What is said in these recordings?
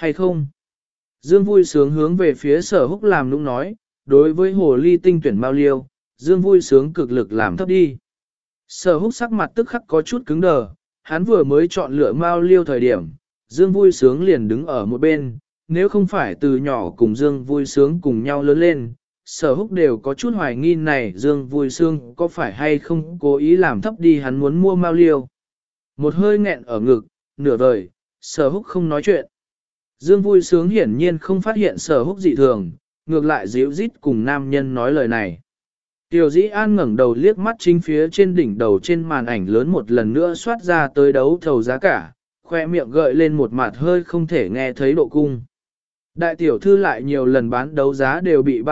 Hay không? Dương vui sướng hướng về phía Sở Húc làm nũng nói, đối với hồ ly tinh tuyển Mao Liêu, Dương vui sướng cực lực làm thấp đi. Sở Húc sắc mặt tức khắc có chút cứng đờ, hắn vừa mới chọn lựa Mao Liêu thời điểm, Dương vui sướng liền đứng ở một bên, nếu không phải từ nhỏ cùng Dương vui sướng cùng nhau lớn lên, Sở Húc đều có chút hoài nghi này Dương vui sướng có phải hay không cố ý làm thấp đi hắn muốn mua Mao Liêu. Một hơi nghẹn ở ngực, nửa vời, Sở Húc không nói chuyện. Dương vui sướng hiển nhiên không phát hiện Sở Húc dị thường, ngược lại díu dít cùng nam nhân nói lời này. Tiểu Dĩ An ngẩng đầu liếc mắt chính phía trên đỉnh đầu trên màn ảnh lớn một lần nữa xoát ra tới đấu thầu giá cả, khoe miệng gợi lên một mặt hơi không thể nghe thấy độ cung. Đại tiểu thư lại nhiều lần bán đấu giá đều bị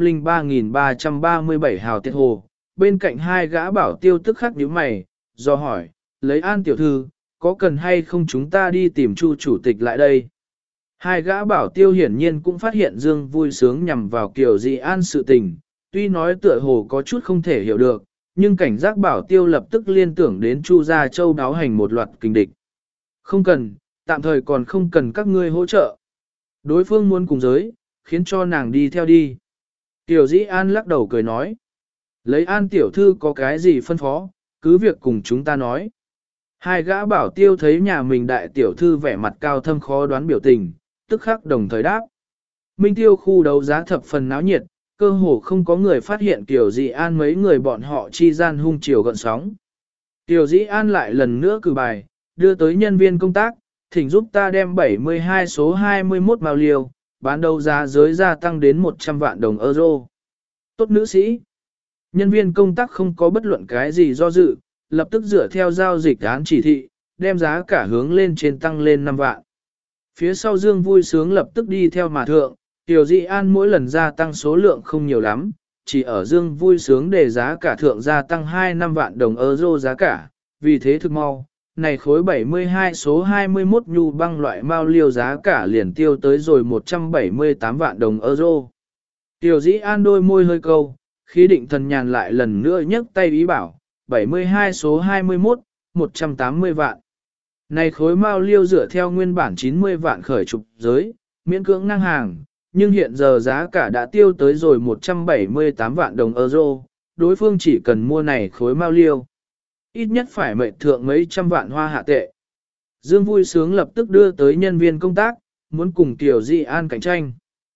303.337 hào tiết hồ, bên cạnh hai gã bảo tiêu tức khắc nhíu mày, do hỏi, lấy An tiểu thư, có cần hay không chúng ta đi tìm Chu chủ tịch lại đây? Hai gã bảo tiêu hiển nhiên cũng phát hiện Dương vui sướng nhằm vào Kiều Dĩ An sự tình, tuy nói tựa hồ có chút không thể hiểu được, nhưng cảnh giác bảo tiêu lập tức liên tưởng đến Chu Gia Châu đáo hành một loạt kình địch. Không cần, tạm thời còn không cần các ngươi hỗ trợ. Đối phương muốn cùng giới, khiến cho nàng đi theo đi. Tiểu Dĩ An lắc đầu cười nói. Lấy An tiểu thư có cái gì phân phó, cứ việc cùng chúng ta nói. Hai gã bảo tiêu thấy nhà mình đại tiểu thư vẻ mặt cao thâm khó đoán biểu tình, tức khắc đồng thời đáp. Minh Tiêu khu đấu giá thập phần náo nhiệt, cơ hồ không có người phát hiện Tiểu Dĩ An mấy người bọn họ chi gian hung chiều gợn sóng. Tiểu Dĩ An lại lần nữa cử bài, đưa tới nhân viên công tác, thỉnh giúp ta đem 72 số 21 Mao Liêu, bán đấu giá giới gia tăng đến 100 vạn đồng euro. Tốt nữ sĩ. Nhân viên công tác không có bất luận cái gì do dự, lập tức dựa theo giao dịch án chỉ thị, đem giá cả hướng lên trên tăng lên 5 vạn. Phía sau Dương vui sướng lập tức đi theo mà thượng, Tiểu Dĩ An mỗi lần gia tăng số lượng không nhiều lắm, chỉ ở Dương vui sướng để giá cả thượng gia tăng 2-5 vạn đồng euro giá cả, vì thế thực mau, này khối 72 số 21 nhu băng loại Mao Liêu giá cả liền tiêu tới rồi 178 vạn đồng euro. Tiểu Dĩ An đôi môi hơi câu, khí định thần nhàn lại lần nữa nhấc tay ý bảo, 72 số 21, 180 vạn. Này khối Mao Liêu dựa theo nguyên bản 90 vạn khởi trục giới, miễn cưỡng năng hàng, nhưng hiện giờ giá cả đã tiêu tới rồi 178 vạn đồng euro, đối phương chỉ cần mua này khối Mao Liêu. Ít nhất phải mệnh thượng mấy trăm vạn hoa hạ tệ. Dương vui sướng lập tức đưa tới nhân viên công tác, muốn cùng Tiểu Dĩ An cạnh tranh.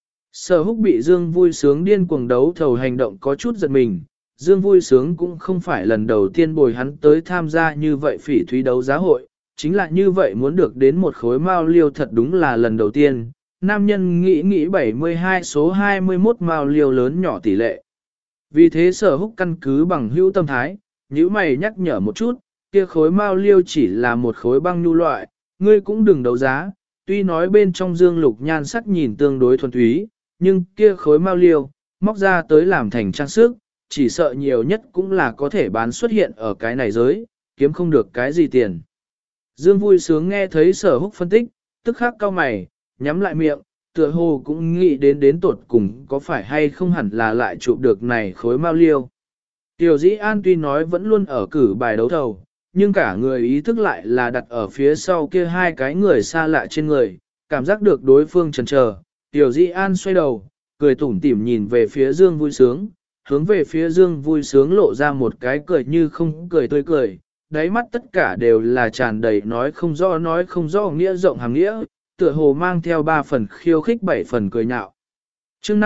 Sở Húc bị Dương vui sướng điên cuồng đấu thầu hành động có chút giật mình. Dương vui sướng cũng không phải lần đầu tiên bồi hắn tới tham gia như vậy phỉ thúy đấu giá hội, chính là như vậy muốn được đến một khối Mao Liêu thật đúng là lần đầu tiên. Nam nhân nghĩ 72 số 21 Mao Liêu lớn nhỏ tỷ lệ. Vì thế Sở Húc căn cứ bằng hữu tâm thái, nhíu mày nhắc nhở một chút, kia khối Mao Liêu chỉ là một khối băng nhu loại, ngươi cũng đừng đấu giá, tuy nói bên trong dương lục nhan sắc nhìn tương đối thuần túy, nhưng kia khối Mao Liêu, móc ra tới làm thành trang sức, chỉ sợ nhiều nhất cũng là có thể bán xuất hiện ở cái này giới, kiếm không được cái gì tiền. Dương vui sướng nghe thấy Sở Húc phân tích, tức khắc cau mày, nhắm lại miệng, tựa hồ cũng nghĩ đến tột cùng có phải hay không hẳn là lại chụp được này khối Mao Liêu. Tiểu Dĩ An tuy nói vẫn luôn ở cử bài đấu thầu, nhưng cả người ý thức lại là đặt ở phía sau kia hai cái người xa lạ trên người, cảm giác được đối phương chần chờ. Tiểu Dĩ An xoay đầu, cười tủm tỉm nhìn về phía Dương vui sướng, hướng về phía Dương vui sướng lộ ra một cái cười như không cười tươi cười, đáy mắt tất cả đều là tràn đầy nói không rõ nghĩa rộng hàng nghĩa, tựa hồ mang theo 3 phần khiêu khích 7 phần cười nhạo. Chương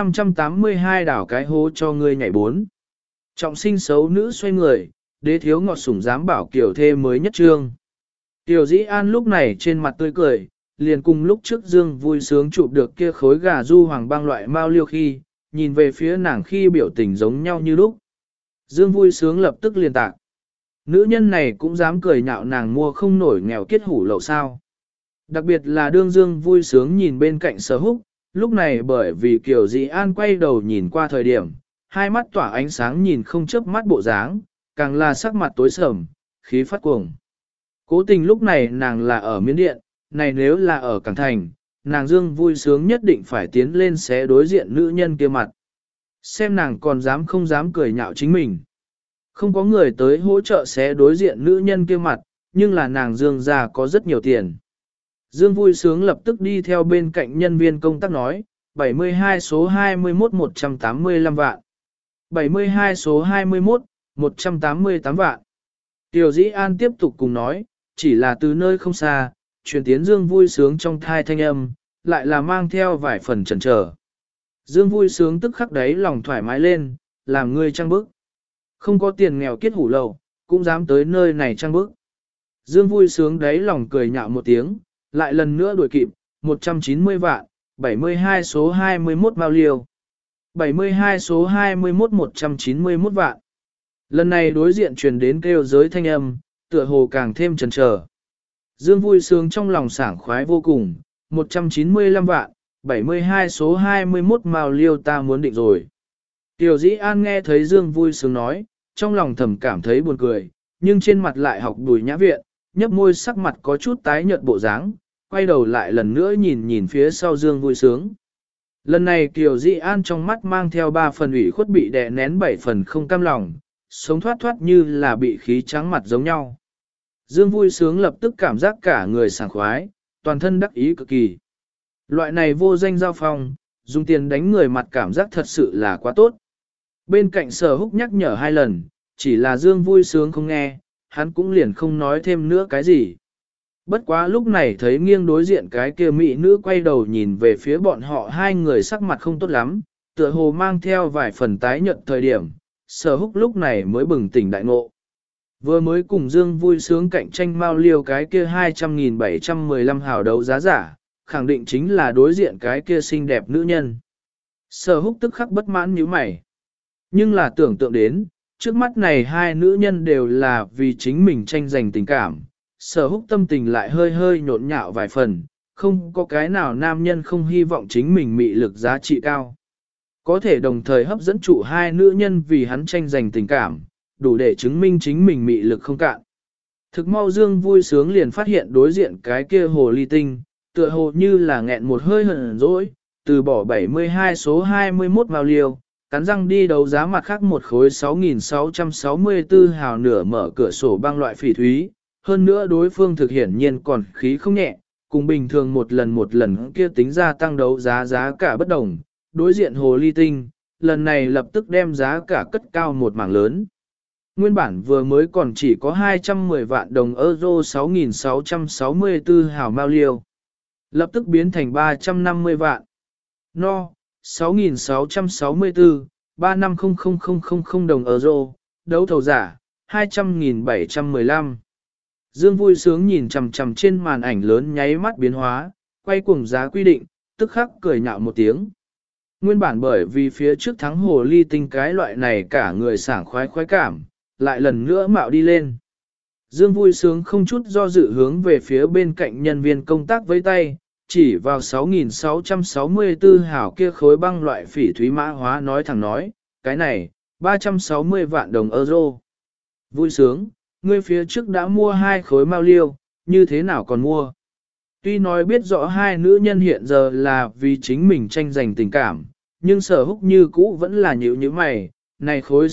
582 đảo cái hố cho ngươi nhảy 4. Trọng sinh xấu nữ xoay người, đế thiếu ngọt sủng dám bảo kiểu thê mới nhất trương. Tiểu Dĩ An lúc này trên mặt tươi cười, liền cùng lúc trước Dương vui sướng chụp được kia khối gà du hoàng băng loại Mao Liêu khi, nhìn về phía nàng khi biểu tình giống nhau như lúc. Dương vui sướng lập tức liền tạc. Nữ nhân này cũng dám cười nhạo nàng mua không nổi nghèo kiết hủ lậu sao. Đặc biệt là đương Dương vui sướng nhìn bên cạnh Sở Húc, lúc này bởi vì Kiều Dĩ An quay đầu nhìn qua thời điểm, hai mắt tỏa ánh sáng nhìn không chớp mắt bộ dáng, càng là sắc mặt tối sầm, khí phát cuồng. Cố tình lúc này nàng là ở Miến Điện, này nếu là ở Cảng Thành, nàng Dương vui sướng nhất định phải tiến lên xé đối diện nữ nhân kia mặt. Xem nàng còn dám không dám cười nhạo chính mình. Không có người tới hỗ trợ xé đối diện nữ nhân kia mặt, nhưng là nàng Dương gia có rất nhiều tiền. Dương vui sướng lập tức đi theo bên cạnh nhân viên công tác nói, 72 số 21 185 vạn. 72 số 21, 188 vạn. Tiểu Dĩ An tiếp tục cùng nói, chỉ là từ nơi không xa, truyền tiến Dương vui sướng trong thai thanh âm, lại là mang theo vài phần chần chờ. Dương vui sướng tức khắc đấy lòng thoải mái lên, làm người trăng bức. Không có tiền nghèo kiết hủ lầu, cũng dám tới nơi này trăng bức. Dương vui sướng đấy lòng cười nhạo một tiếng, lại lần nữa đuổi kịp, 190 vạn, 72 số 21 mao liều. 72 số 21 191 vạn. Lần này đối diện truyền đến kêu giới thanh âm, tựa hồ càng thêm chần chờ. Dương vui sướng trong lòng sảng khoái vô cùng, 195 vạn, 72 số 21 mao liêu ta muốn định rồi. Tiểu Dĩ An nghe thấy Dương vui sướng nói, trong lòng thầm cảm thấy buồn cười, nhưng trên mặt lại học Bùi Nhã Viện, nhấp môi sắc mặt có chút tái nhợt bộ dáng, quay đầu lại lần nữa nhìn phía sau Dương vui sướng. Lần này Kiều Dĩ An trong mắt mang theo 3 phần ủy khuất bị đè nén 7 phần không cam lòng, sống thoát thoát như là bị khí trắng mặt giống nhau. Dương vui sướng lập tức cảm giác cả người sảng khoái, toàn thân đắc ý cực kỳ. Loại này vô danh giao phong, dùng tiền đánh người mặt cảm giác thật sự là quá tốt. Bên cạnh Sở Húc nhắc nhở 2 lần, chỉ là Dương vui sướng không nghe, hắn cũng liền không nói thêm nữa cái gì. Bất quá lúc này thấy nghiêng đối diện cái kia mỹ nữ quay đầu nhìn về phía bọn họ 2 người sắc mặt không tốt lắm, tựa hồ mang theo vài phần tái nhợt thời điểm, Sở Húc lúc này mới bừng tỉnh đại ngộ. Vừa mới cùng Dương vui sướng cạnh tranh mao liêu cái kia 200.715 hào đấu giá giả, khẳng định chính là đối diện cái kia xinh đẹp nữ nhân. Sở Húc tức khắc bất mãn như mày. Nhưng là tưởng tượng đến, trước mắt này 2 nữ nhân đều là vì chính mình tranh giành tình cảm. Sở Húc tâm tình lại hơi hơi nhộn nhạo vài phần, không có cái nào nam nhân không hy vọng chính mình mị lực giá trị cao. Có thể đồng thời hấp dẫn trụ 2 nữ nhân vì hắn tranh giành tình cảm, đủ để chứng minh chính mình mị lực không cạn. Thực mau Dương vui sướng liền phát hiện đối diện cái kia hồ ly tinh, tựa hồ như là nghẹn một hơi hờn dỗi, từ bỏ 72 số 21 mao liều, cắn răng đi đấu giá mặt khác một khối 6.664 hào nửa mở cửa sổ băng loại phỉ thúy, hơn nữa đối phương thực hiển nhiên còn khí không nhẹ, cùng bình thường một lần kia tính ra tăng đấu giá cả bất đồng, đối diện hồ ly tinh, lần này lập tức đem giá cả cất cao một mảng lớn. Nguyên bản vừa mới còn chỉ có 210 vạn đồng euro 6.664 hào mao liêu, lập tức biến thành 350 vạn. No, 6.664, 350.000 đồng euro, đấu thầu giả, 200.715. Dương vui sướng nhìn chằm chằm trên màn ảnh lớn nháy mắt biến hóa, quay cuồng giá quy định, tức khắc cười nhạo một tiếng. Nguyên bản bởi vì phía trước thắng hồ ly tinh cái loại này cả người sảng khoái cảm, lại lần nữa mạo đi lên. Dương vui sướng không chút do dự hướng về phía bên cạnh nhân viên công tác với tay, chỉ vào 6.664 hảo kia khối băng loại phỉ thúy mã hóa nói thẳng nói, cái này, 360 vạn đồng euro. Vui sướng, ngươi phía trước đã mua 2 khối mao liêu, như thế nào còn mua? Tuy nói biết rõ 2 nữ nhân hiện giờ là vì chính mình tranh giành tình cảm, nhưng Sở Húc như cũ vẫn là nhíu như mày, này khối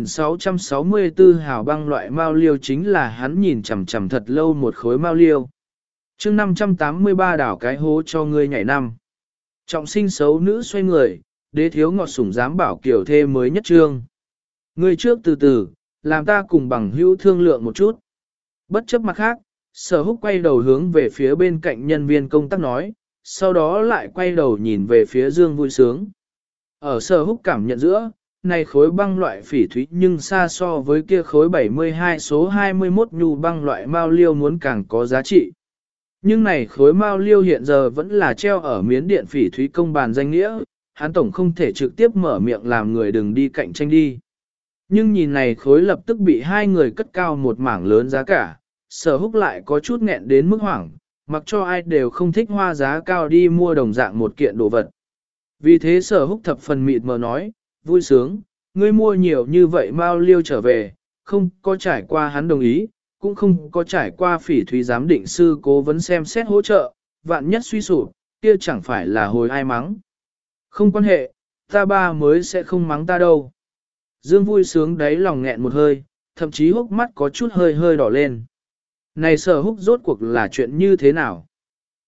6.664 hào băng loại mao liêu chính là hắn nhìn chằm chằm thật lâu một khối mao liêu. Chương 583 đảo cái hố cho ngươi nhảy năm. Trọng sinh xấu nữ xoay người, đế thiếu ngọt sủng dám bảo kiểu thê mới nhất trương. Ngươi trước từ từ, làm ta cùng bằng hữu thương lượng một chút. Bất chấp mặt khác, Sở Húc quay đầu hướng về phía bên cạnh nhân viên công tác nói, sau đó lại quay đầu nhìn về phía Dương vui sướng. Ở Sở Húc cảm nhận giữa, này khối băng loại phỉ thúy nhưng xa so với kia khối 72 số 21 nhu băng loại mao liêu muốn càng có giá trị. Nhưng này khối mao liêu hiện giờ vẫn là treo ở miến điện phỉ thúy công bàn danh nghĩa, hắn tổng không thể trực tiếp mở miệng làm người đừng đi cạnh tranh đi. Nhưng nhìn này khối lập tức bị 2 người cất cao một mảng lớn giá cả, Sở Húc lại có chút nghẹn đến mức hoảng, mặc cho ai đều không thích hoa giá cao đi mua đồng dạng một kiện đồ vật. Vì thế Sở Húc thập phần mịt mờ nói, vui sướng, ngươi mua nhiều như vậy mao liêu trở về, không có trải qua hắn đồng ý, cũng không có trải qua phỉ thúy giám định sư cố vấn xem xét hỗ trợ, vạn nhất suy sụp, kia chẳng phải là hồi ai mắng. Không quan hệ, ta ba mới sẽ không mắng ta đâu. Dương vui sướng đáy lòng nghẹn một hơi, thậm chí hốc mắt có chút hơi hơi đỏ lên. Này Sở Húc rốt cuộc là chuyện như thế nào?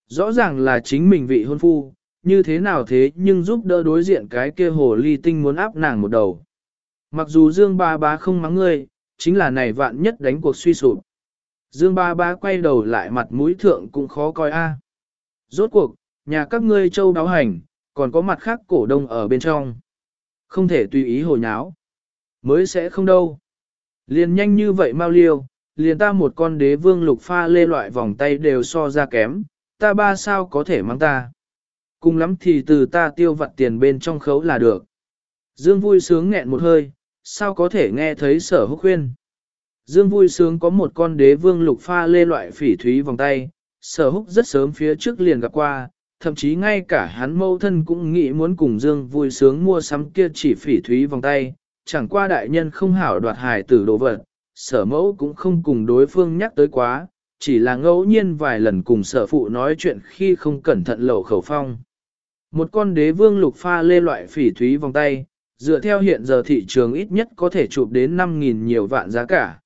Rõ ràng là chính mình vị hôn phu, như thế nào thế nhưng giúp đỡ đối diện cái kia hồ ly tinh muốn áp nàng một đầu. Mặc dù Dương Ba Bá không mắng ngươi, chính là này vạn nhất đánh cuộc suy sụp. Dương Ba Bá quay đầu lại mặt mũi thượng cũng khó coi a. Rốt cuộc, nhà các ngươi châu đáo hành, còn có mặt khác cổ đông ở bên trong. Không thể tùy ý hồ nháo. Mới sẽ không đâu. Liền nhanh như vậy mau liêu, liền ta một con đế vương lục pha lê loại vòng tay đều so ra kém, ta ba sao có thể mang ta. Cùng lắm thì từ ta tiêu vặt tiền bên trong khấu là được. Dương vui sướng nghẹn một hơi, sao có thể nghe thấy Sở Húc khuyên. Dương vui sướng có một con đế vương lục pha lê loại phỉ thúy vòng tay, Sở Húc rất sớm phía trước liền gặp qua, thậm chí ngay cả hắn mâu thân cũng nghĩ muốn cùng Dương vui sướng mua sắm kia chỉ phỉ thúy vòng tay, chẳng qua đại nhân không hảo đoạt hài tử đồ vật, Sở mẫu cũng không cùng đối phương nhắc tới quá, chỉ là ngẫu nhiên vài lần cùng Sở phụ nói chuyện khi không cẩn thận lẩu khẩu phong. Một con đế vương lục pha lê loại phỉ thúy vòng tay, dựa theo hiện giờ thị trường ít nhất có thể chụp đến 5.000 nhiều vạn giá cả.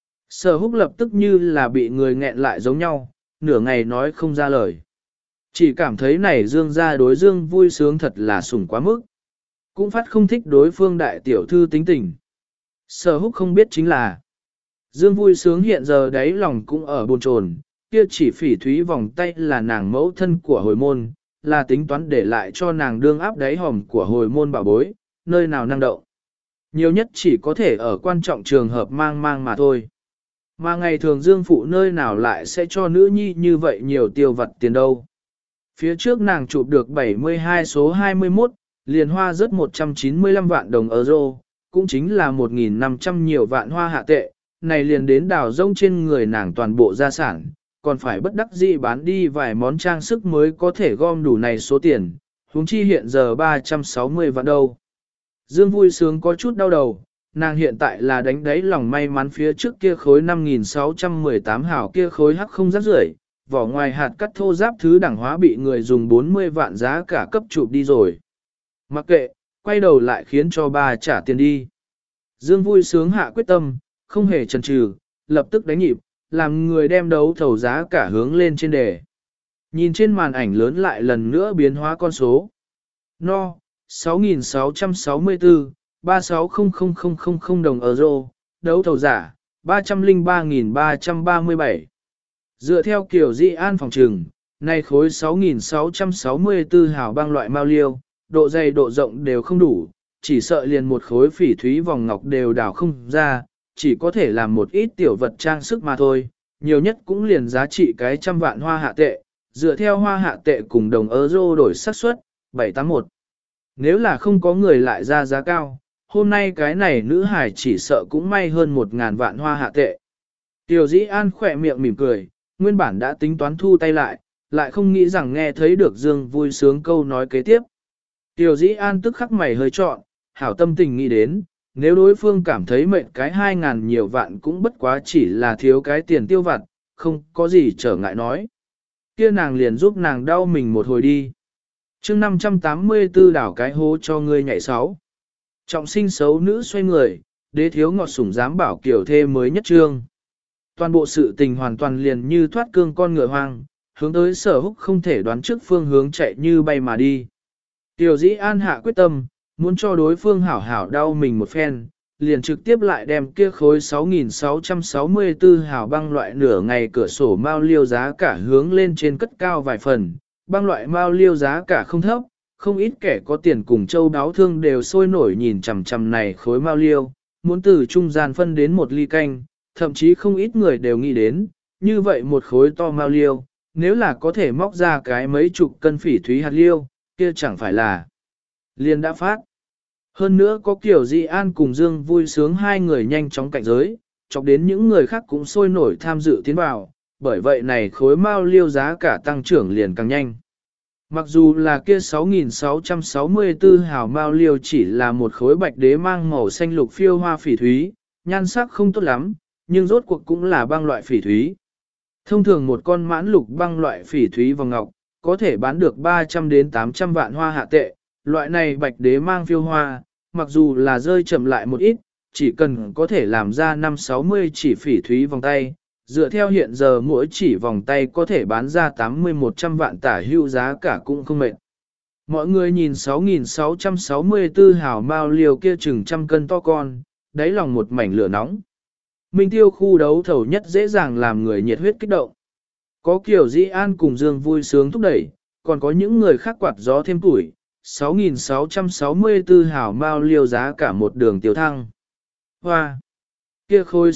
Sở Húc lập tức như là bị người nghẹn lại giống nhau, nửa ngày nói không ra lời. Chỉ cảm thấy này Dương gia đối Dương vui sướng thật là sủng quá mức. Cũng phát không thích đối phương đại tiểu thư tính tình. Sở Húc không biết chính là Dương vui sướng hiện giờ đáy lòng cũng ở bồn chồn, kia chỉ phỉ thúy vòng tay là nàng mẫu thân của hồi môn, là tính toán để lại cho nàng đương áp đáy hòm của hồi môn bảo bối, nơi nào năng động. Nhiều nhất chỉ có thể ở quan trọng trường hợp mang mà thôi. Mà ngày thường Dương phụ nơi nào lại sẽ cho nữ nhi như vậy nhiều tiêu vặt tiền đâu. Phía trước nàng chụp được 72 số 21, liền hoa rất 195 vạn đồng euro, cũng chính là 1.500 nhiều vạn hoa hạ tệ, này liền đến đào rông trên người nàng toàn bộ gia sản, còn phải bất đắc dĩ bán đi vài món trang sức mới có thể gom đủ này số tiền, huống chi hiện giờ 360 vạn đâu. Dương vui sướng có chút đau đầu, nàng hiện tại là đánh đáy lòng may mắn phía trước kia khối 5.618 hảo kia khối hắc không rác rưởi, vỏ ngoài hạt cắt thô giáp thứ đẳng hóa bị người dùng 40 vạn giá cả cấp chụp đi rồi. Mặc kệ, quay đầu lại khiến cho bà trả tiền đi. Dương vui sướng hạ quyết tâm, không hề chần chừ, lập tức đánh nhịp, làm người đem đấu thầu giá cả hướng lên trên đề. Nhìn trên màn ảnh lớn lại lần nữa biến hóa con số. No, 6.664, 360000 đồng euro, đấu thầu giả, 303.337. Dựa theo kiểu Di An phòng trừng, nay khối 6.664 hào băng loại mao liêu, độ dày độ rộng đều không đủ, chỉ sợ liền một khối phỉ thúy vòng ngọc đều đào không ra, chỉ có thể làm một ít tiểu vật trang sức mà thôi, nhiều nhất cũng liền giá trị cái 100 vạn hoa hạ tệ, dựa theo hoa hạ tệ cùng đồng euro đổi xác suất 781. Nếu là không có người lại ra giá cao, hôm nay cái này nữ hải chỉ sợ cũng may hơn 1.000 vạn hoa hạ tệ. Tiểu Dĩ An khỏe miệng mỉm cười, nguyên bản đã tính toán thu tay lại, lại không nghĩ rằng nghe thấy được Dương vui sướng câu nói kế tiếp. Tiểu Dĩ An tức khắc mày hơi trọn, hảo tâm tình nghĩ đến, nếu đối phương cảm thấy mệnh cái 2.000 nhiều vạn cũng bất quá chỉ là thiếu cái tiền tiêu vặt, không có gì trở ngại nói. Kia nàng liền giúp nàng đau mình một hồi đi. chương 584 đảo cái hố cho ngươi nhảy 6. Trọng sinh xấu nữ xoay người, đế thiếu ngọt sủng dám bảo kiểu thê mới nhất trương. Toàn bộ sự tình hoàn toàn liền như thoát cương con ngựa hoang, hướng tới Sở Húc không thể đoán trước phương hướng chạy như bay mà đi. Tiểu Dĩ An hạ quyết tâm, muốn cho đối phương hảo hảo đau mình một phen, liền trực tiếp lại đem kia khối 6.664 hảo băng loại nửa ngày cửa sổ mao liêu giá cả hướng lên trên cất cao vài phần, băng loại mao liêu giá cả không thấp, không ít kẻ có tiền cùng châu đáo thương đều sôi nổi nhìn chằm chằm này khối mao liêu, muốn từ trung gian phân đến một ly canh, thậm chí không ít người đều nghĩ đến, như vậy một khối to mao liêu, nếu là có thể móc ra cái mấy chục cân phỉ thúy hạt liêu, kia chẳng phải là liền đã phát. Hơn nữa có kiểu Di An cùng Dương vui sướng hai người nhanh chóng cạnh giới, chọc đến những người khác cũng sôi nổi tham dự tiến vào, bởi vậy này khối mao liêu giá cả tăng trưởng liền càng nhanh. Mặc dù là kia 6.664 hào mao liêu chỉ là một khối bạch đế mang màu xanh lục phiêu hoa phỉ thúy, nhan sắc không tốt lắm, nhưng rốt cuộc cũng là băng loại phỉ thúy. Thông thường một con mãn lục băng loại phỉ thúy vòng ngọc, có thể bán được 300 đến 800 vạn hoa hạ tệ, loại này bạch đế mang phiêu hoa, mặc dù là rơi chậm lại một ít, chỉ cần có thể làm ra 5-60 chỉ phỉ thúy vòng tay, Dựa theo hiện giờ mỗi chỉ vòng tay có thể bán ra 80-100 vạn tả hữu giá cả cũng không mệt. Mọi người nhìn 6.664 hào mao liều kia chừng trăm cân to con, đáy lòng một mảnh lửa nóng. Minh Tiêu khu đấu thầu nhất dễ dàng làm người nhiệt huyết kích động. Có Kiều Dĩ An cùng Dương vui sướng thúc đẩy, còn có những người khác quạt gió thêm tuổi. 6.664 hào mao liều giá cả một đường tiêu thăng. Hoa! Kia khối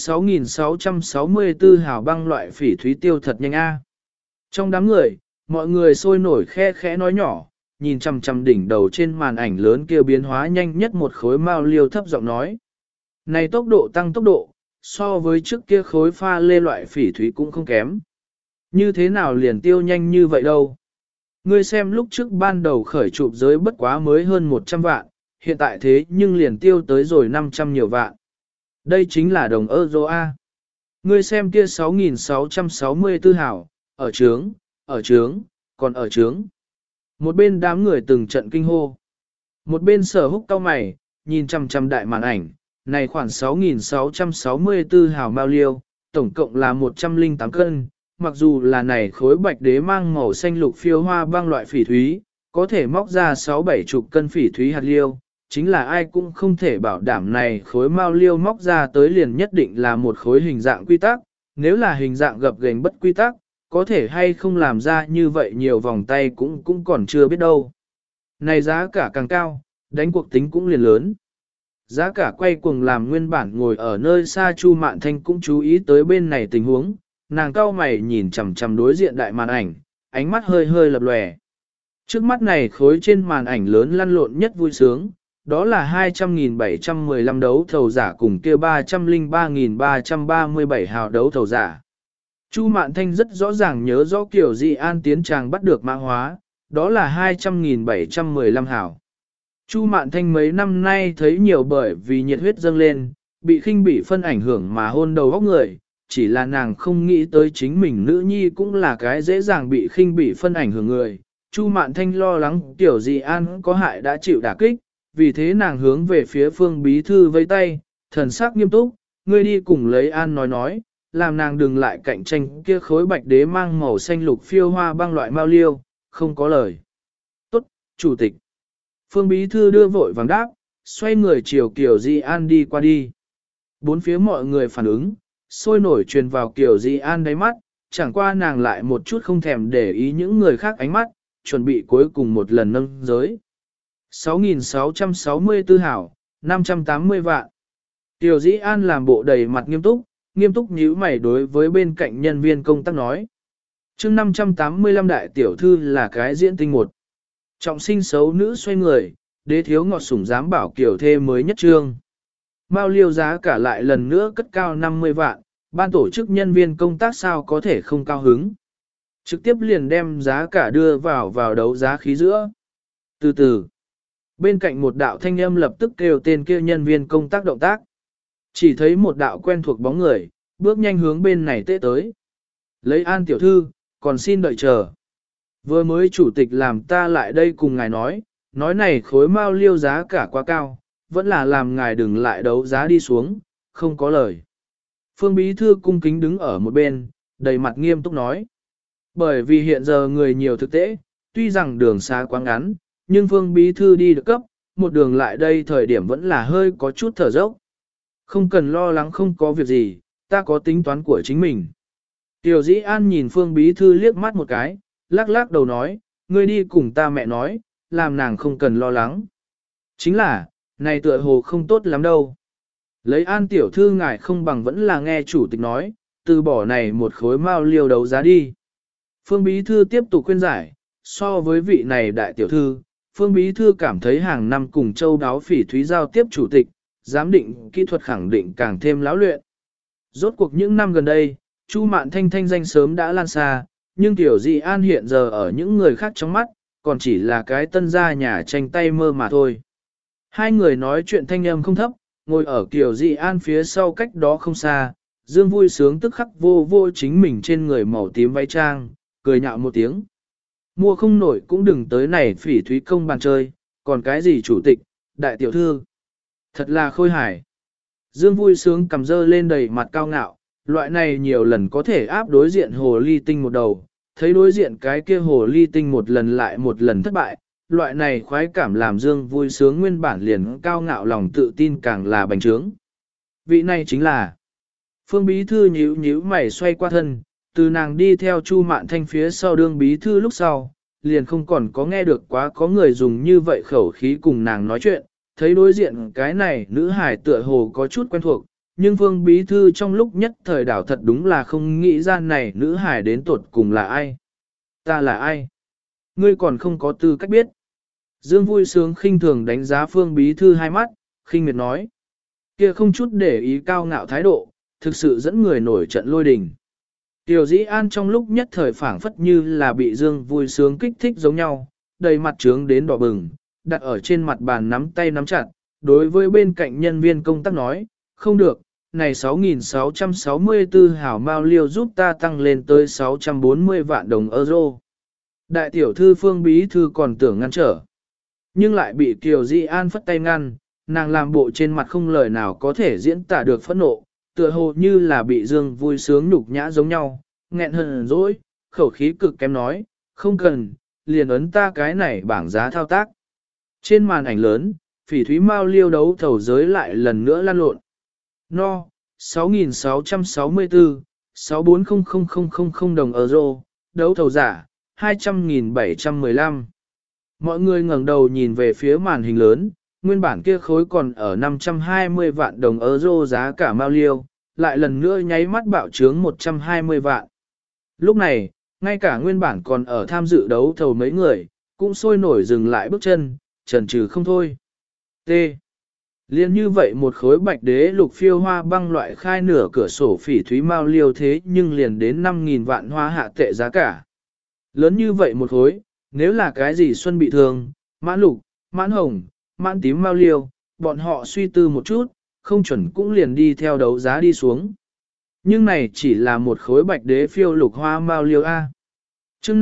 6.664 hào băng loại phỉ thúy tiêu thật nhanh a. Trong đám người, mọi người sôi nổi khe khẽ nói nhỏ, nhìn chằm chằm đỉnh đầu trên màn ảnh lớn kia biến hóa nhanh nhất một khối mao liêu thấp giọng nói. Này tốc độ tăng tốc độ, so với trước kia khối pha lê loại phỉ thúy cũng không kém. Như thế nào liền tiêu nhanh như vậy đâu? Ngươi xem lúc trước ban đầu khởi chụp giới bất quá mới hơn 100 vạn, hiện tại thế nhưng liền tiêu tới rồi 500 nhiều vạn. Đây chính là đồng euro A. Ngươi xem kia 6.664 hảo, ở trướng, còn ở trướng. Một bên đám người từng trận kinh hô. Một bên Sở Húc cau mày, nhìn chằm chằm đại màn ảnh, này khoảng 6.664 hào mao liêu, tổng cộng là 108 cân, mặc dù là này khối bạch đế mang màu xanh lục phiêu hoa băng loại phỉ thúy, có thể móc ra 6-7 chục cân phỉ thúy hạt liêu, chính là ai cũng không thể bảo đảm này khối mao liêu móc ra tới liền nhất định là một khối hình dạng quy tắc, nếu là hình dạng gập ghềnh bất quy tắc, có thể hay không làm ra như vậy nhiều vòng tay cũng còn chưa biết đâu. Này giá cả càng cao, đánh cuộc tính cũng liền lớn. Giá cả quay cuồng làm nguyên bản ngồi ở nơi xa Chu Mạn Thanh cũng chú ý tới bên này tình huống, nàng cau mày nhìn chằm chằm đối diện đại màn ảnh, ánh mắt hơi hơi lập lòe. Trước mắt này khối trên màn ảnh lớn lăn lộn nhất vui sướng, đó là 200.715 đấu thầu giả cùng kia 303.337 hào đấu thầu giả. Chu Mạn Thanh rất rõ ràng nhớ rõ kiểu gì An Tiến Tràng bắt được mã hóa, đó là 200.715 hào. Chu Mạn Thanh mấy năm nay thấy nhiều bởi vì nhiệt huyết dâng lên, bị khinh bỉ phân ảnh hưởng mà hôn đầu góc người, chỉ là nàng không nghĩ tới chính mình nữ nhi cũng là cái dễ dàng bị khinh bỉ phân ảnh hưởng người. Chu Mạn Thanh lo lắng tiểu gì An có hại đã chịu đả kích, vì thế nàng hướng về phía Phương Bí Thư vẫy tay, thần sắc nghiêm túc, ngươi đi cùng lấy An nói, làm nàng đừng lại cạnh tranh kia khối bạch đế mang màu xanh lục phiêu hoa băng loại mao liêu, không có lời. Tốt, Chủ tịch. Phương Bí Thư đưa vội vàng đáp, xoay người chiều Kiều Di An đi qua đi. Bốn phía mọi người phản ứng, sôi nổi truyền vào Kiều Di An đáy mắt, chẳng qua nàng lại một chút không thèm để ý những người khác ánh mắt, chuẩn bị cuối cùng một lần nâng giới. 6.664 hảo, 580 vạn. Kiều Di An làm bộ đầy mặt nghiêm túc nhíu mày đối với bên cạnh nhân viên công tác nói. Chương 585 đại tiểu thư là cái diễn tinh một. Trọng sinh xấu nữ xoay người, đế thiếu ngọt sủng dám bảo kiểu thê mới nhất trương. Mao liêu giá cả lại lần nữa cất cao 50 vạn, ban tổ chức nhân viên công tác sao có thể không cao hứng. Trực tiếp liền đem giá cả đưa vào đấu giá khí giữa. Từ từ, bên cạnh một đạo thanh âm lập tức kêu tên kia nhân viên công tác động tác. Chỉ thấy một đạo quen thuộc bóng người, bước nhanh hướng bên này tệ tới. Lấy An tiểu thư, còn xin đợi chờ. Vừa mới chủ tịch làm ta lại đây cùng ngài nói này khối mao liêu giá cả quá cao, vẫn là làm ngài đừng lại đấu giá đi xuống, không có lời. Phương Bí Thư cung kính đứng ở một bên, đầy mặt nghiêm túc nói. Bởi vì hiện giờ người nhiều thực tế, tuy rằng đường xa quá ngắn, nhưng Phương Bí Thư đi được cấp, một đường lại đây thời điểm vẫn là hơi có chút thở dốc. Không cần lo lắng không có việc gì, ta có tính toán của chính mình. Tiểu Dĩ An nhìn Phương Bí Thư liếc mắt một cái, lắc lắc đầu nói, ngươi đi cùng ta mẹ nói, làm nàng không cần lo lắng. Chính là, này tựa hồ không tốt lắm đâu. Lấy An tiểu thư ngài không bằng vẫn là nghe chủ tịch nói, từ bỏ này một khối mao liêu đấu giá đi. Phương Bí Thư tiếp tục khuyên giải, so với vị này đại tiểu thư, Phương Bí Thư cảm thấy hàng năm cùng châu đáo phỉ thúy giao tiếp chủ tịch, giám định kỹ thuật khẳng định càng thêm lão luyện. Rốt cuộc những năm gần đây, Chu Mạn Thanh thanh danh sớm đã lan xa, nhưng Tiểu Dị An hiện giờ ở những người khác trong mắt, còn chỉ là cái tân gia nhà tranh tay mơ mà thôi. Hai người nói chuyện thanh âm không thấp, ngồi ở Tiểu Dị An phía sau cách đó không xa, Dương vui sướng tức khắc vô chính mình trên người màu tím váy trang, cười nhạo một tiếng. Mua không nổi cũng đừng tới này phỉ thúy công bàn chơi, còn cái gì chủ tịch, đại tiểu thư. Thật là khôi hài. Dương vui sướng cầm dơ lên đầy mặt cao ngạo, Loại này nhiều lần có thể áp đối diện hồ ly tinh một đầu, thấy đối diện cái kia hồ ly tinh một lần lại một lần thất bại, loại này khoái cảm làm Dương vui sướng nguyên bản liền cao ngạo lòng tự tin càng là bành trướng. Vị này chính là Phương Bí Thư nhíu nhíu mày xoay qua thân, từ nàng đi theo Chu Mạn Thanh phía sau đương Bí Thư lúc sau, liền không còn có nghe được quá có người dùng như vậy khẩu khí cùng nàng nói chuyện, thấy đối diện cái này nữ hài tựa hồ có chút quen thuộc, nhưng Phương Bí Thư trong lúc nhất thời đảo thật đúng là không nghĩ ra này nữ hài đến tột cùng là ai. Ta là ai? Ngươi còn không có tư cách biết. Dương vui sướng khinh thường đánh giá Phương Bí Thư hai mắt, khinh miệt nói. Kia không chút để ý cao ngạo thái độ, thực sự dẫn người nổi trận lôi đình. Tiểu Dĩ An trong lúc nhất thời phảng phất như là bị Dương vui sướng kích thích giống nhau, đầy mặt trướng đến đỏ bừng, đặt ở trên mặt bàn nắm tay nắm chặt, đối với bên cạnh nhân viên công tác nói, không được, này 6.664 hảo mao liêu giúp ta tăng lên tới 640 vạn đồng euro. Đại tiểu thư Phương Bí Thư còn tưởng ngăn trở, nhưng lại bị Kiều Dĩ An phất tay ngăn, nàng làm bộ trên mặt không lời nào có thể diễn tả được phẫn nộ, tựa hồ như là bị Dương vui sướng nhục nhã giống nhau, nghẹn hờn dỗi, khẩu khí cực kém nói, không cần, liền ấn ta cái này bảng giá thao tác. Trên màn ảnh lớn, phỉ thúy mao liêu đấu thầu giới lại lần nữa lan lộn. No, 6.664, 6400000 đồng euro, đấu thầu giả, 200.715. Mọi người ngẩng đầu nhìn về phía màn hình lớn, nguyên bản kia khối còn ở 520 vạn đồng euro giá cả mao liêu, lại lần nữa nháy mắt bạo trướng 120 vạn. Lúc này, ngay cả nguyên bản còn ở tham dự đấu thầu mấy người, cũng sôi nổi dừng lại bước chân, chần chừ không thôi. T. Liên như vậy một khối bạch đế lục phiêu hoa băng loại khai nửa cửa sổ phỉ thúy mao liêu thế nhưng liền đến 5.000 vạn hoa hạ tệ giá cả. Lớn như vậy một khối, nếu là cái gì xuân bị thương, mãn lục, mãn hồng, mãn tím mao liêu, bọn họ suy tư một chút, không chuẩn cũng liền đi theo đấu giá đi xuống. Nhưng này chỉ là một khối bạch đế phiêu lục hoa mao liêu A. Chương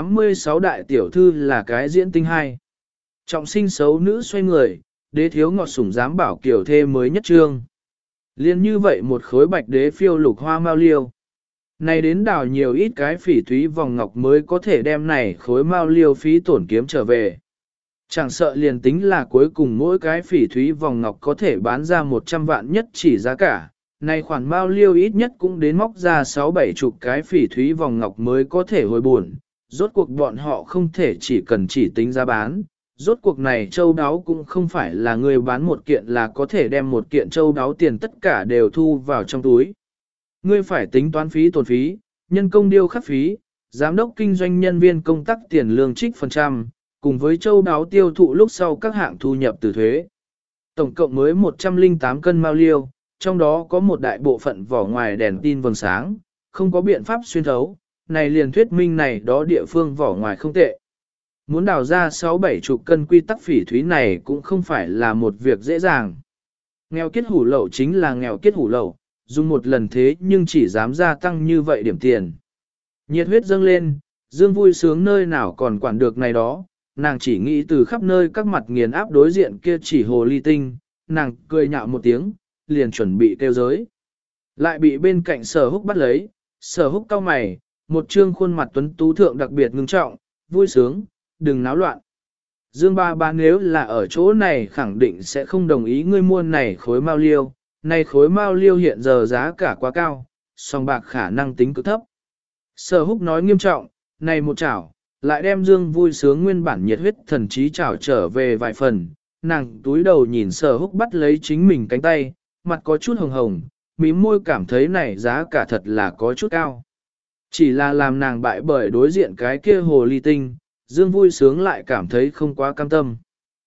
586 đại tiểu thư là cái diễn tinh hai. Trọng sinh xấu nữ xoay người, đế thiếu ngọt sủng dám bảo kiểu thê mới nhất trương. Liên như vậy một khối bạch đế phiêu lục hoa mao liêu. Này đến đảo nhiều ít cái phỉ thúy vòng ngọc mới có thể đem này khối mao liêu phí tổn kiếm trở về. Chẳng sợ liền tính là cuối cùng mỗi cái phỉ thúy vòng ngọc có thể bán ra 100 vạn nhất chỉ giá cả. Này khoản mao liêu ít nhất cũng đến móc ra 6-7 chục cái phỉ thúy vòng ngọc mới có thể hồi buồn. Rốt cuộc bọn họ không thể chỉ cần chỉ tính giá bán. Rốt cuộc này châu đáo cũng không phải là người bán một kiện là có thể đem một kiện châu đáo tiền tất cả đều thu vào trong túi. Ngươi phải tính toán phí tổn phí, nhân công điêu khắc phí, giám đốc kinh doanh nhân viên công tác tiền lương trích phần trăm, cùng với châu đáo tiêu thụ lúc sau các hạng thu nhập từ thuế. Tổng cộng mới 108 cân mao liêu, trong đó có một đại bộ phận vỏ ngoài đèn tin vầng sáng, không có biện pháp xuyên thấu, này liền thuyết minh này đó địa phương vỏ ngoài không tệ. Muốn đào ra 6-7 chục cân quy tắc phỉ thúy này cũng không phải là một việc dễ dàng. Nghèo kiết hủ lậu chính là nghèo kiết hủ lậu, dùng một lần thế nhưng chỉ dám gia tăng như vậy điểm tiền. Nhiệt huyết dâng lên, Dương vui sướng nơi nào còn quản được này đó, nàng chỉ nghĩ từ khắp nơi các mặt nghiền áp đối diện kia chỉ hồ ly tinh, nàng cười nhạo một tiếng, liền chuẩn bị kêu giới. Lại bị bên cạnh Sở Húc bắt lấy, Sở Húc cau mày, một trương khuôn mặt tuấn tú thượng đặc biệt ngưng trọng, vui sướng, đừng náo loạn. Dương ba ba nếu là ở chỗ này khẳng định sẽ không đồng ý ngươi mua này khối mao liêu, này khối mao liêu hiện giờ giá cả quá cao, song bạc khả năng tính cực thấp. Sở Húc nói nghiêm trọng, này một chảo, lại đem Dương vui sướng nguyên bản nhiệt huyết thần trí chảo trở về vài phần, nàng túi đầu nhìn Sở Húc bắt lấy chính mình cánh tay, mặt có chút hồng hồng, mím môi cảm thấy này giá cả thật là có chút cao. Chỉ là làm nàng bại bởi đối diện cái kia hồ ly tinh, Dương vui sướng lại cảm thấy không quá cam tâm.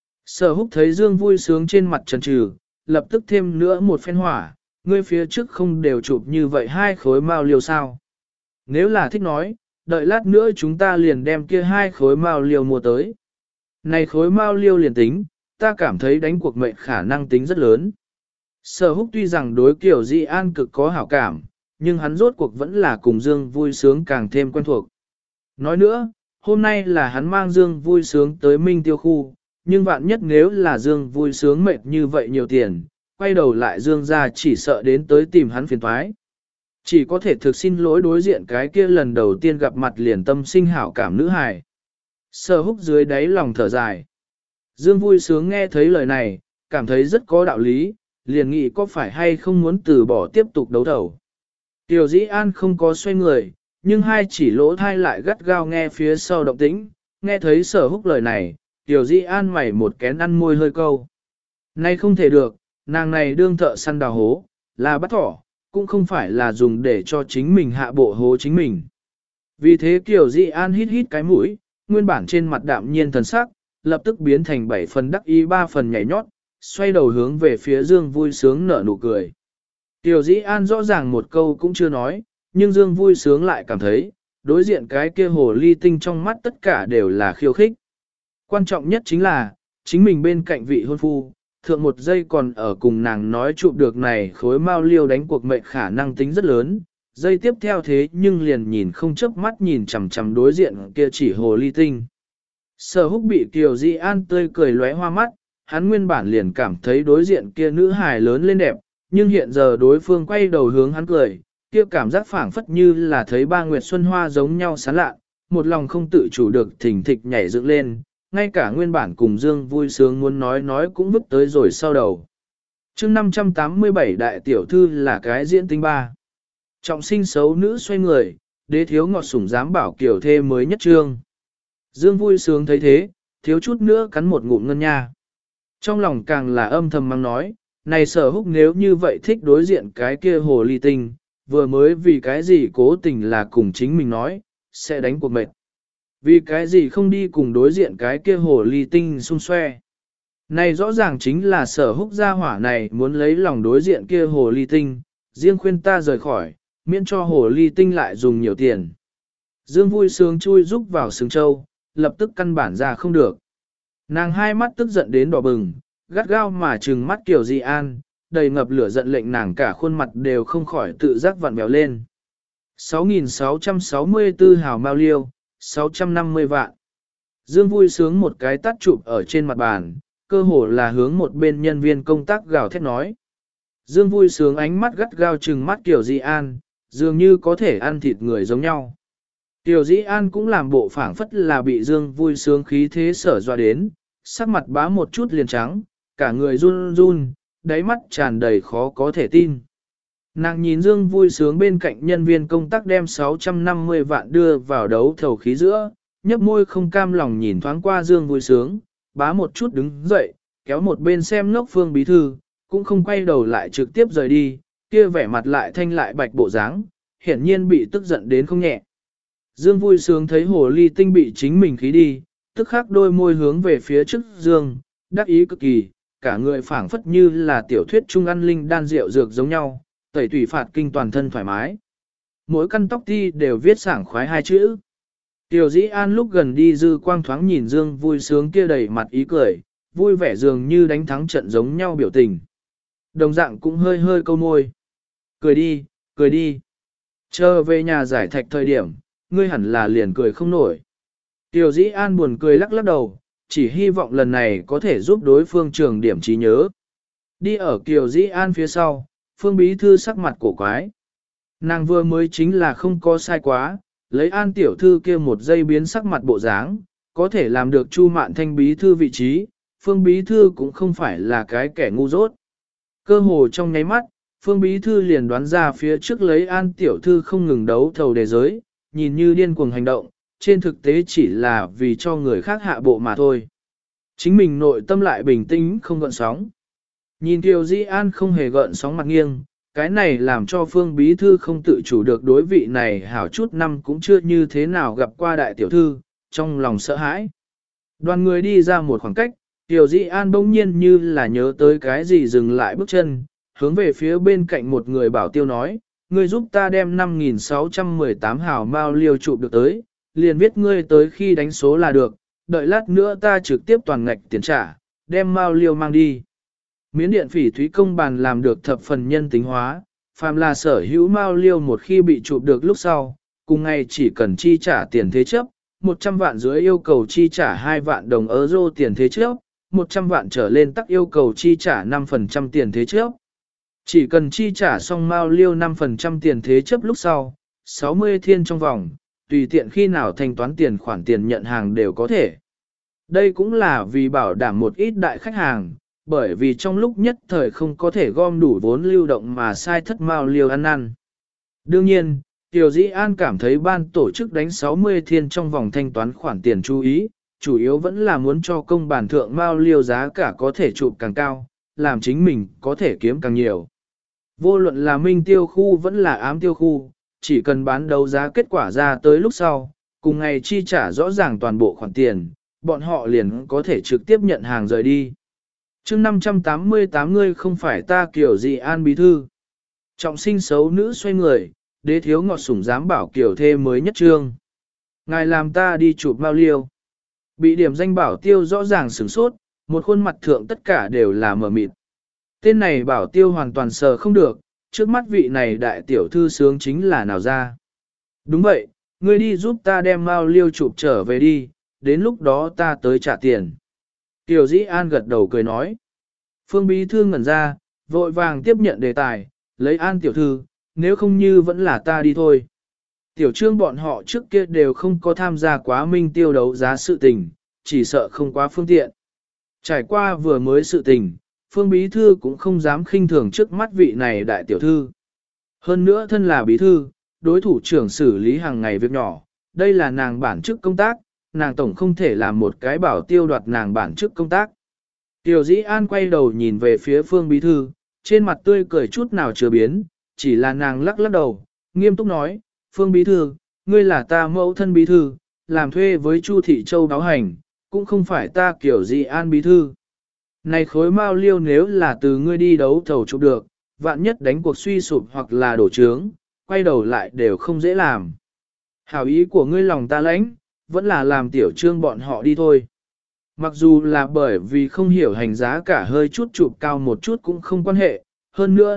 Sở Húc thấy Dương vui sướng trên mặt chần chừ, lập tức thêm nữa một phen hỏa, ngươi phía trước không đều chụp như vậy hai khối mao liêu sao. Nếu là thích nói, đợi lát nữa chúng ta liền đem kia hai khối mao liêu mua tới. Này khối mao liêu liền tính, ta cảm thấy đánh cuộc mệnh khả năng tính rất lớn. Sở Húc tuy rằng đối Kiều Di An cực có hảo cảm, nhưng hắn rốt cuộc vẫn là cùng Dương vui sướng càng thêm quen thuộc. Nói nữa, hôm nay là hắn mang Dương vui sướng tới Minh Tiêu khu, nhưng vạn nhất nếu là Dương vui sướng mệt như vậy nhiều tiền, quay đầu lại Dương ra chỉ sợ đến tới tìm hắn phiền thoái. Chỉ có thể thực xin lỗi đối diện cái kia lần đầu tiên gặp mặt liền tâm sinh hảo cảm nữ hài. Sở húc dưới đáy lòng thở dài. Dương vui sướng nghe thấy lời này, cảm thấy rất có đạo lý, liền nghĩ có phải hay không muốn từ bỏ tiếp tục đấu thầu. Tiểu Dĩ An không có xoay người, nhưng hai chỉ lỗ thai lại gắt gao nghe phía sau động tĩnh, nghe thấy sở húc lời này, Tiểu Dĩ An mày một kén ăn môi hơi câu. Nay không thể được, nàng này đương thợ săn đào hố, là bắt thỏ, cũng không phải là dùng để cho chính mình hạ bộ hố chính mình. Vì thế Tiểu Dĩ An hít hít cái mũi, nguyên bản trên mặt đạm nhiên thần sắc, lập tức biến thành 7 phần đắc ý 3 phần nhảy nhót, xoay đầu hướng về phía Dương vui sướng nở nụ cười. Tiểu Dĩ An rõ ràng một câu cũng chưa nói, nhưng Dương vui sướng lại cảm thấy, đối diện cái kia hồ ly tinh trong mắt tất cả đều là khiêu khích. Quan trọng nhất chính là, chính mình bên cạnh vị hôn phu, thượng một giây còn ở cùng nàng nói chụp được này khối mao liêu đánh cuộc mệnh khả năng tính rất lớn, giây tiếp theo thế nhưng liền nhìn không chớp mắt nhìn chằm chằm đối diện kia chỉ hồ ly tinh. Sở húc bị Kiều Dĩ An tươi cười lóe hoa mắt, hắn nguyên bản liền cảm thấy đối diện kia nữ hài lớn lên đẹp, nhưng hiện giờ đối phương quay đầu hướng hắn cười, kia cảm giác phảng phất như là thấy ba nguyệt xuân hoa giống nhau sán lạ, một lòng không tự chủ được thỉnh thịch nhảy dựng lên, ngay cả nguyên bản cùng Dương vui sướng muốn nói cũng vứt tới rồi sau đầu. Chương 587 đại tiểu thư là cái diễn tinh ba. Trọng sinh xấu nữ xoay người, đế thiếu ngọt sủng dám bảo kiểu thê mới nhất trương. Dương vui sướng thấy thế, thiếu chút nữa cắn một ngụm ngân nha. Trong lòng càng là âm thầm mang nói, này sở húc nếu như vậy thích đối diện cái kia hồ ly tinh, vừa mới vì cái gì cố tình là cùng chính mình nói, sẽ đánh cuộc mệt. Vì cái gì không đi cùng đối diện cái kia hồ ly tinh xung xoe. Này rõ ràng chính là sở húc gia hỏa này muốn lấy lòng đối diện kia hồ ly tinh, riêng khuyên ta rời khỏi, miễn cho hồ ly tinh lại dùng nhiều tiền. Dương vui sướng chui rúc vào sừng châu, lập tức căn bản ra không được. Nàng hai mắt tức giận đến đỏ bừng, gắt gao mà trừng mắt Kiều Dĩ An, đầy ngập lửa giận lệnh nàng cả khuôn mặt đều không khỏi tự giác vặn vẹo lên. 6.664 hào mao liêu, 650 vạn. Dương vui sướng một cái tắt chụp ở trên mặt bàn, cơ hồ là hướng một bên nhân viên công tác gào thét nói. Dương vui sướng ánh mắt gắt gao trừng mắt Kiều Dĩ An, dường như có thể ăn thịt người giống nhau. Kiều Dĩ An cũng làm bộ phảng phất là bị Dương vui sướng khí thế sở dọa đến, sắc mặt bá một chút liền trắng, cả người run run, đáy mắt tràn đầy khó có thể tin. Nàng nhìn Dương vui sướng bên cạnh nhân viên công tác đem 650 vạn đưa vào đấu thầu khí giữa, nhấp môi không cam lòng nhìn thoáng qua Dương vui sướng, bá một chút đứng dậy, kéo một bên xem ngốc Phương bí thư, cũng không quay đầu lại trực tiếp rời đi, kia vẻ mặt lại thanh lại bạch bộ dáng, hiển nhiên bị tức giận đến không nhẹ. Dương vui sướng thấy hồ ly tinh bị chính mình khí đi, tức khắc đôi môi hướng về phía trước Dương, đắc ý cực kỳ, cả người phảng phất như là tiểu thuyết trung ăn linh đan rượu dược giống nhau, tẩy tủy phạt kinh toàn thân thoải mái. Mỗi căn tóc ti đều viết sảng khoái hai chữ. Tiểu Dĩ An lúc gần đi dư quang thoáng nhìn Dương vui sướng kia đầy mặt ý cười, vui vẻ dường như đánh thắng trận giống nhau biểu tình. Đồng dạng cũng hơi hơi câu môi. Cười đi, cười đi. Chờ về nhà giải thạch thời điểm, ngươi hẳn là liền cười không nổi. Tiểu Dĩ An buồn cười lắc lắc đầu, chỉ hy vọng lần này có thể giúp đối phương trường điểm trí nhớ. Đi ở Kiều Dĩ An phía sau, Phương bí thư sắc mặt cổ quái. Nàng vừa mới chính là không có sai quá, lấy An tiểu thư kia một giây biến sắc mặt bộ dáng, có thể làm được Chu Mạn Thanh bí thư vị trí, Phương bí thư cũng không phải là cái kẻ ngu dốt. Cơ hồ trong nháy mắt, Phương bí thư liền đoán ra phía trước lấy An tiểu thư không ngừng đấu thầu đề giới, nhìn như điên cuồng hành động, trên thực tế chỉ là vì cho người khác hạ bộ mà thôi. Chính mình nội tâm lại bình tĩnh không gợn sóng. Nhìn Kiều Dĩ An không hề gợn sóng mặt nghiêng, cái này làm cho Phương bí thư không tự chủ được đối vị này hảo chút năm cũng chưa như thế nào gặp qua đại tiểu thư, trong lòng sợ hãi. Đoàn người đi ra một khoảng cách, Kiều Dĩ An bỗng nhiên như là nhớ tới cái gì dừng lại bước chân, hướng về phía bên cạnh một người bảo tiêu nói, ngươi giúp ta đem 5.618 hào mao liêu chụp được tới, liền viết ngươi tới khi đánh số là được, đợi lát nữa ta trực tiếp toàn ngạch tiền trả, đem mao liêu mang đi. Miến điện phỉ thúy công bàn làm được thập phần nhân tính hóa, phàm là sở hữu mao liêu một khi bị chụp được lúc sau, cùng ngày chỉ cần chi trả tiền thế chấp, 100 vạn dưới yêu cầu chi trả 2 vạn đồng euro tiền thế chấp, 100 vạn trở lên tắc yêu cầu chi trả 5% tiền thế chấp. Chỉ cần chi trả xong mao liêu 5% tiền thế chấp lúc sau, 60 thiên trong vòng, tùy tiện khi nào thanh toán tiền khoản tiền nhận hàng đều có thể. Đây cũng là vì bảo đảm một ít đại khách hàng, bởi vì trong lúc nhất thời không có thể gom đủ vốn lưu động mà sai thất mao liêu ăn năn. Đương nhiên, Tiểu Dĩ An cảm thấy ban tổ chức đánh 60 thiên trong vòng thanh toán khoản tiền chú ý, chủ yếu vẫn là muốn cho công bản thượng mao liêu giá cả có thể chụp càng cao, làm chính mình có thể kiếm càng nhiều. Vô luận là minh tiêu khu vẫn là ám tiêu khu, chỉ cần bán đấu giá kết quả ra tới lúc sau, cùng ngày chi trả rõ ràng toàn bộ khoản tiền, bọn họ liền có thể trực tiếp nhận hàng rời đi. chương 588 ngươi không phải ta kiểu gì An bí thư. Trọng sinh xấu nữ xoay người, đế thiếu ngọt sủng dám bảo kiểu thê mới nhất trương. Ngài làm ta đi chụp mao liêu. Bị điểm danh bảo tiêu rõ ràng sửng sốt, một khuôn mặt thượng tất cả đều là mờ mịt. Tên này bảo tiêu hoàn toàn sờ không được, trước mắt vị này đại tiểu thư sướng chính là nào ra. Đúng vậy, ngươi đi giúp ta đem mao liêu chụp trở về đi, đến lúc đó ta tới trả tiền. Tiểu Dĩ An gật đầu cười nói. Phương bí thư ngẩn ra, vội vàng tiếp nhận đề tài, lấy An tiểu thư, nếu không như vẫn là ta đi thôi. Tiểu trương bọn họ trước kia đều không có tham gia quá minh tiêu đấu giá sự tình, chỉ sợ không quá phương tiện. Trải qua vừa mới sự tình, Phương bí thư cũng không dám khinh thường trước mắt vị này đại tiểu thư. Hơn nữa thân là bí thư, đối thủ trưởng xử lý hàng ngày việc nhỏ, đây là nàng bản chức công tác, nàng tổng không thể làm một cái bảo tiêu đoạt nàng bản chức công tác. Tiểu Dĩ An quay đầu nhìn về phía Phương bí thư, trên mặt tươi cười chút nào chưa biến, chỉ là nàng lắc lắc đầu, nghiêm túc nói, Phương bí thư, ngươi là ta mẫu thân bí thư, làm thuê với Chu Thị Châu báo hành, cũng không phải ta kiểu Dĩ An bí thư. Này khối mao liêu nếu là từ ngươi đi đấu thầu chụp được, vạn nhất đánh cuộc suy sụp hoặc là đổ trướng, quay đầu lại đều không dễ làm. Hảo ý của ngươi lòng ta lãnh, vẫn là làm tiểu trương bọn họ đi thôi. Mặc dù là bởi vì không hiểu hành giá cả hơi chút chụp cao một chút cũng không quan hệ, hơn nữa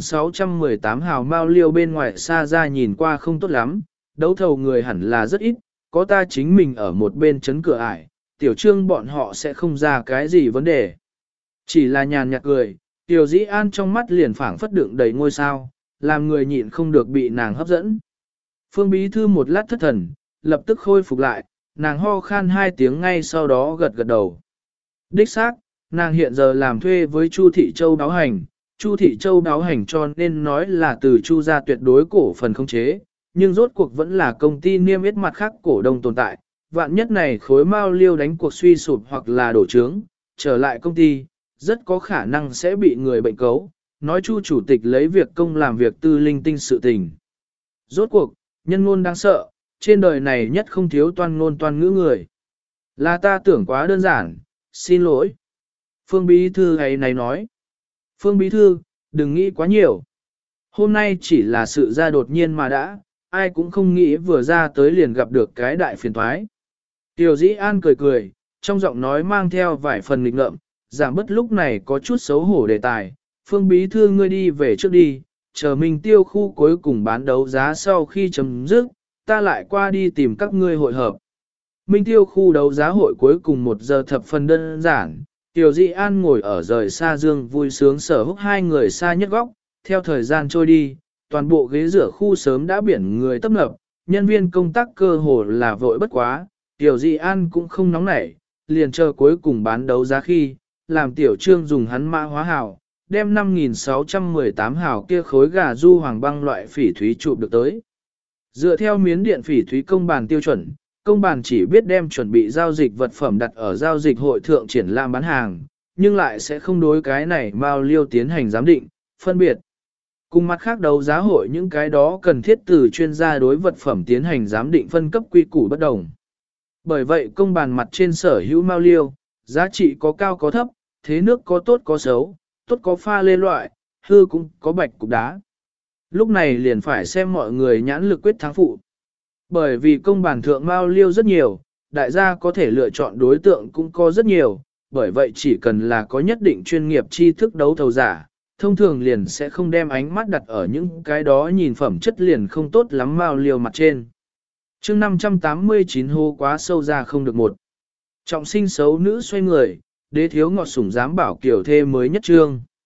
5.618 hào mao liêu bên ngoài xa ra nhìn qua không tốt lắm, đấu thầu người hẳn là rất ít, có ta chính mình ở một bên chấn cửa ải, tiểu trương bọn họ sẽ không ra cái gì vấn đề. Chỉ là nhàn nhạt cười, Tiểu Dĩ An trong mắt liền phảng phất đựng đầy ngôi sao, làm người nhịn không được bị nàng hấp dẫn. Phương bí thư một lát thất thần, lập tức khôi phục lại, nàng ho khan 2 tiếng ngay sau đó gật gật đầu. Đích xác, nàng hiện giờ làm thuê với Chu Thị Châu đáo hành, Chu Thị Châu đáo hành cho nên nói là từ Chu gia tuyệt đối cổ phần không chế, nhưng rốt cuộc vẫn là công ty niêm yết mặt khác cổ đông tồn tại, vạn nhất này khối mao liêu đánh cuộc suy sụp hoặc là đổ trướng, trở lại công ty, rất có khả năng sẽ bị người bệnh cấu, nói Chu chủ tịch lấy việc công làm việc tư linh tinh sự tình. Rốt cuộc, nhân ngôn đáng sợ, trên đời này nhất không thiếu toan ngôn toan ngữ người. Là ta tưởng quá đơn giản, xin lỗi. Phương bí thư ấy này nói. Phương bí thư, đừng nghĩ quá nhiều. Hôm nay chỉ là sự ra đột nhiên mà đã, ai cũng không nghĩ vừa ra tới liền gặp được cái đại phiền thoái. Tiểu Dĩ An cười cười, trong giọng nói mang theo vài phần nghịch ngợm, giảm bớt lúc này có chút xấu hổ đề tài. Phương bí thư ngươi đi về trước đi, chờ mình tiêu khu cuối cùng bán đấu giá sau khi chấm dứt, ta lại qua đi tìm các ngươi hội hợp. Minh tiêu khu đấu giá hội cuối cùng 1 giờ thập phần đơn giản, Tiểu Dĩ An ngồi ở rời xa dương vui sướng sở húc 2 người xa nhất góc, theo thời gian trôi đi, toàn bộ ghế rửa khu sớm đã biển người tấp nập, nhân viên công tác cơ hồ là vội bất quá, Tiểu Dĩ An cũng không nóng nảy, liền chờ cuối cùng bán đấu giá khi, làm Tiểu Trương dùng hắn mã hóa hào, đem 5.618 hào kia khối gà du hoàng băng loại phỉ thúy chụp được tới. Dựa theo miến điện phỉ thúy công bàn tiêu chuẩn, công bàn chỉ biết đem chuẩn bị giao dịch vật phẩm đặt ở giao dịch hội thượng triển lãm bán hàng, nhưng lại sẽ không đối cái này mao liêu tiến hành giám định, phân biệt. Cùng mặt khác đấu giá hội những cái đó cần thiết từ chuyên gia đối vật phẩm tiến hành giám định phân cấp quy củ bất đồng. Bởi vậy công bàn mặt trên sở hữu mao liêu, giá trị có cao có thấp, thế nước có tốt có xấu, tốt có pha lê loại, hư cũng có bạch cục đá. Lúc này liền phải xem mọi người nhãn lực quyết thắng phụ. Bởi vì công bàn thượng mao liêu rất nhiều, đại gia có thể lựa chọn đối tượng cũng có rất nhiều, bởi vậy chỉ cần là có nhất định chuyên nghiệp tri thức đấu thầu giả, thông thường liền sẽ không đem ánh mắt đặt ở những cái đó nhìn phẩm chất liền không tốt lắm mao liêu mặt trên. chương 589 hô quá sâu ra không được một. Trọng sinh xấu nữ xoay người, đế thiếu ngọt sủng dám bảo kiểu thê mới nhất trương.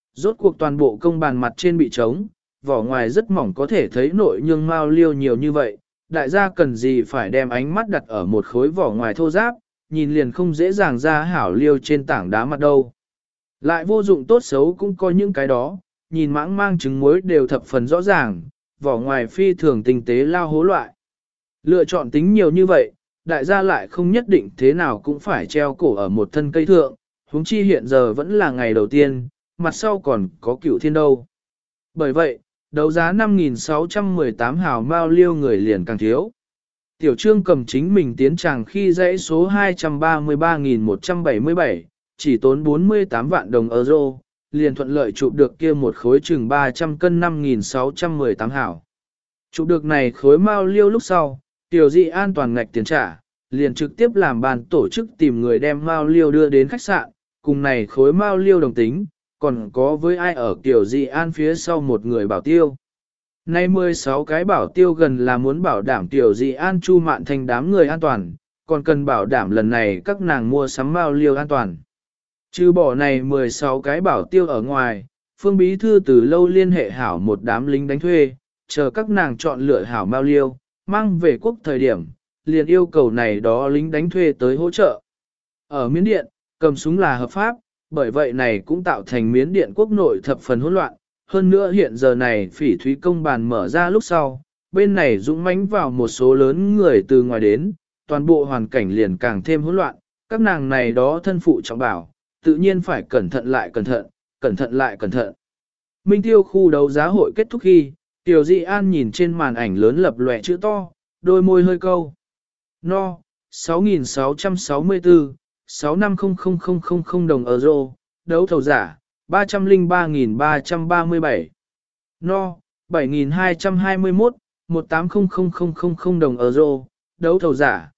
Rốt cuộc toàn bộ công bàn mặt trên bị trống, vỏ ngoài rất mỏng có thể thấy nội nhương mao liêu nhiều như vậy, đại gia cần gì phải đem ánh mắt đặt ở một khối vỏ ngoài thô ráp, nhìn liền không dễ dàng ra hảo liêu trên tảng đá mặt đâu. Lại vô dụng tốt xấu cũng có những cái đó, nhìn mãng mang trứng muối đều thập phần rõ ràng, vỏ ngoài phi thường tinh tế lao hố loại. Lựa chọn tính nhiều như vậy, đại gia lại không nhất định thế nào cũng phải treo cổ ở một thân cây thượng, huống chi hiện giờ vẫn là ngày đầu tiên, mặt sau còn có cửu thiên đâu. Bởi vậy, đấu giá 5.618 hào mao liêu người liền càng thiếu. Tiểu Trương cầm chính mình tiến tràng khi dãy số 233.177, chỉ tốn 48 vạn đồng euro, liền thuận lợi chụp được kia một khối chừng 300 cân 5.618 hào. Chụp được này khối mao liêu lúc sau, Tiểu Dị an toàn ngạch tiền trả, liền trực tiếp làm bàn tổ chức tìm người đem mao liêu đưa đến khách sạn, cùng này khối mao liêu đồng tính, còn có với ai ở Tiểu Dị an phía sau một người bảo tiêu. Nay 16 cái bảo tiêu gần là muốn bảo đảm Tiểu Dị an chu mạn thành đám người an toàn, còn cần bảo đảm lần này các nàng mua sắm mao liêu an toàn. Trừ bỏ này 16 cái bảo tiêu ở ngoài, Phương Bí Thư từ lâu liên hệ hảo một đám lính đánh thuê, chờ các nàng chọn lựa hảo mao liêu, mang về quốc thời điểm, liền yêu cầu này đó lính đánh thuê tới hỗ trợ. Ở Miến Điện, cầm súng là hợp pháp, bởi vậy này cũng tạo thành Miến Điện quốc nội thập phần hỗn loạn. Hơn nữa hiện giờ này Phỉ Thúy công bàn mở ra lúc sau, bên này dũng mãnh vào một số lớn người từ ngoài đến, toàn bộ hoàn cảnh liền càng thêm hỗn loạn, các nàng này đó thân phụ trọng bảo, tự nhiên phải cẩn thận lại cẩn thận, cẩn thận lại cẩn thận. Minh Tiêu khu đấu giá hội kết thúc khi, Tiểu Dị An nhìn trên màn ảnh lớn lập lòe chữ to, đôi môi hơi câu. No, 6.664, 650.000 đồng euro, đấu thầu giả, 303.337. No, 7.221, 180.000 đồng euro, đấu thầu giả,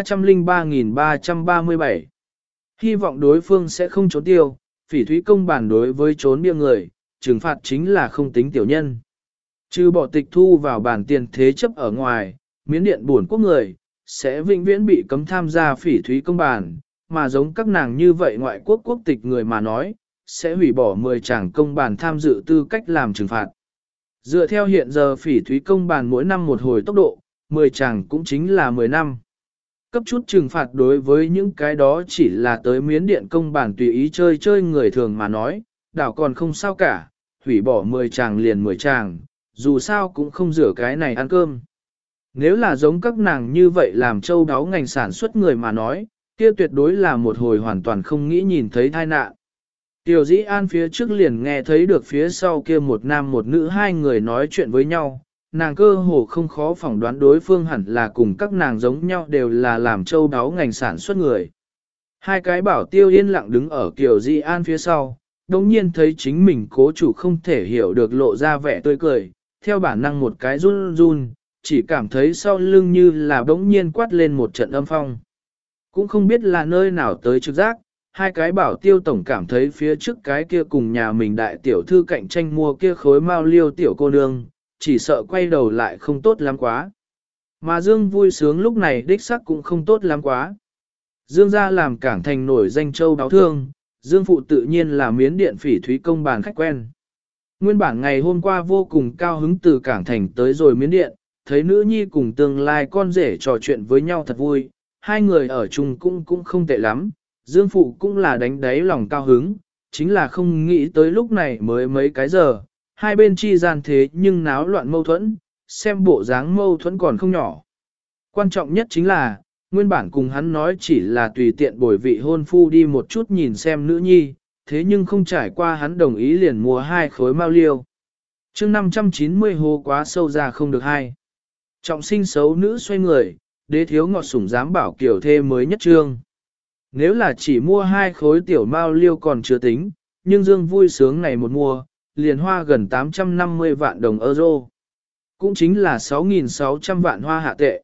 303.337. Hy vọng đối phương sẽ không trốn tiêu, Phỉ Thúy công bản đối với trốn bia người, trừng phạt chính là không tính tiểu nhân. Trừ bỏ tịch thu vào bản tiền thế chấp ở ngoài, Miến Điện buồn quốc người, sẽ vĩnh viễn bị cấm tham gia Phỉ Thúy công bản, mà giống các nàng như vậy ngoại quốc quốc tịch người mà nói, sẽ hủy bỏ 10 tràng công bản tham dự tư cách làm trừng phạt. Dựa theo hiện giờ Phỉ Thúy công bản mỗi năm một hồi tốc độ, 10 tràng cũng chính là 10 năm. Cấp chút trừng phạt đối với những cái đó chỉ là tới Miến Điện công bản tùy ý chơi chơi người thường mà nói, đảo còn không sao cả, hủy bỏ 10 tràng liền 10 tràng, dù sao cũng không rửa cái này ăn cơm. Nếu là giống các nàng như vậy làm châu đáo ngành sản xuất người mà nói, kia tuyệt đối là một hồi hoàn toàn không nghĩ nhìn thấy tai nạn. Tiểu Dĩ An phía trước liền nghe thấy được phía sau kia một nam một nữ hai người nói chuyện với nhau, nàng cơ hồ không khó phỏng đoán đối phương hẳn là cùng các nàng giống nhau đều là làm châu đáo ngành sản xuất người. Hai cái bảo tiêu yên lặng đứng ở Tiểu Dĩ An phía sau, đồng nhiên thấy chính mình cố chủ không thể hiểu được lộ ra vẻ tươi cười, theo bản năng một cái run run, chỉ cảm thấy sau lưng như là đống nhiên quát lên một trận âm phong. Cũng không biết là nơi nào tới trực giác, hai cái bảo tiêu tổng cảm thấy phía trước cái kia cùng nhà mình đại tiểu thư cạnh tranh mua kia khối mao liêu tiểu cô nương, chỉ sợ quay đầu lại không tốt lắm quá. Mà Dương vui sướng lúc này đích sắc cũng không tốt lắm quá. Dương gia làm cảng thành nổi danh châu đáo thương, Dương phụ tự nhiên là Miến Điện Phỉ Thúy công bàn khách quen. Nguyên bản ngày hôm qua vô cùng cao hứng từ cảng thành tới rồi Miến Điện, thấy nữ nhi cùng tương lai con rể trò chuyện với nhau thật vui, hai người ở chung cũng không tệ lắm, Dương phụ cũng là đánh đáy lòng cao hứng, chính là không nghĩ tới lúc này mới mấy cái giờ, hai bên chi gian thế nhưng náo loạn mâu thuẫn, xem bộ dáng mâu thuẫn còn không nhỏ. Quan trọng nhất chính là, nguyên bản cùng hắn nói chỉ là tùy tiện bồi vị hôn phu đi một chút nhìn xem nữ nhi, thế nhưng không trải qua hắn đồng ý liền mua hai khối mao liêu. chương 590 hô quá sâu ra không được hai. Trọng sinh xấu nữ xoay người, đế thiếu ngọt sủng dám bảo kiểu thê mới nhất trương. Nếu là chỉ mua hai khối tiểu mao liêu còn chưa tính, nhưng Dương vui sướng này một mua, liền hoa gần 850 vạn đồng euro. Cũng chính là 6.600 vạn hoa hạ tệ.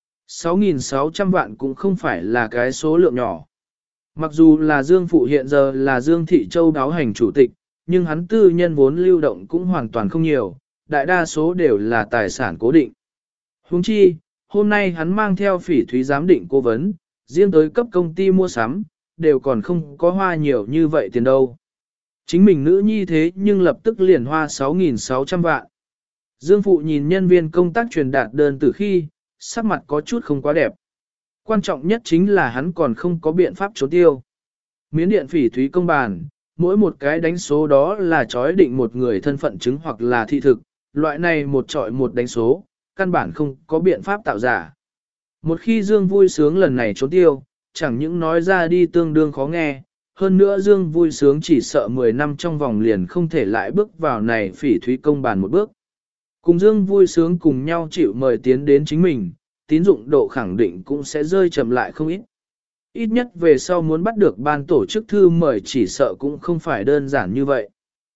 6.600 vạn cũng không phải là cái số lượng nhỏ. Mặc dù là Dương phụ hiện giờ là Dương Thị Châu đáo hành chủ tịch, nhưng hắn tư nhân vốn lưu động cũng hoàn toàn không nhiều, đại đa số đều là tài sản cố định. Huống chi, hôm nay hắn mang theo Phỉ Thúy giám định cố vấn, riêng tới cấp công ty mua sắm, đều còn không có hoa nhiều như vậy tiền đâu. Chính mình nữ nhi thế nhưng lập tức liền hoa 6.600 vạn. Dương Phụ nhìn nhân viên công tác truyền đạt đơn từ khi, sắc mặt có chút không quá đẹp. Quan trọng nhất chính là hắn còn không có biện pháp trốn tiêu. Miến điện phỉ thúy công bàn, mỗi một cái đánh số đó là chói định một người thân phận chứng hoặc là thị thực, loại này một trọi một đánh số, căn bản không có biện pháp tạo giả. Một khi Dương vui sướng lần này trốn tiêu, chẳng những nói ra đi tương đương khó nghe, hơn nữa Dương vui sướng chỉ sợ 10 năm trong vòng liền không thể lại bước vào này phỉ thúy công bàn một bước. Cùng Dương vui sướng cùng nhau chịu mời tiến đến chính mình, tín dụng độ khẳng định cũng sẽ rơi chậm lại không ít. Ít nhất về sau muốn bắt được ban tổ chức thư mời chỉ sợ cũng không phải đơn giản như vậy.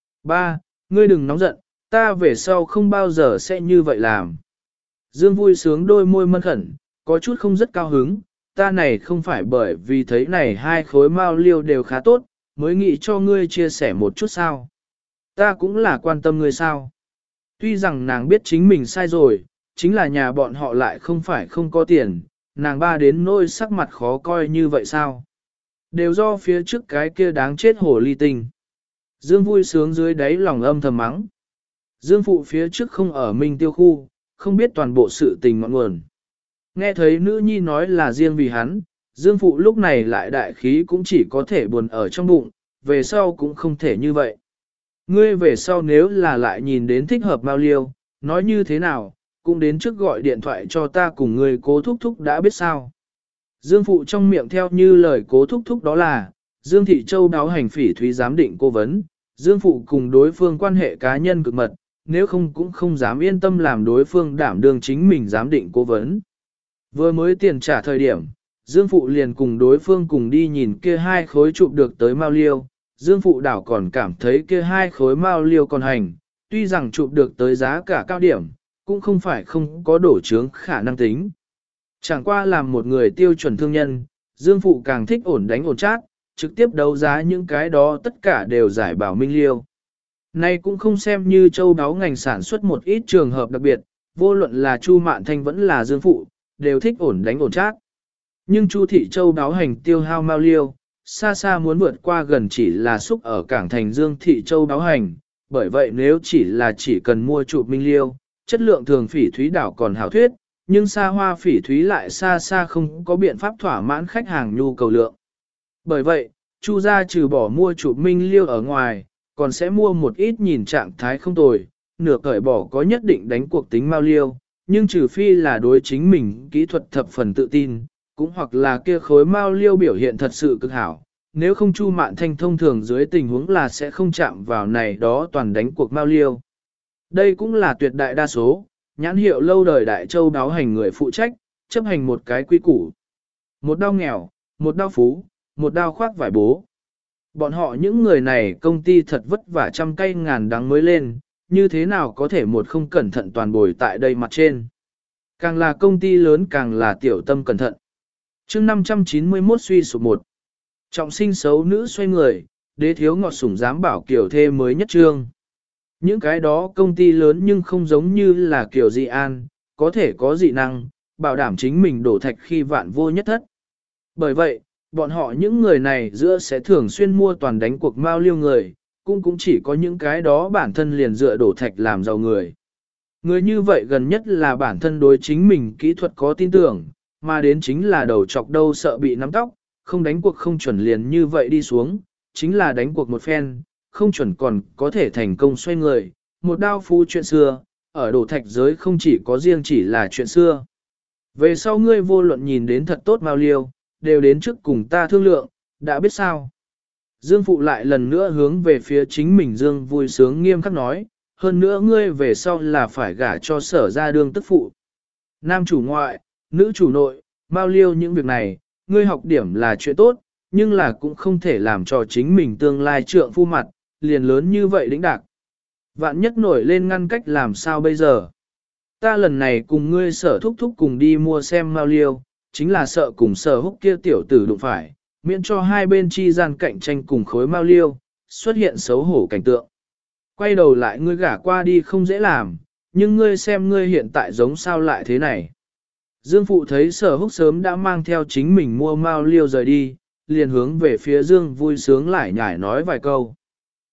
3. Ngươi đừng nóng giận, ta về sau không bao giờ sẽ như vậy làm. Dương vui sướng đôi môi mân khẩn, có chút không rất cao hứng, ta này không phải bởi vì thấy này hai khối mao liêu đều khá tốt, mới nghĩ cho ngươi chia sẻ một chút sao. Ta cũng là quan tâm ngươi sao. Tuy rằng nàng biết chính mình sai rồi, chính là nhà bọn họ lại không phải không có tiền, nàng ba đến nỗi sắc mặt khó coi như vậy sao. Đều do phía trước cái kia đáng chết hồ ly tinh. Dương vui sướng dưới đáy lòng âm thầm mắng. Dương phụ phía trước không ở Minh Tiêu khu, không biết toàn bộ sự tình ngọn nguồn. Nghe thấy nữ nhi nói là riêng vì hắn, Dương phụ lúc này lại đại khí cũng chỉ có thể buồn ở trong bụng, về sau cũng không thể như vậy. Ngươi về sau nếu là lại nhìn đến thích hợp Mao Liêu, nói như thế nào, cũng đến trước gọi điện thoại cho ta cùng ngươi cố thúc thúc đã biết sao. Dương phụ trong miệng theo như lời cố thúc thúc đó là, Dương Thị Châu đáo hành phỉ thúy giám định cố vấn, Dương phụ cùng đối phương quan hệ cá nhân cực mật, nếu không cũng không dám yên tâm làm đối phương đảm đương chính mình giám định cố vấn. Vừa mới tiền trả thời điểm, Dương phụ liền cùng đối phương cùng đi nhìn kia hai khối chụp được tới Mao Liêu, Dương phụ đảo còn cảm thấy kia hai khối Mao Liêu còn hành, tuy rằng chụp được tới giá cả cao điểm, cũng không phải không có đổ chướng khả năng tính. Chẳng qua làm một người tiêu chuẩn thương nhân, Dương phụ càng thích ổn đánh ổn chát, trực tiếp đấu giá những cái đó tất cả đều giải bảo minh liêu. Này cũng không xem như châu đáo ngành sản xuất một ít trường hợp đặc biệt, vô luận là Chu Mạn Thanh vẫn là Dương phụ, đều thích ổn đánh ổn chát. Nhưng Chu Thị Châu đáo hành tiêu hao Mao Liêu, xa xa muốn vượt qua gần chỉ là xúc ở cảng thành Dương Thị Châu đáo hành, bởi vậy nếu chỉ cần mua chụp minh liêu, chất lượng thường phỉ thúy đảo còn hảo thuyết, nhưng xa hoa phỉ thúy lại xa xa không có biện pháp thỏa mãn khách hàng nhu cầu lượng. Bởi vậy, Chu gia trừ bỏ mua chụp minh liêu ở ngoài, còn sẽ mua một ít nhìn trạng thái không tồi, nửa cởi bỏ có nhất định đánh cuộc tính Mao Liêu, nhưng trừ phi là đối chính mình kỹ thuật thập phần tự tin, cũng hoặc là kia khối Mao Liêu biểu hiện thật sự cực hảo, nếu không Chu Mạn Thanh thông thường dưới tình huống là sẽ không chạm vào này đó toàn đánh cuộc Mao Liêu. Đây cũng là tuyệt đại đa số, nhãn hiệu lâu đời Đại Châu đáo hành người phụ trách, chấp hành một cái quy củ. Một đao nghèo, một đao phú, một đao khoác vải bố. Bọn họ những người này công ty thật vất vả trăm cây ngàn đắng mới lên, như thế nào có thể một không cẩn thận toàn bồi tại đây mặt trên. Càng là công ty lớn càng là tiểu tâm cẩn thận. chương 591 suy sụp 1. Trọng sinh xấu nữ xoay người, đế thiếu ngọt sủng dám bảo kiểu thê mới nhất trương. Những cái đó công ty lớn nhưng không giống như là kiểu dị an, có thể có dị năng, bảo đảm chính mình đổ thạch khi vạn vô nhất thất. Bởi vậy, bọn họ những người này giữa sẽ thường xuyên mua toàn đánh cuộc Mao Liêu người, cũng chỉ có những cái đó bản thân liền dựa đổ thạch làm giàu người. Người như vậy gần nhất là bản thân đối chính mình kỹ thuật có tin tưởng, mà đến chính là đầu chọc đâu sợ bị nắm tóc, không đánh cuộc không chuẩn liền như vậy đi xuống, chính là đánh cuộc một phen, không chuẩn còn có thể thành công xoay người, một đao phu chuyện xưa, ở đổ thạch giới không chỉ có riêng chỉ là chuyện xưa. Về sau ngươi vô luận nhìn đến thật tốt Mao Liêu, đều đến trước cùng ta thương lượng, đã biết sao. Dương phụ lại lần nữa hướng về phía chính mình Dương vui sướng nghiêm khắc nói, hơn nữa ngươi về sau là phải gả cho Sở ra đương tức phụ. Nam chủ ngoại, nữ chủ nội, Mao Liêu những việc này, ngươi học điểm là chuyện tốt, nhưng là cũng không thể làm cho chính mình tương lai trượng phu mặt, liền lớn như vậy đĩnh đạc. Vạn nhất nổi lên ngăn cách làm sao bây giờ? Ta lần này cùng ngươi Sở thúc thúc cùng đi mua xem Mao Liêu, chính là sợ cùng Sở húc kia tiểu tử đụng phải, miễn cho hai bên chi gian cạnh tranh cùng khối Mao Liêu, xuất hiện xấu hổ cảnh tượng. Quay đầu lại ngươi gả qua đi không dễ làm, nhưng ngươi xem ngươi hiện tại giống sao lại thế này. Dương phụ thấy Sở húc sớm đã mang theo chính mình mua Mao Liêu rời đi, liền hướng về phía Dương vui sướng lại nhải nói vài câu.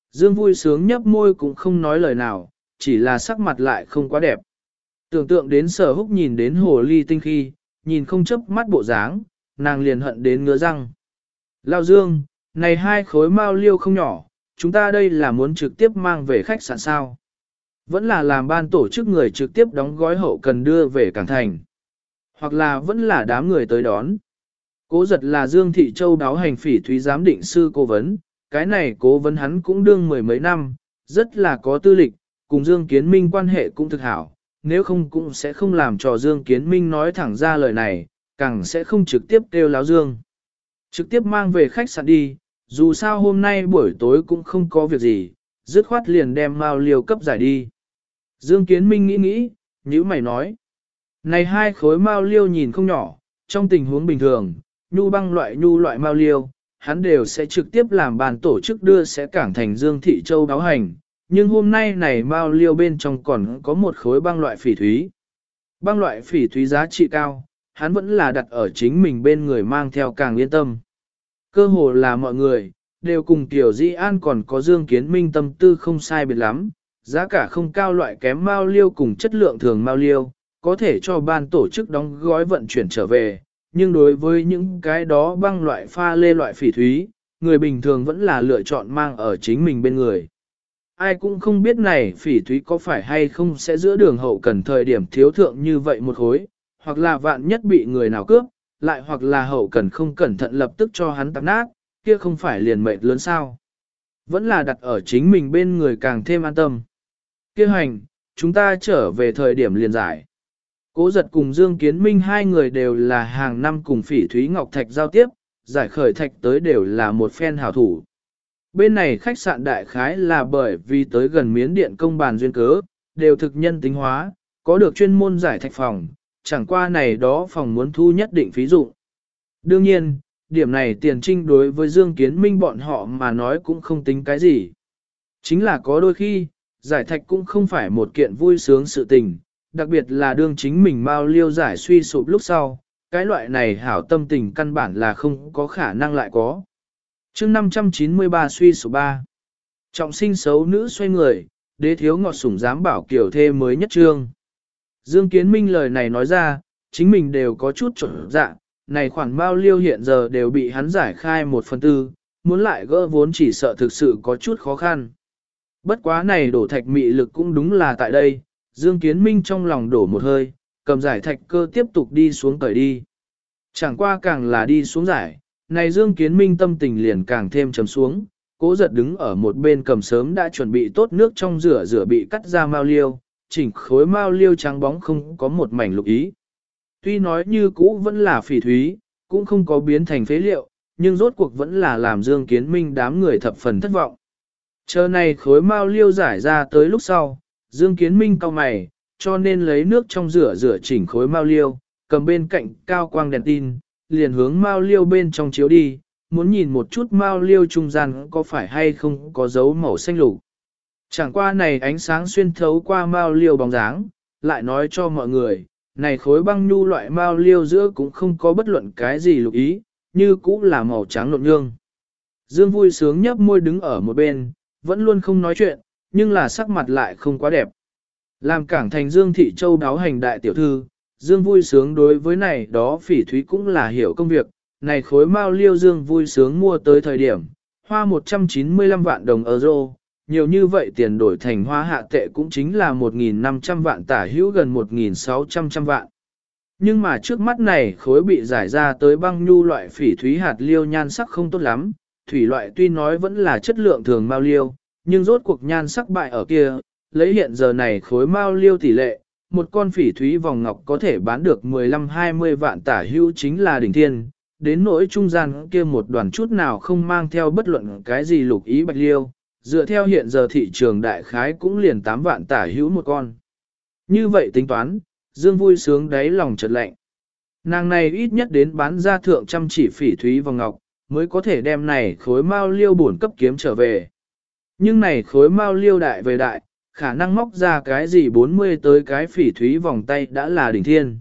Dương vui sướng nhấp môi cũng không nói lời nào, chỉ là sắc mặt lại không quá đẹp. Tưởng tượng đến Sở Húc nhìn đến hồ ly tinh khi, nhìn không chớp mắt bộ dáng, nàng liền hận đến ngứa răng. Lao Dương, này hai khối mao liêu không nhỏ, chúng ta đây là muốn trực tiếp mang về khách sạn sao. Vẫn là làm ban tổ chức người trực tiếp đóng gói hậu cần đưa về Cảng Thành. Hoặc là vẫn là đám người tới đón. Cố giật là Dương Thị Châu đáo hành phỉ thúy giám định sư cố vấn, cái này cố vấn hắn cũng đương mười mấy năm, rất là có tư lịch, cùng Dương Kiến Minh quan hệ cũng thực hảo, nếu không cũng sẽ không làm cho Dương Kiến Minh nói thẳng ra lời này, càng sẽ không trực tiếp kêu láo Dương. Trực tiếp mang về khách sạn đi, dù sao hôm nay buổi tối cũng không có việc gì, dứt khoát liền đem mao liều cấp giải đi. Dương Kiến Minh nghĩ, nhữ mày nói. Này hai khối mao liêu nhìn không nhỏ, trong tình huống bình thường, nhu loại mao liêu, hắn đều sẽ trực tiếp làm bàn tổ chức đưa sẽ Cảng Thành Dương Thị Châu đáo hành. Nhưng hôm nay này mao liêu bên trong còn có một khối băng loại phỉ thúy. Băng loại phỉ thúy giá trị cao, hắn vẫn là đặt ở chính mình bên người mang theo càng yên tâm. Cơ hồ là mọi người, đều cùng Tiểu Di An còn có Dương Kiến Minh tâm tư không sai biệt lắm, giá cả không cao loại kém mao liêu cùng chất lượng thường mao liêu, có thể cho ban tổ chức đóng gói vận chuyển trở về, nhưng đối với những cái đó băng loại pha lê loại phỉ thúy, người bình thường vẫn là lựa chọn mang ở chính mình bên người. Ai cũng không biết này phỉ thúy có phải hay không sẽ giữa đường hậu cần thời điểm thiếu thượng như vậy một khối, hoặc là vạn nhất bị người nào cướp, lại hoặc là hậu cần không cẩn thận lập tức cho hắn tạp nát, kia không phải liền mệt lớn sao. Vẫn là đặt ở chính mình bên người càng thêm an tâm. Kia hành, chúng ta trở về thời điểm liền giải. Cố giật cùng Dương Kiến Minh hai người đều là hàng năm cùng phỉ thúy ngọc thạch giao tiếp, giải khởi thạch tới đều là một phen hảo thủ. Bên này khách sạn đại khái là bởi vì tới gần miến điện công bàn duyên cớ, đều thực nhân tính hóa, có được chuyên môn giải thạch phòng, chẳng qua này đó phòng muốn thu nhất định phí dụng. Đương nhiên, điểm này tiền trinh đối với Dương Kiến Minh bọn họ mà nói cũng không tính cái gì. Chính là có đôi khi, giải thạch cũng không phải một kiện vui sướng sự tình, đặc biệt là đương chính mình mau liêu giải suy sụp lúc sau, cái loại này hảo tâm tình căn bản là không có khả năng lại có. chương 593 suy sụp 3. Trọng sinh xấu nữ xoay người, đế thiếu ngọt sủng dám bảo kiểu thê mới nhất trương. Dương Kiến Minh lời này nói ra, chính mình đều có chút trộn dạ, này khoản bao liêu hiện giờ đều bị hắn giải khai 1/4, muốn lại gỡ vốn chỉ sợ thực sự có chút khó khăn. Bất quá này đổ thạch mị lực cũng đúng là tại đây, Dương Kiến Minh trong lòng đổ một hơi, cầm giải thạch cơ tiếp tục đi xuống cởi đi. Chẳng qua càng là đi xuống giải, này Dương Kiến Minh tâm tình liền càng thêm trầm xuống, Cố giật đứng ở một bên cầm sớm đã chuẩn bị tốt nước trong rửa bị cắt ra mao liêu, chỉnh khối mao liêu trắng bóng không có một mảnh lục ý. Tuy nói như cũ vẫn là phỉ thúy, cũng không có biến thành phế liệu, nhưng rốt cuộc vẫn là làm Dương Kiến Minh đám người thập phần thất vọng. Chờ này khối mao liêu giải ra tới lúc sau, Dương Kiến Minh cau mày, cho nên lấy nước trong rửa chỉnh khối mao liêu, cầm bên cạnh cao quang đèn tin, liền hướng mao liêu bên trong chiếu đi, muốn nhìn một chút mao liêu trung gian có phải hay không có dấu màu xanh lục. Chẳng qua này ánh sáng xuyên thấu qua mao liêu bóng dáng, lại nói cho mọi người, này khối băng nhu loại mao liêu giữa cũng không có bất luận cái gì lục ý, như cũ là màu trắng nộn nhương. Dương vui sướng nhấp môi đứng ở một bên, vẫn luôn không nói chuyện, nhưng là sắc mặt lại không quá đẹp. Làm Cảng Thành Dương Thị Châu đáo hành đại tiểu thư, Dương vui sướng đối với này đó phỉ thúy cũng là hiểu công việc, này khối mao liêu Dương vui sướng mua tới thời điểm, hoa 195 vạn đồng euro, nhiều như vậy tiền đổi thành hoa hạ tệ cũng chính là 1.500 vạn tả hữu gần 1.600 vạn. Nhưng mà trước mắt này khối bị giải ra tới băng nhu loại phỉ thúy hạt liêu nhan sắc không tốt lắm, thủy loại tuy nói vẫn là chất lượng thường mao liêu, nhưng rốt cuộc nhan sắc bại ở kia, lấy hiện giờ này khối mao liêu tỷ lệ, một con phỉ thúy vòng ngọc có thể bán được 15-20 vạn tả hữu chính là đỉnh thiên, đến nỗi trung gian kia một đoàn chút nào không mang theo bất luận cái gì lục ý bạch liêu, dựa theo hiện giờ thị trường đại khái cũng liền 8 vạn tả hữu một con. Như vậy tính toán, Dương vui sướng đáy lòng chợt lạnh. Nàng này ít nhất đến bán ra thượng trăm chỉ phỉ thúy vòng ngọc, mới có thể đem này khối mao liêu bổn cấp kiếm trở về. Nhưng này khối mao liêu đại về đại, khả năng móc ra cái gì 40 tới cái phỉ thúy vòng tay đã là đỉnh thiên.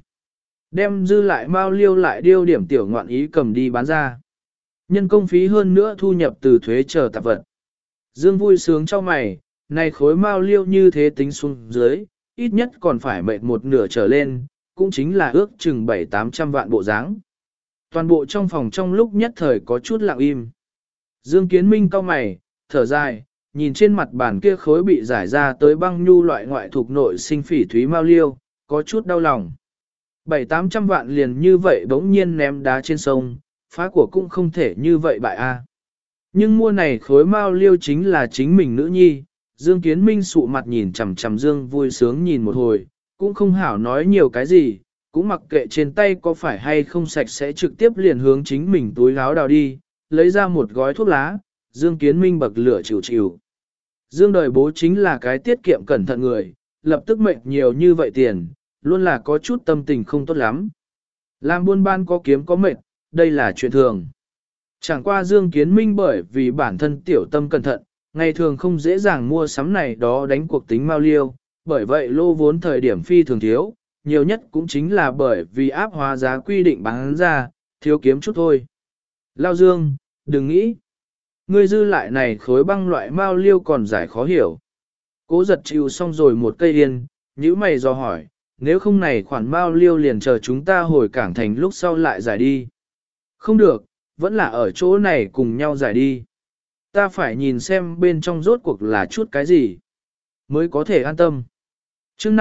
Đem dư lại mao liêu lại điêu điểm tiểu ngoạn ý cầm đi bán ra. Nhân công phí hơn nữa thu nhập từ thuế chờ tạp vật. Dương vui sướng cho mày, này khối mao liêu như thế tính xuống dưới, ít nhất còn phải mệt một nửa trở lên, cũng chính là ước chừng 700-800 vạn bộ dáng. Toàn bộ trong phòng trong lúc nhất thời có chút lặng im. Dương Kiến Minh cau mày, thở dài, nhìn trên mặt bàn kia khối bị giải ra tới băng nhu loại ngoại thuộc nội sinh phỉ thúy mao liêu, có chút đau lòng. 700-800 vạn liền như vậy bỗng nhiên ném đá trên sông, phá của cũng không thể như vậy bại a. Nhưng mua này khối mao liêu chính là chính mình nữ nhi, Dương Kiến Minh sụ mặt nhìn chằm chằm Dương vui sướng nhìn một hồi, cũng không hảo nói nhiều cái gì, cũng mặc kệ trên tay có phải hay không sạch sẽ trực tiếp liền hướng chính mình túi áo đào đi, lấy ra một gói thuốc lá, Dương Kiến Minh bậc lửa chịu chịu. Dương đời bố chính là cái tiết kiệm cẩn thận người, lập tức mệnh nhiều như vậy tiền, luôn là có chút tâm tình không tốt lắm. Làm buôn ban có kiếm có mệt, đây là chuyện thường. Chẳng qua Dương Kiến Minh bởi vì bản thân tiểu tâm cẩn thận, ngày thường không dễ dàng mua sắm này đó đánh cuộc tính mao liêu, bởi vậy lô vốn thời điểm phi thường thiếu, nhiều nhất cũng chính là bởi vì áp hóa giá quy định bán ra, thiếu kiếm chút thôi. Lao Dương, đừng nghĩ. Ngươi dư lại này khối băng loại mao liêu còn giải khó hiểu. Cố giật chịu xong rồi một cây yên, nhíu mày do hỏi, nếu không này khoản mao liêu liền chờ chúng ta hồi cảng thành lúc sau lại giải đi. Không được, vẫn là ở chỗ này cùng nhau giải đi. Ta phải nhìn xem bên trong rốt cuộc là chút cái gì, mới có thể an tâm. chương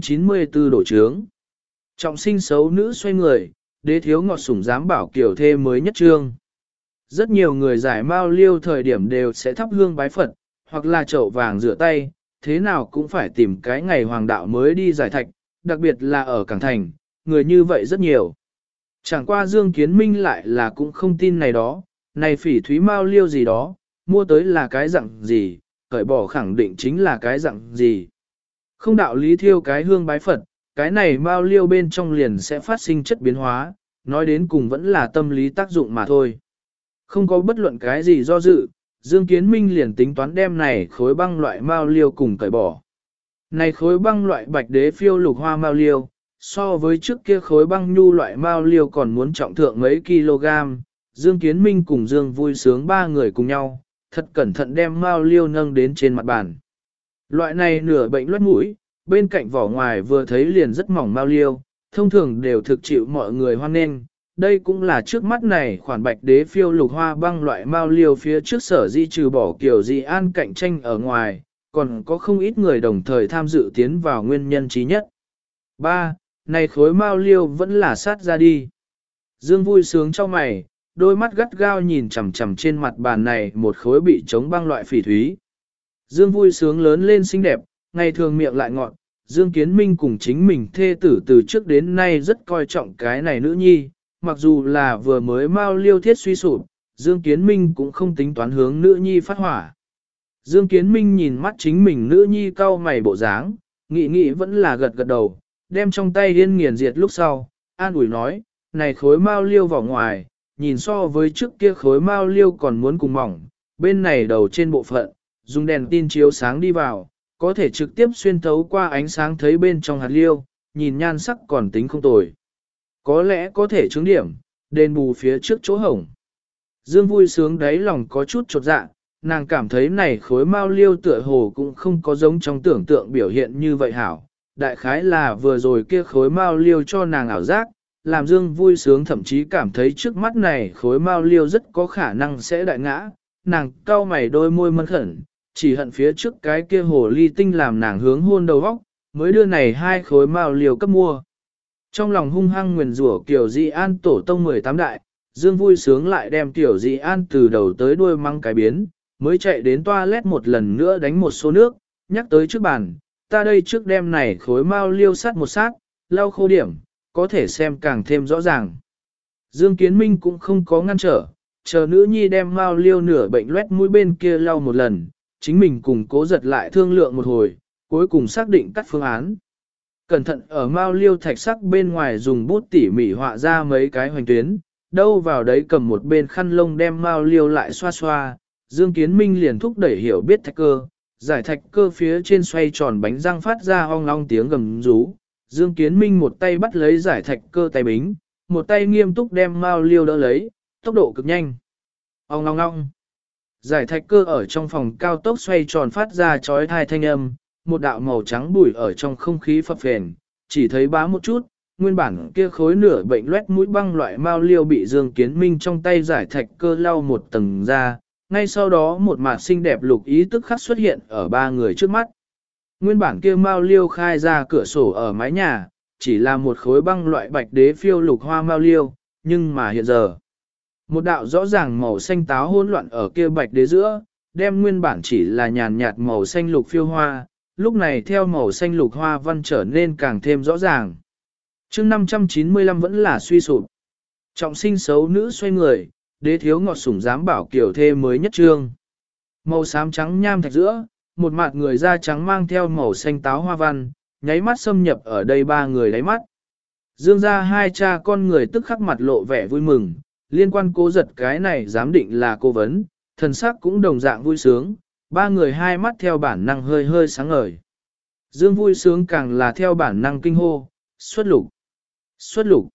594 đổ trướng. Trọng sinh xấu nữ xoay người, đế thiếu ngọt sủng dám bảo kiểu thê mới nhất trương. Rất nhiều người giải mao liêu thời điểm đều sẽ thắp hương bái Phật, hoặc là chậu vàng rửa tay, thế nào cũng phải tìm cái ngày hoàng đạo mới đi giải thạch, đặc biệt là ở Cảng Thành, người như vậy rất nhiều. Chẳng qua Dương Kiến Minh lại là cũng không tin này đó, này phỉ thúy mao liêu gì đó, mua tới là cái dạng gì, cởi bỏ khẳng định chính là cái dạng gì. Không đạo lý thiêu cái hương bái Phật, cái này mao liêu bên trong liền sẽ phát sinh chất biến hóa, nói đến cùng vẫn là tâm lý tác dụng mà thôi. Không có bất luận cái gì do dự, Dương Kiến Minh liền tính toán đem này khối băng loại mao liêu cùng cởi bỏ. Này khối băng loại bạch đế phiêu lục hoa mao liêu, so với trước kia khối băng nhu loại mao liêu còn muốn trọng thượng mấy kg, Dương Kiến Minh cùng Dương vui sướng ba người cùng nhau, thật cẩn thận đem mao liêu nâng đến trên mặt bàn. Loại này nửa bệnh loét mũi, bên cạnh vỏ ngoài vừa thấy liền rất mỏng mao liêu, thông thường đều thực chịu mọi người hoan nghênh. Đây cũng là trước mắt này khoản bạch đế phiêu lục hoa băng loại mao liêu phía trước sở di trừ bỏ kiểu dị an cạnh tranh ở ngoài, còn có không ít người đồng thời tham dự tiến vào nguyên nhân trí nhất. 3. Này khối mao liêu vẫn là sát ra đi. Dương vui sướng cho mày, đôi mắt gắt gao nhìn chằm chằm trên mặt bàn này một khối bị chống băng loại phỉ thúy. Dương vui sướng lớn lên xinh đẹp, ngày thường miệng lại ngọn, Dương Kiến Minh cùng chính mình thê tử từ trước đến nay rất coi trọng cái này nữ nhi, mặc dù là vừa mới mao liêu thiết suy sụp, Dương Kiến Minh cũng không tính toán hướng nữ nhi phát hỏa. Dương Kiến Minh nhìn mắt chính mình nữ nhi cau mày bộ dáng, nghĩ vẫn là gật gật đầu, đem trong tay yên nghiền diệt lúc sau, an ủi nói, này khối mao liêu vào ngoài, nhìn so với trước kia khối mao liêu còn muốn cùng mỏng, bên này đầu trên bộ phận, dùng đèn tin chiếu sáng đi vào, có thể trực tiếp xuyên thấu qua ánh sáng thấy bên trong hạt liêu, nhìn nhan sắc còn tính không tồi. Có lẽ có thể chứng điểm, đền bù phía trước chỗ hổng. Dương vui sướng đáy lòng có chút chột dạ, nàng cảm thấy này khối mao liêu tựa hồ cũng không có giống trong tưởng tượng biểu hiện như vậy hảo. Đại khái là vừa rồi kia khối mao liêu cho nàng ảo giác, làm Dương vui sướng thậm chí cảm thấy trước mắt này khối mao liêu rất có khả năng sẽ đại ngã. Nàng cau mày đôi môi mân khẩn, chỉ hận phía trước cái kia hồ ly tinh làm nàng hướng hôn đầu góc, mới đưa này hai khối mao liêu cấp mua. Trong lòng hung hăng nguyền rủa Kiều Dị An tổ tông 18 đại, Dương vui sướng lại đem Kiều Dị An từ đầu tới đuôi mang cái biến, mới chạy đến toilet một lần nữa đánh một số nước, nhắc tới trước bàn, ta đây trước đem này khối mao liêu sát một sát, lau khô điểm, có thể xem càng thêm rõ ràng. Dương Kiến Minh cũng không có ngăn trở, chờ nữ nhi đem mao liêu nửa bệnh loét mũi bên kia lau một lần, chính mình cùng Cố Giật lại thương lượng một hồi, cuối cùng xác định các phương án. Cẩn thận ở mao liêu thạch sắc bên ngoài dùng bút tỉ mỉ họa ra mấy cái hoành tuyến, đâu vào đấy cầm một bên khăn lông đem mao liêu lại xoa xoa, Dương Kiến Minh liền thúc đẩy hiểu biết thạch cơ, giải thạch cơ phía trên xoay tròn bánh răng phát ra ong ong tiếng gầm rú. Dương Kiến Minh một tay bắt lấy giải thạch cơ tay bính, một tay nghiêm túc đem mao liêu đỡ lấy, tốc độ cực nhanh. Ong ong ong. Giải thạch cơ ở trong phòng cao tốc xoay tròn phát ra chói tai thanh âm, một đạo màu trắng bụi ở trong không khí phập phền, chỉ thấy bá một chút, nguyên bản kia khối nửa bệnh loét mũi băng loại mao liêu bị Dương Kiến Minh trong tay giải thạch cơ lau một tầng ra, ngay sau đó một mạt xinh đẹp lục ý tức khắc xuất hiện ở ba người trước mắt. Nguyên bản kia mao liêu khai ra cửa sổ ở mái nhà, chỉ là một khối băng loại bạch đế phiêu lục hoa mao liêu, nhưng mà hiện giờ, một đạo rõ ràng màu xanh táo hỗn loạn ở kia bạch đế giữa, đem nguyên bản chỉ là nhàn nhạt màu xanh lục phiêu hoa, lúc này theo màu xanh lục hoa văn trở nên càng thêm rõ ràng. chương 595 vẫn là suy sụp. Trọng sinh xấu nữ xoay người, đế thiếu ngọt sủng dám bảo kiểu thê mới nhất trương. Màu xám trắng nham thạch giữa, một mặt người da trắng mang theo màu xanh táo hoa văn, nháy mắt xâm nhập ở đây ba người đáy mắt. Dương ra hai cha con người tức khắc mặt lộ vẻ vui mừng, liên quan Cố Giật cái này dám định là cô vấn, thần sắc cũng đồng dạng vui sướng, ba người hai mắt theo bản năng hơi hơi sáng ngời. Dương vui sướng càng là theo bản năng kinh hô, xuất lục, xuất lục.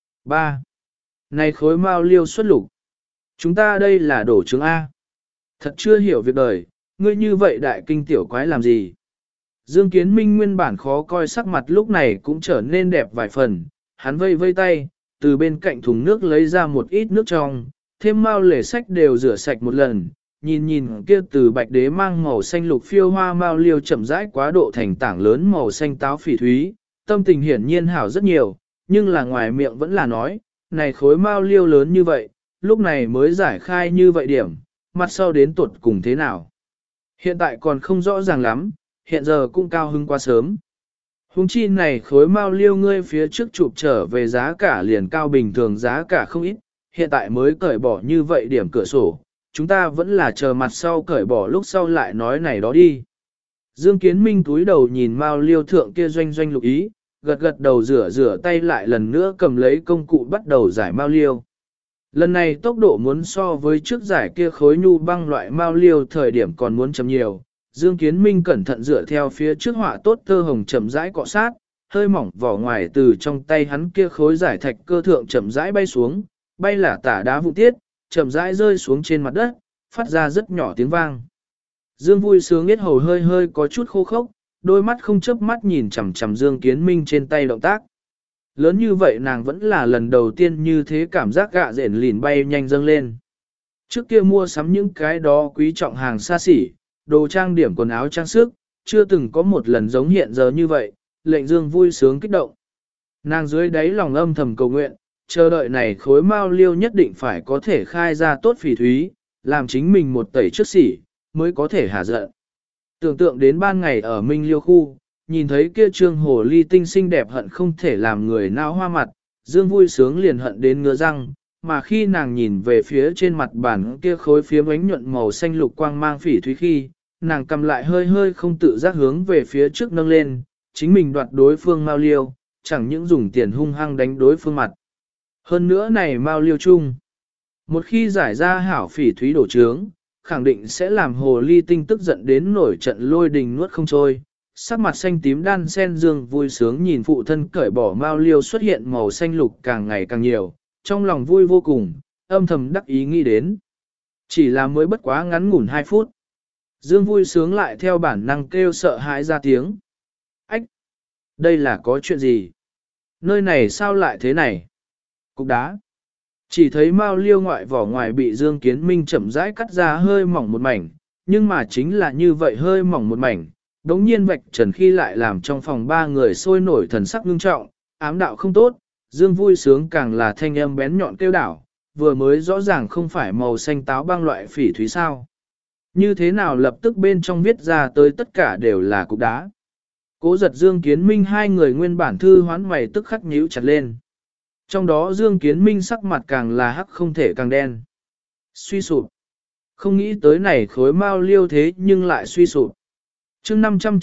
3. Này khối mao liêu xuất lục. Chúng ta đây là đổ trứng A. Thật chưa hiểu việc đời, ngươi như vậy đại kinh tiểu quái làm gì? Dương Kiến Minh nguyên bản khó coi sắc mặt lúc này cũng trở nên đẹp vài phần, hắn vây vây tay, từ bên cạnh thùng nước lấy ra một ít nước trong, thêm mao lề sách đều rửa sạch một lần, nhìn kia từ bạch đế mang màu xanh lục phiêu hoa mao liêu chậm rãi quá độ thành tảng lớn màu xanh táo phỉ thúy, tâm tình hiển nhiên hảo rất nhiều, nhưng là ngoài miệng vẫn là nói, này khối mao liêu lớn như vậy, lúc này mới giải khai như vậy điểm, mặt sau đến tuột cùng thế nào. Hiện tại còn không rõ ràng lắm, hiện giờ cũng cao hứng quá sớm. Hùng chi này khối mao liêu ngươi phía trước chụp trở về giá cả liền cao bình thường giá cả không ít, hiện tại mới cởi bỏ như vậy điểm cửa sổ, chúng ta vẫn là chờ mặt sau cởi bỏ lúc sau lại nói này đó đi. Dương Kiến Minh túi đầu nhìn mao liêu thượng kia doanh doanh lục ý, gật gật đầu rửa tay lại lần nữa cầm lấy công cụ bắt đầu giải mao liêu. Lần này tốc độ muốn so với trước giải kia khối nhu băng loại mao liêu thời điểm còn muốn chậm nhiều. Dương Kiến Minh cẩn thận dựa theo phía trước họa tốt tơ hồng chậm rãi cọ sát, hơi mỏng vỏ ngoài từ trong tay hắn kia khối giải thạch cơ thượng chậm rãi bay xuống, bay là tả đá vụ tiết, chậm rãi rơi xuống trên mặt đất, phát ra rất nhỏ tiếng vang. Dương vui sướng yết hầu hơi hơi có chút khô khốc, đôi mắt không chớp mắt nhìn chằm chằm Dương Kiến Minh trên tay động tác. Lớn như vậy nàng vẫn là lần đầu tiên như thế cảm giác gạ rển lìn bay nhanh dâng lên. Trước kia mua sắm những cái đó quý trọng hàng xa xỉ, đồ trang điểm quần áo trang sức, chưa từng có một lần giống hiện giờ như vậy, lệnh Dương vui sướng kích động. Nàng dưới đáy lòng âm thầm cầu nguyện, chờ đợi này khối mao liêu nhất định phải có thể khai ra tốt phỉ thúy, làm chính mình một tẩy trước xỉ, mới có thể hạ giận. Tưởng tượng đến ban ngày ở Minh Liêu khu, nhìn thấy kia trương hồ ly tinh xinh đẹp hận không thể làm người nao hoa mặt, Dương vui sướng liền hận đến ngứa răng, mà khi nàng nhìn về phía trên mặt bàn kia khối phiếm ánh nhuận màu xanh lục quang mang phỉ thúy khi, nàng cầm lại hơi hơi không tự giác hướng về phía trước nâng lên, chính mình đoạt đối phương mao liêu, chẳng những dùng tiền hung hăng đánh đối phương mặt. Hơn nữa này mao liêu chung, một khi giải ra hảo phỉ thúy đổ trướng, khẳng định sẽ làm hồ ly tinh tức giận đến nổi trận lôi đình nuốt không trôi. Sắc mặt xanh tím đan sen Dương vui sướng nhìn phụ thân cởi bỏ mao liêu xuất hiện màu xanh lục càng ngày càng nhiều, trong lòng vui vô cùng, âm thầm đắc ý nghĩ đến. Chỉ là mới bất quá ngắn ngủn 2 phút. Dương vui sướng lại theo bản năng kêu sợ hãi ra tiếng. Ách! Đây là có chuyện gì? Nơi này sao lại thế này? Cục đá! Chỉ thấy mao liêu ngoại vỏ ngoài bị Dương Kiến Minh chậm rãi cắt ra hơi mỏng một mảnh, nhưng mà chính là như vậy hơi mỏng một mảnh. Đống nhiên vạch trần khi lại làm trong phòng ba người sôi nổi thần sắc ngưng trọng, ám đạo không tốt, Dương vui sướng càng là thanh âm bén nhọn kêu đảo, vừa mới rõ ràng không phải màu xanh táo băng loại phỉ thúy sao. Như thế nào lập tức bên trong viết ra tới tất cả đều là cục đá. Cố Giật Dương Kiến Minh hai người nguyên bản thư hoán mày tức khắc nhíu chặt lên. Trong đó Dương Kiến Minh sắc mặt càng là hắc không thể càng đen. Suy sụp. Không nghĩ tới này khối mao liêu thế nhưng lại suy sụp. chương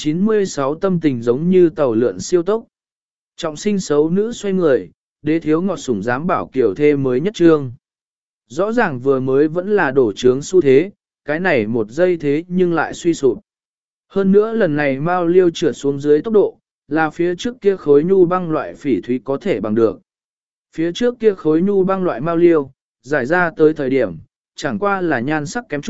596 tâm tình giống như tàu lượn siêu tốc. Trọng sinh xấu nữ xoay người, đế thiếu ngọt sủng dám bảo kiểu thê mới nhất trương. Rõ ràng vừa mới vẫn là đổ trướng xu thế, cái này một giây thế nhưng lại suy sụp. Hơn nữa lần này mao liêu trượt xuống dưới tốc độ, là phía trước kia khối nhu băng loại phỉ thúy có thể bằng được. Phía trước kia khối nhu băng loại mao liêu, giải ra tới thời điểm, chẳng qua là nhan sắc kém chút,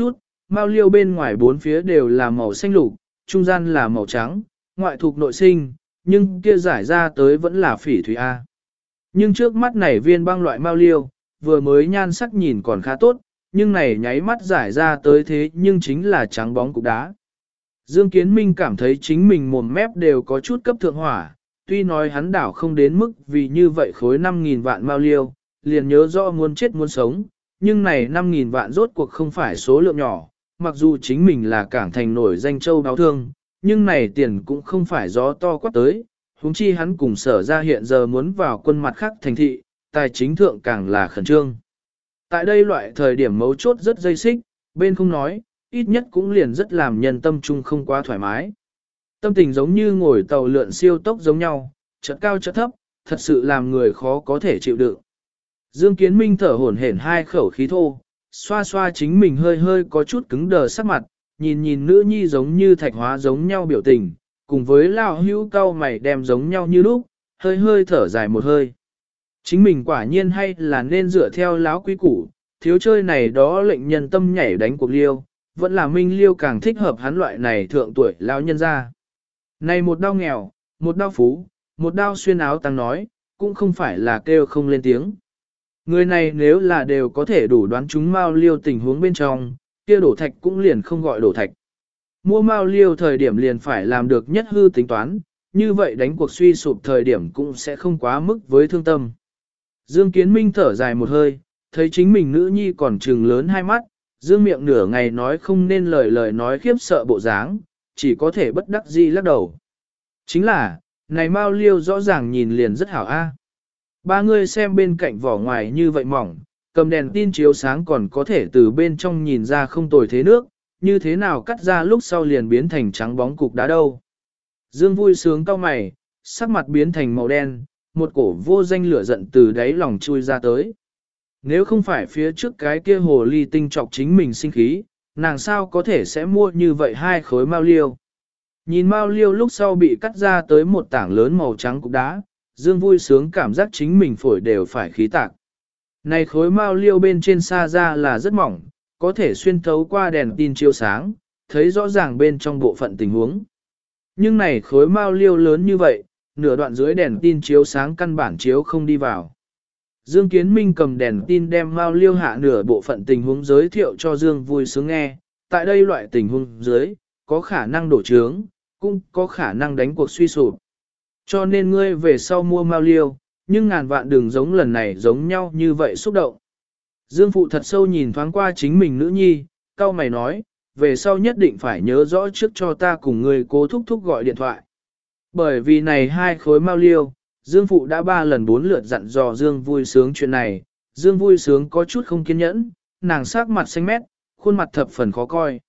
mao liêu bên ngoài bốn phía đều là màu xanh lục, trung gian là màu trắng, ngoại thuộc nội sinh, nhưng kia giải ra tới vẫn là phỉ thúy A. Nhưng trước mắt này viên băng loại mao liêu, vừa mới nhan sắc nhìn còn khá tốt, nhưng này nháy mắt giải ra tới thế nhưng chính là trắng bóng cục đá. Dương Kiến Minh cảm thấy chính mình mồm mép đều có chút cấp thượng hỏa, tuy nói hắn đảo không đến mức vì như vậy khối 5.000 vạn mao liêu, liền nhớ rõ muốn chết muốn sống, nhưng này 5.000 vạn rốt cuộc không phải số lượng nhỏ, mặc dù chính mình là cảng thành nổi danh châu báo thương, nhưng này tiền cũng không phải gió to quát tới, huống chi hắn cùng sở ra hiện giờ muốn vào quân mặt khác thành thị, tài chính thượng càng là khẩn trương. Tại đây loại thời điểm mấu chốt rất dây xích, bên không nói, ít nhất cũng liền rất làm nhân tâm trung không quá thoải mái. Tâm tình giống như ngồi tàu lượn siêu tốc giống nhau, chợt cao chợt thấp, thật sự làm người khó có thể chịu đựng. Dương Kiến Minh thở hổn hển hai khẩu khí thô, xoa xoa chính mình hơi hơi có chút cứng đờ sắc mặt, nhìn nhìn nữ nhi giống như thạch hóa giống nhau biểu tình, cùng với lão hữu cao mày đem giống nhau như lúc, hơi hơi thở dài một hơi. Chính mình quả nhiên hay là nên dựa theo lão quý củ, thiếu chơi này đó lệnh nhân tâm nhảy đánh cuộc liêu, vẫn là minh liêu càng thích hợp hắn loại này thượng tuổi lão nhân ra. Này một đau nghèo, một đau phú, một đau xuyên áo tăng nói, cũng không phải là kêu không lên tiếng. Người này nếu là đều có thể đủ đoán chúng Mao Liêu tình huống bên trong, kia đổ thạch cũng liền không gọi đổ thạch. Mua Mao Liêu thời điểm liền phải làm được nhất hư tính toán, như vậy đánh cuộc suy sụp thời điểm cũng sẽ không quá mức với thương tâm. Dương Kiến Minh thở dài một hơi, thấy chính mình nữ nhi còn trừng lớn hai mắt, dương miệng nửa ngày nói không nên lời nói khiếp sợ bộ dáng, chỉ có thể bất đắc dĩ lắc đầu. Chính là, này Mao Liêu rõ ràng nhìn liền rất hảo a. Ba người xem bên cạnh vỏ ngoài như vậy mỏng, cầm đèn tin chiếu sáng còn có thể từ bên trong nhìn ra không tồi thế nước, như thế nào cắt ra lúc sau liền biến thành trắng bóng cục đá đâu. Dương vui sướng cau mày, sắc mặt biến thành màu đen, một cổ vô danh lửa giận từ đáy lòng chui ra tới. Nếu không phải phía trước cái kia hồ ly tinh trọc chính mình sinh khí, nàng sao có thể sẽ mua như vậy hai khối mao liêu. Nhìn mao liêu lúc sau bị cắt ra tới một tảng lớn màu trắng cục đá, Dương vui sướng cảm giác chính mình phổi đều phải khí tạc. Này khối mao liêu bên trên xa ra là rất mỏng, có thể xuyên thấu qua đèn tin chiếu sáng, thấy rõ ràng bên trong bộ phận tình huống. Nhưng này khối mao liêu lớn như vậy, nửa đoạn dưới đèn tin chiếu sáng căn bản chiếu không đi vào. Dương Kiến Minh cầm đèn tin đem mao liêu hạ nửa bộ phận tình huống giới thiệu cho Dương vui sướng nghe. Tại đây loại tình huống dưới, có khả năng đổ trướng, cũng có khả năng đánh cuộc suy sụp. Cho nên ngươi về sau mua mao liêu, nhưng ngàn vạn đừng giống lần này giống nhau như vậy xúc động. Dương phụ thật sâu nhìn thoáng qua chính mình nữ nhi, cau mày nói, về sau nhất định phải nhớ rõ trước cho ta cùng ngươi cố thúc thúc gọi điện thoại. Bởi vì này hai khối mao liêu, Dương phụ đã 3 lần 4 lượt dặn dò Dương vui sướng chuyện này, Dương vui sướng có chút không kiên nhẫn, nàng sắc mặt xanh mét, khuôn mặt thập phần khó coi.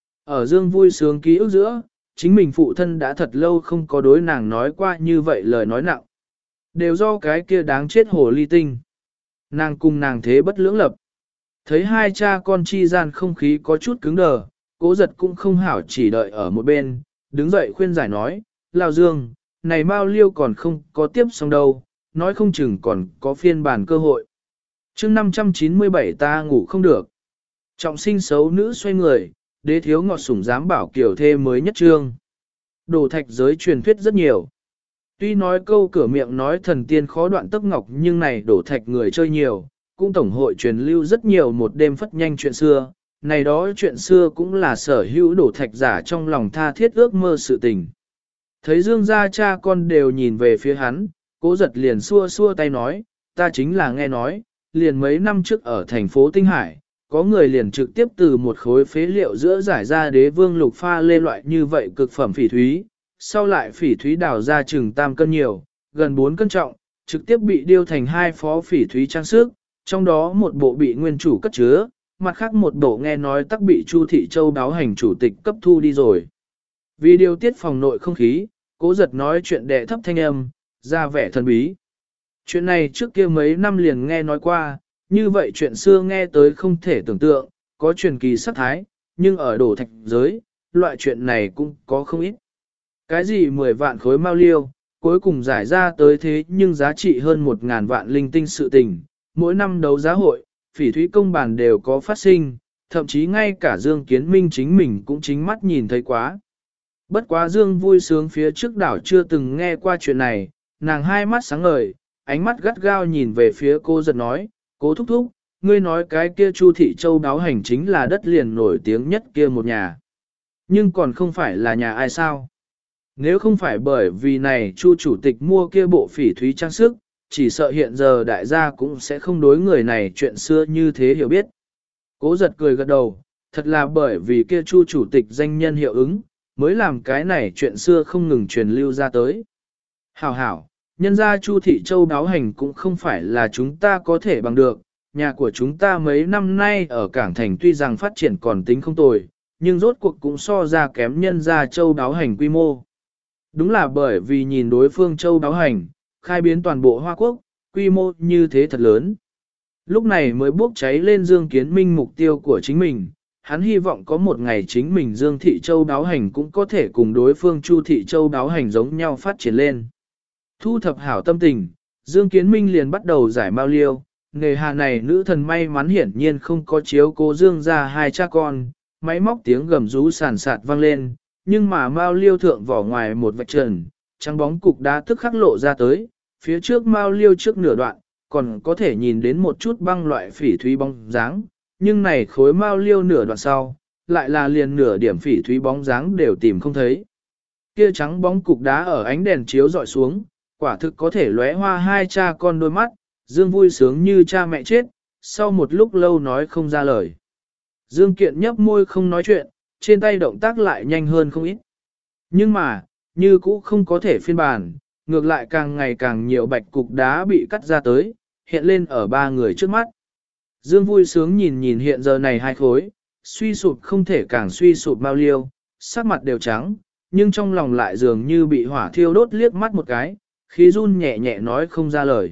Ở Dương vui sướng ký ức giữa, chính mình phụ thân đã thật lâu không có đối nàng nói qua như vậy lời nói nặng. Đều do cái kia đáng chết hồ ly tinh. Nàng cùng nàng thế bất lưỡng lập. Thấy hai cha con chi gian không khí có chút cứng đờ, Cố Giật cũng không hảo chỉ đợi ở một bên, đứng dậy khuyên giải nói, Lão Dương, này Mao Liêu còn không có tiếp xong đâu, nói không chừng còn có phiên bản cơ hội. Chương 597 ta ngủ không được. Trọng sinh xấu nữ xoay người, đế thiếu ngọt sủng dám bảo kiểu thê mới nhất trương. Đồ thạch giới truyền thuyết rất nhiều. Tuy nói câu cửa miệng nói thần tiên khó đoạn tấc ngọc nhưng này đổ thạch người chơi nhiều, cũng tổng hội truyền lưu rất nhiều một đêm phất nhanh chuyện xưa. Này đó chuyện xưa cũng là sở hữu đổ thạch giả trong lòng tha thiết ước mơ sự tình. Thấy Dương gia cha con đều nhìn về phía hắn, Cố Giật liền xua xua tay nói, ta chính là nghe nói, liền mấy năm trước ở thành phố Tinh Hải, có người liền trực tiếp từ một khối phế liệu giữa giải ra đế vương lục pha lê loại như vậy cực phẩm phỉ thúy, sau lại phỉ thúy đào ra chừng 3 cân nhiều, gần 4 cân trọng, trực tiếp bị điêu thành 2 phó phỉ thúy trang sức, trong đó một bộ bị nguyên chủ cất chứa, mặt khác một bộ nghe nói tắc bị Chu Thị Châu đáo hành chủ tịch cấp thu đi rồi. Vì điều tiết phòng nội không khí, Cố Giật nói chuyện đệ thấp thanh âm, ra vẻ thần bí. Chuyện này trước kia mấy năm liền nghe nói qua, như vậy chuyện xưa nghe tới không thể tưởng tượng, có truyền kỳ sắc thái, nhưng ở đổ thạch giới, loại chuyện này cũng có không ít. Cái gì 10 vạn khối mao liêu, cuối cùng giải ra tới thế nhưng giá trị hơn 1.000 vạn linh tinh sự tình, mỗi năm đấu giá hội, phỉ thúy công bản đều có phát sinh, thậm chí ngay cả Dương Kiến Minh chính mình cũng chính mắt nhìn thấy quá. Bất quá Dương vui sướng phía trước đảo chưa từng nghe qua chuyện này, nàng hai mắt sáng ngời, ánh mắt gắt gao nhìn về phía cô giật nói, cố thúc thúc, ngươi nói cái kia Chu Thị Châu đáo hành chính là đất liền nổi tiếng nhất kia một nhà. Nhưng còn không phải là nhà ai sao? Nếu không phải bởi vì này Chu chủ tịch mua kia bộ phỉ thúy trang sức, chỉ sợ hiện giờ đại gia cũng sẽ không đối người này chuyện xưa như thế hiểu biết. Cố giật cười gật đầu, thật là bởi vì kia Chu chủ tịch danh nhân hiệu ứng, mới làm cái này chuyện xưa không ngừng truyền lưu ra tới. Hảo hảo, nhân gia Chu Thị Châu đáo hành cũng không phải là chúng ta có thể bằng được, nhà của chúng ta mấy năm nay ở Cảng Thành tuy rằng phát triển còn tính không tồi, nhưng rốt cuộc cũng so ra kém nhân gia Châu đáo hành quy mô. Đúng là bởi vì nhìn đối phương Châu đáo hành, khai biến toàn bộ Hoa Quốc, quy mô như thế thật lớn. Lúc này mới bốc cháy lên Dương Kiến Minh mục tiêu của chính mình, hắn hy vọng có một ngày chính mình Dương Thị Châu đáo hành cũng có thể cùng đối phương Chu Thị Châu đáo hành giống nhau phát triển lên. Thu thập hảo tâm tình, Dương Kiến Minh liền bắt đầu giải mao liêu, nghề hà này nữ thần may mắn hiển nhiên không có chiếu cố Dương ra hai cha con, máy móc tiếng gầm rú sàn sạt vang lên, nhưng mà mao liêu thượng vỏ ngoài một vạch trần, trắng bóng cục đá tức khắc lộ ra tới, phía trước mao liêu trước nửa đoạn, còn có thể nhìn đến một chút băng loại phỉ thúy bóng dáng, nhưng này khối mao liêu nửa đoạn sau, lại là liền nửa điểm phỉ thúy bóng dáng đều tìm không thấy. Kia trắng bóng cục đá ở ánh đèn chiếu dọi xuống, quả thực có thể lóe hoa hai cha con đôi mắt, Dương vui sướng như cha mẹ chết, sau một lúc lâu nói không ra lời. Dương Kiện nhấp môi không nói chuyện, trên tay động tác lại nhanh hơn không ít. Nhưng mà, như cũ không có thể phiên bản, ngược lại càng ngày càng nhiều bạch cục đá bị cắt ra tới, hiện lên ở ba người trước mắt. Dương vui sướng nhìn nhìn hiện giờ này hai khối, suy sụp không thể càng suy sụp bao liêu, sắc mặt đều trắng, nhưng trong lòng lại dường như bị hỏa thiêu đốt liếc mắt một cái, khí run nhẹ nhẹ nói không ra lời.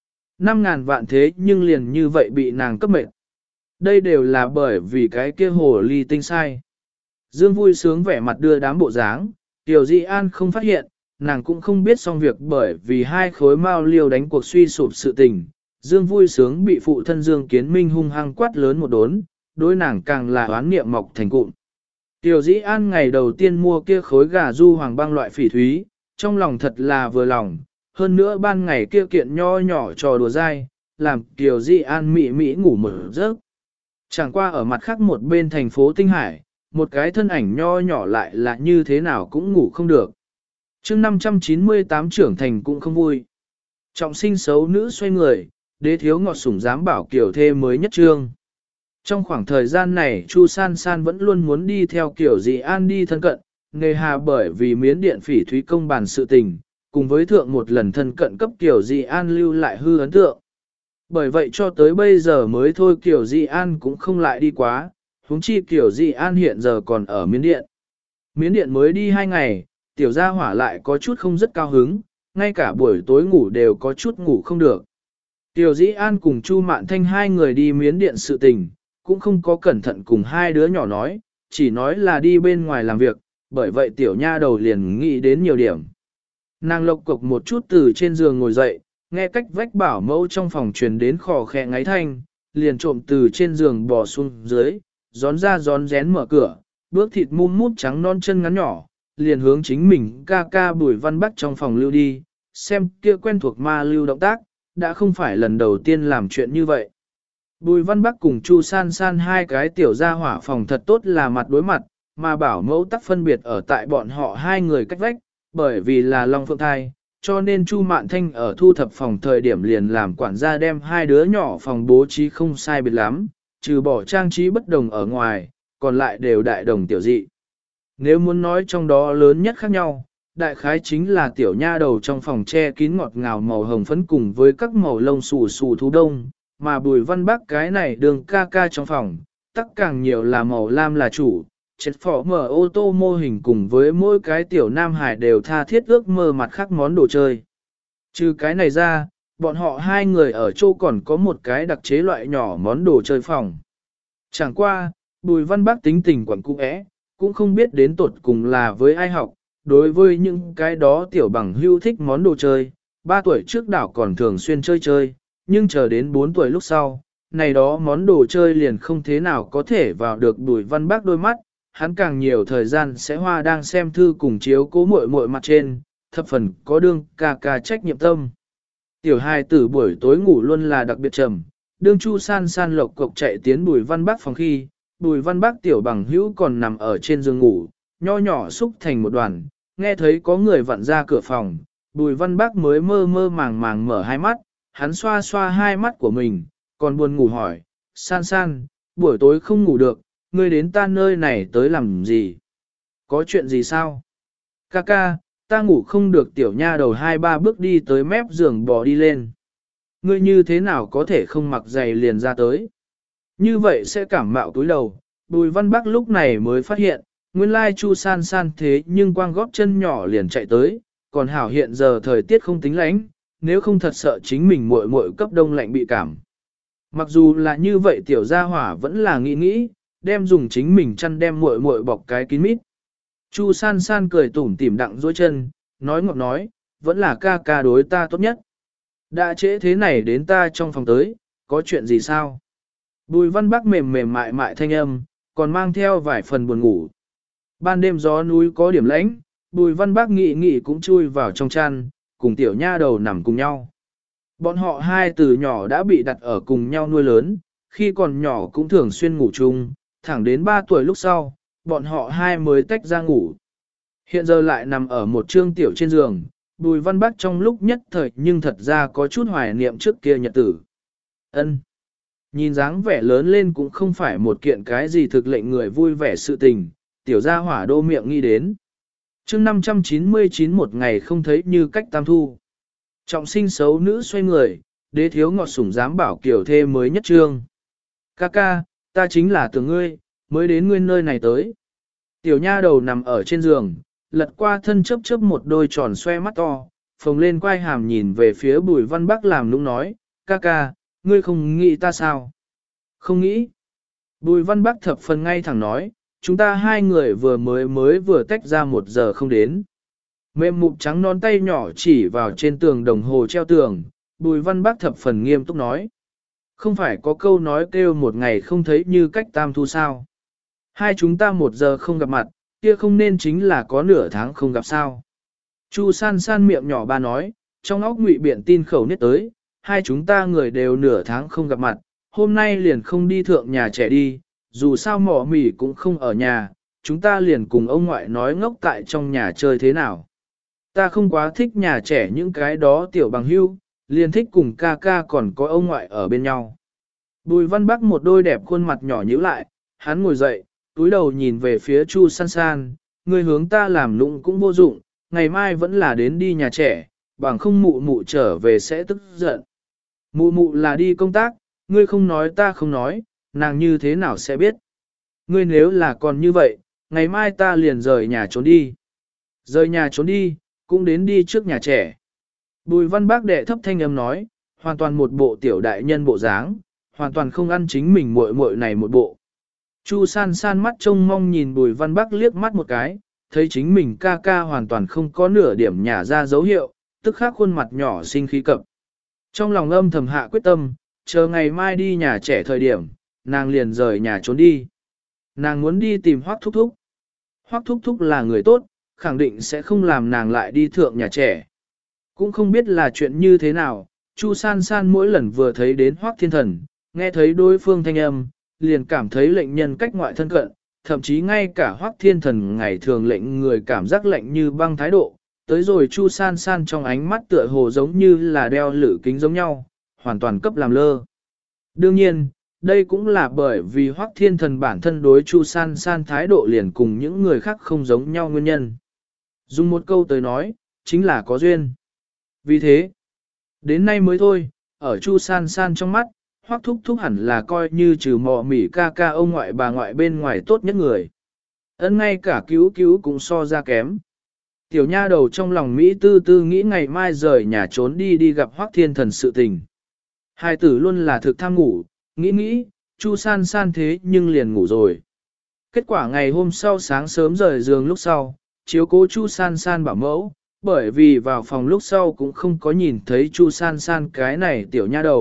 5.000 vạn thế nhưng liền như vậy bị nàng cấp mệt. Đây đều là bởi vì cái kia hồ ly tinh sai. Dương vui sướng vẻ mặt đưa đám bộ dáng, Tiểu Di An không phát hiện, nàng cũng không biết xong việc bởi vì hai khối mao liêu đánh cuộc suy sụp sự tình. Dương vui sướng bị phụ thân Dương Kiến Minh hung hăng quát lớn một đốn, đối nàng càng là oán niệm mọc thành cụm. Tiểu Dĩ An ngày đầu tiên mua kia khối gà du hoàng băng loại phỉ thúy, trong lòng thật là vừa lòng, hơn nữa ban ngày kia kiện nho nhỏ trò đùa dai, làm Tiểu Dĩ An mị mị ngủ một giấc. Chẳng qua ở mặt khác một bên thành phố Tinh Hải, một cái thân ảnh nho nhỏ lại là như thế nào cũng ngủ không được. chương 598 trưởng thành cũng không vui. Trọng sinh xấu nữ xoay người, đế thiếu ngọt sủng dám bảo kiểu thê mới nhất trương. Trong khoảng thời gian này Chu San San vẫn luôn muốn đi theo kiểu Dĩ An đi thân cận, nghề hà bởi vì miến điện phỉ thúy công bàn sự tình, cùng với thượng một lần thân cận cấp kiểu Dĩ An lưu lại hư ấn tượng. Bởi vậy cho tới bây giờ mới thôi kiểu Dĩ An cũng không lại đi quá, huống chi kiểu Dĩ An hiện giờ còn ở miến điện. Miến điện mới đi 2 ngày, tiểu gia hỏa lại có chút không rất cao hứng, ngay cả buổi tối ngủ đều có chút ngủ không được. Tiểu Dĩ An cùng Chu Mạn Thanh hai người đi miến điện sự tình, cũng không có cẩn thận cùng hai đứa nhỏ nói, chỉ nói là đi bên ngoài làm việc, bởi vậy tiểu nha đầu liền nghĩ đến nhiều điểm. Nàng lộc cục một chút từ trên giường ngồi dậy, nghe cách vách bảo mẫu trong phòng truyền đến khò khẽ ngáy thanh, liền trộm từ trên giường bò xuống dưới, gión ra gión rén mở cửa, bước thịt mum mút trắng non chân ngắn nhỏ, liền hướng chính mình ca ca Bùi Văn Bắc trong phòng lưu đi, xem kia quen thuộc ma lưu động tác, đã không phải lần đầu tiên làm chuyện như vậy. Bùi Văn Bắc cùng Chu San San hai cái tiểu gia hỏa phòng thật tốt là mặt đối mặt, mà bảo mẫu tắc phân biệt ở tại bọn họ hai người cách vách, bởi vì là Long Phượng thai, cho nên Chu Mạn Thanh ở thu thập phòng thời điểm liền làm quản gia đem hai đứa nhỏ phòng bố trí không sai biệt lắm, trừ bỏ trang trí bất đồng ở ngoài, còn lại đều đại đồng tiểu dị. Nếu muốn nói trong đó lớn nhất khác nhau, đại khái chính là tiểu nha đầu trong phòng che kín ngọt ngào màu hồng phấn cùng với các màu lông xù xù thú đông, mà Bùi Văn Bắc cái này đường ca ca trong phòng, tất càng nhiều là màu lam là chủ, chết phỏ mở ô tô mô hình cùng với mỗi cái tiểu nam hải đều tha thiết ước mơ mặt khác món đồ chơi. Trừ cái này ra, bọn họ hai người ở châu còn có một cái đặc chế loại nhỏ món đồ chơi phòng. Chẳng qua, Bùi Văn Bắc tính tình quẩn cung ẽ, cũng không biết đến tột cùng là với ai học, đối với những cái đó tiểu bằng hưu thích món đồ chơi, 3 tuổi trước đảo còn thường xuyên chơi chơi, nhưng chờ đến 4 tuổi lúc sau, này đó món đồ chơi liền không thế nào có thể vào được Bùi Văn Bác đôi mắt, hắn càng nhiều thời gian sẽ hoa đang xem thư cùng chiếu cố muội muội mặt trên, thập phần có đương ca ca trách nhiệm tâm. Tiểu hài tử buổi tối ngủ luôn là đặc biệt trầm, đương Chu San San lộc cộc chạy tiến Bùi Văn Bác phòng khi, Bùi Văn Bác tiểu bằng hữu còn nằm ở trên giường ngủ, nho nhỏ xúc thành một đoàn, nghe thấy có người vặn ra cửa phòng, Bùi Văn Bác mới mơ mơ màng màng mở hai mắt, hắn xoa xoa hai mắt của mình, còn buồn ngủ hỏi, San San, buổi tối không ngủ được, ngươi đến ta nơi này tới làm gì? Có chuyện gì sao? Ca, ta ngủ không được, tiểu nha đầu 2-3 bước đi tới mép giường bò đi lên. Ngươi như thế nào có thể không mặc giày liền ra tới? Như vậy sẽ cảm mạo túi đầu. Bùi Văn Bắc lúc này mới phát hiện, nguyên lai Chu San San thế nhưng quang góp chân nhỏ liền chạy tới, còn hảo hiện giờ thời tiết không tính lạnh, nếu không thật sợ chính mình muội muội cấp đông lạnh bị cảm. Mặc dù là như vậy tiểu gia hỏa vẫn là nghĩ, đem dùng chính mình chăn đem muội muội bọc cái kín mít. Chu San San cười tủm tỉm đặng dối chân, nói ngọt nói, vẫn là ca đối ta tốt nhất. Đã trễ thế này đến ta trong phòng tới, có chuyện gì sao? Bùi Văn Bắc mềm mềm mại mại thanh âm, còn mang theo vài phần buồn ngủ. Ban đêm gió núi có điểm lãnh, Bùi Văn Bắc nghĩ cũng chui vào trong chăn, cùng tiểu nha đầu nằm cùng nhau. Bọn họ hai từ nhỏ đã bị đặt ở cùng nhau nuôi lớn, khi còn nhỏ cũng thường xuyên ngủ chung, thẳng đến 3 tuổi lúc sau, bọn họ hai mới tách ra ngủ. Hiện giờ lại nằm ở một trương tiểu trên giường, Bùi Văn Bắc trong lúc nhất thời nhưng thật ra có chút hoài niệm trước kia nhật tử. Ân, nhìn dáng vẻ lớn lên cũng không phải một kiện cái gì thực lệnh người vui vẻ sự tình, tiểu gia hỏa đô miệng nghĩ đến. Chương 599 một ngày không thấy như cách tam thu. Trọng sinh xấu nữ xoay người, đế thiếu ngọt sủng dám bảo kiểu thê mới nhất trương. Ca, ta chính là tưởng ngươi, mới đến ngươi nơi này tới. Tiểu nha đầu nằm ở trên giường, lật qua thân chớp một đôi tròn xoe mắt to, phồng lên quai hàm nhìn về phía Bùi Văn Bắc làm nũng nói, ca, ngươi không nghĩ ta sao? Không nghĩ. Bùi Văn Bắc thập phần ngay thẳng nói, chúng ta hai người mới vừa tách ra 1 giờ không đến. Mềm mụn trắng non tay nhỏ chỉ vào trên tường đồng hồ treo tường, Bùi Văn Bắc thập phần nghiêm túc nói. Không phải có câu nói kêu một ngày không thấy như cách tam thu sao. Hai chúng ta 1 giờ không gặp mặt, kia không nên chính là có nửa tháng không gặp sao. Chu San San miệng nhỏ ba nói, trong óc ngụy biện tin khẩu niết tới, hai chúng ta người đều nửa tháng không gặp mặt, hôm nay liền không đi thượng nhà trẻ đi, dù sao mỏ mỉ cũng không ở nhà, chúng ta liền cùng ông ngoại nói ngốc tại trong nhà chơi thế nào. Ta không quá thích nhà trẻ những cái đó tiểu bằng hưu, liền thích cùng ca còn có ông ngoại ở bên nhau. Bùi Văn Bắc một đôi đẹp khuôn mặt nhỏ nhíu lại, hắn ngồi dậy, túi đầu nhìn về phía Chu San San, người hướng ta làm lụng cũng vô dụng, ngày mai vẫn là đến đi nhà trẻ, bằng không mụ trở về sẽ tức giận. Mụ là đi công tác, ngươi không nói ta không nói, nàng như thế nào sẽ biết. Ngươi nếu là còn như vậy, ngày mai ta liền rời nhà trốn đi. Rời nhà trốn đi, cũng đến đi trước nhà trẻ. Bùi Văn Bác đệ thấp thanh âm nói, hoàn toàn một bộ tiểu đại nhân bộ dáng, hoàn toàn không ăn chính mình muội này một bộ. Chu San San mắt trông mong nhìn Bùi Văn Bác liếc mắt một cái, thấy chính mình ca hoàn toàn không có nửa điểm nhả ra dấu hiệu, tức khắc khuôn mặt nhỏ sinh khí cập. Trong lòng âm thầm hạ quyết tâm, chờ ngày mai đi nhà trẻ thời điểm, nàng liền rời nhà trốn đi. Nàng muốn đi tìm Hoắc Thúc Thúc. Hoắc Thúc Thúc là người tốt, khẳng định sẽ không làm nàng lại đi thượng nhà trẻ. Cũng không biết là chuyện như thế nào, Chu San San mỗi lần vừa thấy đến Hoắc Thiên Thần, nghe thấy đối phương thanh âm, liền cảm thấy lệnh nhân cách ngoại thân cận, thậm chí ngay cả Hoắc Thiên Thần ngày thường lệnh người cảm giác lạnh như băng thái độ, tới rồi Chu San San trong ánh mắt tựa hồ giống như là đeo lử kính giống nhau, hoàn toàn cấp làm lơ. Đương nhiên, đây cũng là bởi vì Hoắc Thiên Thần bản thân đối Chu San San thái độ liền cùng những người khác không giống nhau nguyên nhân. Dùng một câu tới nói, chính là có duyên. Vì thế, đến nay mới thôi, ở Chu San San trong mắt, Hoắc Thúc Thúc hẳn là coi như trừ mọ mỉ ca ông ngoại bà ngoại bên ngoài tốt nhất người. Ấn ngay cả cứu cũng so ra kém. Tiểu nha đầu trong lòng Mỹ tư nghĩ ngày mai rời nhà trốn đi gặp Hoắc Thiên Thần sự tình. Hai tử luôn là thực tham ngủ, nghĩ, Chu San San thế nhưng liền ngủ rồi. Kết quả ngày hôm sau sáng sớm rời giường lúc sau, chiếu cố Chu San San bảo mẫu, bởi vì vào phòng lúc sau cũng không có nhìn thấy Chu San San cái này tiểu nha đầu,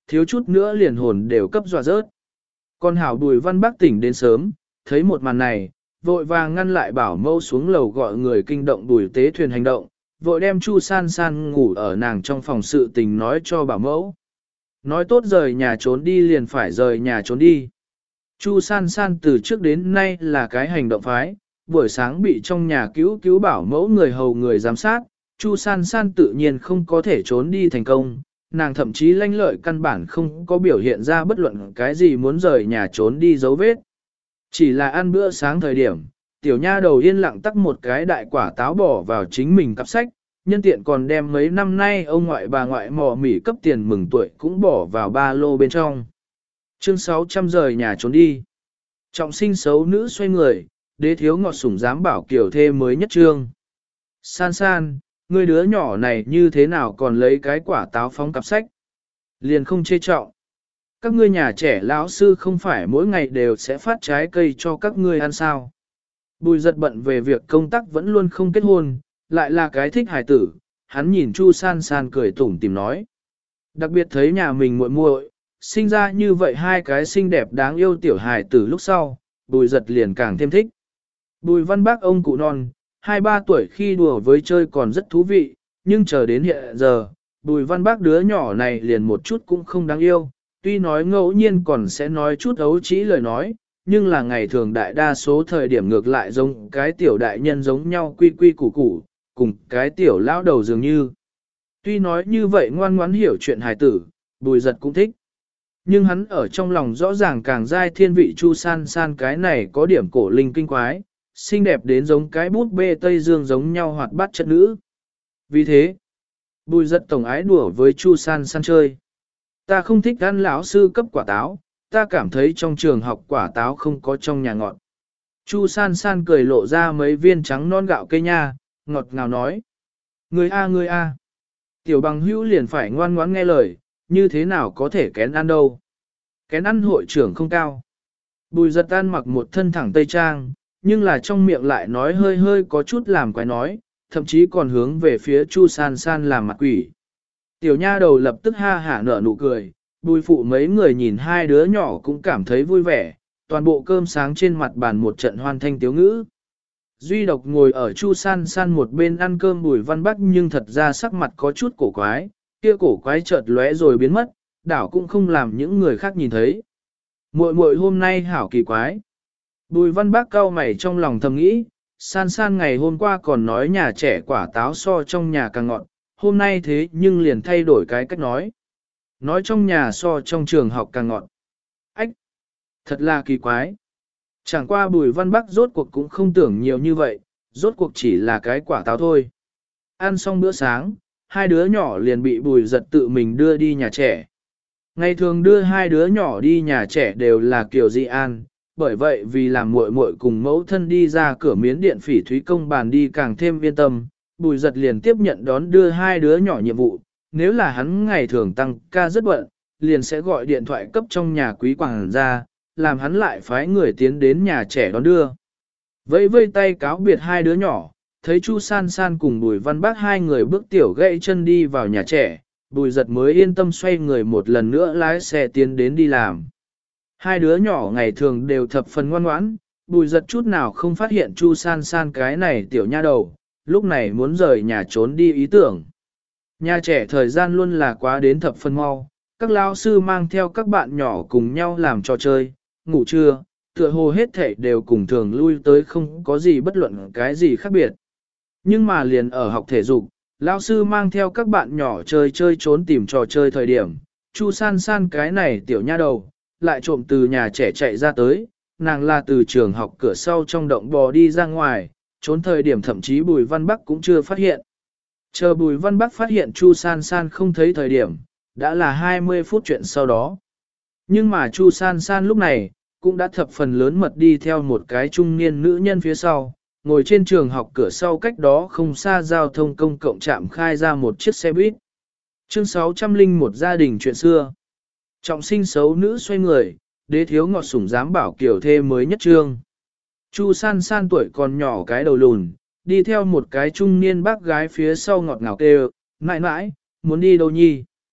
thiếu chút nữa liền hồn đều cấp dọa rớt. Con hảo Bùi Văn Bắc tỉnh đến sớm, thấy một màn này, vội vàng ngăn lại bảo mẫu xuống lầu gọi người kinh động Bùi tế thuyền hành động, vội đem Chu San San ngủ ở nàng trong phòng sự tình nói cho bảo mẫu. Nói tốt rời nhà trốn đi liền phải rời nhà trốn đi. Chu San San từ trước đến nay là cái hành động phái, buổi sáng bị trong nhà cứu bảo mẫu người hầu người giám sát, Chu San San tự nhiên không có thể trốn đi thành công, nàng thậm chí lanh lợi căn bản không có biểu hiện ra bất luận cái gì muốn rời nhà trốn đi dấu vết. Chỉ là ăn bữa sáng thời điểm, tiểu nha đầu yên lặng tắc một cái đại quả táo bỏ vào chính mình cặp sách, nhân tiện còn đem mấy năm nay ông ngoại bà ngoại mò mỉ cấp tiền mừng tuổi cũng bỏ vào ba lô bên trong. Chương 600 rời nhà trốn đi. Trọng sinh xấu nữ xoay người, đế thiếu ngọt sủng dám bảo kiểu thê mới nhất trương. San San, người đứa nhỏ này như thế nào còn lấy cái quả táo phóng cặp sách? Liền không chê trọng. Các ngươi nhà trẻ lão sư không phải mỗi ngày đều sẽ phát trái cây cho các ngươi ăn sao? Bùi giật bận về việc công tác vẫn luôn không kết hôn, lại là cái thích hài tử, hắn nhìn Chu San San cười tủm tìm nói. Đặc biệt thấy nhà mình muội muội sinh ra như vậy hai cái xinh đẹp đáng yêu tiểu hài tử lúc sau, bùi giật liền càng thêm thích. Bùi Văn Bác ông cụ non, 2-3 tuổi khi đùa với chơi còn rất thú vị, nhưng chờ đến hiện giờ, Bùi Văn Bác đứa nhỏ này liền một chút cũng không đáng yêu, tuy nói ngẫu nhiên còn sẽ nói chút ấu trĩ lời nói, nhưng là ngày thường đại đa số thời điểm ngược lại giống cái tiểu đại nhân giống nhau quy quy củ củ, cùng cái tiểu lão đầu dường như. Tuy nói như vậy ngoan ngoãn hiểu chuyện hài tử, Bùi giật cũng thích. Nhưng hắn ở trong lòng rõ ràng càng dai thiên vị Chu San San cái này có điểm cổ linh kinh quái, xinh đẹp đến giống cái bút bê Tây Dương giống nhau hoạt bát chất nữ. Vì thế, Bùi giật tổng ái đùa với Chu San San chơi. Ta không thích ăn lão sư cấp quả táo, ta cảm thấy trong trường học quả táo không có trong nhà ngọt. Chu San San cười lộ ra mấy viên trắng non gạo cây nha, ngọt ngào nói. Người a người a. Tiểu bằng hữu liền phải ngoan ngoãn nghe lời, như thế nào có thể kén ăn đâu. Kén ăn hội trưởng không cao. Bùi giật ăn mặc một thân thẳng tây trang, nhưng là trong miệng lại nói hơi hơi có chút làm quái nói, thậm chí còn hướng về phía Chu San San làm mặt quỷ. Tiểu nha đầu lập tức ha hả nở nụ cười, Bùi phụ mấy người nhìn hai đứa nhỏ cũng cảm thấy vui vẻ, toàn bộ cơm sáng trên mặt bàn một trận hoan thanh tiếu ngữ. Duy độc ngồi ở Chu San San một bên ăn cơm Bùi Văn Bắc nhưng thật ra sắc mặt có chút cổ quái, kia cổ quái chợt lóe rồi biến mất, đảo cũng không làm những người khác nhìn thấy. Muội muội hôm nay hảo kỳ quái. Bùi Văn Bắc cau mày trong lòng thầm nghĩ, San San ngày hôm qua còn nói nhà trẻ quả táo so trong nhà càng ngọt, hôm nay thế nhưng liền thay đổi cái cách nói. Nói trong nhà so trong trường học càng ngọt. Ách! Thật là kỳ quái. Chẳng qua Bùi Văn Bắc rốt cuộc cũng không tưởng nhiều như vậy, rốt cuộc chỉ là cái quả táo thôi. Ăn xong bữa sáng, hai đứa nhỏ liền bị Bùi giật tự mình đưa đi nhà trẻ. Ngày thường đưa hai đứa nhỏ đi nhà trẻ đều là kiểu dị an, bởi vậy vì làm muội muội cùng mẫu thân đi ra cửa miến điện Phỉ Thúy công bàn đi càng thêm yên tâm, Bùi giật liền tiếp nhận đón đưa hai đứa nhỏ nhiệm vụ, nếu là hắn ngày thường tăng ca rất bận, liền sẽ gọi điện thoại cấp trong nhà quý quảng ra, làm hắn lại phái người tiến đến nhà trẻ đón đưa. Vẫy vây tay cáo biệt hai đứa nhỏ, thấy Chu San San cùng Bùi Văn Bác hai người bước tiểu gãy chân đi vào nhà trẻ, Bùi giật mới yên tâm xoay người một lần nữa lái xe tiến đến đi làm. Hai đứa nhỏ ngày thường đều thập phần ngoan ngoãn, Bùi giật chút nào không phát hiện Chu San San cái này tiểu nha đầu, lúc này muốn rời nhà trốn đi ý tưởng. Nhà trẻ thời gian luôn là quá đến thập phần mau, các lao sư mang theo các bạn nhỏ cùng nhau làm trò chơi, ngủ trưa, tựa hồ hết thảy đều cùng thường lui tới không có gì bất luận cái gì khác biệt. Nhưng mà liền ở học thể dục, lao sư mang theo các bạn nhỏ chơi trốn tìm trò chơi thời điểm, Chu San San cái này tiểu nha đầu, lại trộm từ nhà trẻ chạy ra tới, nàng là từ trường học cửa sau trong động bò đi ra ngoài, trốn thời điểm thậm chí Bùi Văn Bắc cũng chưa phát hiện. Chờ Bùi Văn Bắc phát hiện Chu San San không thấy thời điểm, đã là 20 phút chuyện sau đó. Nhưng mà Chu San San lúc này, cũng đã thập phần lớn mật đi theo một cái trung niên nữ nhân phía sau, ngồi trên trường học cửa sau cách đó không xa giao thông công cộng trạm khai ra một chiếc xe buýt. Chương 601 gia đình chuyện xưa. Trọng sinh xấu nữ xoay người, đế thiếu ngọt sủng dám bảo kiểu thê mới nhất trương. Chu San San tuổi còn nhỏ cái đầu lùn, đi theo một cái trung niên bác gái phía sau ngọt ngào kêu, mãi mãi, muốn đi đâu nhi?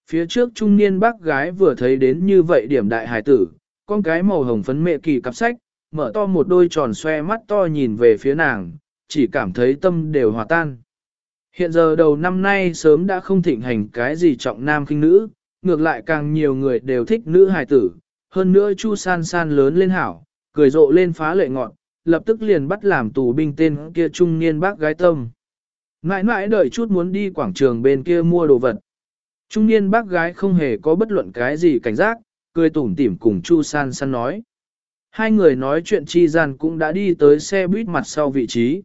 Phía trước trung niên bác gái vừa thấy đến như vậy điểm đại hải tử, con cái màu hồng phấn mẹ kỳ cặp sách, mở to một đôi tròn xoe mắt to nhìn về phía nàng, chỉ cảm thấy tâm đều hòa tan. Hiện giờ đầu năm nay sớm đã không thịnh hành cái gì trọng nam khinh nữ, ngược lại càng nhiều người đều thích nữ hài tử, hơn nữa Chu San San lớn lên hảo, cười rộ lên phá lệ ngọn, lập tức liền bắt làm tù binh tên kia trung niên bác gái tâm. Mãi mãi đợi chút muốn đi quảng trường bên kia mua đồ vật. Trung niên bác gái không hề có bất luận cái gì cảnh giác, cười tủm tỉm cùng Chu San San nói. Hai người nói chuyện chi gian cũng đã đi tới xe buýt mặt sau vị trí.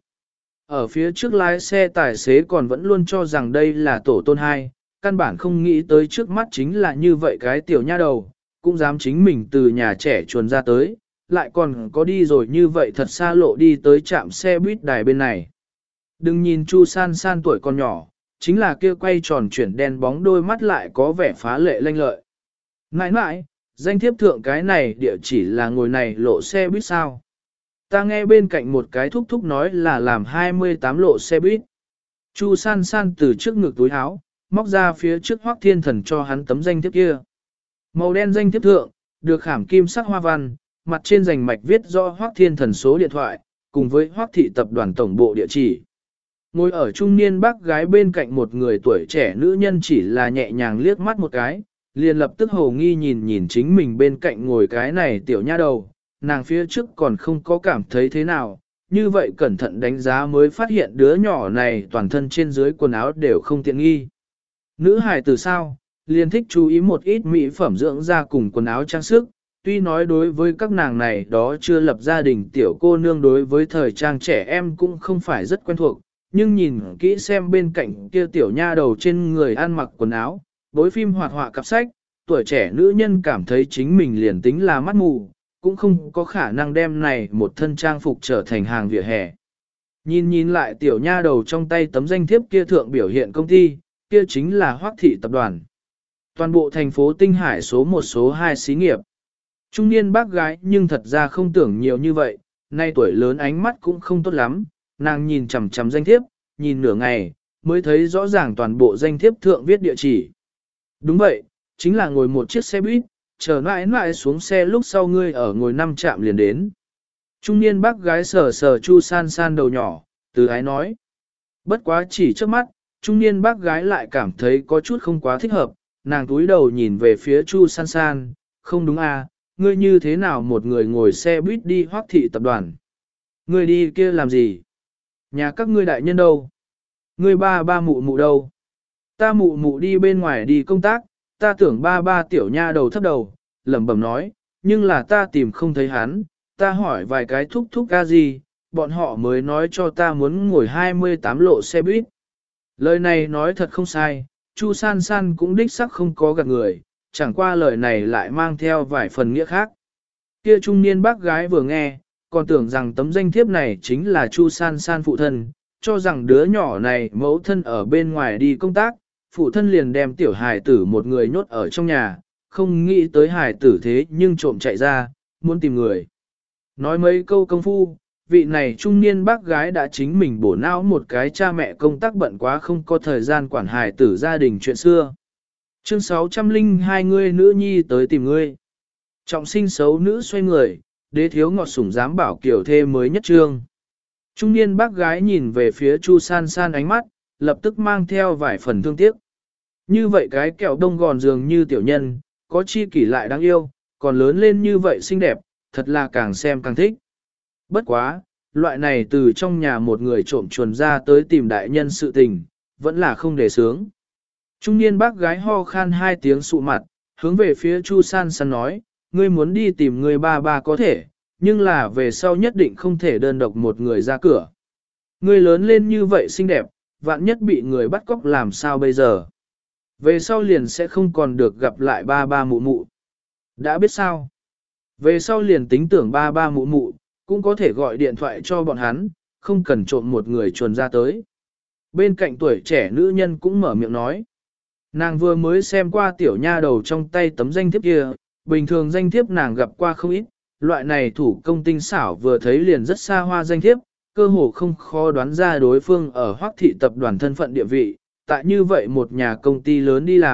Ở phía trước lái xe tài xế còn vẫn luôn cho rằng đây là tổ tôn hai, căn bản không nghĩ tới trước mắt chính là như vậy cái tiểu nha đầu, cũng dám chính mình từ nhà trẻ chuồn ra tới, lại còn có đi rồi như vậy thật xa lộ đi tới trạm xe buýt đài bên này. Đừng nhìn Chu San San tuổi còn nhỏ, chính là kia quay tròn chuyển đen bóng đôi mắt lại có vẻ phá lệ lanh lợi. Nãi nãi, danh thiếp thượng cái này địa chỉ là ngồi này lộ xe buýt sao. Ta nghe bên cạnh một cái thúc thúc nói là làm 28 lộ xe buýt. Chu San San từ trước ngực túi áo, móc ra phía trước Hoắc Thiên Thần cho hắn tấm danh thiếp kia. Màu đen danh thiếp thượng, được khảm kim sắc hoa văn, mặt trên rành mạch viết rõ Hoắc Thiên Thần số điện thoại, cùng với Hoắc thị tập đoàn tổng bộ địa chỉ. Ngồi ở trung niên bác gái bên cạnh một người tuổi trẻ nữ nhân chỉ là nhẹ nhàng liếc mắt một cái, liền lập tức hồ nghi nhìn nhìn chính mình bên cạnh ngồi cái này tiểu nha đầu, nàng phía trước còn không có cảm thấy thế nào, như vậy cẩn thận đánh giá mới phát hiện đứa nhỏ này toàn thân trên dưới quần áo đều không tiện nghi. Nữ hài từ sao, liền thích chú ý một ít mỹ phẩm dưỡng da cùng quần áo trang sức, tuy nói đối với các nàng này đó chưa lập gia đình tiểu cô nương đối với thời trang trẻ em cũng không phải rất quen thuộc, nhưng nhìn kỹ xem bên cạnh kia tiểu nha đầu trên người ăn mặc quần áo, bối phim hoạt họa cặp sách, tuổi trẻ nữ nhân cảm thấy chính mình liền tính là mắt mù, cũng không có khả năng đem này một thân trang phục trở thành hàng vỉa hè. Nhìn lại tiểu nha đầu trong tay tấm danh thiếp kia thượng biểu hiện công ty, kia chính là Hoắc thị tập đoàn. Toàn bộ thành phố Tinh Hải số 1 số 2 xí nghiệp. Trung niên bác gái nhưng thật ra không tưởng nhiều như vậy, nay tuổi lớn ánh mắt cũng không tốt lắm, nàng nhìn chằm chằm danh thiếp, nhìn nửa ngày, mới thấy rõ ràng toàn bộ danh thiếp thượng viết địa chỉ. Đúng vậy, chính là ngồi một chiếc xe buýt, chờ mãi xuống xe lúc sau ngươi ở ngồi 5 trạm liền đến. Trung niên bác gái sờ sờ Chu San San đầu nhỏ, từ ái nói. Bất quá chỉ trước mắt, trung niên bác gái lại cảm thấy có chút không quá thích hợp, nàng túi đầu nhìn về phía Chu San San, không đúng à, ngươi như thế nào một người ngồi xe buýt đi Hoắc thị tập đoàn. Ngươi đi kia làm gì? Nhà các ngươi đại nhân đâu? Ngươi ba mụ đâu? Ta mụ đi bên ngoài đi công tác, ta tưởng ba tiểu nha đầu thấp đầu, lẩm bẩm nói, nhưng là ta tìm không thấy hắn, ta hỏi vài cái thúc ca gì, bọn họ mới nói cho ta muốn ngồi 28 lộ xe buýt. Lời này nói thật không sai, Chu San San cũng đích sắc không có gạt người, chẳng qua lời này lại mang theo vài phần nghĩa khác. Kia trung niên bác gái vừa nghe, còn tưởng rằng tấm danh thiếp này chính là Chu San San phụ thân, cho rằng đứa nhỏ này mẫu thân ở bên ngoài đi công tác, phụ thân liền đem tiểu hài tử một người nhốt ở trong nhà, không nghĩ tới hài tử thế nhưng trộm chạy ra, muốn tìm người. Nói mấy câu công phu, vị này trung niên bác gái đã chính mình bổ não một cái cha mẹ công tác bận quá không có thời gian quản hài tử gia đình chuyện xưa. Chương 602 ngươi nữ nhi tới tìm ngươi. Trọng sinh xấu nữ xoay người, đế thiếu ngọt sủng dám bảo kiểu thê mới nhất trương. Trung niên bác gái nhìn về phía Chu San San ánh mắt, lập tức mang theo vài phần thương tiếc. Như vậy cái kẹo đông gòn dường như tiểu nhân, có chi kỷ lại đáng yêu, còn lớn lên như vậy xinh đẹp, thật là càng xem càng thích. Bất quá, loại này từ trong nhà một người trộm chuồn ra tới tìm đại nhân sự tình, vẫn là không để sướng. Trung niên bác gái ho khan 2 tiếng sụ mặt, hướng về phía Chu San San nói, ngươi muốn đi tìm người ba có thể, nhưng là về sau nhất định không thể đơn độc một người ra cửa. Ngươi lớn lên như vậy xinh đẹp, vạn nhất bị người bắt cóc làm sao bây giờ. Về sau liền sẽ không còn được gặp lại ba mụ. Đã biết sao? Về sau liền tính tưởng ba mụ, cũng có thể gọi điện thoại cho bọn hắn, không cần trộm một người chuồn ra tới. Bên cạnh tuổi trẻ nữ nhân cũng mở miệng nói. Nàng vừa mới xem qua tiểu nha đầu trong tay tấm danh thiếp kia, bình thường danh thiếp nàng gặp qua không ít, loại này thủ công tinh xảo vừa thấy liền rất xa hoa danh thiếp, cơ hồ không khó đoán ra đối phương ở Hoắc thị tập đoàn thân phận địa vị, tại như vậy một nhà công ty lớn đi làm,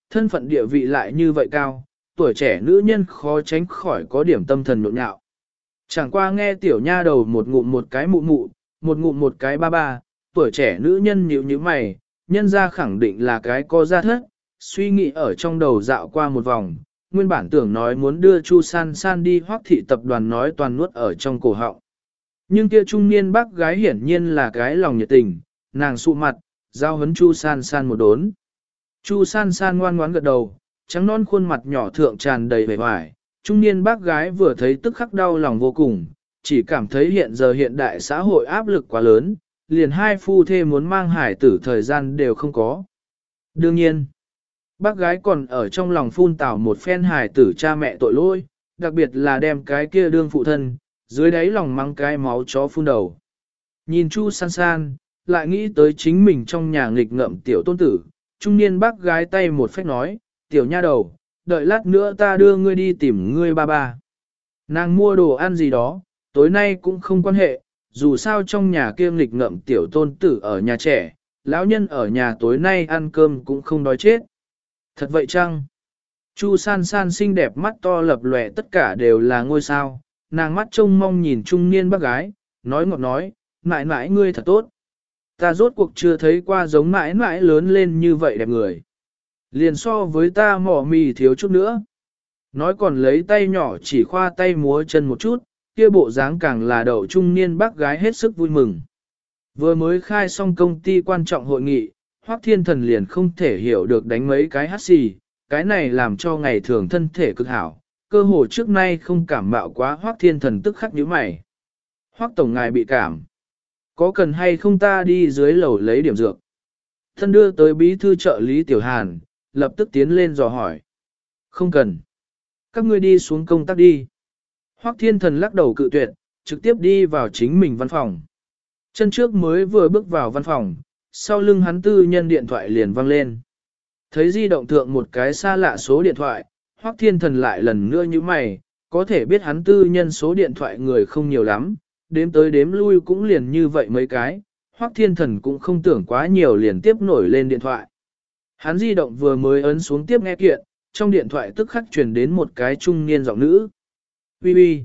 thân phận địa vị lại như vậy cao, tuổi trẻ nữ nhân khó tránh khỏi có điểm tâm thần nhộn nhạo. Chẳng qua nghe tiểu nha đầu một ngụm một cái mụ mụ, một ngụm một cái ba ba, tuổi trẻ nữ nhân nhíu nhíu mày, nhân ra khẳng định là cái có gia thất, suy nghĩ ở trong đầu dạo qua một vòng, nguyên bản tưởng nói muốn đưa Chu San San đi Hoắc thị tập đoàn nói toàn nuốt ở trong cổ họng. Nhưng kia trung niên bác gái hiển nhiên là cái lòng nhiệt tình, nàng sụ mặt, giao hấn Chu San San một đốn. Chu San San ngoan ngoãn gật đầu, trắng non khuôn mặt nhỏ thượng tràn đầy vẻ vải. Trung niên bác gái vừa thấy tức khắc đau lòng vô cùng, chỉ cảm thấy hiện giờ hiện đại xã hội áp lực quá lớn, liền hai phu thê muốn mang hải tử thời gian đều không có. Đương nhiên, bác gái còn ở trong lòng phun tảo một phen hải tử cha mẹ tội lỗi, đặc biệt là đem cái kia đương phụ thân, dưới đáy lòng mang cái máu chó phun đầu. Nhìn Chu San San, lại nghĩ tới chính mình trong nhà nghịch ngợm tiểu tôn tử, trung niên bác gái tay một phách nói, tiểu nha đầu, đợi lát nữa ta đưa ngươi đi tìm ngươi ba ba. Nàng mua đồ ăn gì đó, tối nay cũng không quan hệ, dù sao trong nhà kia nghịch ngợm tiểu tôn tử ở nhà trẻ, lão nhân ở nhà tối nay ăn cơm cũng không đói chết. Thật vậy chăng? Chu San San xinh đẹp mắt to lập lòe tất cả đều là ngôi sao, nàng mắt trông mong nhìn trung niên bác gái, nói ngọt nói, mãi mãi ngươi thật tốt. Ta rốt cuộc chưa thấy qua giống mãi mãi lớn lên như vậy đẹp người. Liền so với ta mỏ mì thiếu chút nữa. Nói còn lấy tay nhỏ chỉ khoa tay múa chân một chút, kia bộ dáng càng là đậu trung niên bác gái hết sức vui mừng. Vừa mới khai xong công ty quan trọng hội nghị, Hoắc Thiên Thần liền không thể hiểu được đánh mấy cái hát xì, cái này làm cho ngày thường thân thể cực hảo, cơ hồ trước nay không cảm mạo quá Hoắc Thiên Thần tức khắc nhíu mày. Hoắc tổng ngài bị cảm. Có cần hay không ta đi dưới lầu lấy điểm dược? Thân đưa tới bí thư trợ lý Tiểu Hàn, lập tức tiến lên dò hỏi. Không cần. Các ngươi đi xuống công tác đi. Hoắc Thiên Thần lắc đầu cự tuyệt, trực tiếp đi vào chính mình văn phòng. Chân trước mới vừa bước vào văn phòng, sau lưng hắn tư nhân điện thoại liền vang lên. Thấy di động thượng một cái xa lạ số điện thoại, Hoắc Thiên Thần lại lần nữa như mày, có thể biết hắn tư nhân số điện thoại người không nhiều lắm, đếm tới đếm lui cũng liền như vậy mấy cái, Hoắc Thiên Thần cũng không tưởng quá nhiều liền tiếp nổi lên điện thoại. Hắn di động vừa mới ấn xuống tiếp nghe kiện, trong điện thoại tức khắc truyền đến một cái trung niên giọng nữ. Uy uy,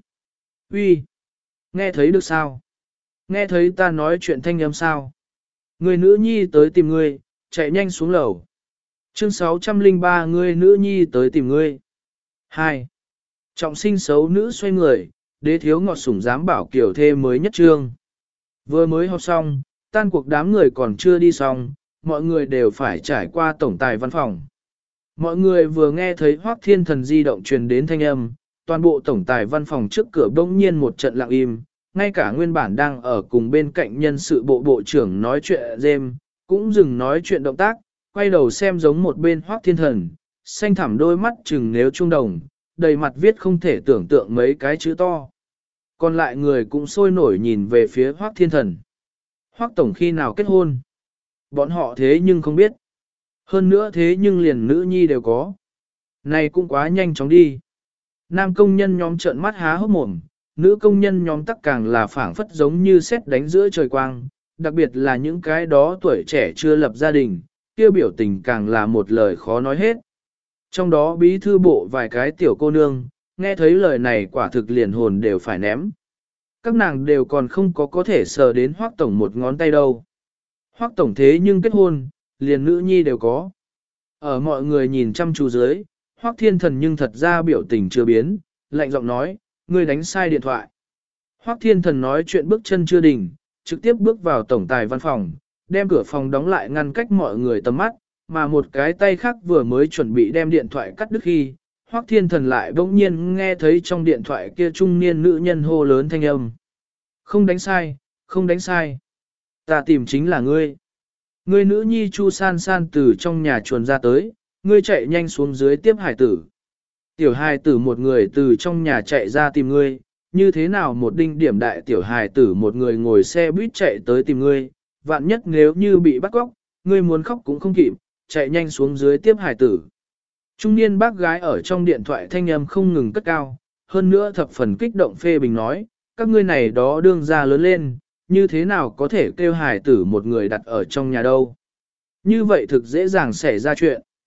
uy, nghe thấy được sao? Nghe thấy ta nói chuyện thanh âm sao? Người nữ nhi tới tìm ngươi, chạy nhanh xuống lầu. Chương 603 người nữ nhi tới tìm ngươi. 2. Trọng sinh xấu nữ xoay người, đế thiếu ngọt sủng dám bảo kiểu thê mới nhất trương. Vừa mới học xong, tan cuộc đám người còn chưa đi xong, mọi người đều phải trải qua tổng tài văn phòng. Mọi người vừa nghe thấy Hoắc Thiên Thần di động truyền đến thanh âm, toàn bộ tổng tài văn phòng trước cửa bỗng nhiên một trận lặng im, ngay cả nguyên bản đang ở cùng bên cạnh nhân sự bộ bộ trưởng nói chuyện dêm, cũng dừng nói chuyện động tác, quay đầu xem giống một bên Hoắc Thiên Thần, xanh thẳm đôi mắt chừng nếu trung đồng, đầy mặt viết không thể tưởng tượng mấy cái chữ to. Còn lại người cũng sôi nổi nhìn về phía Hoắc Thiên Thần. Hoắc tổng khi nào kết hôn? Bọn họ thế nhưng không biết. Hơn nữa thế nhưng liền nữ nhi đều có. Này cũng quá nhanh chóng đi. Nam công nhân nhóm trợn mắt há hốc mồm, nữ công nhân nhóm tắc càng là phảng phất giống như sét đánh giữa trời quang, đặc biệt là những cái đó tuổi trẻ chưa lập gia đình, kêu biểu tình càng là một lời khó nói hết. Trong đó bí thư bộ vài cái tiểu cô nương, nghe thấy lời này quả thực liền hồn đều phải ném. Các nàng đều còn không có thể sờ đến Hoắc tổng một ngón tay đâu. Hoắc tổng thế nhưng kết hôn, liền nữ nhi đều có. Ở mọi người nhìn chăm chú dưới, Hoắc Thiên Thần nhưng thật ra biểu tình chưa biến, lạnh giọng nói, ngươi đánh sai điện thoại. Hoắc Thiên Thần nói chuyện bước chân chưa đỉnh, trực tiếp bước vào tổng tài văn phòng, đem cửa phòng đóng lại ngăn cách mọi người tầm mắt, mà một cái tay khác vừa mới chuẩn bị đem điện thoại cắt đứt khi, Hoắc Thiên Thần lại bỗng nhiên nghe thấy trong điện thoại kia trung niên nữ nhân hô lớn thanh âm. Không đánh sai, không đánh sai. Ta tìm chính là ngươi. Ngươi nữ nhi Chu San San từ trong nhà chuồn ra tới, ngươi chạy nhanh xuống dưới tiếp hải tử. Tiểu hài tử một người từ trong nhà chạy ra tìm ngươi, như thế nào một đinh điểm đại tiểu hài tử một người ngồi xe buýt chạy tới tìm ngươi, vạn nhất nếu như bị bắt cóc, ngươi muốn khóc cũng không kịp, chạy nhanh xuống dưới tiếp hài tử. Trung niên bác gái ở trong điện thoại thanh âm không ngừng cất cao, hơn nữa thập phần kích động phê bình nói, các ngươi này đó đương ra lớn lên, như thế nào có thể kêu hài tử một người đặt ở trong nhà đâu. Như vậy thực dễ dàng xảy ra chuyện.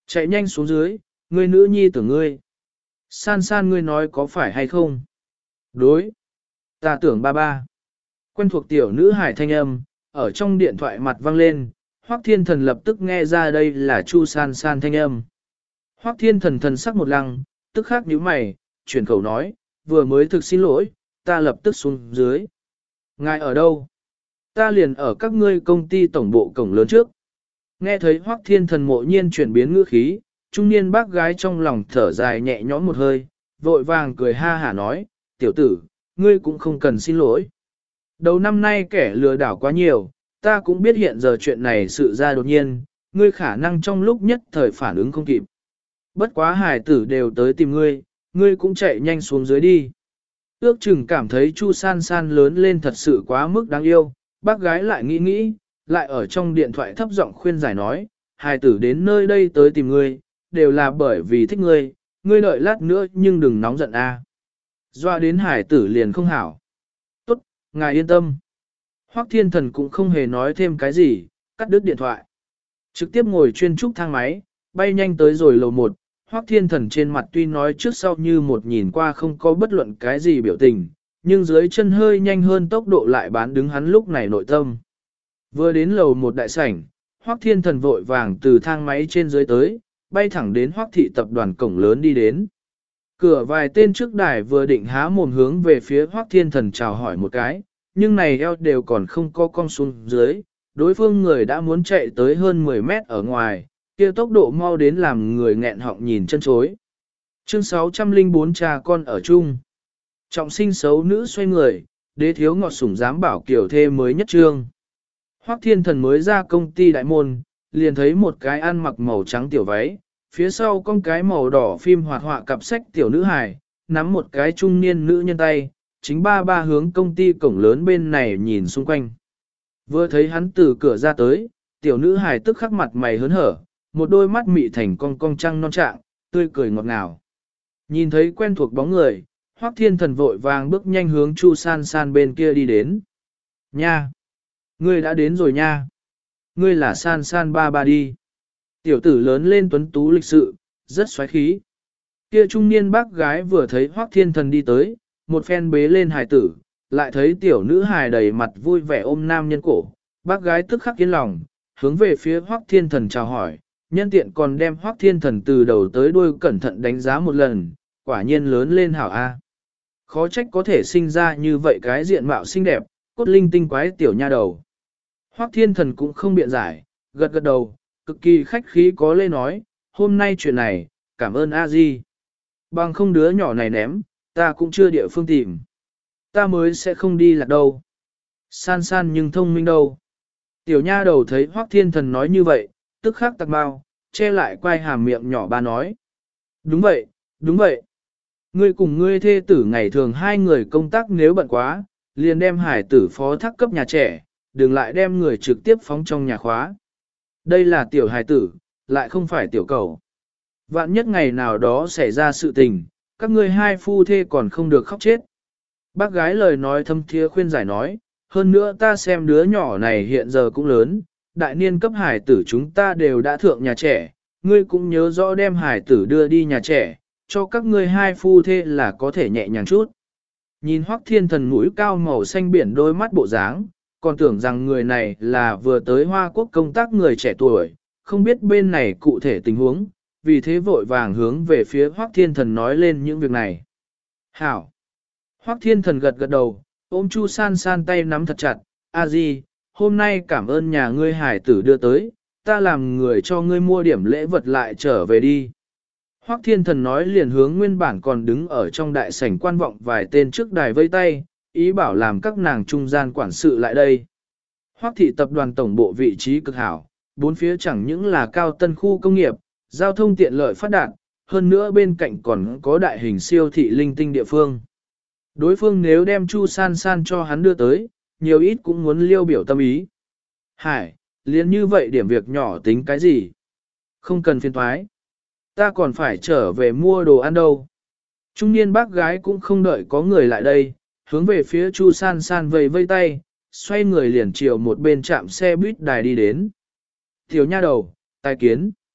Chạy nhanh xuống dưới, ngươi nữ nhi tưởng ngươi. San san ngươi nói có phải hay không? Đối. Ta tưởng ba ba. Quen thuộc tiểu nữ hải thanh âm, ở trong điện thoại mặt vang lên, Hoắc Thiên Thần lập tức nghe ra đây là Chu San San thanh âm. Hoắc Thiên Thần thần sắc một lăng, tức khắc nhíu mày, chuyển khẩu nói, vừa mới thực xin lỗi, ta lập tức xuống dưới. Ngài ở đâu? Ta liền ở các ngươi công ty tổng bộ cổng lớn trước. Nghe thấy Hoắc Thiên Thần mộ nhiên chuyển biến ngữ khí, trung niên bác gái trong lòng thở dài nhẹ nhõm một hơi, vội vàng cười ha hả nói, tiểu tử, ngươi cũng không cần xin lỗi. Đầu năm nay kẻ lừa đảo quá nhiều, ta cũng biết hiện giờ chuyện này sự ra đột nhiên, ngươi khả năng trong lúc nhất thời phản ứng không kịp. Bất quá hải tử đều tới tìm ngươi, ngươi cũng chạy nhanh xuống dưới đi. Ước chừng cảm thấy Chu San San lớn lên thật sự quá mức đáng yêu, bác gái lại nghĩ nghĩ, lại ở trong điện thoại thấp giọng khuyên giải nói, hải tử đến nơi đây tới tìm ngươi, đều là bởi vì thích ngươi, ngươi đợi lát nữa nhưng đừng nóng giận a. Doa đến hải tử liền không hảo. Tốt, ngài yên tâm. Hoắc Thiên Thần cũng không hề nói thêm cái gì, cắt đứt điện thoại. Trực tiếp ngồi chuyên trúc thang máy, bay nhanh tới rồi lầu 1, Hoắc Thiên Thần trên mặt tuy nói trước sau như một nhìn qua không có bất luận cái gì biểu tình, nhưng dưới chân hơi nhanh hơn tốc độ lại bán đứng hắn lúc này nội tâm. Vừa đến lầu 1 đại sảnh, Hoắc Thiên Thần vội vàng từ thang máy trên dưới tới, bay thẳng đến Hoắc thị tập đoàn cổng lớn đi đến. Cửa vài tên trước đài vừa định há mồm hướng về phía Hoắc Thiên Thần chào hỏi một cái, nhưng này eo đều còn không có cong xuống dưới, đối phương người đã muốn chạy tới hơn 10 mét ở ngoài, kia tốc độ mau đến làm người nghẹn họng nhìn chân chối. Chương 604 cha con ở chung. Trọng sinh xấu nữ xoay người, đế thiếu ngọt sủng dám bảo kiểu thê mới nhất trương. Hoắc Thiên Thần mới ra công ty đại môn, liền thấy một cái ăn mặc màu trắng tiểu váy, phía sau con cái màu đỏ phim hoạt họa cặp sách tiểu nữ hài, nắm một cái trung niên nữ nhân tay, chính ba hướng công ty cổng lớn bên này nhìn xung quanh. Vừa thấy hắn từ cửa ra tới, tiểu nữ hài tức khắc mặt mày hớn hở, một đôi mắt mị thành cong trăng non trạng, tươi cười ngọt ngào. Nhìn thấy quen thuộc bóng người, Hoắc Thiên Thần vội vàng bước nhanh hướng Chu San San bên kia đi đến. Nha! Ngươi đã đến rồi nha! Ngươi là San San ba đi. Tiểu tử lớn lên tuấn tú lịch sự, rất xoáy khí. Kia trung niên bác gái vừa thấy Hoắc Thiên Thần đi tới, một phen bế lên hài tử, lại thấy tiểu nữ hài đầy mặt vui vẻ ôm nam nhân cổ. Bác gái tức khắc yên lòng, hướng về phía Hoắc Thiên Thần chào hỏi, nhân tiện còn đem Hoắc Thiên Thần từ đầu tới đuôi cẩn thận đánh giá một lần, quả nhiên lớn lên hảo a. Khó trách có thể sinh ra như vậy cái diện mạo xinh đẹp, cốt linh tinh quái tiểu nha đầu. Hoắc Thiên Thần cũng không biện giải, gật gật đầu, cực kỳ khách khí có lê nói, hôm nay chuyện này, cảm ơn a di. Bằng không đứa nhỏ này ném, ta cũng chưa địa phương tìm. Ta mới sẽ không đi lạc đâu. San San nhưng thông minh đâu. Tiểu nha đầu thấy Hoắc Thiên Thần nói như vậy, tức khắc tặc bao, che lại quai hàm miệng nhỏ ba nói. Đúng vậy, đúng vậy. Ngươi cùng ngươi thê tử ngày thường hai người công tác nếu bận quá, liền đem hải tử phó thác cấp nhà trẻ, đừng lại đem người trực tiếp phóng trong nhà khóa. Đây là tiểu hải tử, lại không phải tiểu cầu. Vạn nhất ngày nào đó xảy ra sự tình, các ngươi hai phu thê còn không được khóc chết. Bác gái lời nói thâm thiế khuyên giải nói, hơn nữa ta xem đứa nhỏ này hiện giờ cũng lớn, đại niên cấp hải tử chúng ta đều đã thượng nhà trẻ, ngươi cũng nhớ rõ đem hải tử đưa đi nhà trẻ, cho các ngươi hai phu thê là có thể nhẹ nhàng chút. Nhìn Hoắc Thiên Thần mũi cao màu xanh biển đôi mắt bộ dáng, còn tưởng rằng người này là vừa tới Hoa Quốc công tác người trẻ tuổi, không biết bên này cụ thể tình huống, vì thế vội vàng hướng về phía Hoắc Thiên Thần nói lên những việc này. Hảo! Hoắc Thiên Thần gật gật đầu, ôm Chu San San tay nắm thật chặt, a di, hôm nay cảm ơn nhà ngươi hải tử đưa tới, ta làm người cho ngươi mua điểm lễ vật lại trở về đi. Hoắc Thiên Thần nói liền hướng nguyên bản còn đứng ở trong đại sảnh quan vọng vài tên trước đài vây tay, ý bảo làm các nàng trung gian quản sự lại đây. Hoắc thị tập đoàn tổng bộ vị trí cực hảo, bốn phía chẳng những là cao tân khu công nghiệp, giao thông tiện lợi phát đạt, hơn nữa bên cạnh còn có đại hình siêu thị linh tinh địa phương. Đối phương nếu đem Chu San San cho hắn đưa tới, nhiều ít cũng muốn liêu biểu tâm ý. Hải, liền như vậy điểm việc nhỏ tính cái gì? Không cần phiền toái. Ta còn phải trở về mua đồ ăn đâu. Trung niên bác gái cũng không đợi có người lại đây, hướng về phía Chu San San vây vây tay, xoay người liền chiều một bên trạm xe buýt đài đi đến. Tiểu nha đầu, tai kiến.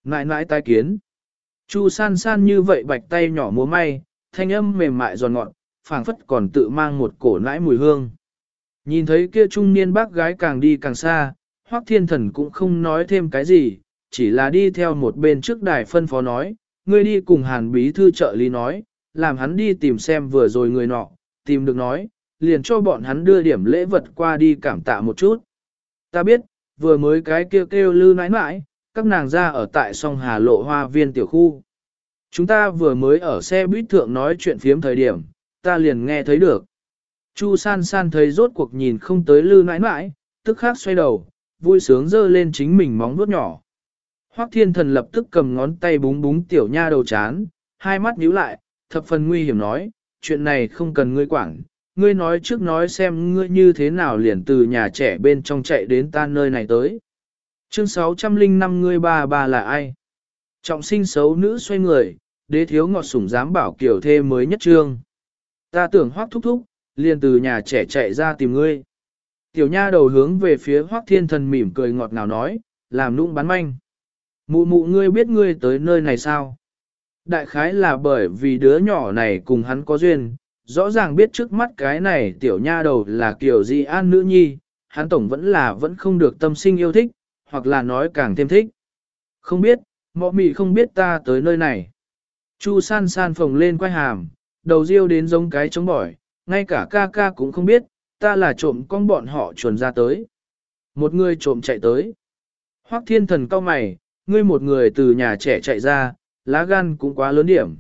Nãi nãi tai kiến. Chu san san như vậy bạch tay nhỏ múa may, thanh âm mềm mại giòn ngọt, phảng phất còn tự mang một cổ nãi mùi hương. Nhìn thấy kia trung niên bác gái càng đi càng xa, Hoắc Thiên Thần cũng không nói thêm cái gì, chỉ là đi theo một bên trước đài phân phó nói, ngươi đi cùng Hàn bí thư trợ lý nói, làm hắn đi tìm xem vừa rồi người nọ, tìm được nói, liền cho bọn hắn đưa điểm lễ vật qua đi cảm tạ một chút. Ta biết, vừa mới cái kêu lư nãi nãi, các nàng ra ở tại sông Hà Lộ Hoa Viên tiểu khu. Chúng ta vừa mới ở xe buýt thượng nói chuyện phiếm thời điểm, ta liền nghe thấy được. Chu san san thấy rốt cuộc nhìn không tới lư nãi nãi, tức khắc xoay đầu, vui sướng giơ lên chính mình móng vuốt nhỏ. Hoắc Thiên Thần lập tức cầm ngón tay búng búng tiểu nha đầu chán, hai mắt nhíu lại, thập phần nguy hiểm nói, chuyện này không cần ngươi quản, ngươi nói trước nói xem ngươi như thế nào liền từ nhà trẻ bên trong chạy đến ta nơi này tới. Chương 605 ngươi ba bà là ai? Trọng sinh xấu nữ xoay người, đế thiếu ngọt sủng dám bảo kiểu thê mới nhất trương. Ta tưởng Hoắc thúc thúc, liền từ nhà trẻ chạy ra tìm ngươi. Tiểu nha đầu hướng về phía Hoắc Thiên Thần mỉm cười ngọt ngào nói, làm nũng bán manh. Mụ mụ ngươi biết ngươi tới nơi này sao? Đại khái là bởi vì đứa nhỏ này cùng hắn có duyên, rõ ràng biết trước mắt cái này tiểu nha đầu là kiểu Di An nữ nhi, hắn tổng vẫn không được tâm sinh yêu thích, hoặc là nói càng thêm thích. Không biết, mọ mị không biết ta tới nơi này. Chu san san phồng lên quay hàm, đầu riêu đến giống cái trống bỏi, ngay cả ca ca cũng không biết, ta là trộm con bọn họ chuồn ra tới. Một người trộm chạy tới. Hoắc Thiên Thần cau mày, ngươi một người từ nhà trẻ chạy ra, lá gan cũng quá lớn điểm.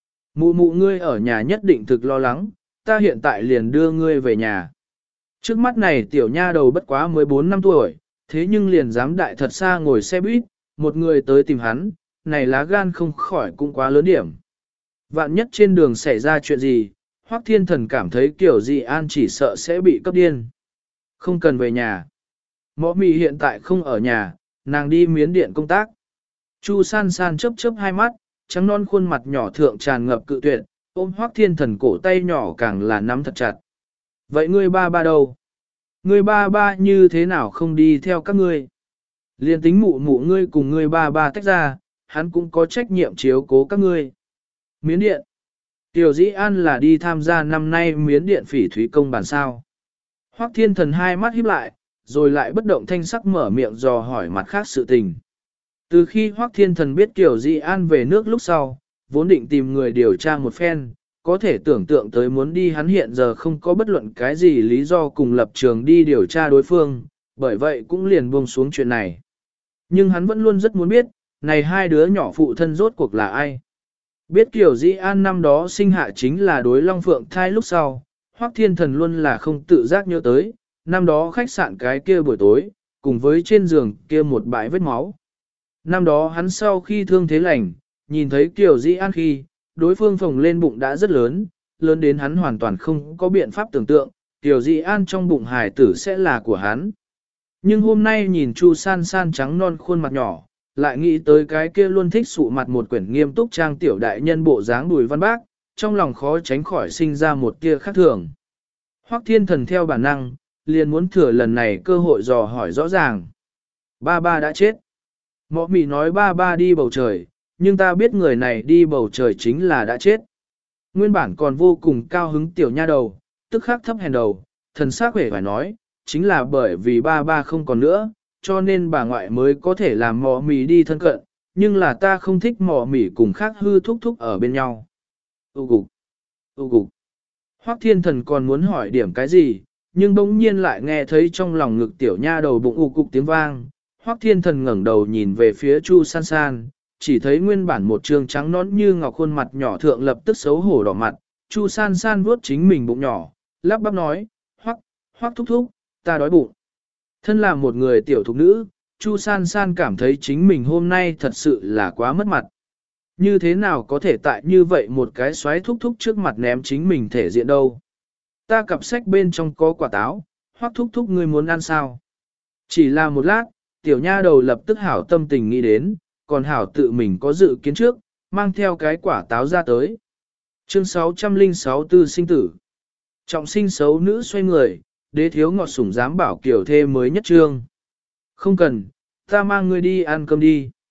Mụ mụ ngươi ở nhà nhất định thực lo lắng, ta hiện tại liền đưa ngươi về nhà. Trước mắt này tiểu nha đầu bất quá 14 năm tuổi, thế nhưng liền dám đại thật xa ngồi xe buýt, một người tới tìm hắn, này lá gan không khỏi cũng quá lớn điểm. Vạn nhất trên đường xảy ra chuyện gì, Hoắc Thiên Thần cảm thấy kiểu gì An chỉ sợ sẽ bị cấp điên. Không cần về nhà. Mọ mì hiện tại không ở nhà, nàng đi Miến Điện công tác. Chu san san chớp chớp hai mắt, trắng non khuôn mặt nhỏ thượng tràn ngập cự tuyệt, ôm Hoắc Thiên Thần cổ tay nhỏ càng là nắm thật chặt. Vậy ngươi ba ba đâu? Ngươi ba ba như thế nào không đi theo các ngươi? Liên tính mụ mụ ngươi cùng ngươi ba ba tách ra, hắn cũng có trách nhiệm chiếu cố các ngươi. Miến Điện. Tiểu Dĩ An là đi tham gia năm nay Miến Điện phỉ thúy công bản sao. Hoắc Thiên Thần hai mắt híp lại, rồi lại bất động thanh sắc mở miệng dò hỏi mặt khác sự tình. Từ khi Hoắc Thiên Thần biết Tiểu Dĩ An về nước lúc sau, vốn định tìm người điều tra một phen, có thể tưởng tượng tới muốn đi hắn hiện giờ không có bất luận cái gì lý do cùng lập trường đi điều tra đối phương, bởi vậy cũng liền buông xuống chuyện này. Nhưng hắn vẫn luôn rất muốn biết, này hai đứa nhỏ phụ thân rốt cuộc là ai. Biết Kiều Dĩ An năm đó sinh hạ chính là đối Long Phượng thai lúc sau, Hoắc Thiên Thần luôn là không tự giác nhớ tới, năm đó khách sạn cái kia buổi tối, cùng với trên giường kia một bãi vết máu. Năm đó hắn sau khi thương thế lành, nhìn thấy Kiều Dĩ An khi, đối phương phồng lên bụng đã rất lớn, lớn đến hắn hoàn toàn không có biện pháp tưởng tượng, Kiều Dĩ An trong bụng hài tử sẽ là của hắn. Nhưng hôm nay nhìn Chu san san trắng non khuôn mặt nhỏ, lại nghĩ tới cái kia luôn thích sụ mặt một quyển nghiêm túc trang tiểu đại nhân bộ dáng Bùi Văn Bác, trong lòng khó tránh khỏi sinh ra một tia khác thường. Hoắc Thiên Thần theo bản năng, liền muốn thừa lần này cơ hội dò hỏi rõ ràng. Ba ba đã chết. Mọ mì nói ba ba đi bầu trời, nhưng ta biết người này đi bầu trời chính là đã chết. Nguyên bản còn vô cùng cao hứng tiểu nha đầu, tức khắc thấp hèn đầu, thần sắc vẻ phải nói, chính là bởi vì ba ba không còn nữa, cho nên bà ngoại mới có thể làm mỏ mì đi thân cận, nhưng là ta không thích mỏ mì cùng khác hư thúc thúc ở bên nhau. U gục. Hoắc Thiên Thần còn muốn hỏi điểm cái gì, nhưng bỗng nhiên lại nghe thấy trong lòng ngực tiểu nha đầu bụng cục tiếng vang. Hoắc Thiên Thần ngẩng đầu nhìn về phía Chu san san, chỉ thấy nguyên bản một trương trắng nõn như ngọc khuôn mặt nhỏ thượng lập tức xấu hổ đỏ mặt. Chu san san vuốt chính mình bụng nhỏ, lắp bắp nói, Hoắc thúc thúc, ta đói bụng. Thân là một người tiểu thục nữ, Chu san san cảm thấy chính mình hôm nay thật sự là quá mất mặt. Như thế nào có thể tại như vậy một cái xoáy thúc thúc trước mặt ném chính mình thể diện đâu. Ta cặp sách bên trong có quả táo, Hoắc thúc thúc ngươi muốn ăn sao? Chỉ là một lát, tiểu nha đầu lập tức hảo tâm tình nghĩ đến, còn hảo tự mình có dự kiến trước, mang theo cái quả táo ra tới. Chương 606 tư sinh tử. Trọng sinh xấu nữ xoay người, đế thiếu ngọt sủng dám bảo kiểu thê mới nhất trương. Không cần, ta mang ngươi đi ăn cơm đi.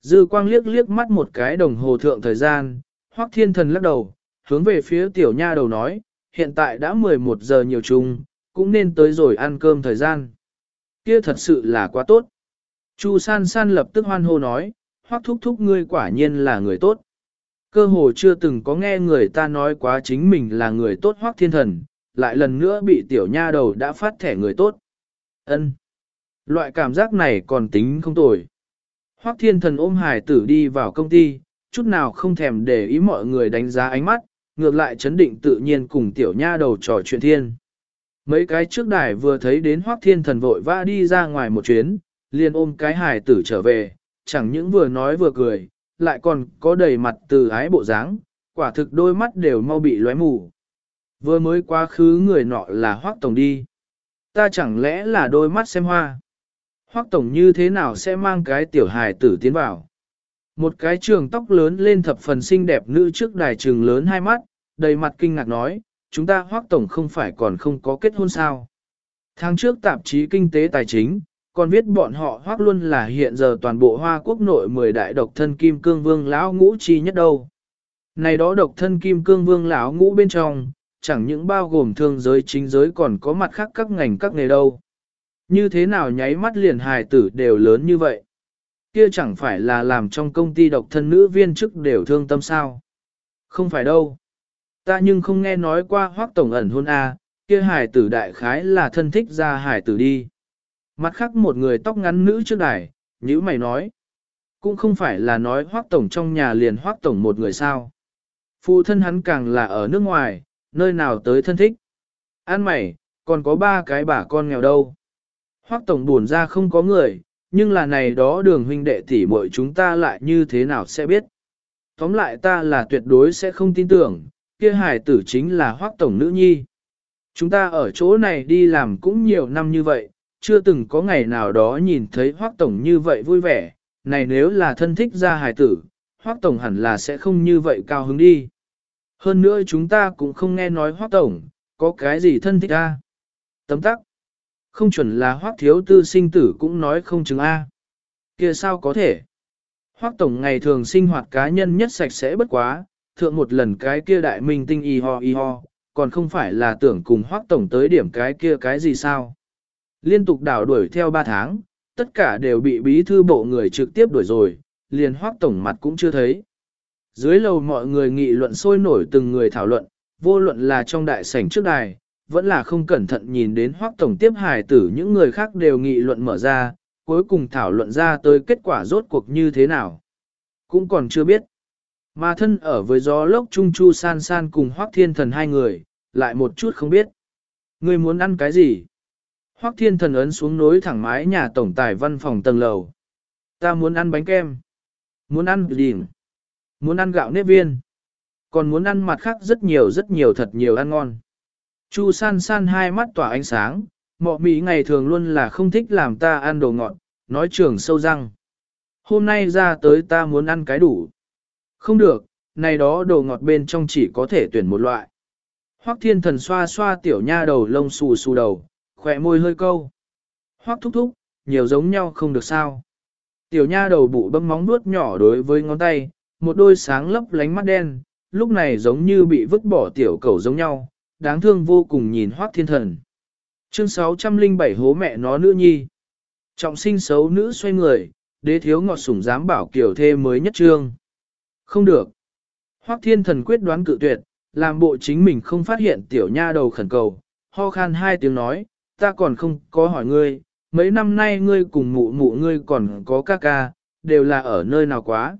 Dư quang liếc liếc mắt một cái đồng hồ thượng thời gian, Hoắc Thiên Thần lắc đầu, hướng về phía tiểu nha đầu nói, hiện tại đã 11 giờ nhiều chung, cũng nên tới rồi ăn cơm thời gian. Kia thật sự là quá tốt. Chu San San lập tức hoan hô nói, Hoắc thúc thúc ngươi quả nhiên là người tốt. Cơ hồ chưa từng có nghe người ta nói quá chính mình là người tốt Hoắc Thiên Thần, lại lần nữa bị tiểu nha đầu đã phát thẻ người tốt. Ân, loại cảm giác này còn tính không tồi. Hoắc Thiên Thần ôm hải tử đi vào công ty, chút nào không thèm để ý mọi người đánh giá ánh mắt, ngược lại chấn định tự nhiên cùng tiểu nha đầu trò chuyện thiên. Mấy cái trước đài vừa thấy đến Hoắc Thiên Thần vội vã đi ra ngoài một chuyến, liền ôm cái hải tử trở về, chẳng những vừa nói vừa cười, lại còn có đầy mặt từ ái bộ dáng, quả thực đôi mắt đều mau bị lóe mù. Vừa mới quá khứ người nọ là Hoắc Tổng đi. Ta chẳng lẽ là đôi mắt xem hoa? Hoắc Tổng như thế nào sẽ mang cái tiểu hài tử tiến vào? Một cái trường tóc lớn lên thập phần xinh đẹp nữ trước đài trường lớn hai mắt, đầy mặt kinh ngạc nói, chúng ta Hoắc Tổng không phải còn không có kết hôn sao? Tháng trước tạp chí Kinh tế Tài chính, còn viết bọn họ Hoắc luôn là hiện giờ toàn bộ Hoa Quốc nội 10 đại độc thân Kim Cương Vương lão ngũ chi nhất đâu. Này đó độc thân Kim Cương Vương lão ngũ bên trong, chẳng những bao gồm thương giới chính giới còn có mặt khác các ngành các nghề đâu. Như thế nào nháy mắt liền hài tử đều lớn như vậy? Kia chẳng phải là làm trong công ty độc thân nữ viên chức đều thương tâm sao? Không phải đâu. Ta nhưng không nghe nói qua Hoắc Tổng ẩn hôn a, kia hài tử đại khái là thân thích ra hài tử đi. Mặt khác một người tóc ngắn nữ trước đài, nhữ mày nói. Cũng không phải là nói Hoắc Tổng trong nhà liền Hoắc Tổng một người sao. Phụ thân hắn càng là ở nước ngoài, nơi nào tới thân thích. An mày, còn có 3 cái bà con nghèo đâu. Hoắc Tổng buồn ra không có người, nhưng là này đó Đường huynh đệ tỷ muội chúng ta lại như thế nào sẽ biết. Tóm lại ta là tuyệt đối sẽ không tin tưởng, kia hài tử chính là Hoắc Tổng nữ nhi. Chúng ta ở chỗ này đi làm cũng nhiều năm như vậy, chưa từng có ngày nào đó nhìn thấy Hoắc Tổng như vậy vui vẻ, này nếu là thân thích ra hài tử, Hoắc Tổng hẳn là sẽ không như vậy cao hứng đi. Hơn nữa chúng ta cũng không nghe nói Hoắc Tổng, có cái gì thân thích a? Tấm tắc. Không chuẩn là Hoắc thiếu tư sinh tử cũng nói không chứng a. Kia sao có thể? Hoắc Tổng ngày thường sinh hoạt cá nhân nhất sạch sẽ bất quá, thượng một lần cái kia đại minh tinh y ho, còn không phải là tưởng cùng Hoắc Tổng tới điểm cái kia cái gì sao? Liên tục đảo đuổi theo 3 tháng, tất cả đều bị bí thư bộ người trực tiếp đuổi rồi, liền Hoắc Tổng mặt cũng chưa thấy. Dưới lầu mọi người nghị luận sôi nổi từng người thảo luận, vô luận là trong đại sảnh trước đài, vẫn là không cẩn thận nhìn đến Hoắc Tổng tiếp hài tử những người khác đều nghị luận mở ra, cuối cùng thảo luận ra tới kết quả rốt cuộc như thế nào. Cũng còn chưa biết. Mà thân ở với gió lốc Trung Chu San San cùng Hoắc Thiên Thần hai người, lại một chút không biết. Người muốn ăn cái gì? Hoắc Thiên Thần ấn xuống nối thẳng mái nhà tổng tài văn phòng tầng lầu. Ta muốn ăn bánh kem. Muốn ăn đỉnh. Muốn ăn gạo nếp viên. Còn muốn ăn mặt khác rất nhiều thật nhiều ăn ngon. Chu San San hai mắt tỏa ánh sáng, mọ mị ngày thường luôn là không thích làm ta ăn đồ ngọt, nói trường sâu răng. Hôm nay ra tới ta muốn ăn cái đủ. Không được, này đó đồ ngọt bên trong chỉ có thể tuyển một loại. Hoắc Thiên Thần xoa xoa tiểu nha đầu lông xù xù đầu, khỏe môi hơi câu. Hoắc thúc thúc, nhiều giống nhau không được sao. Tiểu nha đầu bụ bấm móng vuốt nhỏ đối với ngón tay, một đôi sáng lấp lánh mắt đen, lúc này giống như bị vứt bỏ tiểu cẩu giống nhau, đáng thương vô cùng nhìn Hoắc Thiên Thần. Chương 607 hố mẹ nó nữ nhi. Trọng sinh xấu nữ xoay người, đế thiếu ngọt sủng dám bảo kiểu thê mới nhất trương. Không được. Hoắc Thiên Thần quyết đoán cự tuyệt, làm bộ chính mình không phát hiện tiểu nha đầu khẩn cầu, ho khan 2 tiếng nói, ta còn không có hỏi ngươi, mấy năm nay ngươi cùng mụ mụ ngươi còn có ca ca, đều là ở nơi nào quá.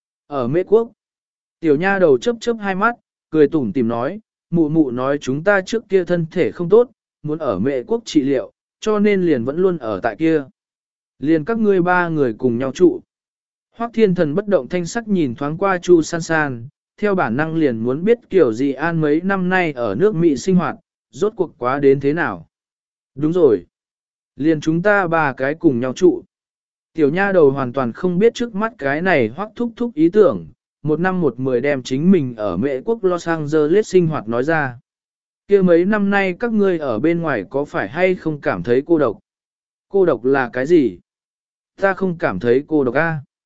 Ở Mễ Quốc. Tiểu nha đầu chớp chớp hai mắt, cười tủm tỉm nói, mụ mụ nói chúng ta trước kia thân thể không tốt, muốn ở Mễ Quốc trị liệu, cho nên liền vẫn luôn ở tại kia. Liền các ngươi 3 người cùng nhau trụ. Hoắc Thiên Thần bất động thanh sắc nhìn thoáng qua Chu San San, theo bản năng liền muốn biết kiểu gì An mấy năm nay ở nước Mỹ sinh hoạt, rốt cuộc quá đến thế nào. Đúng rồi. Liền chúng ta 3 cái cùng nhau trụ. Tiểu nha đầu hoàn toàn không biết trước mắt cái này Hoắc thúc thúc ý tưởng, 1 năm 1 10 đem chính mình ở Mễ Quốc Los Angeles sinh hoạt nói ra. Kia mấy năm nay các ngươi ở bên ngoài có phải hay không cảm thấy cô độc? Cô độc là cái gì? Ta không cảm thấy cô độc a.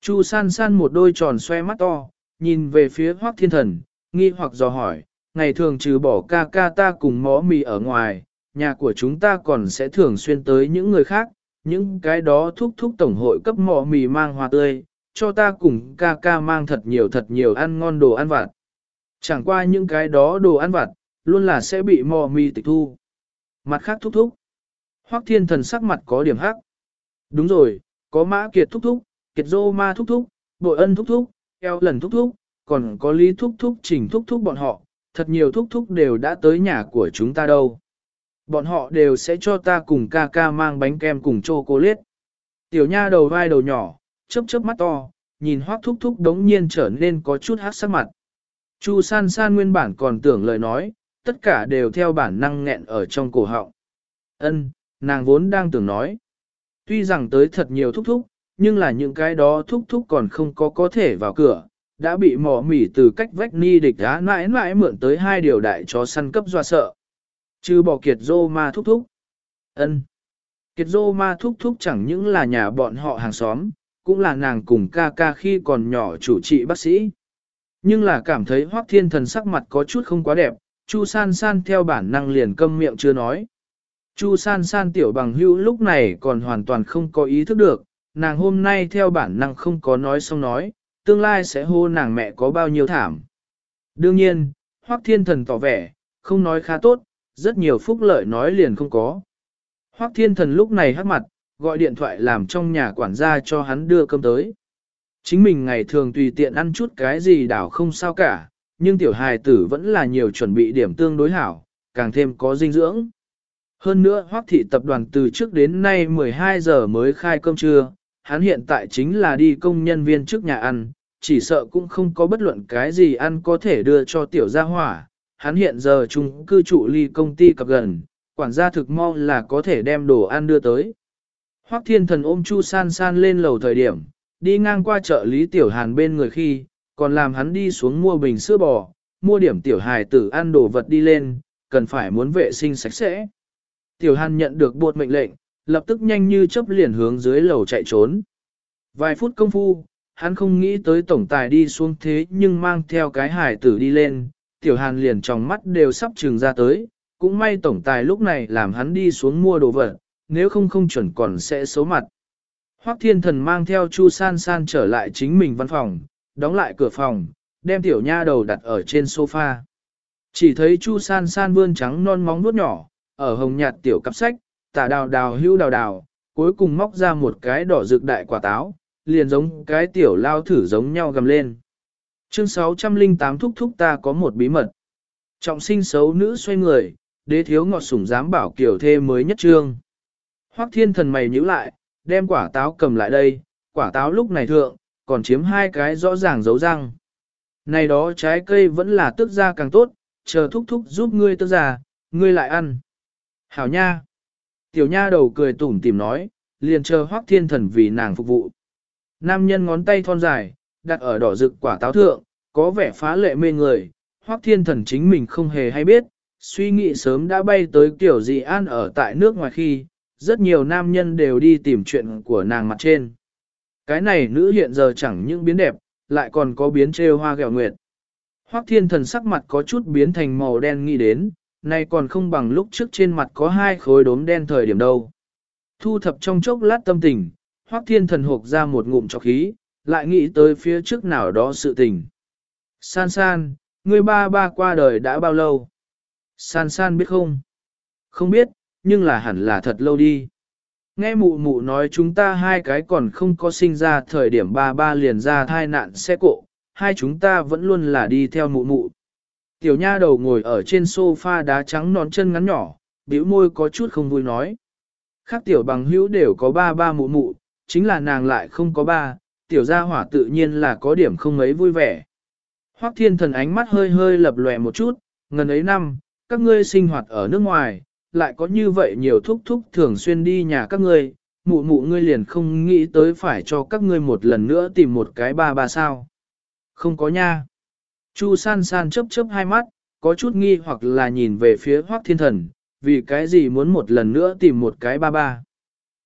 Chu san san một đôi tròn xoe mắt to, nhìn về phía Hoắc Thiên Thần, nghi hoặc dò hỏi, ngày thường trừ bỏ ca ca ta cùng mõ mì ở ngoài, nhà của chúng ta còn sẽ thường xuyên tới những người khác, những cái đó thúc thúc tổng hội cấp mõ mì mang hoa tươi, cho ta cùng ca ca mang thật nhiều ăn ngon đồ ăn vặt. Chẳng qua những cái đó đồ ăn vặt, luôn là sẽ bị mõ mì tịch thu. Mặt khác thúc thúc. Hoắc Thiên Thần sắc mặt có điểm hắc. Đúng rồi, có Mã Kiệt thúc thúc, Kiệt Dô Ma thúc thúc, Bội Ân thúc thúc, Eo Lần thúc thúc, còn có Lý thúc thúc, Trình thúc thúc bọn họ, thật nhiều thúc thúc đều đã tới nhà của chúng ta đâu. Bọn họ đều sẽ cho ta cùng ca ca mang bánh kem cùng chocolate. Tiểu nha đầu vai đầu nhỏ, chớp chớp mắt to, nhìn Hoắc thúc thúc đống nhiên trở nên có chút hắc sắc mặt. Chu san san nguyên bản còn tưởng lời nói, tất cả đều theo bản năng nghẹn ở trong cổ họng. Ân, nàng vốn đang tưởng nói. Tuy rằng tới thật nhiều thúc thúc, nhưng là những cái đó thúc thúc còn không có thể vào cửa, đã bị mỏ mỉ từ cách vách ni địch á mãi mãi mượn tới 2 điều đại chó săn cấp dọa sợ. Trừ bỏ Kiệt Dô Ma thúc thúc. Ân. Kiệt Dô Ma thúc thúc chẳng những là nhà bọn họ hàng xóm, cũng là nàng cùng ca ca khi còn nhỏ chủ trị bác sĩ. Nhưng là cảm thấy Hoắc Thiên Thần sắc mặt có chút không quá đẹp, Chu san san theo bản năng liền câm miệng chưa nói. Chu san san tiểu bằng hữu lúc này còn hoàn toàn không có ý thức được, nàng hôm nay theo bản năng không có nói xong nói, tương lai sẽ hô nàng mẹ có bao nhiêu thảm. Đương nhiên, Hoắc Thiên Thần tỏ vẻ, không nói khá tốt, rất nhiều phúc lợi nói liền không có. Hoắc Thiên Thần lúc này hắc mặt, gọi điện thoại làm trong nhà quản gia cho hắn đưa cơm tới. Chính mình ngày thường tùy tiện ăn chút cái gì đảo không sao cả, nhưng tiểu hài tử vẫn là nhiều chuẩn bị điểm tương đối hảo, càng thêm có dinh dưỡng. Hơn nữa Hoắc thị tập đoàn từ trước đến nay 12 giờ mới khai cơm trưa, hắn hiện tại chính là đi công nhân viên trước nhà ăn, chỉ sợ cũng không có bất luận cái gì ăn có thể đưa cho tiểu gia hỏa. Hắn hiện giờ chung cư trụ ly công ty cập gần, quản gia thực mau là có thể đem đồ ăn đưa tới. Hoắc Thiên Thần ôm Chu san san lên lầu thời điểm, đi ngang qua chợ Lý Tiểu Hàn bên người khi, còn làm hắn đi xuống mua bình sữa bò, mua điểm tiểu hài tử ăn đồ vật đi lên, cần phải muốn vệ sinh sạch sẽ. Tiểu Hàn nhận được buộc mệnh lệnh, lập tức nhanh như chớp liền hướng dưới lầu chạy trốn. Vài phút công phu, hắn không nghĩ tới tổng tài đi xuống thế nhưng mang theo cái hài tử đi lên, Tiểu Hàn liền trong mắt đều sắp trừng ra tới, cũng may tổng tài lúc này làm hắn đi xuống mua đồ vật, nếu không không chuẩn còn sẽ xấu mặt. Hoắc Thiên Thần mang theo Chu san san trở lại chính mình văn phòng, đóng lại cửa phòng, đem tiểu nha đầu đặt ở trên sofa. Chỉ thấy Chu san san vươn trắng non móng vuốt nhỏ, ở hồng nhạt tiểu cặp sách, tả đào đào hưu đào đào, cuối cùng móc ra một cái đỏ rực đại quả táo, liền giống cái tiểu lao thử giống nhau gầm lên. Chương 608 thúc thúc ta có một bí mật. Trọng sinh xấu nữ xoay người, đế thiếu ngọt sủng dám bảo kiểu thê mới nhất trương. Hoắc Thiên Thần mày nhíu lại, đem quả táo cầm lại đây, quả táo lúc này thượng, còn chiếm 2 cái rõ ràng dấu răng. Này đó trái cây vẫn là tước ra càng tốt, chờ thúc thúc giúp ngươi tước ra, ngươi lại ăn. Hảo nha. Tiểu nha đầu cười tủm tỉm nói, liền chờ Hoắc Thiên Thần vì nàng phục vụ. Nam nhân ngón tay thon dài, đặt ở đỏ rực quả táo thượng, có vẻ phá lệ mê người. Hoắc Thiên Thần chính mình không hề hay biết, suy nghĩ sớm đã bay tới Tiểu Dị An ở tại nước ngoài khi, rất nhiều nam nhân đều đi tìm chuyện của nàng mặt trên. Cái này nữ hiện giờ chẳng những biến đẹp, lại còn có biến trêu hoa gẹo nguyệt. Hoắc Thiên Thần sắc mặt có chút biến thành màu đen nghĩ đến, nay còn không bằng lúc trước trên mặt có 2 khối đốm đen thời điểm đâu. Thu thập trong chốc lát tâm tình, Hoắc Thiên Thần hộc ra một ngụm trọc khí, lại nghĩ tới phía trước nào đó sự tình. San san, ngươi ba ba qua đời đã bao lâu? San san biết không? Không biết, nhưng là hẳn là thật lâu đi. Nghe mụ mụ nói chúng ta 2 cái còn không có sinh ra thời điểm ba ba liền ra thai nạn xe cộ, hai chúng ta vẫn luôn là đi theo mụ mụ. Tiểu nha đầu ngồi ở trên sofa đá trắng nón chân ngắn nhỏ, bĩu môi có chút không vui nói. Khác tiểu bằng hữu đều có ba ba mụ mụ, chính là nàng lại không có ba, tiểu gia hỏa tự nhiên là có điểm không mấy vui vẻ. Hoắc Thiên Thần ánh mắt hơi hơi lập lòe một chút, ngần ấy năm, các ngươi sinh hoạt ở nước ngoài, lại có như vậy nhiều thúc thúc thường xuyên đi nhà các ngươi, mụ mụ ngươi liền không nghĩ tới phải cho các ngươi một lần nữa tìm một cái ba ba sao. Không có nha. Chu san san chớp chớp hai mắt, có chút nghi hoặc là nhìn về phía Hoắc Thiên Thần, vì cái gì muốn một lần nữa tìm một cái ba ba.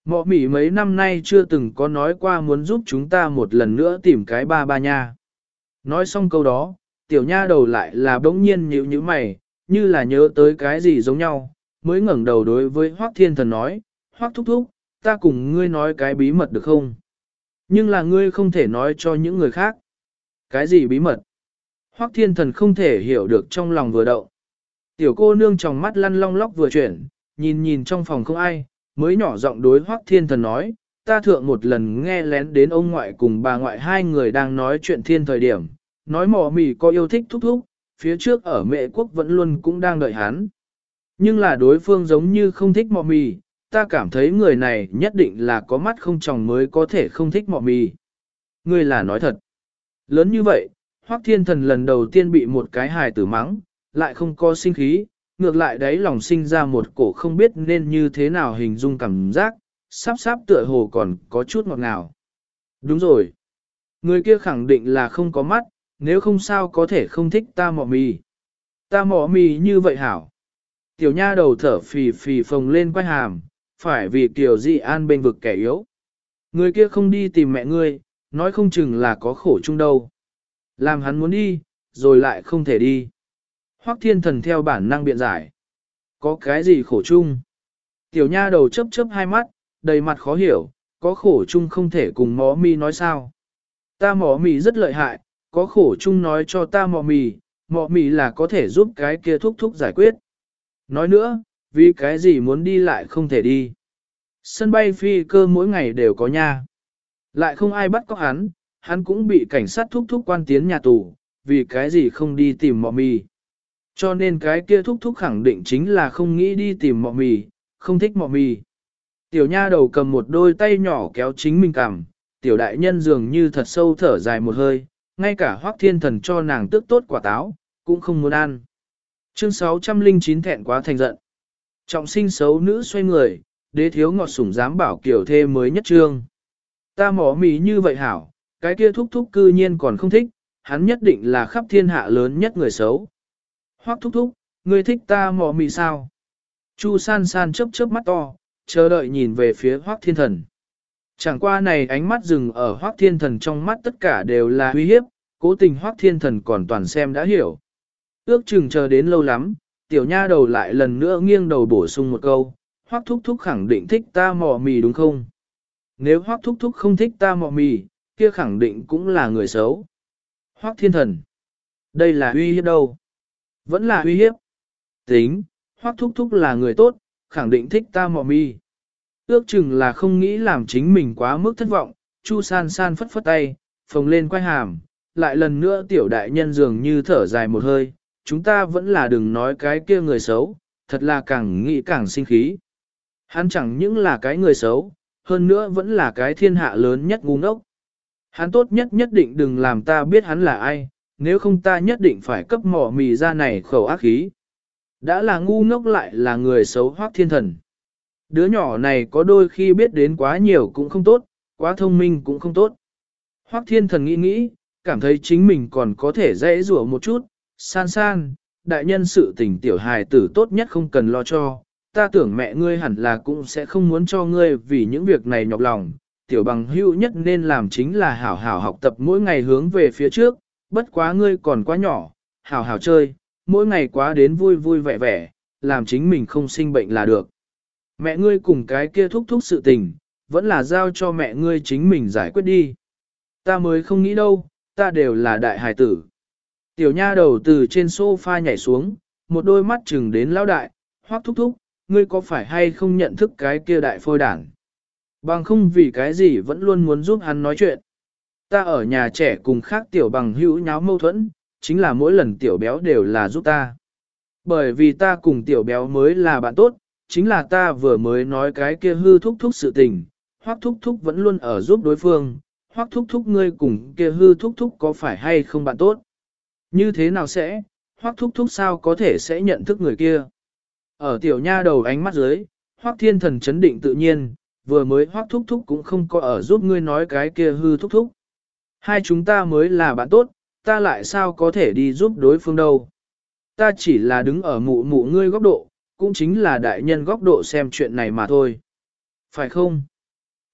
Mọ mỉ mấy năm nay chưa từng có nói qua muốn giúp chúng ta một lần nữa tìm cái ba ba nha. Nói xong câu đó, tiểu nha đầu lại là bỗng nhiên nhíu nhíu mày, như là nhớ tới cái gì giống nhau, mới ngẩng đầu đối với Hoắc Thiên Thần nói, Hoắc thúc thúc, ta cùng ngươi nói cái bí mật được không? Nhưng là ngươi không thể nói cho những người khác. Cái gì bí mật? Hoắc Thiên Thần không thể hiểu được trong lòng vừa động. Tiểu cô nương trong mắt lăn long lóc vừa chuyển, nhìn nhìn trong phòng không ai, mới nhỏ giọng đối Hoắc Thiên Thần nói, ta thượng một lần nghe lén đến ông ngoại cùng bà ngoại hai người đang nói chuyện thiên thời điểm, nói mỏ mì có yêu thích thúc thúc, phía trước ở mẹ quốc vẫn luôn cũng đang đợi hắn. Nhưng là đối phương giống như không thích mọ mì, ta cảm thấy người này nhất định là có mắt không tròng mới có thể không thích mọ mì. Ngươi là nói thật. Lớn như vậy, Hoắc Thiên Thần lần đầu tiên bị một cái hài tử mắng, lại không có sinh khí, ngược lại đấy lòng sinh ra một cổ không biết nên như thế nào hình dung cảm giác, sắp sắp tựa hồ còn có chút ngọt ngào. Đúng rồi. Người kia khẳng định là không có mắt, nếu không sao có thể không thích ta mọ mì. Ta mọ mì như vậy hảo. Tiểu nha đầu thở phì phì phồng lên quay hàm, phải vì Tiểu Dị An bên vực kẻ yếu. Người kia không đi tìm mẹ ngươi, nói không chừng là có khổ chung đâu. Làm hắn muốn đi, rồi lại không thể đi. Hoắc Thiên Thần theo bản năng biện giải. Có cái gì khổ chung? Tiểu nha đầu chớp chớp hai mắt, đầy mặt khó hiểu, có khổ chung không thể cùng mỏ mì nói sao? Ta mỏ mì rất lợi hại, có khổ chung nói cho ta mỏ mì là có thể giúp cái kia thúc thúc giải quyết. Nói nữa, vì cái gì muốn đi lại không thể đi. Sân bay phi cơ mỗi ngày đều có nha. Lại không ai bắt cóc hắn cũng bị cảnh sát thúc thúc quan tiến nhà tù, vì cái gì không đi tìm mọ mì. Cho nên cái kia thúc thúc khẳng định chính là không nghĩ đi tìm mọ mì, không thích mọ mì. Tiểu nha đầu cầm một đôi tay nhỏ kéo chính mình cằm, tiểu đại nhân dường như thật sâu thở dài một hơi, ngay cả Hoắc Thiên Thần cho nàng tước tốt quả táo, cũng không muốn ăn. Chương 609 thẹn quá thành giận. Trọng sinh xấu nữ xoay người, đế thiếu ngọt sủng dám bảo kiểu thê mới nhất trương. Ta mỏ mì như vậy hảo, cái kia thúc thúc cư nhiên còn không thích, hắn nhất định là khắp thiên hạ lớn nhất người xấu. Hoắc thúc thúc, ngươi thích ta mỏ mì sao? Chu san san chớp chớp mắt to, chờ đợi nhìn về phía Hoắc Thiên Thần. Chẳng qua này ánh mắt dừng ở Hoắc Thiên Thần trong mắt tất cả đều là uy hiếp, cố tình Hoắc Thiên Thần còn toàn xem đã hiểu. Ước chừng chờ đến lâu lắm, tiểu nha đầu lại lần nữa nghiêng đầu bổ sung một câu, Hoắc thúc thúc khẳng định thích ta mỏ mì đúng không? Nếu Hoắc thúc thúc không thích ta mỏ mì, kia khẳng định cũng là người xấu. Hoắc Thiên Thần, đây là uy hiếp đâu? Vẫn là uy hiếp. Tính, Hoắc thúc thúc là người tốt, khẳng định thích ta mỏ mì. Ước chừng là không nghĩ làm chính mình quá mức thất vọng, Chu san san phất phất tay, phồng lên quay hàm, lại lần nữa tiểu đại nhân dường như thở dài một hơi, chúng ta vẫn là đừng nói cái kia người xấu, thật là càng nghĩ càng sinh khí. Hắn chẳng những là cái người xấu, hơn nữa vẫn là cái thiên hạ lớn nhất ngu ngốc. Hắn tốt nhất nhất định đừng làm ta biết hắn là ai, nếu không ta nhất định phải cấp mỏ mì ra này khẩu ác khí. Đã là ngu ngốc lại là người xấu Hoắc Thiên Thần. Đứa nhỏ này có đôi khi biết đến quá nhiều cũng không tốt, quá thông minh cũng không tốt. Hoắc Thiên Thần nghĩ nghĩ, cảm thấy chính mình còn có thể dễ dụa một chút, san san, đại nhân sự tình tiểu hài tử tốt nhất không cần lo cho, ta tưởng mẹ ngươi hẳn là cũng sẽ không muốn cho ngươi vì những việc này nhọc lòng, tiểu bằng hữu nhất nên làm chính là hảo hảo học tập mỗi ngày hướng về phía trước, bất quá ngươi còn quá nhỏ, hảo hảo chơi, mỗi ngày quá đến vui vui vẻ vẻ, làm chính mình không sinh bệnh là được. Mẹ ngươi cùng cái kia thúc thúc sự tình, vẫn là giao cho mẹ ngươi chính mình giải quyết đi. Ta mới không nghĩ đâu, ta đều là đại hài tử. Tiểu nha đầu từ trên sofa nhảy xuống, một đôi mắt chừng đến lão đại, Hoắc thúc thúc, ngươi có phải hay không nhận thức cái kia đại phôi đảng? Bằng không vì cái gì vẫn luôn muốn giúp hắn nói chuyện. Ta ở nhà trẻ cùng khác tiểu bằng hữu nháo mâu thuẫn, chính là mỗi lần tiểu béo đều là giúp ta. Bởi vì ta cùng tiểu béo mới là bạn tốt, chính là ta vừa mới nói cái kia hư thúc thúc sự tình, Hoắc thúc thúc vẫn luôn ở giúp đối phương, Hoắc thúc thúc ngươi cùng kia hư thúc thúc có phải hay không bạn tốt? Như thế nào sẽ, Hoắc thúc thúc sao có thể sẽ nhận thức người kia? Ở tiểu nha đầu ánh mắt dưới, Hoắc Thiên Thần chấn định tự nhiên, vừa mới Hoắc thúc thúc cũng không có ở giúp ngươi nói cái kia hư thúc thúc. Hai chúng ta mới là bạn tốt, ta lại sao có thể đi giúp đối phương đâu? Ta chỉ là đứng ở mụ mụ ngươi góc độ, cũng chính là đại nhân góc độ xem chuyện này mà thôi. Phải không?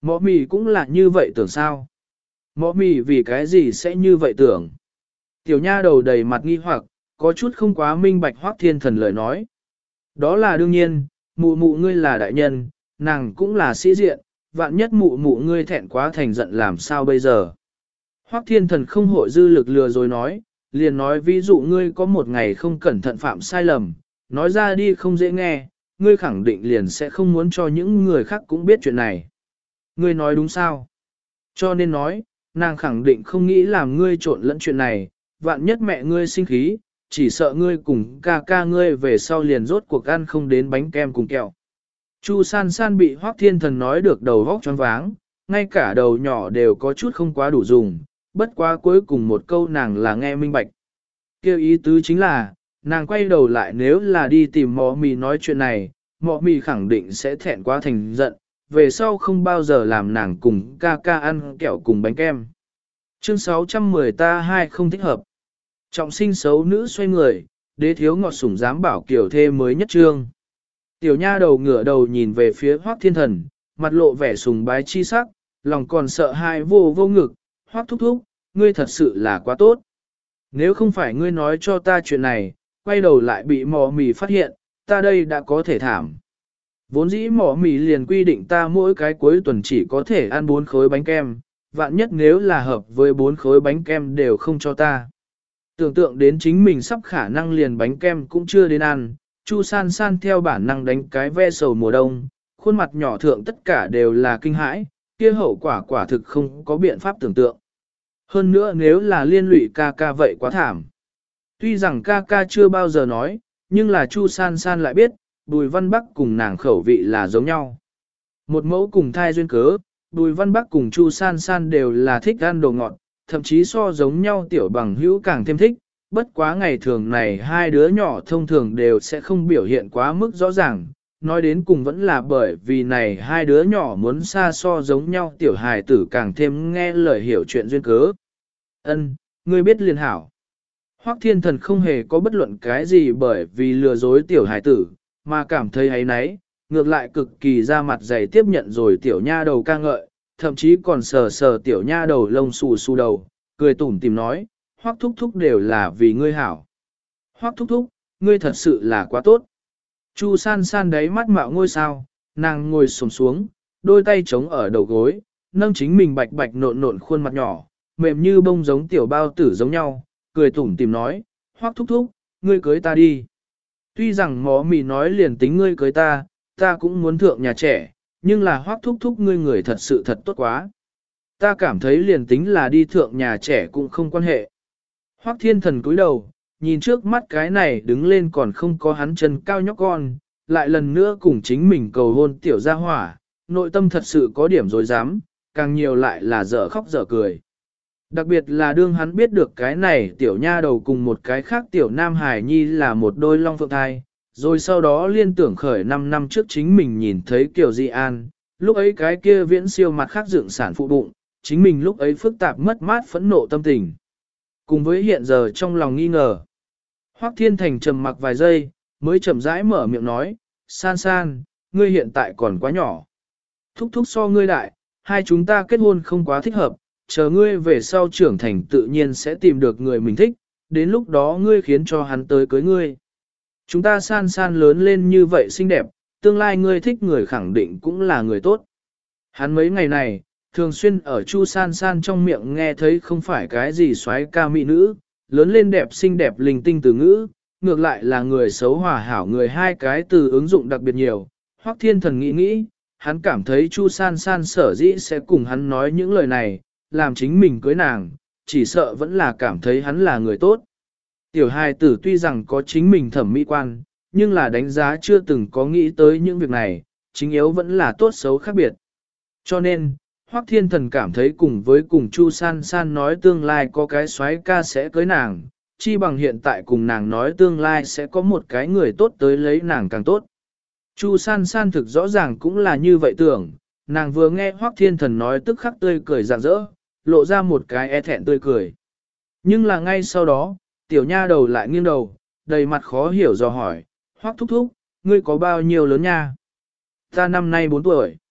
Mọ mì cũng là như vậy tưởng sao? Mọ mì vì cái gì sẽ như vậy tưởng? Tiểu nha đầu đầy mặt nghi hoặc, có chút không quá minh bạch Hoắc Thiên Thần lời nói. Đó là đương nhiên, mụ mụ ngươi là đại nhân, nàng cũng là sĩ diện, vạn nhất mụ mụ ngươi thẹn quá thành giận làm sao bây giờ? Hoắc Thiên Thần không hội dư lực lừa rồi nói, liền nói ví dụ ngươi có một ngày không cẩn thận phạm sai lầm, nói ra đi không dễ nghe, ngươi khẳng định liền sẽ không muốn cho những người khác cũng biết chuyện này. Ngươi nói đúng sao? Cho nên nói, nàng khẳng định không nghĩ làm ngươi trộn lẫn chuyện này, vạn nhất mẹ ngươi sinh khí, chỉ sợ ngươi cùng ca ca ngươi về sau liền rốt cuộc ăn không đến bánh kem cùng kẹo. Chu San San bị Hoắc Thiên Thần nói được đầu vóc choáng váng, ngay cả đầu nhỏ đều có chút không quá đủ dùng, bất quá cuối cùng một câu nàng là nghe minh bạch. Kêu ý tứ chính là, nàng quay đầu lại nếu là đi tìm mọ mì nói chuyện này, mọ mì khẳng định sẽ thẹn quá thành giận, về sau không bao giờ làm nàng cùng ca ca ăn kẹo cùng bánh kem. Chương 610 ta hai không thích hợp. Trọng sinh xấu nữ xoay người, đế thiếu ngọt sủng dám bảo kiểu thê mới nhất trương. Tiểu nha đầu ngửa đầu nhìn về phía Hoắc Thiên Thần, mặt lộ vẻ sùng bái chi sắc, lòng còn sợ hai vô vô ngực, Hoắc thúc thúc, ngươi thật sự là quá tốt. Nếu không phải ngươi nói cho ta chuyện này, quay đầu lại bị mỏ mì phát hiện, ta đây đã có thể thảm. Vốn dĩ mỏ mì liền quy định ta mỗi cái cuối tuần chỉ có thể ăn 4 khối bánh kem, vạn nhất nếu là hợp với 4 khối bánh kem đều không cho ta. Tưởng tượng đến chính mình sắp khả năng liền bánh kem cũng chưa đến ăn, Chu San San theo bản năng đánh cái ve sầu mùa đông, khuôn mặt nhỏ thượng tất cả đều là kinh hãi, kia hậu quả quả thực không có biện pháp tưởng tượng. Hơn nữa nếu là liên lụy ca ca vậy quá thảm. Tuy rằng ca ca chưa bao giờ nói, nhưng là Chu San San lại biết, Bùi Văn Bắc cùng nàng khẩu vị là giống nhau. Một mẫu cùng thai duyên cớ, Bùi Văn Bắc cùng Chu San San đều là thích ăn đồ ngọt, thậm chí so giống nhau tiểu bằng hữu càng thêm thích. Bất quá ngày thường này hai đứa nhỏ thông thường đều sẽ không biểu hiện quá mức rõ ràng, nói đến cùng vẫn là bởi vì này hai đứa nhỏ muốn xa so giống nhau tiểu hài tử càng thêm nghe lời hiểu chuyện duyên cớ. Ân, ngươi biết liền hảo. Hoắc Thiên Thần không hề có bất luận cái gì bởi vì lừa dối tiểu hài tử, mà cảm thấy ấy nấy, ngược lại cực kỳ ra mặt dày tiếp nhận rồi tiểu nha đầu ca ngợi, thậm chí còn sờ sờ tiểu nha đầu lông xù xù đầu, cười tủm tìm nói, Hoắc thúc thúc đều là vì ngươi hảo. Hoắc thúc thúc, ngươi thật sự là quá tốt. Chu San San đáy mắt mạo ngôi sao, nàng ngồi xổm xuống, đôi tay chống ở đầu gối, nâng chính mình bạch bạch nộn nộn khuôn mặt nhỏ, mềm như bông giống tiểu bao tử giống nhau, cười tủm tìm nói, Hoắc thúc thúc, ngươi cưới ta đi. Tuy rằng mó mì nói liền tính ngươi cưới ta, ta cũng muốn thượng nhà trẻ, nhưng là Hoắc thúc thúc ngươi người thật sự thật tốt quá. Ta cảm thấy liền tính là đi thượng nhà trẻ cũng không quan hệ. Hoắc Thiên Thần cúi đầu, nhìn trước mắt cái này đứng lên còn không có hắn chân cao nhóc con, lại lần nữa cùng chính mình cầu hôn tiểu gia hỏa, nội tâm thật sự có điểm dối dám, càng nhiều lại là dở khóc dở cười. Đặc biệt là đương hắn biết được cái này tiểu nha đầu cùng một cái khác tiểu nam hải nhi là một đôi long phượng thai, rồi sau đó liên tưởng khởi 5 năm trước chính mình nhìn thấy Kiều Di An, lúc ấy cái kia viễn siêu mặt khác dựng sản phụ bụng, chính mình lúc ấy phức tạp mất mát phẫn nộ tâm tình. Cùng với hiện giờ trong lòng nghi ngờ. Hoắc Thiên Thành trầm mặc vài giây, mới chậm rãi mở miệng nói, San San, ngươi hiện tại còn quá nhỏ. Thúc thúc so ngươi đại, hai chúng ta kết hôn không quá thích hợp, chờ ngươi về sau trưởng thành tự nhiên sẽ tìm được người mình thích, đến lúc đó ngươi khiến cho hắn tới cưới ngươi. Chúng ta San San lớn lên như vậy xinh đẹp, tương lai ngươi thích người khẳng định cũng là người tốt. Hắn mấy ngày này, thường xuyên ở Chu San San trong miệng nghe thấy không phải cái gì xoái ca mỹ nữ, lớn lên đẹp xinh đẹp linh tinh từ ngữ, ngược lại là người xấu hòa hảo người hai cái từ ứng dụng đặc biệt nhiều. Hoắc Thiên Thần nghĩ, hắn cảm thấy Chu San San sở dĩ sẽ cùng hắn nói những lời này, làm chính mình cưới nàng, chỉ sợ vẫn là cảm thấy hắn là người tốt. Tiểu hài tử tuy rằng có chính mình thẩm mỹ quan, nhưng là đánh giá chưa từng có nghĩ tới những việc này, chính yếu vẫn là tốt xấu khác biệt. Cho nên, Hoắc Thiên Thần cảm thấy cùng với cùng Chu San San nói tương lai có cái soái ca sẽ cưới nàng, chi bằng hiện tại cùng nàng nói tương lai sẽ có một cái người tốt tới lấy nàng càng tốt. Chu San San thực rõ ràng cũng là như vậy tưởng, nàng vừa nghe Hoắc Thiên Thần nói tức khắc tươi cười rạng rỡ, lộ ra một cái e thẹn tươi cười. Nhưng là ngay sau đó, tiểu nha đầu lại nghiêng đầu, đầy mặt khó hiểu dò hỏi, Hoắc thúc thúc, ngươi có bao nhiêu lớn nha? Ta năm nay 4 tuổi.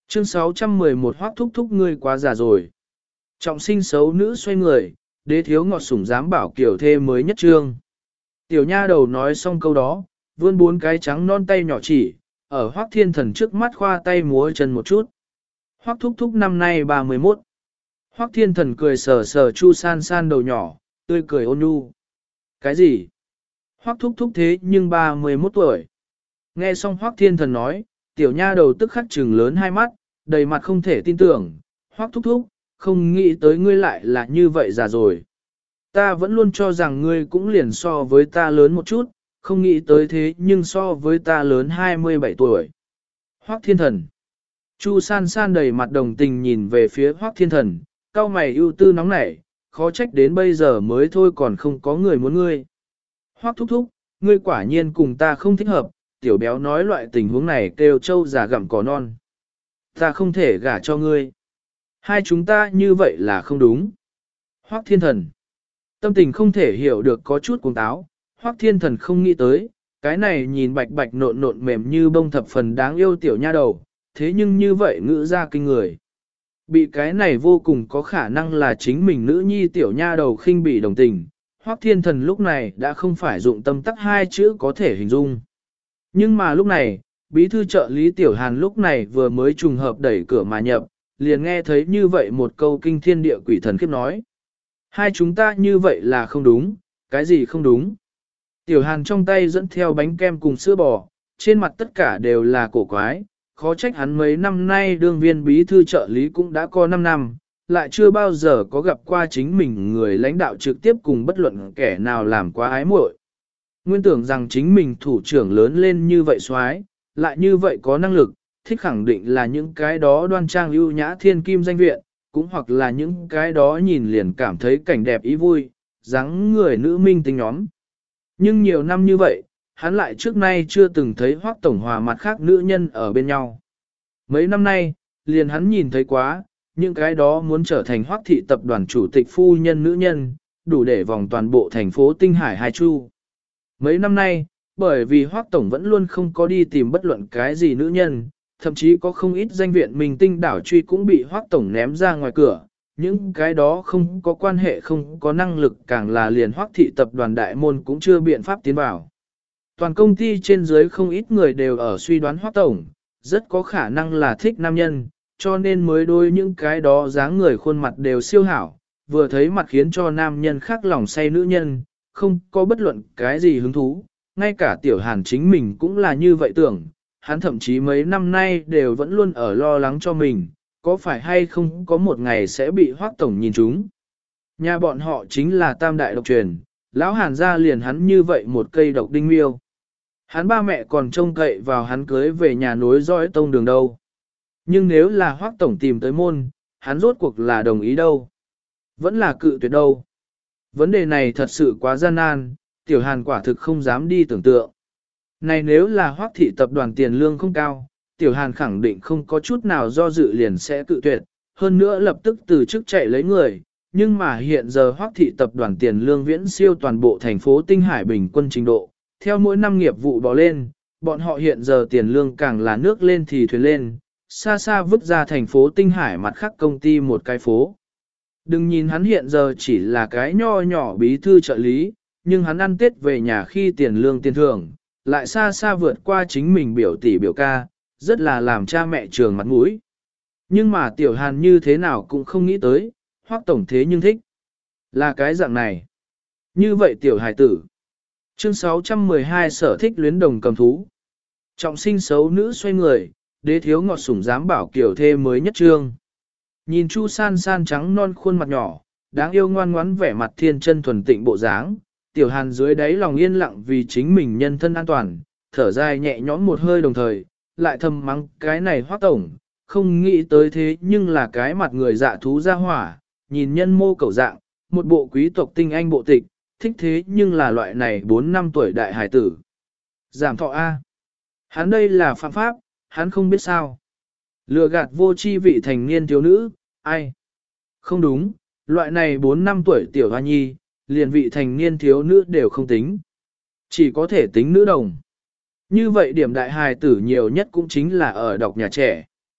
Chương 611 Hoắc thúc thúc ngươi quá già rồi. Trọng sinh xấu nữ xoay người, đế thiếu ngọt sủng dám bảo kiểu thê mới nhất trương. Tiểu nha đầu nói xong câu đó, vươn 4 cái trắng non tay nhỏ chỉ, ở Hoắc Thiên Thần trước mắt khoa tay múa chân một chút. Hoắc thúc thúc năm nay 31. Hoắc Thiên Thần cười sờ sờ Chu San San đầu nhỏ, tươi cười ôn nhu. Cái gì? Hoắc thúc thúc thế nhưng 31 tuổi. Nghe xong Hoắc Thiên Thần nói, tiểu nha đầu tức khắc trừng lớn hai mắt, đầy mặt không thể tin tưởng. Hoắc thúc thúc, không nghĩ tới ngươi lại là như vậy già rồi. Ta vẫn luôn cho rằng ngươi cũng liền so với ta lớn một chút, không nghĩ tới thế nhưng so với ta lớn 27 tuổi. Hoắc Thiên Thần. Chu San San đầy mặt đồng tình nhìn về phía Hoắc Thiên Thần, cao mày ưu tư nóng nảy, khó trách đến bây giờ mới thôi còn không có người muốn ngươi. Hoắc thúc thúc, ngươi quả nhiên cùng ta không thích hợp, tiểu béo nói loại tình huống này kêu trâu già gặm cỏ non. Ta không thể gả cho ngươi. Hai chúng ta như vậy là không đúng. Hoắc Thiên Thần. Tâm tình không thể hiểu được có chút cuồng táo, Hoắc Thiên Thần không nghĩ tới, cái này nhìn bạch bạch nộn nộn mềm như bông thập phần đáng yêu tiểu nha đầu, thế nhưng như vậy ngữ ra kinh người. Bị cái này vô cùng có khả năng là chính mình nữ nhi tiểu nha đầu khinh bị đồng tình, Hoắc Thiên Thần lúc này đã không phải dụng tâm tắc hai chữ có thể hình dung. Nhưng mà lúc này, bí thư trợ lý Tiểu Hàn lúc này vừa mới trùng hợp đẩy cửa mà nhập, liền nghe thấy như vậy một câu kinh thiên địa quỷ thần khiếp nói. Hai chúng ta như vậy là không đúng, cái gì không đúng. Tiểu Hàn trong tay dẫn theo bánh kem cùng sữa bò, trên mặt tất cả đều là cổ quái, khó trách hắn mấy năm nay đương viên bí thư trợ lý cũng đã có 5 năm, lại chưa bao giờ có gặp qua chính mình người lãnh đạo trực tiếp cùng bất luận kẻ nào làm quá ái muội. Nguyên tưởng rằng chính mình thủ trưởng lớn lên như vậy xoái, lại như vậy có năng lực, thích khẳng định là những cái đó đoan trang ưu nhã thiên kim danh viện, cũng hoặc là những cái đó nhìn liền cảm thấy cảnh đẹp ý vui, dáng người nữ minh tinh nhóm. Nhưng nhiều năm như vậy, hắn lại trước nay chưa từng thấy Hoắc Tổng Hòa mặt khác nữ nhân ở bên nhau. Mấy năm nay, liền hắn nhìn thấy quá, những cái đó muốn trở thành Hoắc thị tập đoàn chủ tịch phu nhân nữ nhân, đủ để vòng toàn bộ thành phố Tinh Hải hai chu. Mấy năm nay, bởi vì Hoắc Tổng vẫn luôn không có đi tìm bất luận cái gì nữ nhân, thậm chí có không ít danh viện mình tinh đảo truy cũng bị Hoắc Tổng ném ra ngoài cửa, những cái đó không có quan hệ không có năng lực càng là liền Hoắc thị tập đoàn đại môn cũng chưa biện pháp tiến vào. Toàn công ty trên dưới không ít người đều ở suy đoán Hoắc Tổng, rất có khả năng là thích nam nhân, cho nên mới đôi những cái đó dáng người khuôn mặt đều siêu hảo, vừa thấy mặt khiến cho nam nhân khác lòng say nữ nhân, không có bất luận cái gì hứng thú, ngay cả Tiểu Hàn chính mình cũng là như vậy tưởng, hắn thậm chí mấy năm nay đều vẫn luôn ở lo lắng cho mình, có phải hay không có một ngày sẽ bị Hoắc Tổng nhìn trúng. Nhà bọn họ chính là tam đại độc truyền, lão Hàn ra liền hắn như vậy một cây độc đinh miêu. Hắn ba mẹ còn trông cậy vào hắn cưới về nhà nối dõi tông đường đâu. Nhưng nếu là Hoắc Tổng tìm tới môn, hắn rốt cuộc là đồng ý đâu. Vẫn là cự tuyệt đâu. Vấn đề này thật sự quá gian nan, Tiểu Hàn quả thực không dám đi tưởng tượng. Này nếu là Hoắc thị tập đoàn tiền lương không cao, Tiểu Hàn khẳng định không có chút nào do dự liền sẽ cự tuyệt, hơn nữa lập tức từ chức chạy lấy người. Nhưng mà hiện giờ Hoắc thị tập đoàn tiền lương viễn siêu toàn bộ thành phố Tinh Hải bình quân trình độ, theo mỗi năm nghiệp vụ bỏ lên, bọn họ hiện giờ tiền lương càng là nước lên thì thuyền lên, xa xa vứt ra thành phố Tinh Hải mặt khác công ty một cái phố. Đừng nhìn hắn hiện giờ chỉ là cái nho nhỏ bí thư trợ lý, nhưng hắn ăn Tết về nhà khi tiền lương tiền thưởng, lại xa xa vượt qua chính mình biểu tỷ biểu ca, rất là làm cha mẹ trường mặt mũi. Nhưng mà Tiểu Hàn như thế nào cũng không nghĩ tới, Hoắc Tổng thế nhưng thích. Là cái dạng này. Như vậy Tiểu Hải tử. Chương 612 sở thích luyến đồng cầm thú. Trọng sinh xấu nữ xoay người, đế thiếu ngọt sủng dám bảo kiểu thê mới nhất trương. Nhìn Chu San San trắng non khuôn mặt nhỏ, đáng yêu ngoan ngoãn vẻ mặt thiên chân thuần tịnh bộ dáng, Tiểu Hàn dưới đáy lòng yên lặng vì chính mình nhân thân an toàn, thở dài nhẹ nhõm một hơi đồng thời, lại thầm mắng cái này Hoắc Tổng, không nghĩ tới thế nhưng là cái mặt người dạ thú ra hỏa, nhìn nhân mô cầu dạng, một bộ quý tộc tinh anh bộ tịch, thích thế nhưng là loại này 4 năm tuổi đại hải tử. Giảm thọ A. Hắn đây là phạm pháp, hắn không biết sao. Lừa gạt vô chi vị thành niên thiếu nữ, ai? Không đúng, loại này 4 năm tuổi tiểu hoa nhi, liền vị thành niên thiếu nữ đều không tính. Chỉ có thể tính nữ đồng. Như vậy điểm đại hài tử nhiều nhất cũng chính là ở đọc nhà trẻ.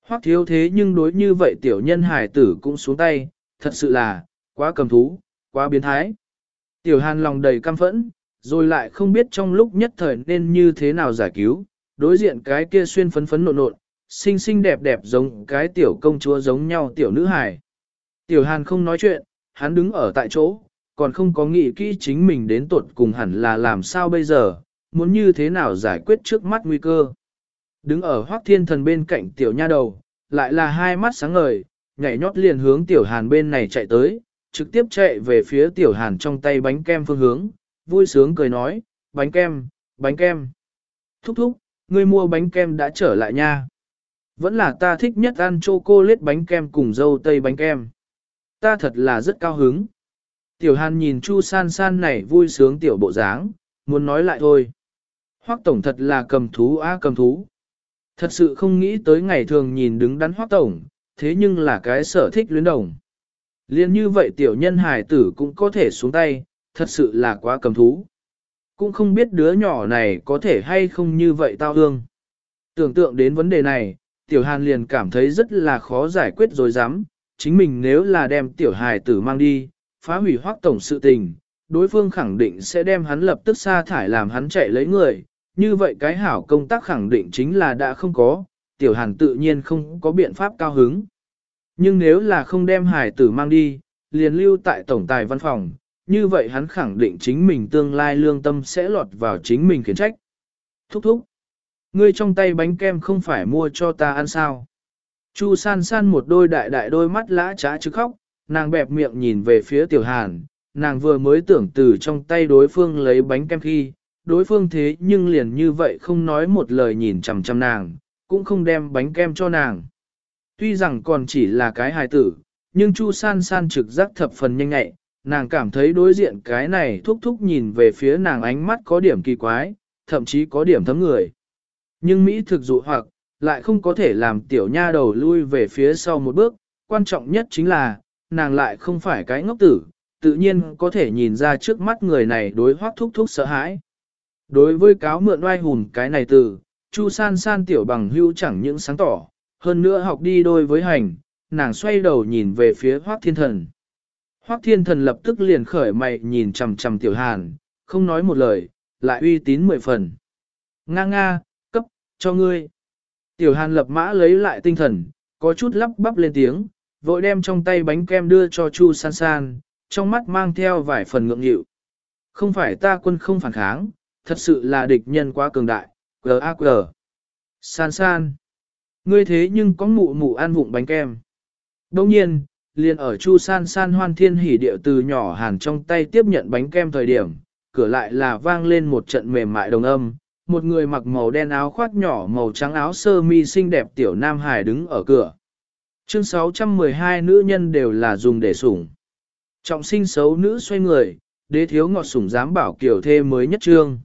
Hoắc thiếu thế nhưng đối như vậy tiểu nhân hài tử cũng xuống tay, thật sự là, quá cầm thú, quá biến thái. Tiểu Hàn lòng đầy căm phẫn, rồi lại không biết trong lúc nhất thời nên như thế nào giải cứu, đối diện cái kia xuyên phấn phấn nộn nộn, xinh xinh đẹp đẹp giống cái tiểu công chúa giống nhau tiểu nữ hài. Tiểu Hàn không nói chuyện, hắn đứng ở tại chỗ, còn không có nghĩ kỹ chính mình đến tuột cùng hẳn là làm sao bây giờ, muốn như thế nào giải quyết trước mắt nguy cơ. Đứng ở Hoắc Thiên Thần bên cạnh tiểu nha đầu, lại là hai mắt sáng ngời, nhảy nhót liền hướng tiểu Hàn bên này chạy tới, trực tiếp chạy về phía tiểu Hàn trong tay bánh kem phương hướng, vui sướng cười nói, bánh kem, bánh kem. Thúc thúc, ngươi mua bánh kem đã trở lại nha. Vẫn là ta thích nhất ăn chocolate bánh kem cùng dâu tây bánh kem. Ta thật là rất cao hứng. Tiểu Hàn nhìn Chu San San này vui sướng tiểu bộ dáng, muốn nói lại thôi. Hoắc tổng thật là cầm thú á cầm thú. Thật sự không nghĩ tới ngày thường nhìn đứng đắn Hoắc tổng, thế nhưng là cái sở thích luyến đồng. Liên như vậy tiểu nhân hài tử cũng có thể xuống tay, thật sự là quá cầm thú. Cũng không biết đứa nhỏ này có thể hay không như vậy tao hương. Tưởng tượng đến vấn đề này, tiểu Hàn liền cảm thấy rất là khó giải quyết rồi dám. Chính mình nếu là đem tiểu hài tử mang đi, phá hủy Hoắc tổng sự tình, đối phương khẳng định sẽ đem hắn lập tức sa thải làm hắn chạy lấy người. Như vậy cái hảo công tác khẳng định chính là đã không có, tiểu Hàn tự nhiên không có biện pháp cao hứng. Nhưng nếu là không đem hài tử mang đi, liền lưu tại tổng tài văn phòng, như vậy hắn khẳng định chính mình tương lai lương tâm sẽ lọt vào chính mình khiển trách. Thúc thúc, ngươi trong tay bánh kem không phải mua cho ta ăn sao? Chu San San một đôi đại đại đôi mắt lã trá chứ khóc, nàng bẹp miệng nhìn về phía tiểu Hàn, nàng vừa mới tưởng từ trong tay đối phương lấy bánh kem khi, đối phương thế nhưng liền như vậy không nói một lời nhìn chằm chằm nàng, cũng không đem bánh kem cho nàng. Tuy rằng còn chỉ là cái hài tử, nhưng Chu San San trực giác thập phần nhanh nhạy, nàng cảm thấy đối diện cái này thúc thúc nhìn về phía nàng ánh mắt có điểm kỳ quái, thậm chí có điểm thấm người. Nhưng Mỹ thực dụ hoặc, lại không có thể làm tiểu nha đầu lui về phía sau một bước, quan trọng nhất chính là, nàng lại không phải cái ngốc tử, tự nhiên có thể nhìn ra trước mắt người này đối Hoắc thúc thúc sợ hãi. Đối với cáo mượn oai hùn cái này từ, Chu San San tiểu bằng hưu chẳng những sáng tỏ, hơn nữa học đi đôi với hành, nàng xoay đầu nhìn về phía Hoắc Thiên Thần. Hoắc Thiên Thần lập tức liền khởi mày nhìn chằm chằm tiểu Hàn, không nói một lời, lại uy tín 10 phần. Nga nga, cấp, cho ngươi. Tiểu Hàn lập mã lấy lại tinh thần, có chút lắp bắp lên tiếng, vội đem trong tay bánh kem đưa cho Chu San San, trong mắt mang theo vài phần ngượng nghịu. Không phải ta quân không phản kháng, thật sự là địch nhân quá cường đại, G.A.G. San San. Ngươi thế nhưng có mụ mụ ăn vụng bánh kem. Đồng nhiên, liền ở Chu San San hoan thiên hỉ điệu từ nhỏ Hàn trong tay tiếp nhận bánh kem thời điểm, cửa lại là vang lên một trận mềm mại đồng âm. Một người mặc màu đen áo khoác nhỏ màu trắng áo sơ mi xinh đẹp tiểu Nam Hải đứng ở cửa. Chương 612 nữ nhân đều là dùng để sủng. Trọng sinh xấu nữ xoay người, đế thiếu ngọt sủng dám bảo kiểu thê mới nhất trương.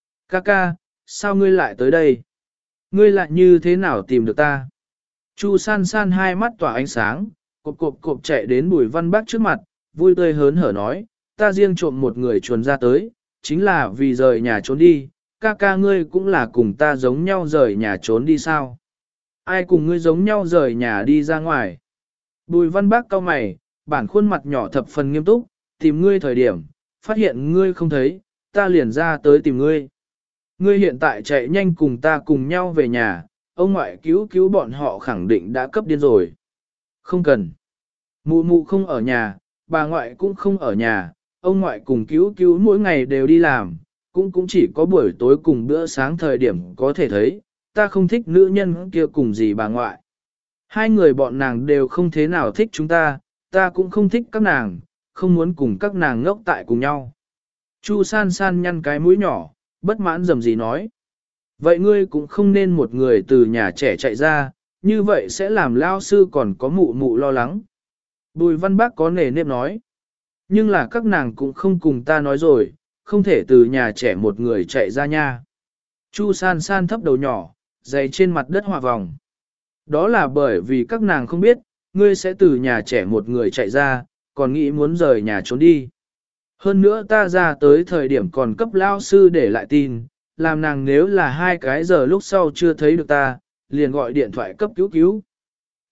Ca, sao ngươi lại tới đây? Ngươi lại như thế nào tìm được ta? Chu San San hai mắt tỏa ánh sáng, cộp chạy đến Bùi Văn Bác trước mặt, vui tươi hớn hở nói, ta riêng trộm một người chuồn ra tới, chính là vì rời nhà trốn đi, ca ngươi cũng là cùng ta giống nhau rời nhà trốn đi sao? Ai cùng ngươi giống nhau rời nhà đi ra ngoài? Bùi Văn Bác cau mày, bản khuôn mặt nhỏ thập phần nghiêm túc, tìm ngươi thời điểm, phát hiện ngươi không thấy, ta liền ra tới tìm ngươi. Ngươi hiện tại chạy nhanh cùng ta cùng nhau về nhà, ông ngoại cứu bọn họ khẳng định đã cấp điên rồi. Không cần. Mụ mụ không ở nhà, bà ngoại cũng không ở nhà, ông ngoại cùng cứu mỗi ngày đều đi làm, cũng chỉ có buổi tối cùng bữa sáng thời điểm có thể thấy, ta không thích nữ nhân kia cùng gì bà ngoại. Hai người bọn nàng đều không thế nào thích chúng ta cũng không thích các nàng, không muốn cùng các nàng ngốc tại cùng nhau. Chu San San nhăn cái mũi nhỏ, bất mãn dầm gì nói. Vậy ngươi cũng không nên một người từ nhà trẻ chạy ra, như vậy sẽ làm lao sư còn có mụ mụ lo lắng. Bùi Văn Bác có nề nếp nói. Nhưng là các nàng cũng không cùng ta nói rồi, không thể từ nhà trẻ một người chạy ra nha. Chu San San thấp đầu nhỏ, dày trên mặt đất hòa vòng. Đó là bởi vì các nàng không biết, ngươi sẽ từ nhà trẻ một người chạy ra, còn nghĩ muốn rời nhà trốn đi. Hơn nữa ta ra tới thời điểm còn cấp lao sư để lại tin, làm nàng nếu là 2 cái giờ lúc sau chưa thấy được ta, liền gọi điện thoại cấp cứu.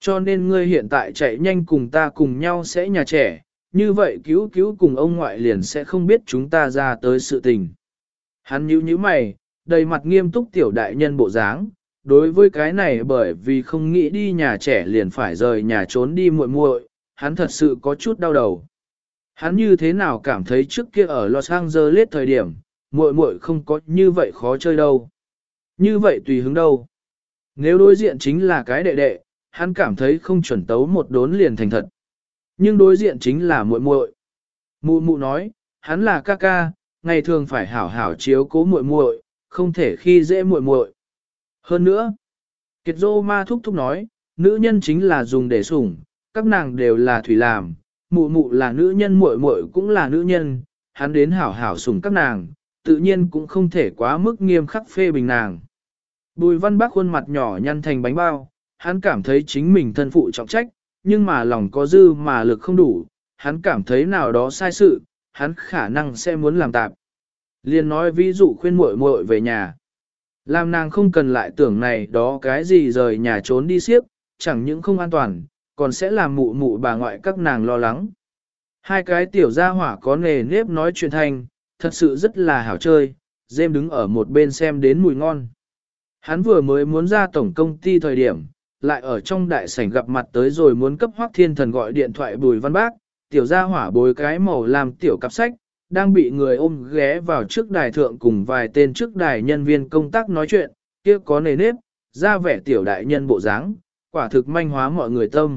Cho nên ngươi hiện tại chạy nhanh cùng ta cùng nhau sẽ nhà trẻ, như vậy cứu cứu cùng ông ngoại liền sẽ không biết chúng ta ra tới sự tình. Hắn nhíu mày, đầy mặt nghiêm túc tiểu đại nhân bộ dáng, đối với cái này bởi vì không nghĩ đi nhà trẻ liền phải rời nhà trốn đi muội muội, hắn thật sự có chút đau đầu. Hắn như thế nào cảm thấy trước kia ở Los Angeles thời điểm, muội muội không có như vậy khó chơi đâu. Như vậy tùy hứng đâu. Nếu đối diện chính là cái đệ đệ, hắn cảm thấy không chuẩn tấu một đốn liền thành thật. Nhưng đối diện chính là muội muội. Mụ mụ nói, hắn là ca ca, ngày thường phải hảo hảo chiếu cố muội muội, không thể khi dễ muội muội. Hơn nữa, Kiệt Dô Ma thúc thúc nói, nữ nhân chính là dùng để sủng, các nàng đều là thủy làm, mụ mụ là nữ nhân muội muội cũng là nữ nhân, hắn đến hảo hảo sủng các nàng, tự nhiên cũng không thể quá mức nghiêm khắc phê bình nàng. Bùi Văn Bác khuôn mặt nhỏ nhăn thành bánh bao, hắn cảm thấy chính mình thân phụ trọng trách, nhưng mà lòng có dư mà lực không đủ, hắn cảm thấy nào đó sai sự, hắn khả năng sẽ muốn làm tạp. Liên nói ví dụ khuyên muội muội về nhà. Làm nàng không cần lại tưởng này đó cái gì rời nhà trốn đi xiếc, chẳng những không an toàn, còn sẽ làm mụ mụ bà ngoại các nàng lo lắng. Hai cái tiểu gia hỏa có nề nếp nói chuyện thành, thật sự rất là hảo chơi, Dêm đứng ở một bên xem đến mùi ngon. Hắn vừa mới muốn ra tổng công ty thời điểm, lại ở trong đại sảnh gặp mặt tới rồi muốn cấp Hoắc Thiên Thần gọi điện thoại Bùi Văn Bác, tiểu gia hỏa bối cái màu làm tiểu cặp sách, đang bị người ôm ghé vào trước đài thượng cùng vài tên trước đài nhân viên công tác nói chuyện, kia có nề nếp, ra vẻ tiểu đại nhân bộ dáng, quả thực manh hóa mọi người tâm.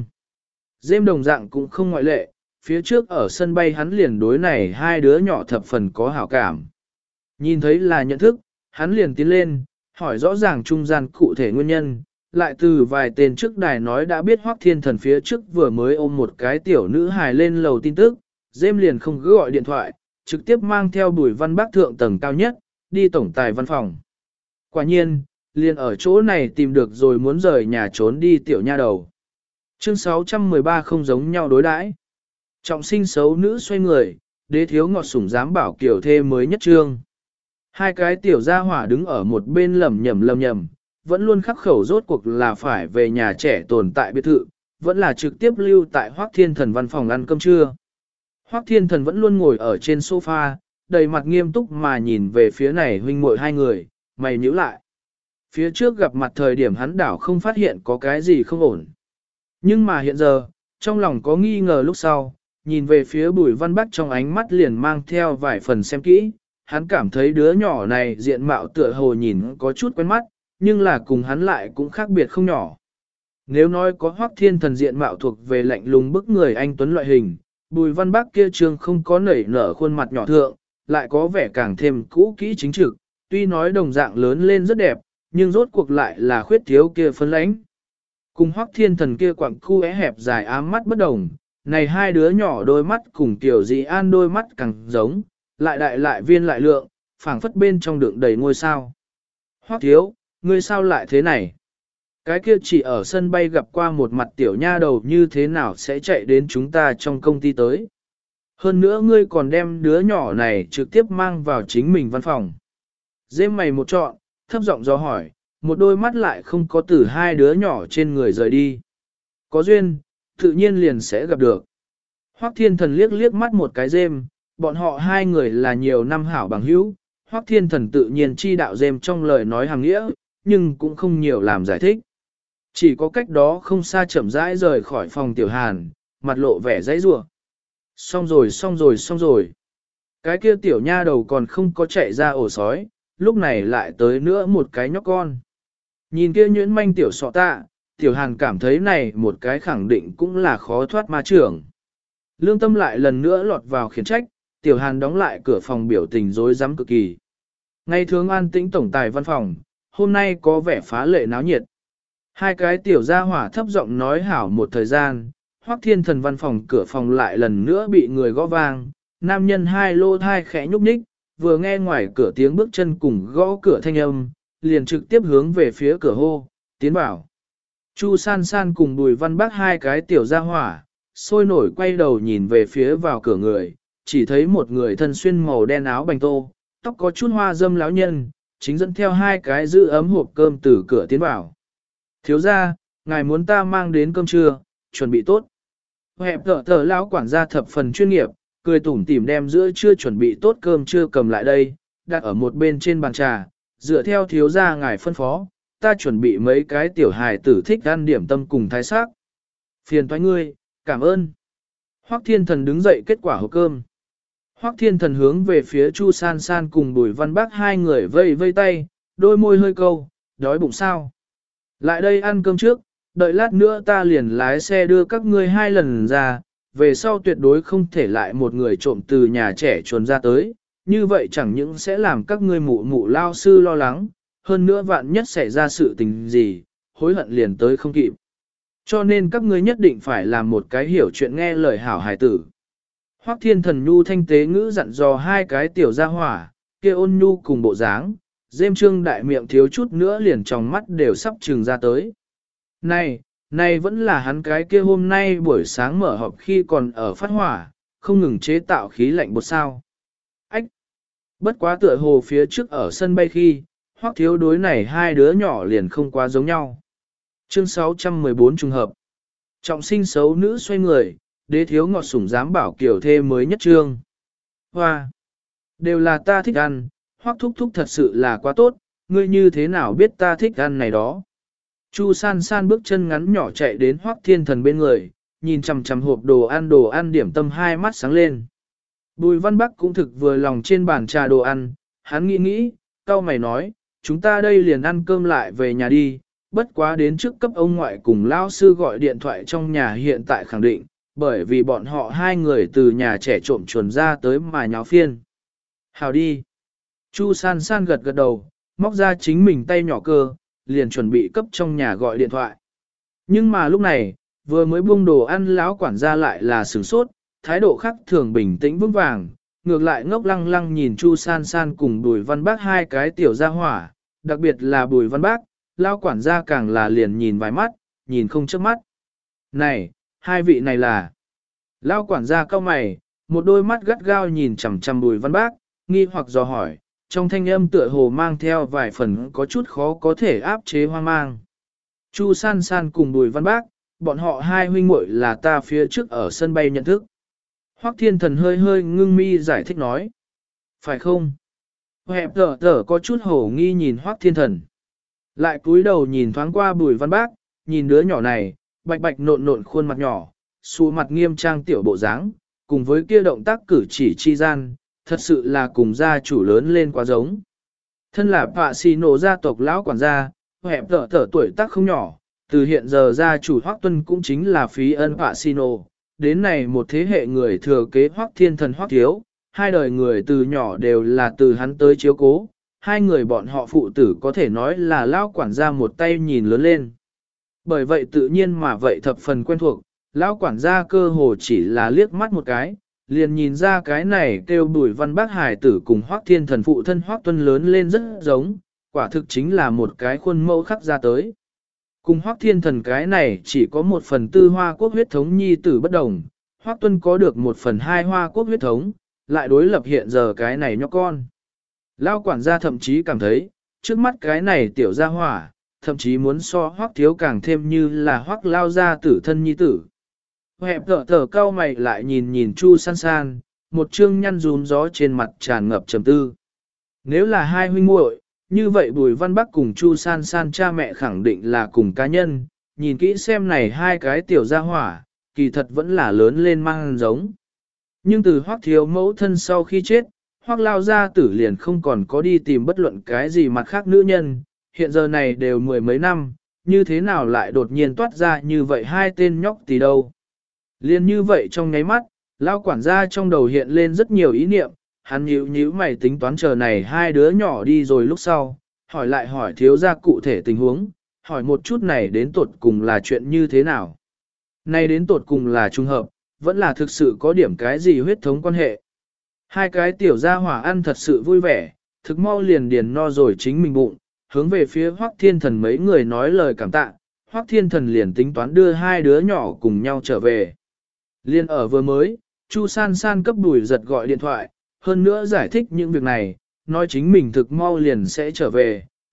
Dêm đồng dạng cũng không ngoại lệ, phía trước ở sân bay hắn liền đối này hai đứa nhỏ thập phần có hảo cảm. Nhìn thấy là nhận thức, hắn liền tiến lên, hỏi rõ ràng trung gian cụ thể nguyên nhân, lại từ vài tên trước đài nói đã biết Hoắc Thiên Thần phía trước vừa mới ôm một cái tiểu nữ hài lên lầu tin tức, Dêm liền không cứ gọi điện thoại, trực tiếp mang theo Bùi Văn Bác thượng tầng cao nhất, đi tổng tài văn phòng. Quả nhiên, liền ở chỗ này tìm được rồi muốn rời nhà trốn đi tiểu nha đầu. Chương 613 không giống nhau đối đãi. Trọng sinh xấu nữ xoay người, đế thiếu ngọt sủng dám bảo kiểu thê mới nhất trương. Hai cái tiểu gia hỏa đứng ở một bên lầm nhầm, vẫn luôn khắc khẩu rốt cuộc là phải về nhà trẻ tồn tại biệt thự, vẫn là trực tiếp lưu tại Hoắc Thiên Thần văn phòng ăn cơm trưa. Hoắc Thiên Thần vẫn luôn ngồi ở trên sofa, đầy mặt nghiêm túc mà nhìn về phía này huynh muội hai người, mày nhíu lại. Phía trước gặp mặt thời điểm hắn đảo không phát hiện có cái gì không ổn. Nhưng mà hiện giờ, trong lòng có nghi ngờ lúc sau, nhìn về phía Bùi Văn Bác trong ánh mắt liền mang theo vài phần xem kỹ, hắn cảm thấy đứa nhỏ này diện mạo tựa hồ nhìn có chút quen mắt, nhưng là cùng hắn lại cũng khác biệt không nhỏ. Nếu nói có Hoắc Thiên Thần diện mạo thuộc về lạnh lùng bức người anh tuấn loại hình, Bùi Văn Bác kia trương không có nảy nở khuôn mặt nhỏ thượng, lại có vẻ càng thêm cũ kỹ chính trực, tuy nói đồng dạng lớn lên rất đẹp, nhưng rốt cuộc lại là khuyết thiếu kia phân lãnh. Cùng Hoắc Thiên Thần kia quặng khu hẹp dài ám mắt bất đồng, này hai đứa nhỏ đôi mắt cùng Tiểu Dị An đôi mắt càng giống, lại đại lại viên lại lượng, phảng phất bên trong đựng đầy ngôi sao. Hoắc thiếu, ngươi sao lại thế này? Cái kia chỉ ở sân bay gặp qua một mặt tiểu nha đầu như thế nào sẽ chạy đến chúng ta trong công ty tới. Hơn nữa ngươi còn đem đứa nhỏ này trực tiếp mang vào chính mình văn phòng. Dêm mày một trọn, thấp giọng do hỏi, một đôi mắt lại không có từ hai đứa nhỏ trên người rời đi. Có duyên, tự nhiên liền sẽ gặp được. Hoắc Thiên Thần liếc liếc mắt một cái Dêm, bọn họ hai người là nhiều năm hảo bằng hữu. Hoắc Thiên Thần tự nhiên chi đạo Dêm trong lời nói hàng nghĩa, nhưng cũng không nhiều làm giải thích. Chỉ có cách đó không xa chậm rãi rời khỏi phòng Tiểu Hàn, mặt lộ vẻ dãy rủa. Xong rồi. Cái kia tiểu nha đầu còn không có chạy ra ổ sói, lúc này lại tới nữa một cái nhóc con. Nhìn kia nhuyễn manh tiểu sọ tạ, Tiểu Hàn cảm thấy này một cái khẳng định cũng là khó thoát ma trưởng. Lương Tâm lại lần nữa lọt vào khiển trách, Tiểu Hàn đóng lại cửa phòng biểu tình rối rắm cực kỳ. Ngày thường an tĩnh tổng tài văn phòng, hôm nay có vẻ phá lệ náo nhiệt. Hai cái tiểu gia hỏa thấp giọng nói hảo một thời gian, Hoắc Thiên Thần văn phòng cửa phòng lại lần nữa bị người gõ vang, nam nhân hai lô thai khẽ nhúc nhích, vừa nghe ngoài cửa tiếng bước chân cùng gõ cửa thanh âm, liền trực tiếp hướng về phía cửa hô, tiến vào. Chu San San cùng Bùi Văn Bác hai cái tiểu gia hỏa, sôi nổi quay đầu nhìn về phía vào cửa người, chỉ thấy một người thân xuyên màu đen áo bành tô, tóc có chút hoa dâm lão nhân, chính dẫn theo hai cái giữ ấm hộp cơm từ cửa tiến vào. Thiếu gia, Ngài muốn ta mang đến cơm trưa, chuẩn bị tốt. Hẹp tờ lão quản gia thập phần chuyên nghiệp, cười tủm tỉm đem giữa trưa chuẩn bị tốt cơm trưa cầm lại đây, đặt ở một bên trên bàn trà, dựa theo thiếu gia ngài phân phó, ta chuẩn bị mấy cái tiểu hài tử thích ăn điểm tâm cùng thái sắc. Phiền toái ngươi, cảm ơn. Hoắc Thiên Thần đứng dậy kết quả hộp cơm. Hoắc Thiên Thần hướng về phía Chu San San cùng Bùi Văn Bác hai người vây vây tay, đôi môi hơi câu, đói bụng sao. Lại đây ăn cơm trước, đợi lát nữa ta liền lái xe đưa các ngươi hai lần ra, về sau tuyệt đối không thể lại một người trộm từ nhà trẻ chuồn ra tới, như vậy chẳng những sẽ làm các ngươi mụ mụ lao sư lo lắng, hơn nữa vạn nhất xảy ra sự tình gì, hối hận liền tới không kịp. Cho nên các ngươi nhất định phải làm một cái hiểu chuyện nghe lời hảo hài tử. Hoắc Thiên Thần nhu thanh tế ngữ dặn dò hai cái tiểu gia hỏa, kia ôn nhu cùng bộ dáng, dêm trương đại miệng thiếu chút nữa liền trong mắt đều sắp trừng ra tới. Này vẫn là hắn cái kia hôm nay buổi sáng mở họp khi còn ở phát hỏa, không ngừng chế tạo khí lạnh bột sao. Ách! Bất quá tựa hồ phía trước ở sân bay khi, Hoắc thiếu đối này hai đứa nhỏ liền không quá giống nhau. Chương 614 trùng hợp. Trọng sinh xấu nữ xoay người, đế thiếu ngọt sủng dám bảo kiểu thê mới nhất trương. Hoa! Đều là ta thích ăn, Hoắc thúc thúc thật sự là quá tốt, ngươi như thế nào biết ta thích ăn này đó. Chu San San bước chân ngắn nhỏ chạy đến Hoắc Thiên Thần bên người, nhìn chằm chằm hộp đồ ăn điểm tâm hai mắt sáng lên. Bùi Văn Bắc cũng thực vừa lòng trên bàn trà đồ ăn, hắn nghĩ, cau mày nói, chúng ta đây liền ăn cơm lại về nhà đi, bất quá đến trước cấp ông ngoại cùng lao sư gọi điện thoại trong nhà hiện tại khẳng định, bởi vì bọn họ hai người từ nhà trẻ trộm chuồn ra tới mà nháo phiên. Hào đi. Chu San San gật gật đầu, móc ra chính mình tay nhỏ cơ, liền chuẩn bị cấp trong nhà gọi điện thoại. Nhưng mà lúc này, vừa mới buông đồ ăn lão quản gia lại là sửng sốt, thái độ khác thường bình tĩnh vững vàng, ngược lại ngốc lăng lăng nhìn Chu San San cùng Bùi Văn Bác hai cái tiểu gia hỏa, đặc biệt là Bùi Văn Bác, lão quản gia càng là liền nhìn vài mắt, nhìn không chớp mắt. Này, hai vị này là... Lão quản gia cau mày, một đôi mắt gắt gao nhìn chằm chằm Bùi Văn Bác, nghi hoặc dò hỏi, trong thanh âm tựa hồ mang theo vài phần có chút khó có thể áp chế hoang mang. Chu San San cùng Bùi Văn Bác, bọn họ hai huynh muội là ta phía trước ở sân bay nhận thức. Hoắc Thiên Thần hơi hơi ngưng mi giải thích nói. Phải không? Hẹp tở có chút hổ nghi nhìn Hoắc Thiên Thần. Lại cúi đầu nhìn thoáng qua Bùi Văn Bác, nhìn đứa nhỏ này, bạch bạch nộn nộn khuôn mặt nhỏ, xù mặt nghiêm trang tiểu bộ dáng, cùng với kia động tác cử chỉ chi gian, thật sự là cùng gia chủ lớn lên quá giống. Thân là Pạ Xì Nổ gia tộc lão quản gia, hẹp tở tuổi tác không nhỏ, từ hiện giờ gia chủ Hoắc Tuân cũng chính là phí ân Pạ Xì Nổ, đến này một thế hệ người thừa kế Hoắc Thiên Thần Hoắc Thiếu, hai đời người từ nhỏ đều là từ hắn tới chiếu cố, hai người bọn họ phụ tử có thể nói là lão quản gia một tay nhìn lớn lên. Bởi vậy tự nhiên mà vậy thập phần quen thuộc, lão quản gia cơ hồ chỉ là liếc mắt một cái, liền nhìn ra cái này kêu Bùi Văn Bác hải tử cùng Hoắc Thiên Thần phụ thân Hoắc Tuân lớn lên rất giống, quả thực chính là một cái khuôn mẫu khắc ra tới. Cùng Hoắc Thiên Thần cái này chỉ có 1/4 Hoa Quốc huyết thống nhi tử bất đồng, Hoắc Tuân có được 1/2 Hoa Quốc huyết thống, lại đối lập hiện giờ cái này nhóc con. Lão quản gia thậm chí cảm thấy, trước mắt cái này tiểu gia hỏa, thậm chí muốn so Hoắc Thiếu càng thêm như là Hoắc lao gia tử thân nhi tử. Hẹp thở cao mày lại nhìn Chu San San, một trương nhăn rún gió trên mặt tràn ngập trầm tư. Nếu là hai huynh muội, như vậy Bùi Văn Bắc cùng Chu San San cha mẹ khẳng định là cùng cá nhân, nhìn kỹ xem này hai cái tiểu gia hỏa, kỳ thật vẫn là lớn lên mang giống. Nhưng từ Hoắc Thiếu mẫu thân sau khi chết, Hoắc lao gia tử liền không còn có đi tìm bất luận cái gì mặt khác nữ nhân, hiện giờ này đều 10 mấy năm, như thế nào lại đột nhiên toát ra như vậy hai tên nhóc tí đâu. Liên như vậy trong nháy mắt, lão quản gia trong đầu hiện lên rất nhiều ý niệm, hắn nhíu mày tính toán chờ này hai đứa nhỏ đi rồi lúc sau, hỏi thiếu gia cụ thể tình huống, hỏi một chút này đến tột cùng là chuyện như thế nào. Này đến tột cùng là trùng hợp, vẫn là thực sự có điểm cái gì huyết thống quan hệ. Hai cái tiểu gia hỏa ăn thật sự vui vẻ, thực mau liền điền no rồi chính mình bụng, hướng về phía Hoắc Thiên Thần mấy người nói lời cảm tạ, Hoắc Thiên Thần liền tính toán đưa hai đứa nhỏ cùng nhau trở về. Liên ở vừa mới, Chu San San cấp Bùi Giật gọi điện thoại, hơn nữa giải thích những việc này, nói chính mình thực mau liền sẽ trở về,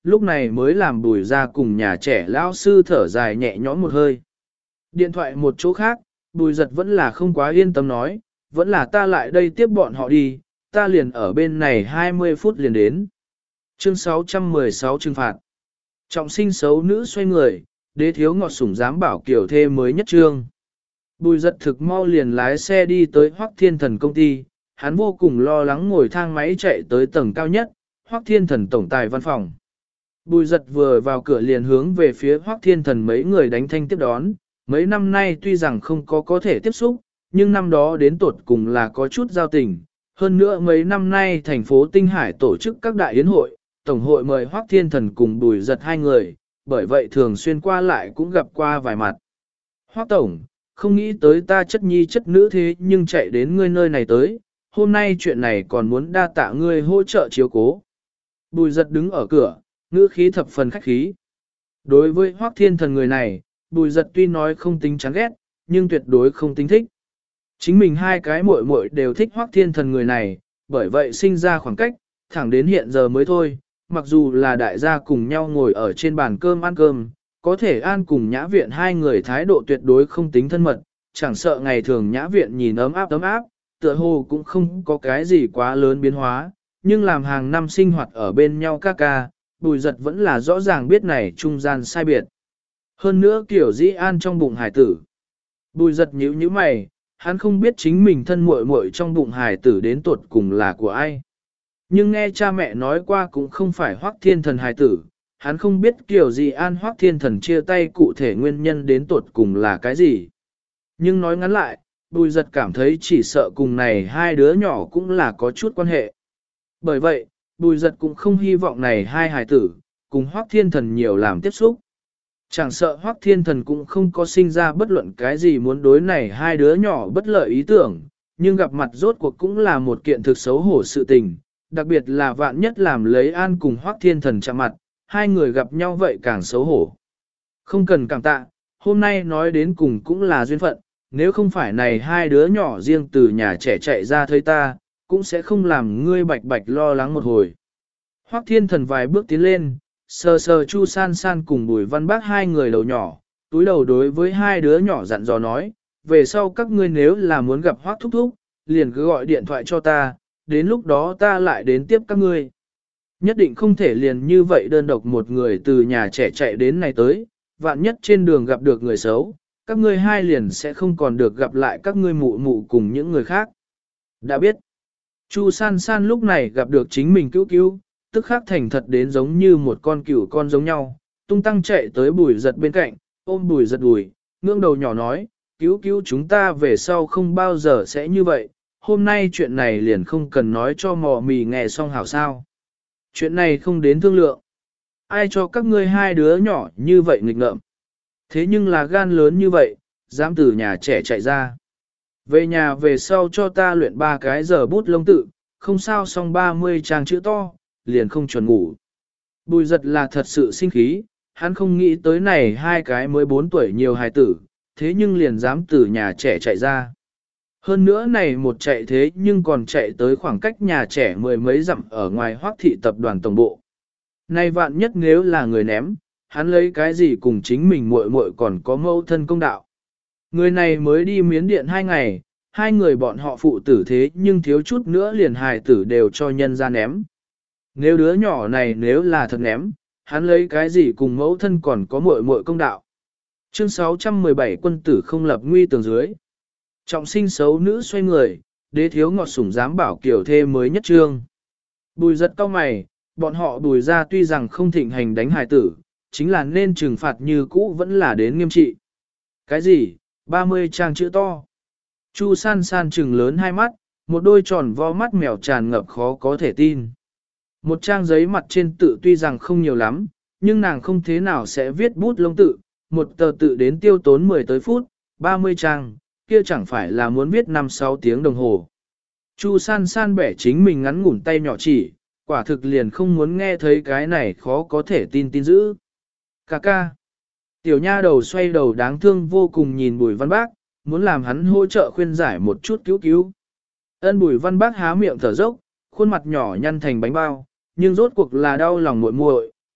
lúc này mới làm Bùi ra cùng nhà trẻ lão sư thở dài nhẹ nhõm một hơi. Điện thoại một chỗ khác, Bùi giật vẫn là không quá yên tâm nói, vẫn là ta lại đây tiếp bọn họ đi, ta liền ở bên này 20 phút liền đến. Chương 616 trừng phạt. Trọng sinh xấu nữ xoay người, đế thiếu ngọt sủng dám bảo kiểu thê mới nhất trương. Bùi giật thực mau liền lái xe đi tới Hoắc Thiên Thần công ty, hắn vô cùng lo lắng ngồi thang máy chạy tới tầng cao nhất, Hoắc Thiên Thần tổng tài văn phòng. Bùi giật vừa vào cửa liền hướng về phía Hoắc Thiên Thần mấy người đánh thanh tiếp đón, mấy năm nay tuy rằng không có thể tiếp xúc, nhưng năm đó đến tột cùng là có chút giao tình. Hơn nữa mấy năm nay thành phố Tinh Hải tổ chức các đại yến hội, tổng hội mời Hoắc Thiên Thần cùng Bùi giật hai người, bởi vậy thường xuyên qua lại cũng gặp qua vài mặt. Hoắc tổng, không nghĩ tới ta chất nhi chất nữ thế nhưng chạy đến ngươi nơi này tới, hôm nay chuyện này còn muốn đa tạ ngươi hỗ trợ chiếu cố. Bùi giật đứng ở cửa, ngữ khí thập phần khách khí. Đối với Hoắc Thiên Thần người này, Bùi giật tuy nói không tính chán ghét, nhưng tuyệt đối không tính thích. Chính mình hai cái muội muội đều thích Hoắc Thiên Thần người này, bởi vậy sinh ra khoảng cách, thẳng đến hiện giờ mới thôi, mặc dù là đại gia cùng nhau ngồi ở trên bàn cơm ăn cơm, có thể An cùng Nhã Viện hai người thái độ tuyệt đối không tính thân mật, chẳng sợ ngày thường Nhã Viện nhìn ấm áp, tựa hồ cũng không có cái gì quá lớn biến hóa, nhưng làm hàng năm sinh hoạt ở bên nhau ca, Bùi giật vẫn là rõ ràng biết này trung gian sai biệt. Hơn nữa kiểu dĩ An trong bụng hải tử. Bùi giật nhíu nhíu mày, hắn không biết chính mình thân muội muội trong bụng hải tử đến tuột cùng là của ai. Nhưng nghe cha mẹ nói qua cũng không phải Hoắc Thiên Thần hải tử, hắn không biết kiểu gì An Hoắc Thiên Thần chia tay cụ thể nguyên nhân đến tuột cùng là cái gì. Nhưng nói ngắn lại, Bùi giật cảm thấy chỉ sợ cùng này hai đứa nhỏ cũng là có chút quan hệ. Bởi vậy, Bùi giật cũng không hy vọng này hai hài tử, cùng Hoắc Thiên Thần nhiều làm tiếp xúc. Chẳng sợ Hoắc Thiên Thần cũng không có sinh ra bất luận cái gì muốn đối này hai đứa nhỏ bất lợi ý tưởng, nhưng gặp mặt rốt cuộc cũng là một kiện thực xấu hổ sự tình, đặc biệt là vạn nhất làm lấy An cùng Hoắc Thiên Thần chạm mặt, hai người gặp nhau vậy càng xấu hổ. Không cần cảm tạ, hôm nay nói đến cùng cũng là duyên phận, nếu không phải này hai đứa nhỏ riêng từ nhà trẻ chạy ra thấy ta, cũng sẽ không làm ngươi bạch bạch lo lắng một hồi. Hoắc Thiên Thần vài bước tiến lên, sờ sờ Chu San San cùng Bùi Văn Bác hai người đầu nhỏ, túi đầu đối với hai đứa nhỏ dặn dò nói, về sau các ngươi nếu là muốn gặp Hoắc thúc thúc, liền cứ gọi điện thoại cho ta, đến lúc đó ta lại đến tiếp các ngươi. Nhất định không thể liền như vậy đơn độc một người từ nhà trẻ chạy đến này tới, vạn nhất trên đường gặp được người xấu, các ngươi hai liền sẽ không còn được gặp lại các ngươi mụ mụ cùng những người khác. Đã biết, Chu San San lúc này gặp được chính mình cứu, tức khắc thành thật đến giống như một con cừu con giống nhau, tung tăng chạy tới Bùi giật bên cạnh, ôm Bùi giật đùi, ngưỡng đầu nhỏ nói, cứu chúng ta về sau không bao giờ sẽ như vậy, hôm nay chuyện này liền không cần nói cho mò mì nghe xong hảo sao. Chuyện này không đến thương lượng. Ai cho các ngươi hai đứa nhỏ như vậy nghịch ngợm. Thế nhưng là gan lớn như vậy, dám từ nhà trẻ chạy ra. Về nhà về sau cho ta luyện 3 cái giờ bút lông tự, không sao xong 30 trang chữ to, liền không chuẩn ngủ. Bùi giật là thật sự sinh khí, hắn không nghĩ tới này hai cái mới 4 tuổi nhiều hài tử, thế nhưng liền dám từ nhà trẻ chạy ra. Hơn nữa này một chạy thế nhưng còn chạy tới khoảng cách nhà trẻ mười mấy dặm ở ngoài Hoắc thị tập đoàn tổng bộ. Nay vạn nhất nếu là người ném, hắn lấy cái gì cùng chính mình muội muội còn có mâu thân công đạo. Người này mới đi Miến Điện 2 ngày, hai người bọn họ phụ tử thế nhưng thiếu chút nữa liền hài tử đều cho nhân ra ném. Nếu đứa nhỏ này nếu là thật ném, hắn lấy cái gì cùng mẫu thân còn có muội muội công đạo. Chương 617 quân tử không lập nguy tường dưới. Trọng sinh xấu nữ xoay người, đế thiếu ngọt sủng dám bảo kiểu thê mới nhất trương. Bùi giật cao mày, bọn họ Bùi ra tuy rằng không thịnh hành đánh hài tử, chính là nên trừng phạt như cũ vẫn là đến nghiêm trị. Cái gì? 30 trang chữ to. Chu San San trừng lớn hai mắt, một đôi tròn vo mắt mèo tràn ngập khó có thể tin. Một trang giấy mặt trên tự tuy rằng không nhiều lắm, nhưng nàng không thế nào sẽ viết bút lông tự, một tờ tự đến tiêu tốn 10 tới phút, 30 trang, kia chẳng phải là muốn viết 5-6 tiếng đồng hồ. Chu San San bẻ chính mình ngắn ngủn tay nhỏ chỉ, quả thực liền không muốn nghe thấy cái này khó có thể tin dữ. Cà ca. Tiểu nha đầu xoay đầu đáng thương vô cùng nhìn Bùi Văn Bác, muốn làm hắn hỗ trợ khuyên giải một chút cứu. Ân Bùi Văn Bác há miệng thở dốc, khuôn mặt nhỏ nhăn thành bánh bao, nhưng rốt cuộc là đau lòng muội muội,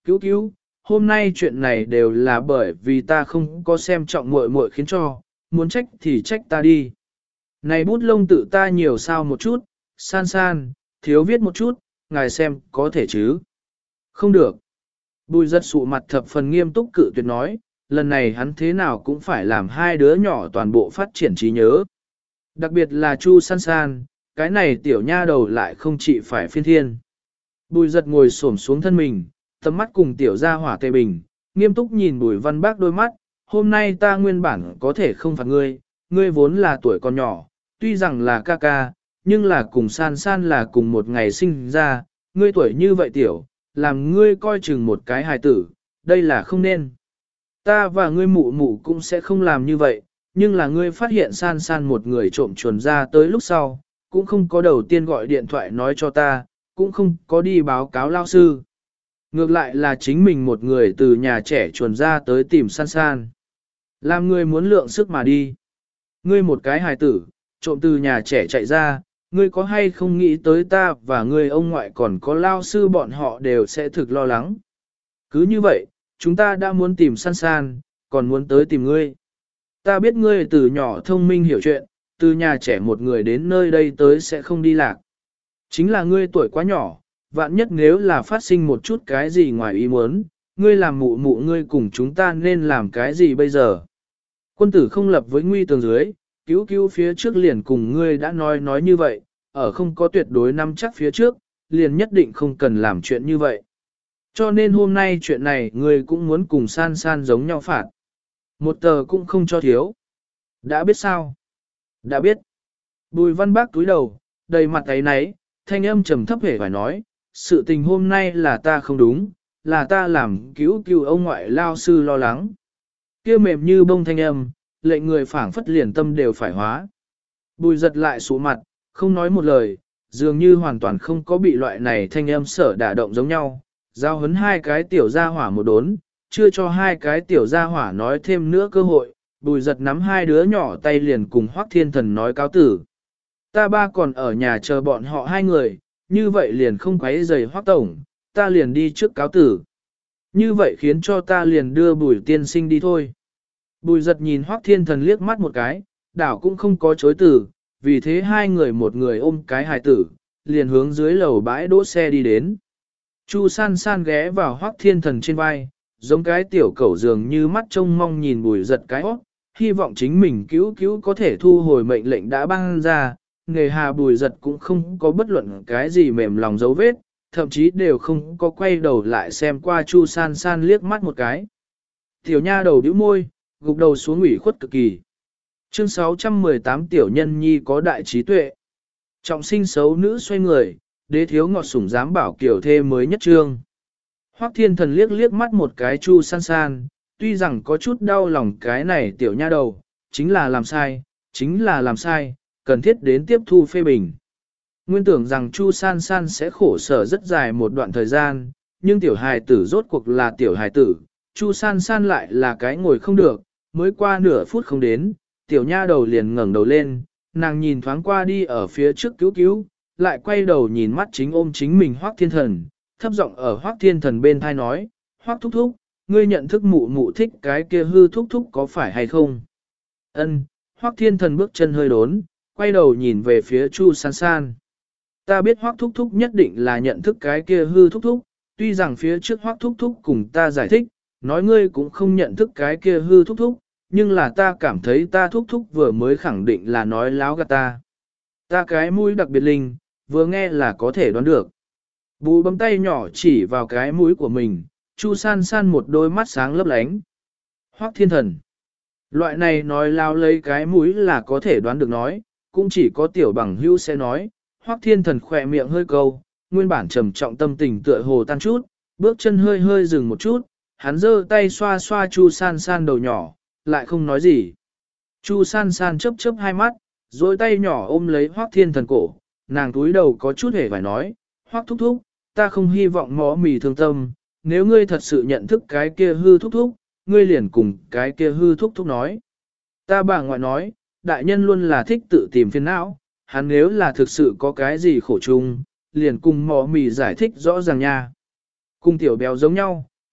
cứu cứu, hôm nay chuyện này đều là bởi vì ta không có xem trọng muội muội khiến cho, muốn trách thì trách ta đi. Này bút lông tự ta nhiều sao một chút, san san, thiếu viết một chút, ngài xem có thể chứ. Không được. Bùi giật sụ mặt thập phần nghiêm túc cự tuyệt nói, lần này hắn thế nào cũng phải làm hai đứa nhỏ toàn bộ phát triển trí nhớ. Đặc biệt là Chu San San, cái này tiểu nha đầu lại không chỉ phải phiên thiên. Bùi giật ngồi xổm xuống thân mình, tầm mắt cùng tiểu gia hỏa tề bình, nghiêm túc nhìn Bùi Văn Bác đôi mắt, hôm nay ta nguyên bản có thể không phạt ngươi, ngươi vốn là tuổi còn nhỏ, tuy rằng là ca ca, nhưng là cùng San San là cùng một ngày sinh ra, ngươi tuổi như vậy tiểu, làm ngươi coi chừng một cái hài tử, đây là không nên. Ta và ngươi mụ mụ cũng sẽ không làm như vậy, nhưng là ngươi phát hiện San San một người trộm chuồn ra tới lúc sau, cũng không có đầu tiên gọi điện thoại nói cho ta, cũng không có đi báo cáo lao sư. Ngược lại là chính mình một người từ nhà trẻ chuồn ra tới tìm San San. Làm ngươi muốn lượng sức mà đi. Ngươi một cái hài tử, trộm từ nhà trẻ chạy ra, ngươi có hay không nghĩ tới ta và ngươi ông ngoại còn có lao sư bọn họ đều sẽ thực lo lắng. Cứ như vậy, chúng ta đã muốn tìm San San, còn muốn tới tìm ngươi. Ta biết ngươi từ nhỏ thông minh hiểu chuyện, từ nhà trẻ một người đến nơi đây tới sẽ không đi lạc. Chính là ngươi tuổi quá nhỏ, vạn nhất nếu là phát sinh một chút cái gì ngoài ý muốn, ngươi làm mụ mụ ngươi cùng chúng ta nên làm cái gì bây giờ. Quân tử không lập với nguy tường dưới, cứu cứu phía trước liền cùng ngươi đã nói như vậy, ở không có tuyệt đối nắm chắc phía trước, liền nhất định không cần làm chuyện như vậy. Cho nên hôm nay chuyện này ngươi cũng muốn cùng San San giống nhau phạt. Một tờ cũng không cho thiếu. Đã biết sao? Đã biết. Bùi Văn Bác túi đầu, đầy mặt ấy náy, thanh âm trầm thấp hề phải nói, sự tình hôm nay là ta không đúng, là ta làm cứu ông ngoại lao sư lo lắng. Kia mềm như bông thanh âm, lệnh người phảng phất liền tâm đều phải hóa. Bùi giật lại sụ mặt, không nói một lời, dường như hoàn toàn không có bị loại này thanh âm sở đả động giống nhau. Giao hấn hai cái tiểu gia hỏa một đốn, chưa cho hai cái tiểu gia hỏa nói thêm nữa cơ hội, bùi giật nắm hai đứa nhỏ tay liền cùng Hoắc Thiên Thần nói cáo tử. Ta ba còn ở nhà chờ bọn họ hai người, như vậy liền không quấy rầy Hoắc Tổng, ta liền đi trước cáo tử. Như vậy khiến cho ta liền đưa Bùi tiên sinh đi thôi. Bùi giật nhìn Hoắc Thiên Thần liếc mắt một cái, đảo cũng không có chối từ, vì thế hai người một người ôm cái hài tử, liền hướng dưới lầu bãi đỗ xe đi đến. Chu San San ghé vào Hoắc Thiên Thần trên vai, giống cái tiểu cẩu dường như mắt trông mong nhìn Bùi giật cái óc, hy vọng chính mình cứu có thể thu hồi mệnh lệnh đã ban ra. Nghề hà Bùi giật cũng không có bất luận cái gì mềm lòng dấu vết, thậm chí đều không có quay đầu lại xem qua Chu San San liếc mắt một cái. Tiểu nha đầu bĩu môi, gục đầu xuống ủy khuất cực kỳ. Chương 618 tiểu nhân nhi có đại trí tuệ. Trọng sinh xấu nữ xoay người, đế thiếu ngọt sủng dám bảo kiểu thê mới nhất trương. Hoắc Thiên Thần liếc mắt một cái Chu San San, tuy rằng có chút đau lòng cái này tiểu nha đầu, chính là làm sai, cần thiết đến tiếp thu phê bình. Nguyên tưởng rằng Chu San San sẽ khổ sở rất dài một đoạn thời gian, nhưng tiểu hài tử rốt cuộc là tiểu hài tử, Chu San San lại là cái ngồi không được, mới qua nửa phút không đến, tiểu nha đầu liền ngẩng đầu lên, nàng nhìn thoáng qua đi ở phía trước cứu, lại quay đầu nhìn mắt chính ôm chính mình Hoắc Thiên Thần, thấp giọng ở Hoắc Thiên Thần bên thai nói, Hoắc thúc thúc, ngươi nhận thức mụ mụ thích cái kia hư thúc thúc có phải hay không? Ân. Hoắc Thiên Thần bước chân hơi đốn, quay đầu nhìn về phía Chu San San. Ta biết Hoắc thúc thúc nhất định là nhận thức cái kia hư thúc thúc, tuy rằng phía trước Hoắc thúc thúc cùng ta giải thích, nói ngươi cũng không nhận thức cái kia hư thúc thúc, nhưng là ta cảm thấy ta thúc thúc vừa mới khẳng định là nói láo gạt ta. Ta cái mũi đặc biệt linh, vừa nghe là có thể đoán được. Bùi bấm tay nhỏ chỉ vào cái mũi của mình, Chu San San một đôi mắt sáng lấp lánh. Hoắc Thiên Thần. Loại này nói lao lấy cái mũi là có thể đoán được nói, cũng chỉ có tiểu bằng hữu sẽ nói. Hoắc Thiên Thần khỏe miệng hơi câu, nguyên bản trầm trọng tâm tình tựa hồ tan chút, bước chân hơi dừng một chút, hắn giơ tay xoa xoa Chu San San đầu nhỏ, lại không nói gì. Chu San San chớp hai mắt, rồi tay nhỏ ôm lấy Hoắc Thiên Thần cổ, nàng túi đầu có chút hề phải nói, Hoắc thúc thúc, ta không hy vọng mó mì thương tâm, nếu ngươi thật sự nhận thức cái kia hư thúc thúc, ngươi liền cùng cái kia hư thúc thúc nói. Ta bà ngoại nói, đại nhân luôn là thích tự tìm phiền não, hắn nếu là thực sự có cái gì khổ chung, liền cùng mỏ mì giải thích rõ ràng nha. Cùng tiểu béo giống nhau,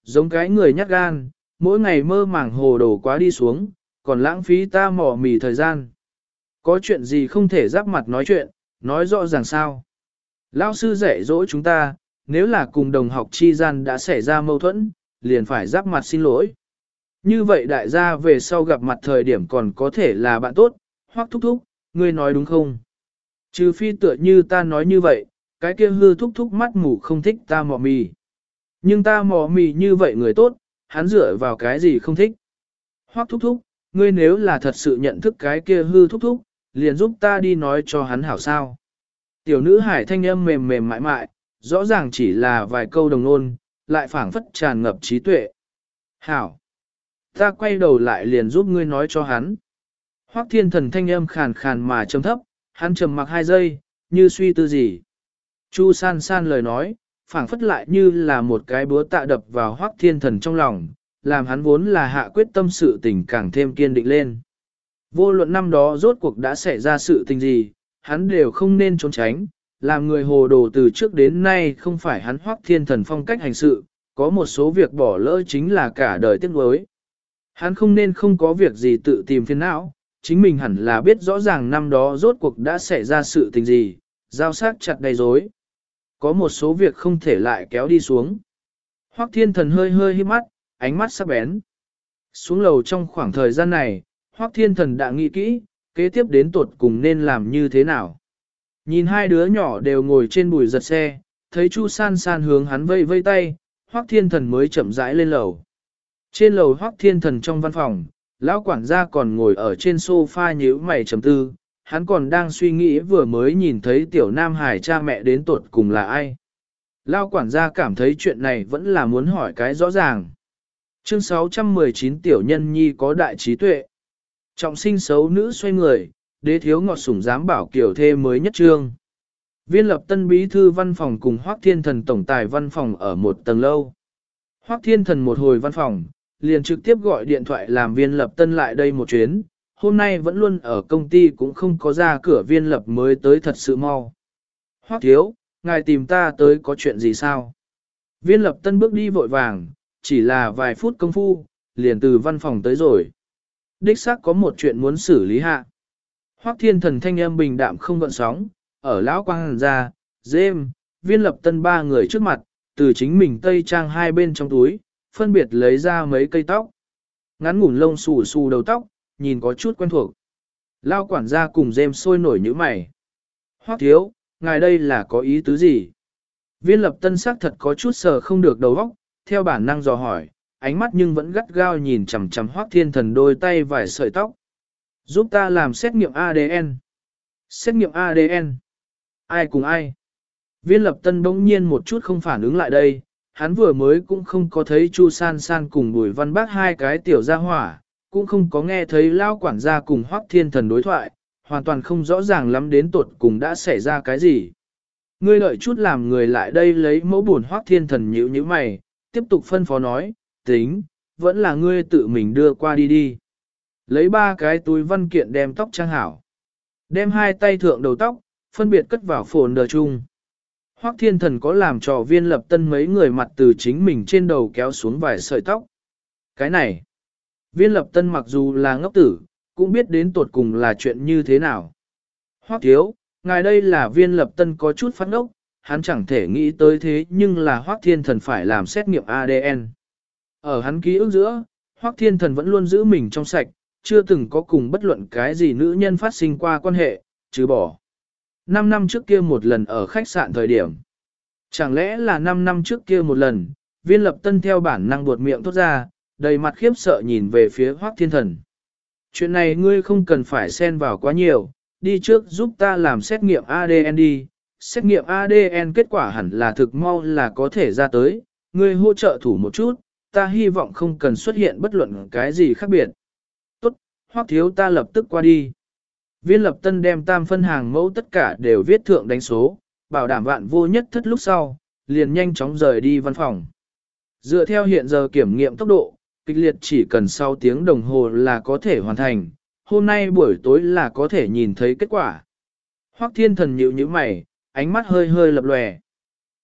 giống cái người nhát gan, mỗi ngày mơ màng hồ đồ quá đi xuống, còn lãng phí ta mỏ mì thời gian. Có chuyện gì không thể giáp mặt nói chuyện, nói rõ ràng sao. Lão sư dạy dỗ chúng ta, nếu là cùng đồng học chi gian đã xảy ra mâu thuẫn, liền phải giáp mặt xin lỗi. Như vậy đại gia về sau gặp mặt thời điểm còn có thể là bạn tốt, hoặc thúc thúc, ngươi nói đúng không? Trừ phi tựa như ta nói như vậy, cái kia hư thúc thúc mắt mù không thích ta mỏ mì. Nhưng ta mỏ mì như vậy người tốt, hắn dựa vào cái gì không thích. Hoặc thúc thúc, ngươi nếu là thật sự nhận thức cái kia hư thúc thúc, liền giúp ta đi nói cho hắn hảo sao. Tiểu nữ hải thanh âm mềm mềm mại mại, rõ ràng chỉ là vài câu đồng nôn, lại phảng phất tràn ngập trí tuệ. Hảo! Ta quay đầu lại liền giúp ngươi nói cho hắn. Hoắc Thiên Thần thanh âm khàn khàn mà trầm thấp, hắn trầm mặc 2 giây, như suy tư gì. Chu San San lời nói, phảng phất lại như là một cái búa tạ đập vào Hoắc Thiên Thần trong lòng, làm hắn vốn là hạ quyết tâm sự tình càng thêm kiên định lên. Vô luận năm đó rốt cuộc đã xảy ra sự tình gì, hắn đều không nên trốn tránh, làm người hồ đồ từ trước đến nay không phải hắn Hoắc Thiên Thần phong cách hành sự, có một số việc bỏ lỡ chính là cả đời tiếc nuối. Hắn không nên không có việc gì tự tìm phiền não, chính mình hẳn là biết rõ ràng năm đó rốt cuộc đã xảy ra sự tình gì, giao sát chặt đầy rối. Có một số việc không thể lại kéo đi xuống. Hoắc Thiên Thần hơi hơi híp mắt, ánh mắt sắc bén. Xuống lầu trong khoảng thời gian này, Hoắc Thiên Thần đã nghĩ kỹ, kế tiếp đến tuột cùng nên làm như thế nào. Nhìn 2 đứa nhỏ đều ngồi trên bùi giật xe, thấy Chu San San hướng hắn vây vây tay, Hoắc Thiên Thần mới chậm rãi lên lầu. Trên lầu Hoắc Thiên Thần trong văn phòng, lão quản gia còn ngồi ở trên sofa nhíu mày trầm tư, hắn còn đang suy nghĩ vừa mới nhìn thấy tiểu nam hải cha mẹ đến tuột cùng là ai. Lão quản gia cảm thấy chuyện này vẫn là muốn hỏi cái rõ ràng. Chương 619 tiểu nhân nhi có đại trí tuệ. Trọng sinh xấu nữ xoay người, đế thiếu ngọt sủng giám bảo kiểu thê mới nhất trương. Viên lập tân bí thư văn phòng cùng Hoắc Thiên Thần tổng tài văn phòng ở một tầng lâu. Hoắc Thiên Thần một hồi văn phòng, liền trực tiếp gọi điện thoại làm viên lập tân lại đây một chuyến, hôm nay vẫn luôn ở công ty cũng không có ra cửa viên lập mới tới thật sự mau. Hoắc thiếu, ngài tìm ta tới có chuyện gì sao? Viên lập tân bước đi vội vàng, chỉ là vài phút công phu, liền từ văn phòng tới rồi. Đích xác có một chuyện muốn xử lý hạ. Hoắc Thiên Thần thanh âm bình đạm không gợn sóng, ở lão quang ra, dêm, viên lập tân 3 người trước mặt, từ chính mình tây trang 2 bên trong túi, phân biệt lấy ra mấy cây tóc. Ngắn ngủn lông xù xù đầu tóc, nhìn có chút quen thuộc. Lao quản gia cùng dêm sôi nổi như mày. Hoắc thiếu, ngài đây là có ý tứ gì? Viên lập tân sắc thật có chút sờ không được đầu óc, theo bản năng dò hỏi, ánh mắt nhưng vẫn gắt gao nhìn chằm chằm Hoắc Thiên Thần đôi tay vài sợi tóc. Giúp ta làm xét nghiệm ADN. Xét nghiệm ADN. Ai cùng ai? Viên lập tân bỗng nhiên một chút không phản ứng lại đây, hắn vừa mới cũng không có thấy Chu San San cùng Bùi Văn Bác 2 cái tiểu gia hỏa, cũng không có nghe thấy lao quản gia cùng Hoắc Thiên Thần đối thoại, hoàn toàn không rõ ràng lắm đến tột cùng đã xảy ra cái gì. Ngươi đợi chút làm người lại đây lấy mẫu buồn Hoắc Thiên Thần nhíu nhíu mày, tiếp tục phân phó nói, tính, vẫn là ngươi tự mình đưa qua đi đi. Lấy 3 cái túi văn kiện đem tóc trang hảo. Đem 2 tay thượng đầu tóc, phân biệt cất vào phồn đờ chung. Hoắc Thiên Thần có làm trò viên lập tân mấy người mặt từ chính mình trên đầu kéo xuống vài sợi tóc. Cái này, viên lập tân mặc dù là ngốc tử, cũng biết đến tột cùng là chuyện như thế nào. Hoắc thiếu, ngài đây là viên lập tân có chút phát ngốc, hắn chẳng thể nghĩ tới thế nhưng là Hoắc Thiên Thần phải làm xét nghiệm ADN. Ở hắn ký ức giữa, Hoắc Thiên Thần vẫn luôn giữ mình trong sạch, chưa từng có cùng bất luận cái gì nữ nhân phát sinh qua quan hệ, trừ bỏ. 5 năm trước kia một lần ở khách sạn thời điểm. Chẳng lẽ là 5 năm trước kia một lần, viên lập tân theo bản năng buột miệng thốt ra, đầy mặt khiếp sợ nhìn về phía Hoắc Thiên Thần. Chuyện này ngươi không cần phải xen vào quá nhiều, đi trước giúp ta làm xét nghiệm ADN đi. Xét nghiệm ADN kết quả hẳn là thực mau là có thể ra tới, ngươi hỗ trợ thủ một chút, ta hy vọng không cần xuất hiện bất luận cái gì khác biệt. Tốt, Hoắc thiếu ta lập tức qua đi. Viên lập tân đem tam phân hàng mẫu tất cả đều viết thượng đánh số, bảo đảm vạn vô nhất thất lúc sau, liền nhanh chóng rời đi văn phòng. Dựa theo hiện giờ kiểm nghiệm tốc độ, kịch liệt chỉ cần sau tiếng đồng hồ là có thể hoàn thành, hôm nay buổi tối là có thể nhìn thấy kết quả. Hoắc Thiên Thần nhíu nhíu mày, ánh mắt hơi hơi lập lòe.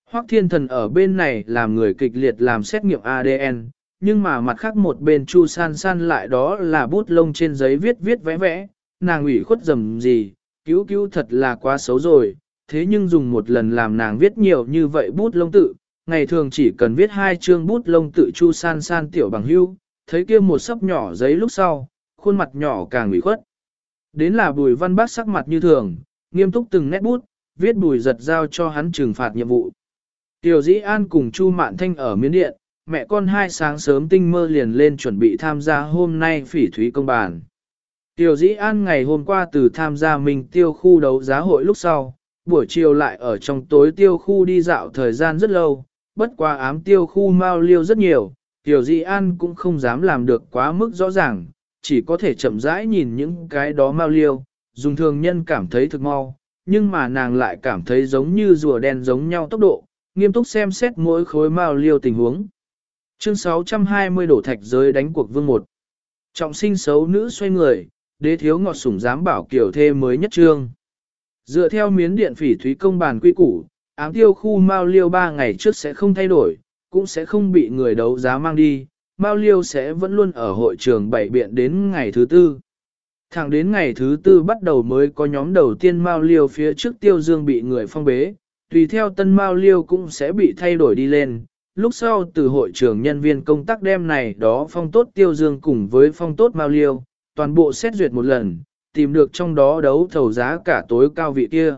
Hoắc Thiên Thần ở bên này làm người kịch liệt làm xét nghiệm ADN, nhưng mà mặt khác một bên Chu San San lại đó là bút lông trên giấy viết viết vẽ vẽ, nàng ủy khuất dầm gì, cứu cứu thật là quá xấu rồi, thế nhưng dùng một lần làm nàng viết nhiều như vậy bút lông tự, ngày thường chỉ cần viết 2 chương bút lông tự Chu San San tiểu bằng hưu, thấy kia một sấp nhỏ giấy lúc sau, khuôn mặt nhỏ càng ủy khuất. Đến là Bùi Văn Bác sắc mặt như thường, nghiêm túc từng nét bút, viết Bùi Giật giao cho hắn trừng phạt nhiệm vụ. Tiểu Dĩ An cùng Chu Mạn Thanh ở Miến Điện, mẹ con hai sáng sớm tinh mơ liền lên chuẩn bị tham gia hôm nay phỉ thúy công bàn. Tiểu Dĩ An ngày hôm qua từ tham gia Minh Tiêu khu đấu giá hội lúc sau, buổi chiều lại ở trong tối Tiêu khu đi dạo thời gian rất lâu, bất qua ám Tiêu khu mau liêu rất nhiều, Tiểu Dĩ An cũng không dám làm được quá mức rõ ràng, chỉ có thể chậm rãi nhìn những cái đó mau liêu, dùng thường nhân cảm thấy thực mau, nhưng mà nàng lại cảm thấy giống như rùa đen giống nhau tốc độ, nghiêm túc xem xét mỗi khối mau liêu tình huống. Chương 620 đổ thạch giới đánh cuộc vương 1. Trọng sinh xấu nữ xoay người, đế thiếu ngọt sủng dám bảo kiểu thê mới nhất trương. Dựa theo miến điện phỉ thúy công bàn quy củ, ám tiêu khu mau liêu 3 ngày trước sẽ không thay đổi, cũng sẽ không bị người đấu giá mang đi, mau liêu sẽ vẫn luôn ở hội trường bày biện đến ngày thứ 4. Thẳng đến ngày thứ 4 bắt đầu mới có nhóm đầu tiên mau liêu phía trước tiêu dương bị người phong bế, tùy theo tân mau liêu cũng sẽ bị thay đổi đi lên. Lúc sau từ hội trưởng nhân viên công tác đem này đó phong tốt tiêu dương cùng với phong tốt mau liêu, toàn bộ xét duyệt một lần, tìm được trong đó đấu thầu giá cả tối cao vị kia.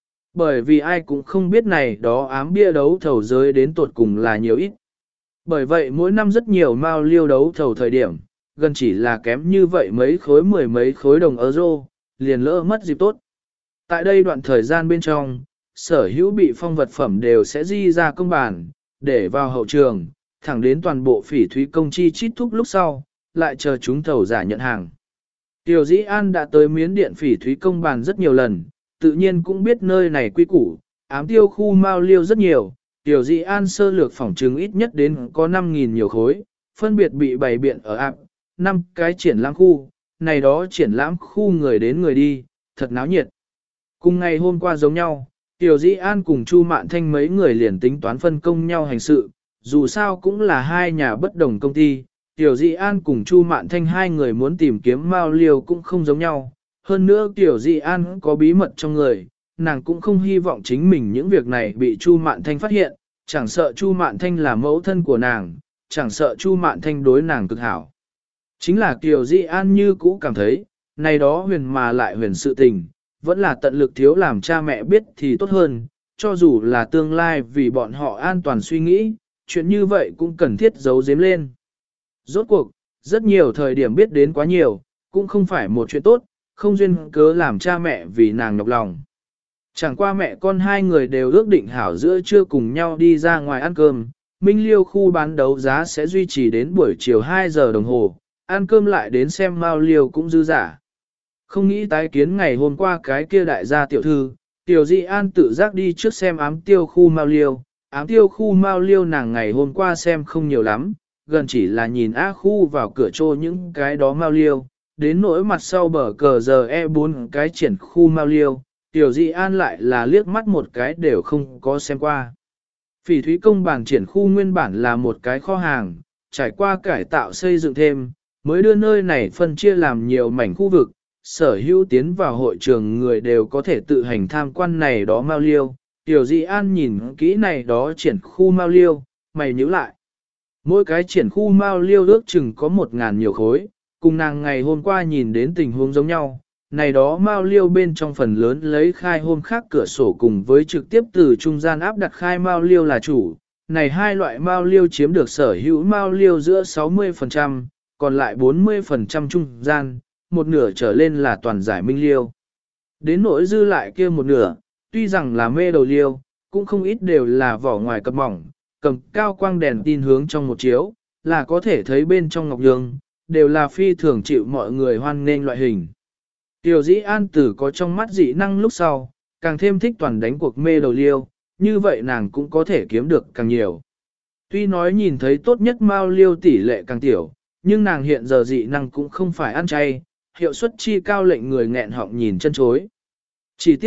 Bởi vì ai cũng không biết này đó ám bia đấu thầu giới đến tột cùng là nhiều ít. Bởi vậy mỗi năm rất nhiều mau liêu đấu thầu thời điểm, gần chỉ là kém như vậy mấy khối 10 mấy khối đồng euro, liền lỡ mất dịp tốt. Tại đây đoạn thời gian bên trong, sở hữu bị phong vật phẩm đều sẽ di ra công bàn, để vào hậu trường, thẳng đến toàn bộ phỉ thúy công chi chít thúc lúc sau, lại chờ chúng thầu giả nhận hàng. Tiểu Dĩ An đã tới miến điện phỉ thúy công bàn rất nhiều lần, tự nhiên cũng biết nơi này quy củ, ám tiêu khu mau liêu rất nhiều, Tiểu Dĩ An sơ lược phỏng chứng ít nhất đến có 5.000 nhiều khối, phân biệt bị bày biện ở áp, 5 cái triển lãm khu, này đó triển lãm khu người đến người đi, thật náo nhiệt. Cùng ngày hôm qua giống nhau, Tiểu Dĩ An cùng Chu Mạn Thanh mấy người liền tính toán phân công nhau hành sự, dù sao cũng là hai nhà bất đồng công ty, Tiểu Dĩ An cùng Chu Mạn Thanh hai người muốn tìm kiếm mao liêu cũng không giống nhau. Hơn nữa Tiểu Dĩ An có bí mật trong người, nàng cũng không hy vọng chính mình những việc này bị Chu Mạn Thanh phát hiện, chẳng sợ Chu Mạn Thanh là mẫu thân của nàng, chẳng sợ Chu Mạn Thanh đối nàng cực hảo. Chính là Tiểu Dĩ An như cũ cảm thấy, này đó huyền mà lại huyền sự tình, vẫn là tận lực thiếu làm cha mẹ biết thì tốt hơn, cho dù là tương lai vì bọn họ an toàn suy nghĩ, chuyện như vậy cũng cần thiết giấu giếm lên. Rốt cuộc, rất nhiều thời điểm biết đến quá nhiều, cũng không phải một chuyện tốt, không duyên cớ làm cha mẹ vì nàng nhọc lòng. Chẳng qua mẹ con hai người đều ước định hảo giữa trưa cùng nhau đi ra ngoài ăn cơm, Minh Liêu khu bán đấu giá sẽ duy trì đến buổi chiều 2 giờ đồng hồ, ăn cơm lại đến xem Mao Liêu cũng dư giả. Không nghĩ tái kiến ngày hôm qua cái kia đại gia tiểu thư, Tiểu Dĩ An tự giác đi trước xem ám tiêu khu Mao Liêu. Ám tiêu khu Mao Liêu nàng ngày hôm qua xem không nhiều lắm, gần chỉ là nhìn A khu vào cửa trô những cái đó Mao Liêu, đến nỗi mặt sau bờ cờ giờ E4 cái triển khu Mao Liêu, Tiểu Dĩ An lại là liếc mắt một cái đều không có xem qua. Phỉ thúy công bàn triển khu nguyên bản là một cái kho hàng, trải qua cải tạo xây dựng thêm, mới đưa nơi này phân chia làm nhiều mảnh khu vực, sở hữu tiến vào hội trường người đều có thể tự hành tham quan này đó Mao Liêu. Tiểu Dĩ An nhìn kỹ này đó triển khu Mao Liêu, mày nhíu lại. Mỗi cái triển khu Mao Liêu ước chừng có 1.000 nhiều khối, cùng nàng ngày hôm qua nhìn đến tình huống giống nhau. Này đó Mao Liêu bên trong phần lớn lấy khai hôm khác cửa sổ cùng với trực tiếp từ trung gian áp đặt khai Mao Liêu là chủ. Này hai loại Mao Liêu chiếm được sở hữu Mao Liêu giữa 60%, còn lại 40% trung gian, một nửa trở lên là toàn giải Minh Liêu. Đến nỗi dư lại kia một nửa, tuy rằng là mê đầu liêu, cũng không ít đều là vỏ ngoài cập mỏng, cầm cao quang đèn tin hướng trong một chiếu, là có thể thấy bên trong ngọc nhương, đều là phi thường chịu mọi người hoan nghênh loại hình. Tiểu Dĩ An tử có trong mắt dị năng lúc sau, càng thêm thích toàn đánh cuộc mê đầu liêu, như vậy nàng cũng có thể kiếm được càng nhiều. Tuy nói nhìn thấy tốt nhất Mao Liêu tỷ lệ càng tiểu, nhưng nàng hiện giờ dị năng cũng không phải ăn chay, hiệu suất chi cao lệnh người nghẹn họng nhìn chân chối. Chỉ tiếc,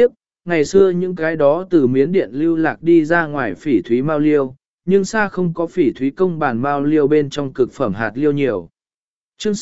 ngày xưa những cái đó từ miến điện lưu lạc đi ra ngoài phỉ thúy mao liêu, nhưng xa không có phỉ thúy công bản mao liêu bên trong cực phẩm hạt liêu nhiều. Chương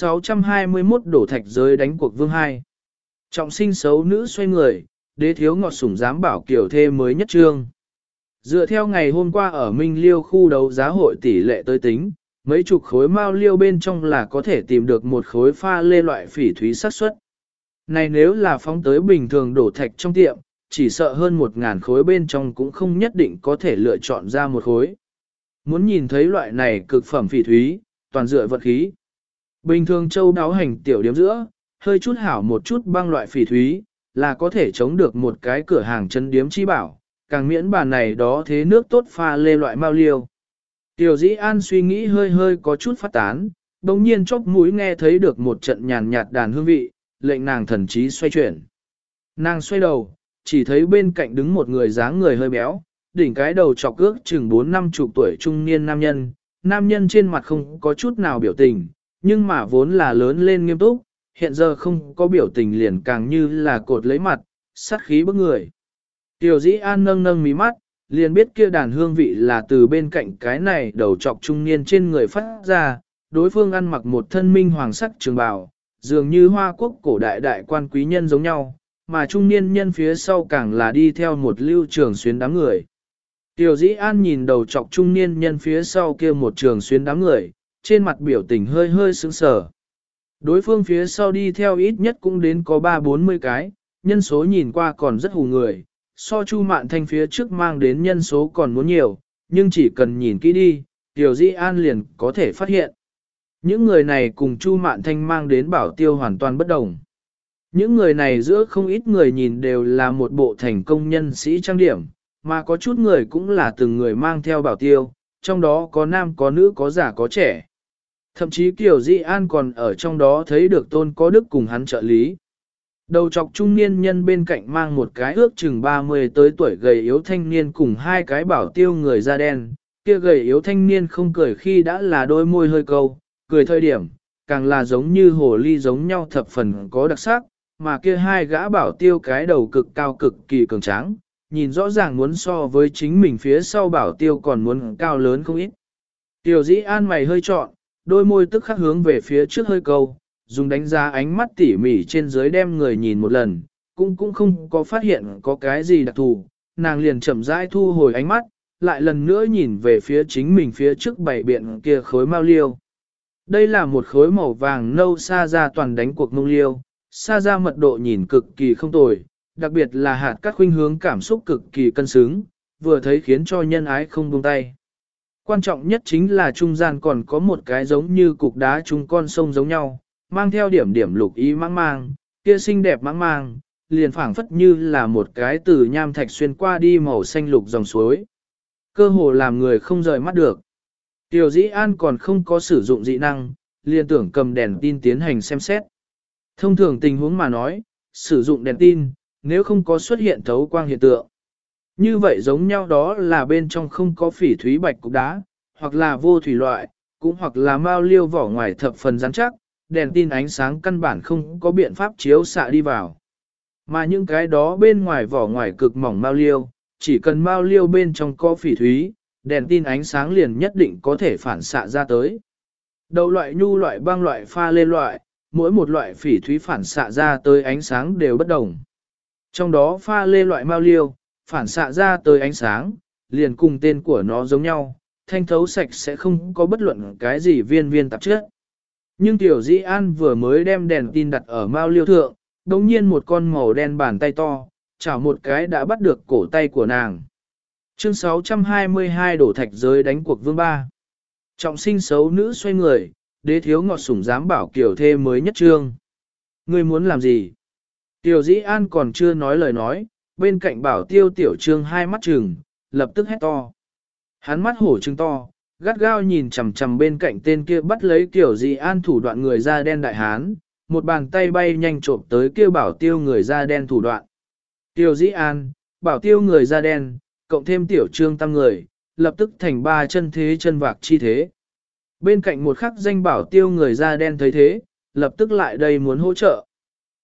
621 đổ thạch giới đánh cuộc vương 2. Trọng sinh xấu nữ xoay người, đế thiếu ngọt sủng dám bảo kiểu thê mới nhất trương. Dựa theo ngày hôm qua ở Minh Liêu khu đấu giá hội tỷ lệ tới tính, mấy chục khối mao liêu bên trong là có thể tìm được một khối pha lê loại phỉ thúy xác suất. Này nếu là phóng tới bình thường đổ thạch trong tiệm, chỉ sợ hơn 1.000 khối bên trong cũng không nhất định có thể lựa chọn ra một khối. Muốn nhìn thấy loại này cực phẩm phỉ thúy, toàn dựa vật khí. Bình thường châu đáo hành tiểu điếm giữa, hơi chút hảo một chút băng loại phỉ thúy, là có thể chống được một cái cửa hàng chân điếm chi bảo, càng miễn bàn này đó thế nước tốt pha lê loại mao liêu. Tiểu dĩ an suy nghĩ hơi hơi có chút phát tán, đồng nhiên chốc mũi nghe thấy được một trận nhàn nhạt đàn hương vị, lệnh nàng thần trí xoay chuyển. Nàng xoay đầu, chỉ thấy bên cạnh đứng một người dáng người hơi béo, đỉnh cái đầu trọc ước chừng 4-50 tuổi trung niên nam nhân trên mặt không có chút nào biểu tình, nhưng mà vốn là lớn lên nghiêm túc, hiện giờ không có biểu tình liền càng như là cột lấy mặt, sát khí bức người. Tiểu dĩ an nâng mí mắt, liền biết kia đàn hương vị là từ bên cạnh cái này đầu trọc trung niên trên người phát ra, đối phương ăn mặc một thân minh hoàng sắc trường bào, dường như hoa quốc cổ đại quan quý nhân giống nhau, mà trung niên nhân phía sau càng là đi theo một lưu trường xuyến đám người. Tiểu dĩ an nhìn đầu trọc trung niên nhân phía sau kia một trường xuyến đám người, trên mặt biểu tình hơi hơi sững sờ. Đối phương phía sau đi theo ít nhất cũng đến có 30-40 cái, nhân số nhìn qua còn rất hù người, so Chu Mạn Thanh phía trước mang đến nhân số còn muốn nhiều, nhưng chỉ cần nhìn kỹ đi, Tiểu Dĩ An liền có thể phát hiện. Những người này cùng Chu Mạn Thanh mang đến bảo tiêu hoàn toàn bất đồng. Những người này giữa không ít người nhìn đều là một bộ thành công nhân sĩ trang điểm, mà có chút người cũng là từng người mang theo bảo tiêu, trong đó có nam có nữ có già có trẻ. Thậm chí Kiều Dĩ An còn ở trong đó thấy được Tôn Có Đức cùng hắn trợ lý. Đầu trọc trung niên nhân bên cạnh mang một cái ước chừng 30 tới tuổi gầy yếu thanh niên cùng hai cái bảo tiêu người da đen, kia gầy yếu thanh niên không cười khi đã là đôi môi hơi câu, cười thời điểm, càng là giống như hồ ly giống nhau thập phần có đặc sắc, mà kia hai gã bảo tiêu cái đầu cực cao cực kỳ cường tráng, nhìn rõ ràng muốn so với chính mình phía sau bảo tiêu còn muốn cao lớn không ít. Tiểu Dĩ An mày hơi trọn, đôi môi tức khắc hướng về phía trước hơi câu, dùng đánh giá ánh mắt tỉ mỉ trên dưới đem người nhìn một lần, cũng không có phát hiện có cái gì đặc thù, nàng liền chậm rãi thu hồi ánh mắt, lại lần nữa nhìn về phía chính mình phía trước bảy biện kia khối mao liêu. Đây là một khối màu vàng nâu sa ra toàn đánh cuộc mông liêu, sa ra mật độ nhìn cực kỳ không tồi, đặc biệt là hạt các khuynh hướng cảm xúc cực kỳ cân xứng, vừa thấy khiến cho nhân ái không buông tay. Quan trọng nhất chính là trung gian còn có một cái giống như cục đá trung con sông giống nhau, mang theo điểm điểm lục ý mãng mang, kia xinh đẹp mãng mang, liền phảng phất như là một cái từ nham thạch xuyên qua đi màu xanh lục dòng suối. Cơ hồ làm người không rời mắt được. Tiểu Dĩ An còn không có sử dụng dị năng, liền tưởng cầm đèn tin tiến hành xem xét. Thông thường tình huống mà nói, sử dụng đèn tin, nếu không có xuất hiện thấu quang hiện tượng. Như vậy giống nhau đó là bên trong không có phỉ thúy bạch cục đá, hoặc là vô thủy loại, cũng hoặc là mao liêu vỏ ngoài thập phần rắn chắc, đèn tin ánh sáng căn bản không có biện pháp chiếu xạ đi vào. Mà những cái đó bên ngoài vỏ ngoài cực mỏng mao liêu, chỉ cần mao liêu bên trong có phỉ thúy, đèn tin ánh sáng liền nhất định có thể phản xạ ra tới. Đậu loại nhu loại băng loại pha lê loại, mỗi một loại phỉ thúy phản xạ ra tới ánh sáng đều bất đồng. Trong đó pha lê loại mao liêu, phản xạ ra tới ánh sáng, liền cùng tên của nó giống nhau, thanh thấu sạch sẽ không có bất luận cái gì viên tạp chất. Nhưng Tiểu Dĩ An vừa mới đem đèn tin đặt ở mao liêu thượng, đồng nhiên một con màu đen bàn tay to, chảo một cái đã bắt được cổ tay của nàng. Chương 622 đổ thạch giới đánh cuộc vương 3. Trọng sinh xấu nữ xoay người, đế thiếu ngọt sủng dám bảo kiểu thê mới nhất trương. Ngươi muốn làm gì? Tiểu Dĩ An còn chưa nói lời nói, bên cạnh bảo tiêu tiểu trương hai mắt trừng, lập tức hét to. Hắn mắt hổ trừng to, gắt gao nhìn chằm chằm bên cạnh tên kia bắt lấy Tiểu Dĩ An thủ đoạn người da đen đại hán, một bàn tay bay nhanh trộm tới kia bảo tiêu người da đen thủ đoạn. Tiểu Dĩ An, bảo tiêu người da đen, cộng thêm tiểu trương tăng người, lập tức thành ba chân thế chân vạc chi thế. Bên cạnh một khắc danh bảo tiêu người da đen thấy thế, lập tức lại đây muốn hỗ trợ.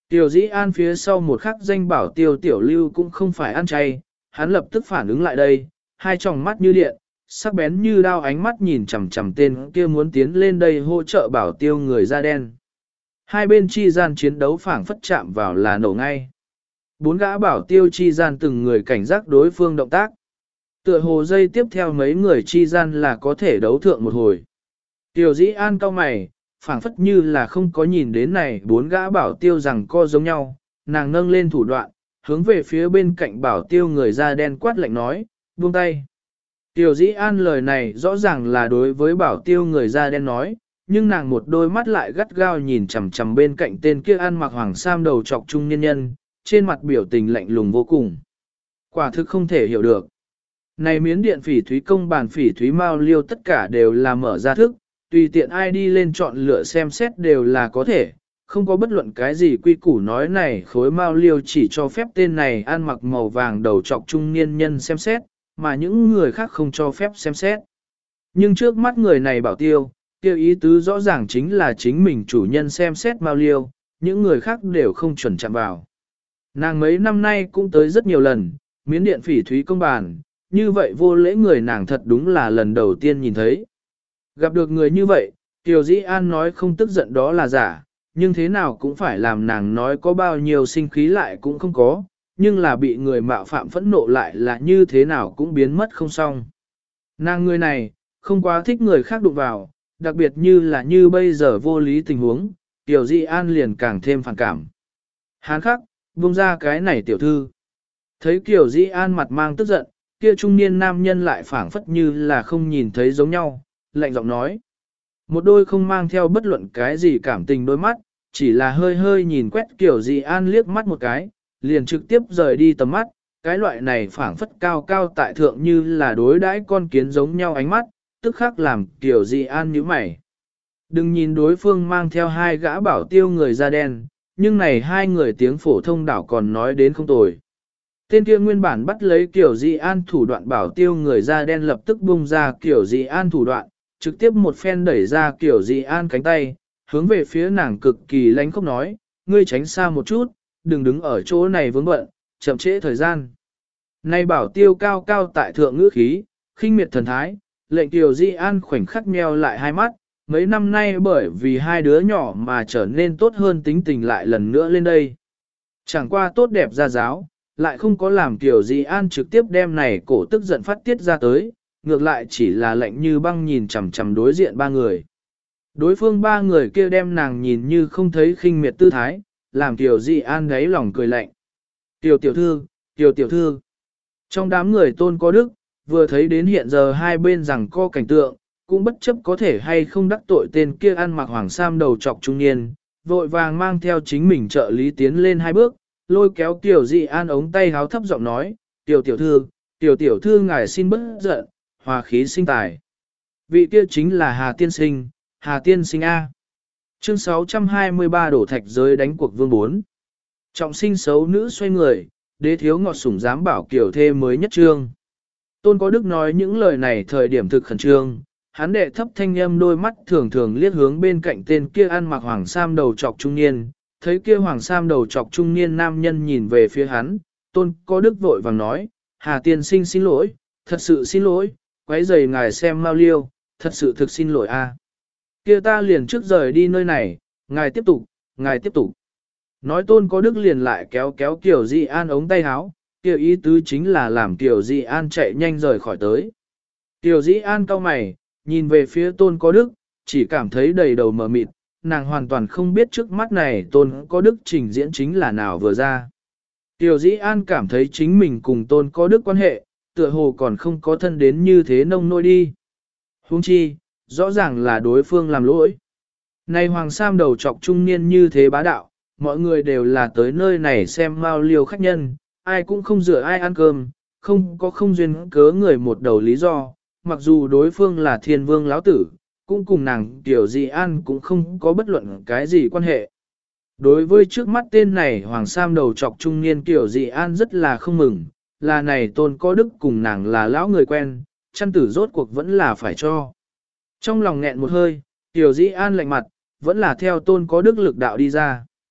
Tiểu Dĩ An phía sau một khắc danh bảo tiêu Tiểu Lưu cũng không phải ăn chay, hắn lập tức phản ứng lại đây, hai tròng mắt như điện, sắc bén như đao ánh mắt nhìn chằm chằm tên kia muốn tiến lên đây hỗ trợ bảo tiêu người da đen. Hai bên chi gian chiến đấu phảng phất chạm vào là nổ ngay. Bốn gã bảo tiêu chi gian từng người cảnh giác đối phương động tác. Tựa hồ dây tiếp theo mấy người chi gian là có thể đấu thượng một hồi. Tiểu Dĩ An cau mày, phảng phất như là không có nhìn đến này bốn gã bảo tiêu rằng co giống nhau, nàng nâng lên thủ đoạn, hướng về phía bên cạnh bảo tiêu người da đen quát lạnh nói, buông tay. Tiểu Dĩ An lời này rõ ràng là đối với bảo tiêu người da đen nói, nhưng nàng một đôi mắt lại gắt gao nhìn chằm chằm bên cạnh tên kia ăn mặc hoàng sam đầu trọc trung nhân nhân, trên mặt biểu tình lạnh lùng vô cùng. Quả thực không thể hiểu được. Này miến điện phỉ thúy công bàn phỉ thúy mao liêu tất cả đều là mở ra thức, tùy tiện ai đi lên chọn lựa xem xét đều là có thể, không có bất luận cái gì quy củ nói này khối mao liêu chỉ cho phép tên này ăn mặc màu vàng đầu trọc trung niên nhân xem xét, mà những người khác không cho phép xem xét. Nhưng trước mắt người này bảo tiêu, kêu ý tứ rõ ràng chính là chính mình chủ nhân xem xét mao liêu, những người khác đều không chuẩn chạm vào. Nàng mấy năm nay cũng tới rất nhiều lần, miến điện phỉ thúy công bàn, như vậy vô lễ người nàng thật đúng là lần đầu tiên nhìn thấy. Gặp được người như vậy, Tiểu Dĩ An nói không tức giận đó là giả, nhưng thế nào cũng phải làm nàng nói có bao nhiêu sinh khí lại cũng không có, nhưng là bị người mạo phạm phẫn nộ lại là như thế nào cũng biến mất không xong. Nàng người này, không quá thích người khác đụng vào, đặc biệt như là như bây giờ vô lý tình huống, Tiểu Dĩ An liền càng thêm phản cảm. Hán khắc, buông ra cái này tiểu thư. Thấy Tiểu Dĩ An mặt mang tức giận, kia trung niên nam nhân lại phảng phất như là không nhìn thấy giống nhau, lạnh giọng nói. Một đôi không mang theo bất luận cái gì cảm tình đôi mắt, chỉ là hơi hơi nhìn quét Tiểu Dĩ An liếc mắt một cái, liền trực tiếp rời đi tầm mắt, cái loại này phảng phất cao cao tại thượng như là đối đãi con kiến giống nhau ánh mắt, tức khắc làm Tiểu Dĩ An nhíu mày. Đừng nhìn đối phương mang theo hai gã bảo tiêu người da đen, nhưng này hai người tiếng phổ thông đảo còn nói đến không tồi. Tên kia nguyên bản bắt lấy Tiểu Dĩ An thủ đoạn bảo tiêu người da đen lập tức bung ra Tiểu Dĩ An thủ đoạn, trực tiếp một phen đẩy ra Tiểu Dĩ An cánh tay, hướng về phía nàng cực kỳ lánh khóc nói, ngươi tránh xa một chút, đừng đứng ở chỗ này vướng bận, chậm trễ thời gian. Nay bảo tiêu cao cao tại thượng ngữ khí, khinh miệt thần thái, lệnh Tiểu Dĩ An khoảnh khắc nheo lại hai mắt, mấy năm nay bởi vì hai đứa nhỏ mà trở nên tốt hơn tính tình lại lần nữa lên đây. Chẳng qua tốt đẹp ra giáo, lại không có làm Tiểu Dĩ An trực tiếp đem này cổ tức giận phát tiết ra tới, ngược lại chỉ là lạnh như băng nhìn chằm chằm đối diện ba người. Đối phương ba người kia đem nàng nhìn như không thấy khinh miệt tư thái, làm Tiểu Dĩ An gáy lòng cười lạnh. Tiểu tiểu thư. Trong đám người Tôn Có Đức, vừa thấy đến hiện giờ hai bên rằng co cảnh tượng, cũng bất chấp có thể hay không đắc tội tên kia ăn mặc hoàng sam đầu trọc trung niên, vội vàng mang theo chính mình trợ lý tiến lên hai bước, lôi kéo Tiểu Dĩ An ống tay háo thấp giọng nói, tiểu tiểu thư ngài xin bớt giận, hòa khí sinh tài. Vị kia chính là Hà Tiên Sinh A. Chương 623 đổ thạch giới đánh cuộc vương 4. Trọng sinh xấu nữ xoay người, đế thiếu ngọt sủng dám bảo kiểu thê mới nhất trương. Tôn Có Đức nói những lời này thời điểm thực khẩn trương, hắn đệ thấp thanh âm đôi mắt thường thường liếc hướng bên cạnh tên kia ăn mặc hoàng sam đầu trọc trung niên, thấy kia hoàng sam đầu trọc trung niên nam nhân nhìn về phía hắn, Tôn Có Đức vội vàng nói, Hà Tiên Sinh xin lỗi, thật sự xin lỗi, quấy rầy ngài xem mau liêu, thật sự thực xin lỗi a. Kia ta liền trước rời đi nơi này, ngài tiếp tục. Nói Tôn Có Đức liền lại kéo Tiểu Dĩ An ống tay áo, kia ý tứ chính là làm Tiểu Dĩ An chạy nhanh rời khỏi tới. Tiểu Dĩ An cau mày, nhìn về phía Tôn Có Đức, chỉ cảm thấy đầy đầu mờ mịt, nàng hoàn toàn không biết trước mắt này Tôn Có Đức trình diễn chính là nào vừa ra. Tiểu Dĩ An cảm thấy chính mình cùng Tôn Có Đức quan hệ, tựa hồ còn không có thân đến như thế nông nỗi đi. Huống chi, rõ ràng là đối phương làm lỗi. Này hoàng sam đầu trọc trung niên như thế bá đạo, mọi người đều là tới nơi này xem mao liêu khách nhân, ai cũng không rửa ai ăn cơm, không có không duyên cớ người một đầu lý do, mặc dù đối phương là thiên vương lão tử, cũng cùng nàng Tiểu Dĩ An cũng không có bất luận cái gì quan hệ. Đối với trước mắt tên này hoàng sam đầu trọc trung niên Tiểu Dĩ An rất là không mừng, là này Tôn Có Đức cùng nàng là lão người quen, chăn tử rốt cuộc vẫn là phải cho. Trong lòng nghẹn một hơi, Tiểu Dĩ An lạnh mặt, vẫn là theo Tôn Có Đức lực đạo đi ra.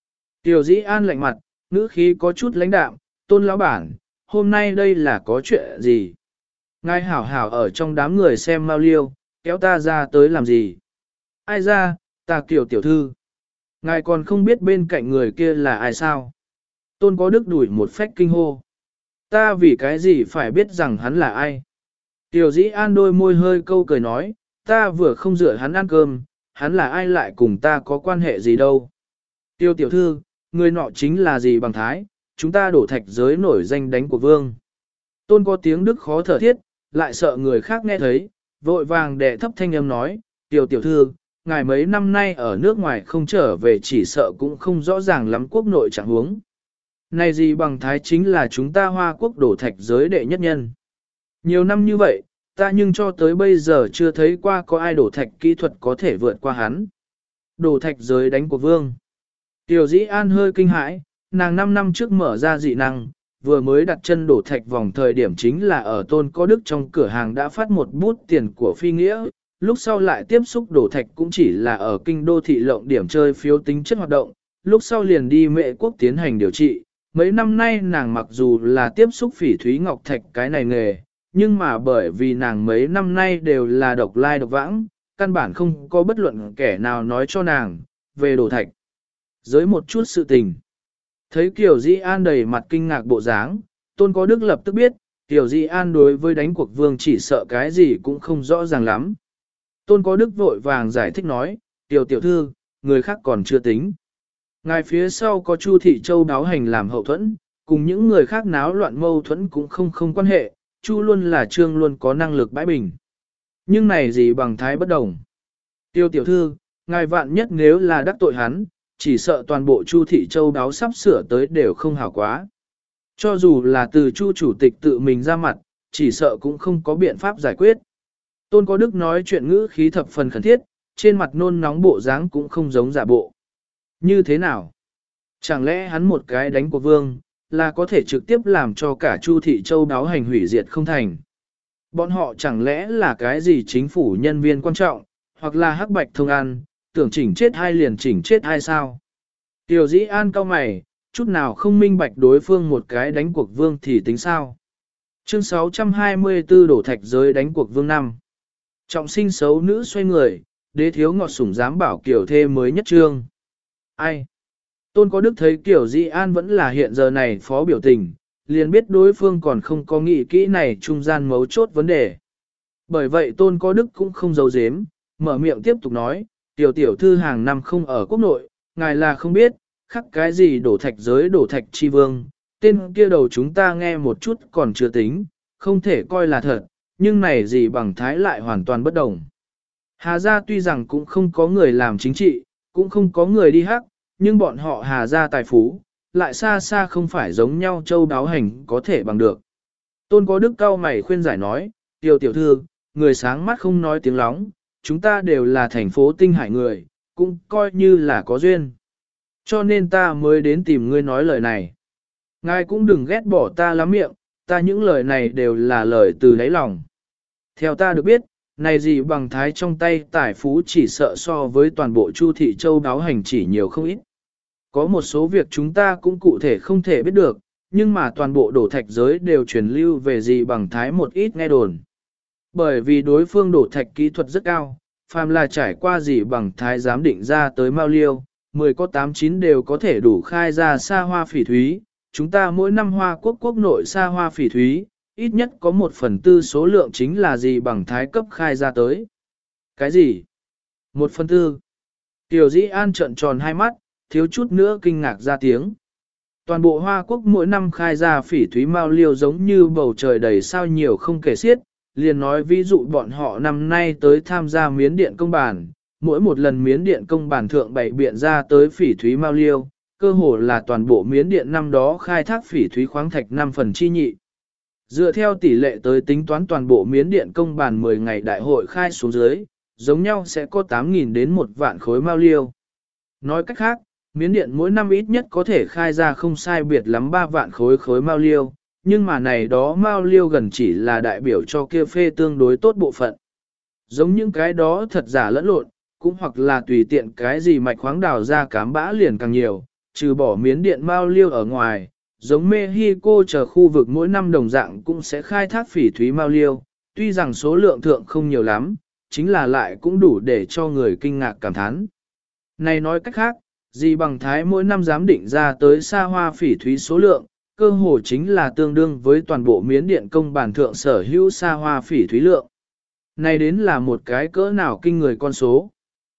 Tiểu Dĩ An lạnh mặt, ngữ khí có chút lãnh đạm, Tôn lão bản, hôm nay đây là có chuyện gì? Ngài hảo hảo ở trong đám người xem mau liêu, kéo ta ra tới làm gì? Ai ra, ta Kiều tiểu thư. Ngài còn không biết bên cạnh người kia là ai sao? Tôn có đức đuổi một phách kinh hô. Ta vì cái gì phải biết rằng hắn là ai? Tiểu Dĩ An đôi môi hơi câu cười nói, ta vừa không dựa hắn ăn cơm, hắn là ai lại cùng ta có quan hệ gì đâu. Tiêu tiểu thư, người nọ chính là gì bằng thái, chúng ta đổ thạch giới nổi danh đánh của vương. Tôn có tiếng đức khó thở thiết, lại sợ người khác nghe thấy, vội vàng đệ thấp thanh âm nói, tiểu tiểu thư, ngài mấy năm nay ở nước ngoài không trở về chỉ sợ cũng không rõ ràng lắm quốc nội trạng huống. Này gì bằng thái chính là chúng ta Hoa Quốc đổ thạch giới đệ nhất nhân. Nhiều năm như vậy, ta nhưng cho tới bây giờ chưa thấy qua có ai đổ thạch kỹ thuật có thể vượt qua hắn. Đổ thạch giới đánh của vương. Tiểu Dĩ An hơi kinh hãi, nàng 5 năm trước mở ra dị năng, vừa mới đặt chân đổ thạch vòng thời điểm chính là ở Tôn có đức trong cửa hàng đã phát một bút tiền của phi nghĩa, lúc sau lại tiếp xúc đổ thạch cũng chỉ là ở kinh đô thị lộng điểm chơi phiếu tính chất hoạt động, lúc sau liền đi Mệ Quốc tiến hành điều trị. Mấy năm nay nàng mặc dù là tiếp xúc phỉ thúy ngọc thạch cái này nghề, nhưng mà bởi vì nàng mấy năm nay đều là độc lai độc vãng, căn bản không có bất luận kẻ nào nói cho nàng về đổ thạch. Giới một chút sự tình. Thấy Kiều Dĩ An đầy mặt kinh ngạc bộ dáng, Tôn có đức lập tức biết, Kiều Dĩ An đối với đánh cuộc vương chỉ sợ cái gì cũng không rõ ràng lắm. Tôn có đức vội vàng giải thích nói, Kiều tiểu thư, người khác còn chưa tính. Ngài phía sau có Chu Thị Châu đáo hành làm hậu thuẫn, cùng những người khác náo loạn mâu thuẫn cũng không quan hệ, Chu luôn là trương luôn có năng lực bãi bình. Nhưng này gì bằng thái bất đồng. Tiêu tiểu thư, ngài vạn nhất nếu là đắc tội hắn, chỉ sợ toàn bộ Chu Thị Châu đáo sắp sửa tới đều không hảo quá. Cho dù là từ Chu chủ tịch tự mình ra mặt, chỉ sợ cũng không có biện pháp giải quyết. Tôn có đức nói chuyện ngữ khí thập phần khẩn thiết, trên mặt nôn nóng bộ dáng cũng không giống giả bộ. Như thế nào? Chẳng lẽ hắn một cái đánh của vương, là có thể trực tiếp làm cho cả Chu Thị Châu đáo hành hủy diệt không thành? Bọn họ chẳng lẽ là cái gì chính phủ nhân viên quan trọng, hoặc là hắc bạch thông an, tưởng chỉnh chết hai liền chỉnh chết hai sao? Tiểu Dĩ An cau mày, chút nào không minh bạch đối phương một cái đánh cuộc vương thì tính sao? Chương 624 đổ thạch giới đánh cuộc vương 5. Trọng sinh xấu nữ xoay người, đế thiếu ngọt sủng dám bảo kiểu thê mới nhất trương. Ai? Tôn có đức thấy kiểu Dĩ An vẫn là hiện giờ này phó biểu tình, liền biết đối phương còn không có nghĩ kỹ này trung gian mấu chốt vấn đề. Bởi vậy Tôn có đức cũng không giấu giếm, mở miệng tiếp tục nói, tiểu tiểu thư hàng năm không ở quốc nội, ngài là không biết, khắc cái gì đổ thạch giới đổ thạch chi vương, tên kia đầu chúng ta nghe một chút còn chưa tính, không thể coi là thật, nhưng này gì bằng thái lại hoàn toàn bất đồng. Hà gia tuy rằng cũng không có người làm chính trị, cũng không có người đi hắc, nhưng bọn họ Hà gia tài phú, lại xa xa không phải giống nhau châu đáo hành có thể bằng được. Tôn có đức cao mày khuyên giải nói, tiểu tiểu thư, người sáng mắt không nói tiếng lóng, chúng ta đều là thành phố tinh hải người, cũng coi như là có duyên. Cho nên ta mới đến tìm ngươi nói lời này. Ngài cũng đừng ghét bỏ ta lắm miệng, ta những lời này đều là lời từ đáy lòng. Theo ta được biết, này gì bằng thái trong tay tài phú chỉ sợ so với toàn bộ Chu Thị Châu đáo hành chỉ nhiều không ít. Có một số việc chúng ta cũng cụ thể không thể biết được, nhưng mà toàn bộ đổ thạch giới đều truyền lưu về gì bằng thái một ít nghe đồn. Bởi vì đối phương đổ thạch kỹ thuật rất cao, phàm là trải qua gì bằng thái giám định ra tới mao liêu, 10 có 8-9 đều có thể đủ khai ra xa hoa phỉ thúy. Chúng ta mỗi năm Hoa Quốc quốc nội xa hoa phỉ thúy, ít nhất có 1/4 số lượng chính là gì bằng thái cấp khai ra tới. Cái gì? 1/4? Tiểu Dĩ An trợn tròn hai mắt, thiếu chút nữa kinh ngạc ra tiếng. Toàn bộ Hoa Quốc mỗi năm khai ra phỉ thúy mao liêu giống như bầu trời đầy sao nhiều không kể xiết, liền nói ví dụ bọn họ năm nay tới tham gia miến điện công bản, mỗi một lần miến điện công bản thượng bày biện ra tới phỉ thúy mao liêu, cơ hồ là toàn bộ miến điện năm đó khai thác phỉ thúy khoáng thạch 5 phần chi nhị. Dựa theo tỷ lệ tới tính toán toàn bộ miến điện công bản 10 ngày đại hội khai xuống dưới, giống nhau sẽ có 8.000 đến 1 vạn khối mao liêu. Nói cách khác, miến điện mỗi năm ít nhất có thể khai ra không sai biệt lắm 3 vạn khối mao liêu, nhưng mà này đó mao liêu gần chỉ là đại biểu cho kia phê tương đối tốt bộ phận. Giống những cái đó thật giả lẫn lộn, cũng hoặc là tùy tiện cái gì mạch khoáng đào ra cám bã liền càng nhiều, trừ bỏ miến điện mao liêu ở ngoài, giống Mexico chờ khu vực mỗi năm đồng dạng cũng sẽ khai thác phỉ thúy mao liêu, tuy rằng số lượng thượng không nhiều lắm, chính là lại cũng đủ để cho người kinh ngạc cảm thán. Này nói cách khác, dì bằng thái mỗi năm giám định ra tới xa hoa phỉ thúy số lượng, cơ hồ chính là tương đương với toàn bộ miến điện công bản thượng sở hữu xa hoa phỉ thúy lượng. Này đến là một cái cỡ nào kinh người con số.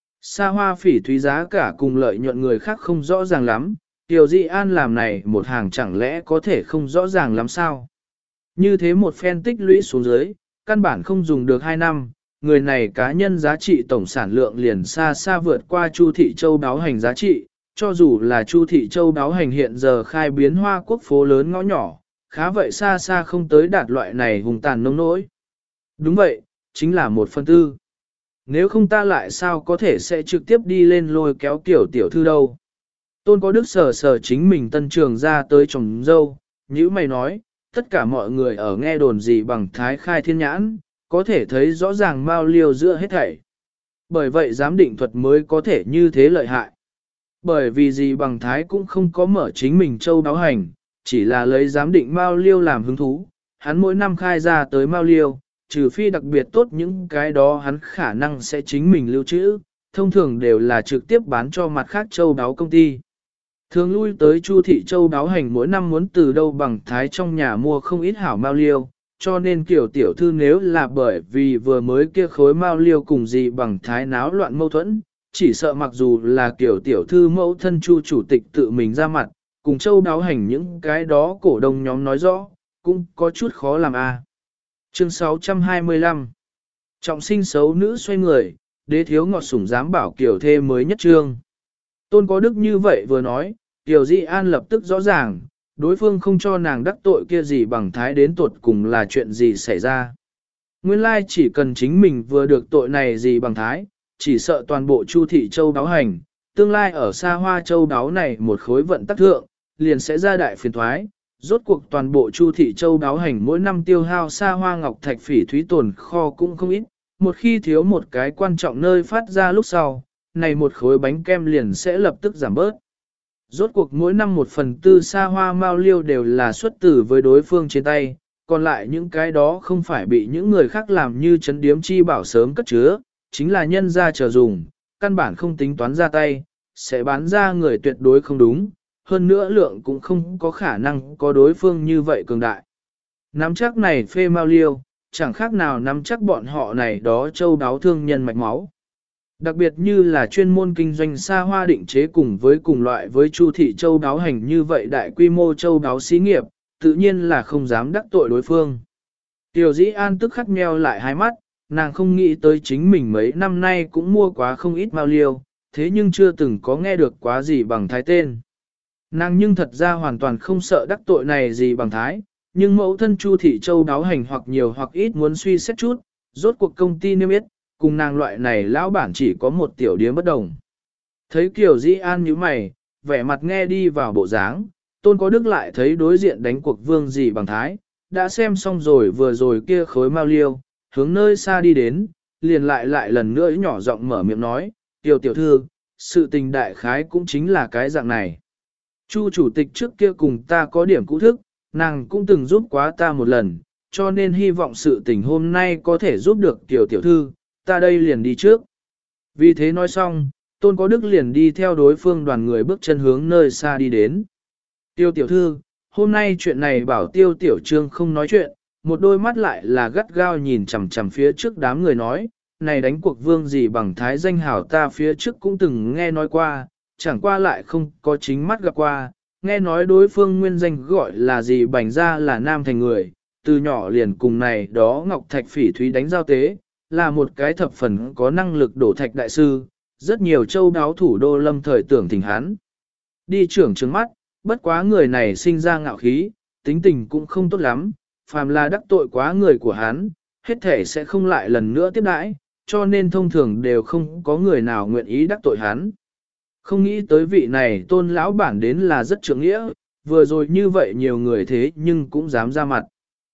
Xa hoa phỉ thúy giá cả cùng lợi nhuận người khác không rõ ràng lắm, Tiểu Dị An làm này một hàng chẳng lẽ có thể không rõ ràng lắm sao? Như thế một phen tích lũy xuống dưới, căn bản không dùng được 2 năm, người này cá nhân giá trị tổng sản lượng liền xa xa vượt qua Chu Thị Châu đáo hành giá trị, cho dù là Chu Thị Châu đáo hành hiện giờ khai biến hoa quốc phố lớn ngõ nhỏ, khá vậy xa xa không tới đạt loại này hùng tàn nông nỗi. Đúng vậy, chính là 1/4. Nếu không ta lại sao có thể sẽ trực tiếp đi lên lôi kéo kiểu tiểu thư đâu. Tôn có đức sờ sờ chính mình tân trường ra tới chồng dâu, như mày nói, tất cả mọi người ở nghe đồn gì bằng thái khai thiên nhãn, có thể thấy rõ ràng mao liêu giữa hết thảy. Bởi vậy giám định thuật mới có thể như thế lợi hại. Bởi vì gì bằng thái cũng không có mở chính mình châu đáo hành, chỉ là lấy giám định mao liêu làm hứng thú, hắn mỗi năm khai ra tới mao liêu, trừ phi đặc biệt tốt những cái đó hắn khả năng sẽ chính mình lưu trữ, thông thường đều là trực tiếp bán cho mặt khác châu đáo công ty. Thường lui tới Chu Thị Châu đáo hành mỗi năm muốn từ đâu bằng thái trong nhà mua không ít hảo mao liêu, cho nên kiểu tiểu thư nếu là bởi vì vừa mới kia khối mao liêu cùng gì bằng thái náo loạn mâu thuẫn, chỉ sợ mặc dù là kiểu tiểu thư mẫu thân Chu chủ tịch tự mình ra mặt, cùng châu đáo hành những cái đó cổ đông nhóm nói rõ, cũng có chút khó làm a. Chương 625 Trọng sinh xấu nữ xoay người, đế thiếu ngọt sủng dám bảo kiểu thê mới nhất trương. Tôn có đức như vậy vừa nói, Tiểu Dị An lập tức rõ ràng, đối phương không cho nàng đắc tội kia gì bằng thái đến tuột cùng là chuyện gì xảy ra. Nguyên lai chỉ cần chính mình vừa được tội này gì bằng thái, chỉ sợ toàn bộ Chu Thị Châu đáo hành, tương lai ở xa hoa châu đáo này một khối vận tắc thượng, liền sẽ ra đại phiền thoái. Rốt cuộc toàn bộ Chu Thị Châu đáo hành mỗi năm tiêu hao xa hoa ngọc thạch phỉ thúy tồn kho cũng không ít, một khi thiếu một cái quan trọng nơi phát ra lúc sau, này một khối bánh kem liền sẽ lập tức giảm bớt. Rốt cuộc mỗi năm 1/4 xa hoa mao liêu đều là xuất tử với đối phương trên tay, còn lại những cái đó không phải bị những người khác làm như chấn điếm chi bảo sớm cất chứa, chính là nhân ra chờ dùng, căn bản không tính toán ra tay, sẽ bán ra người tuyệt đối không đúng, hơn nữa lượng cũng không có khả năng có đối phương như vậy cường đại. Nắm chắc này phê mao liêu, chẳng khác nào nắm chắc bọn họ này đó châu đáo thương nhân mạch máu. Đặc biệt như là chuyên môn kinh doanh xa hoa định chế cùng loại với Chu Thị Châu đáo hành như vậy đại quy mô châu đáo xí nghiệp, tự nhiên là không dám đắc tội đối phương. Tiểu Dĩ An tức khắc nheo lại hai mắt, nàng không nghĩ tới chính mình mấy năm nay cũng mua quá không ít mao liêu, thế nhưng chưa từng có nghe được quá gì bằng thái tên. Nàng nhưng thật ra hoàn toàn không sợ đắc tội này gì bằng thái, nhưng mẫu thân Chu Thị Châu đáo hành hoặc nhiều hoặc ít muốn suy xét chút, rốt cuộc công ty niêm yết, cùng nàng loại này lão bản chỉ có một tiểu điếm bất đồng. Thấy Kiều Dĩ An như mày, vẻ mặt nghe đi vào bộ dáng, Tôn có đức lại thấy đối diện đánh cuộc vương gì bằng thái, đã xem xong rồi vừa rồi kia khối mao liêu, hướng nơi xa đi đến, liền lại lần nữa nhỏ giọng mở miệng nói, tiểu thư, sự tình đại khái cũng chính là cái dạng này. Chu chủ tịch trước kia cùng ta có điểm cũ thức, nàng cũng từng giúp quá ta một lần, cho nên hy vọng sự tình hôm nay có thể giúp được tiểu thư, ta đây liền đi trước. Vì thế nói xong, Tôn có đức liền đi theo đối phương đoàn người bước chân hướng nơi xa đi đến. Tiểu thư, hôm nay chuyện này bảo tiểu trương không nói chuyện, một đôi mắt lại là gắt gao nhìn chằm chằm phía trước đám người nói, này đánh cuộc vương gì bằng thái danh hảo ta phía trước cũng từng nghe nói qua, chẳng qua lại không có chính mắt gặp qua, nghe nói đối phương nguyên danh gọi là gì bành ra là nam thành người, từ nhỏ liền cùng này đó ngọc thạch phỉ thúy đánh giao tế, là một cái thập phần có năng lực đổ thạch đại sư, rất nhiều châu đáo thủ đô lâm thời tưởng thỉnh hắn. Đi trưởng trứng mắt, bất quá người này sinh ra ngạo khí, tính tình cũng không tốt lắm, phàm là đắc tội quá người của hắn, hết thể sẽ không lại lần nữa tiếp đãi, cho nên thông thường đều không có người nào nguyện ý đắc tội hắn. Không nghĩ tới vị này Tôn lão bản đến là rất trưởng nghĩa, vừa rồi như vậy nhiều người thế nhưng cũng dám ra mặt.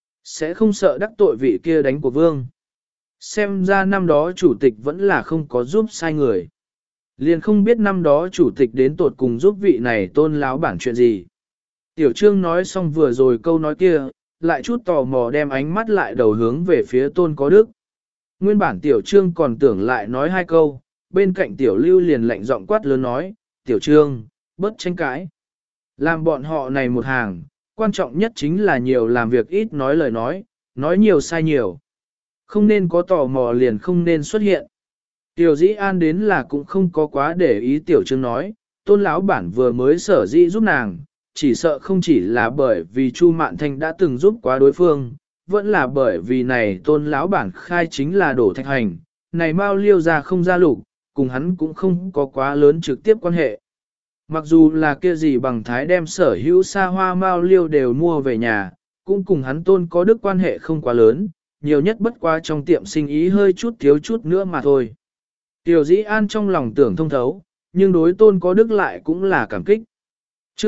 Sẽ không sợ đắc tội vị kia đánh của vương. Xem ra năm đó chủ tịch vẫn là không có giúp sai người. Liền không biết năm đó chủ tịch đến tột cùng giúp vị này tôn lão bản chuyện gì. Tiểu Trương nói xong vừa rồi câu nói kia, lại chút tò mò đem ánh mắt lại đầu hướng về phía tôn có đức. Nguyên bản Tiểu Trương còn tưởng lại nói hai câu, bên cạnh Tiểu Lưu liền lạnh giọng quát lớn nói, Tiểu Trương, bớt tranh cãi. Làm bọn họ này một hàng, quan trọng nhất chính là nhiều làm việc ít nói lời nói nhiều sai nhiều. Không nên có tò mò liền không nên xuất hiện. Tiểu Dĩ An đến là cũng không có quá để ý Tiểu Trương nói, tôn lão bản vừa mới sở dĩ giúp nàng, chỉ sợ không chỉ là bởi vì Chu Mạn Thanh đã từng giúp quá đối phương, vẫn là bởi vì này tôn lão bản khai chính là đổ thạch hành, này Mao Liêu ra không ra lục, cùng hắn cũng không có quá lớn trực tiếp quan hệ. Mặc dù là kia gì bằng thái đem sở hữu xa hoa Mao Liêu đều mua về nhà, cũng cùng hắn tôn có đức quan hệ không quá lớn, nhiều nhất bất quá trong tiệm sinh ý hơi chút thiếu chút nữa mà thôi. Tiểu Dĩ An trong lòng tưởng thông thấu, nhưng đối tôn có đức lại cũng là cảm kích. Chương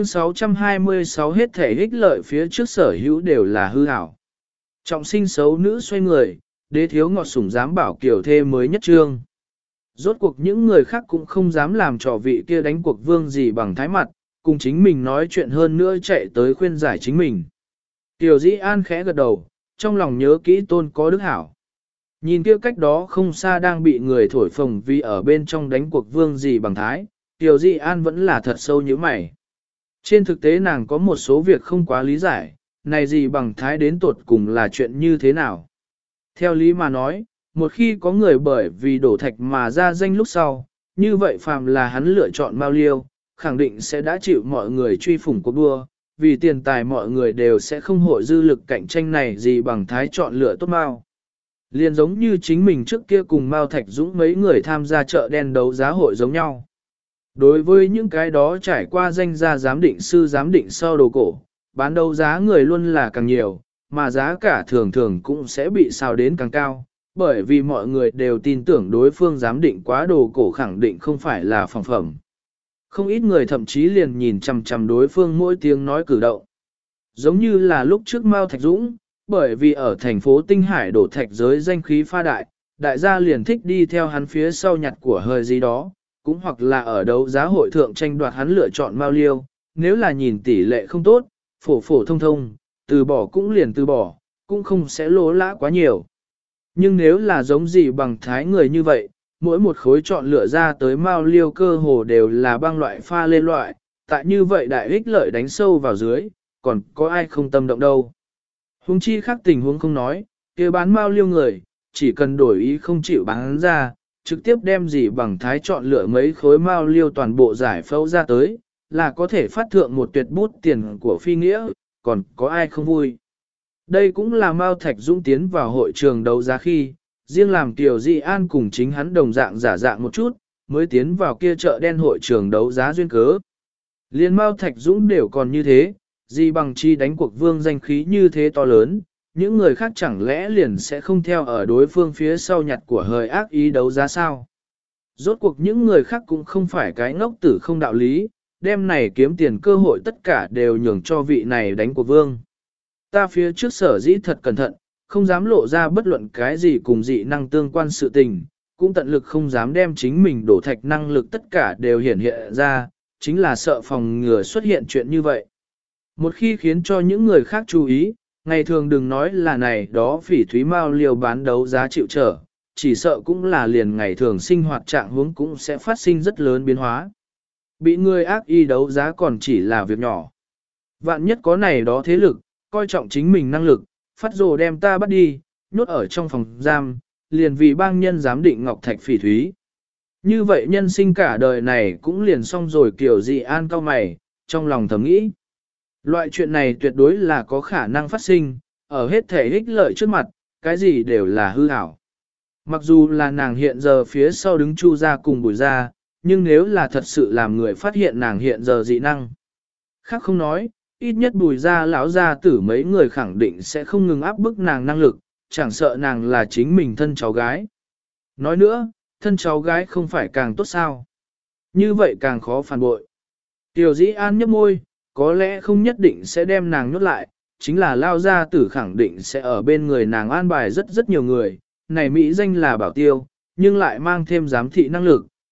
626 hết thể ích lợi phía trước sở hữu đều là hư ảo. Trọng sinh xấu nữ xoay người, đế thiếu ngọt sủng dám bảo kiểu thê mới nhất trương. Rốt cuộc những người khác cũng không dám làm trò vị kia đánh cuộc vương gì bằng thái mặt, cùng chính mình nói chuyện hơn nữa chạy tới khuyên giải chính mình. Tiểu Dĩ An khẽ gật đầu, trong lòng nhớ kỹ tôn có đức hảo. Nhìn kia cách đó không xa đang bị người thổi phồng vì ở bên trong đánh cuộc vương gì bằng thái, Tiểu Dĩ An vẫn là thật sâu như mày. Trên thực tế nàng có một số việc không quá lý giải, này gì bằng thái đến tột cùng là chuyện như thế nào. Theo lý mà nói, một khi có người bởi vì đổ thạch mà ra danh lúc sau, như vậy phàm là hắn lựa chọn Mao Liêu, khẳng định sẽ đã chịu mọi người truy phủng cuộc đua, vì tiền tài mọi người đều sẽ không hội dư lực cạnh tranh này gì bằng thái chọn lựa tốt Mao. Liền giống như chính mình trước kia cùng Mao Thạch Dũng mấy người tham gia chợ đen đấu giá hội giống nhau. Đối với những cái đó trải qua danh gia giám định sư giám định sau đồ cổ, bán đấu giá người luôn là càng nhiều, mà giá cả thường thường cũng sẽ bị xào đến càng cao, bởi vì mọi người đều tin tưởng đối phương giám định quá đồ cổ khẳng định không phải là phẳng phẩm. Không ít người thậm chí liền nhìn chằm chằm đối phương mỗi tiếng nói cử động. Giống như là lúc trước Mao Thạch Dũng, bởi vì ở thành phố Tinh Hải đổ thạch giới danh khí pha đại, đại gia liền thích đi theo hắn phía sau nhặt của hơi gì đó, cũng hoặc là ở đấu giá hội thượng tranh đoạt hắn lựa chọn Mao Liêu, nếu là nhìn tỷ lệ không tốt, phổ phổ thông thông, từ bỏ cũng liền từ bỏ, cũng không sẽ lỗ lã quá nhiều. Nhưng nếu là giống gì bằng thái người như vậy, mỗi một khối chọn lựa ra tới Mao Liêu cơ hồ đều là băng loại pha lên loại, tại như vậy đại ích lợi đánh sâu vào dưới, còn có ai không tâm động đâu. Huống chi khác tình huống không nói, kia bán Mao Liêu người, chỉ cần đổi ý không chịu bán ra, trực tiếp đem gì bằng thái chọn lựa mấy khối Mao Liêu toàn bộ giải phẫu ra tới, là có thể phát thượng một tuyệt bút tiền của phi nghĩa, còn có ai không vui. Đây cũng là Mao Thạch Dũng tiến vào hội trường đấu giá khi, riêng làm Tiểu Dĩ An cùng chính hắn đồng dạng giả dạng một chút, mới tiến vào kia chợ đen hội trường đấu giá duyên cớ. Liên Mao Thạch Dũng đều còn như thế, gì bằng chi đánh cuộc vương danh khí như thế to lớn, những người khác chẳng lẽ liền sẽ không theo ở đối phương phía sau nhặt của hời ác ý đấu giá sao. Rốt cuộc những người khác cũng không phải cái ngốc tử không đạo lý, đem này kiếm tiền cơ hội tất cả đều nhường cho vị này đánh cuộc vương. Ta phía trước sở dĩ thật cẩn thận, không dám lộ ra bất luận cái gì cùng dị năng tương quan sự tình, cũng tận lực không dám đem chính mình đổ thạch năng lực tất cả đều hiển hiện ra, chính là sợ phòng ngừa xuất hiện chuyện như vậy. Một khi khiến cho những người khác chú ý, ngày thường đừng nói là này đó phỉ thúy Mao Liêu bán đấu giá chịu trở, chỉ sợ cũng là liền ngày thường sinh hoạt trạng huống cũng sẽ phát sinh rất lớn biến hóa. Bị người ác ý đấu giá còn chỉ là việc nhỏ. Vạn nhất có này đó thế lực, coi trọng chính mình năng lực, phát rồ đem ta bắt đi, nhốt ở trong phòng giam, liền vì bang nhân giám định ngọc thạch phỉ thúy. Như vậy nhân sinh cả đời này cũng liền xong rồi. Kiểu Dị An cao mày, trong lòng thầm nghĩ. Loại chuyện này tuyệt đối là có khả năng phát sinh, ở hết thể ích lợi trước mặt, cái gì đều là hư ảo. Mặc dù là nàng hiện giờ phía sau đứng Chu ra cùng Bùi ra, nhưng nếu là thật sự làm người phát hiện nàng hiện giờ dị năng. Khác không nói, ít nhất Bùi ra lão gia tử mấy người khẳng định sẽ không ngừng áp bức nàng năng lực, chẳng sợ nàng là chính mình thân cháu gái. Nói nữa, thân cháu gái không phải càng tốt sao. Như vậy càng khó phản bội. Tiểu Dĩ An nhấp môi, có lẽ không nhất định sẽ đem nàng nhốt lại, chính là lao gia tử khẳng định sẽ ở bên người nàng an bài rất nhiều người, này Mỹ danh là bảo tiêu, nhưng lại mang thêm giám thị năng lực,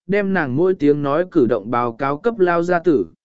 đem nàng mỗi tiếng nói cử động báo cáo cấp lao gia tử.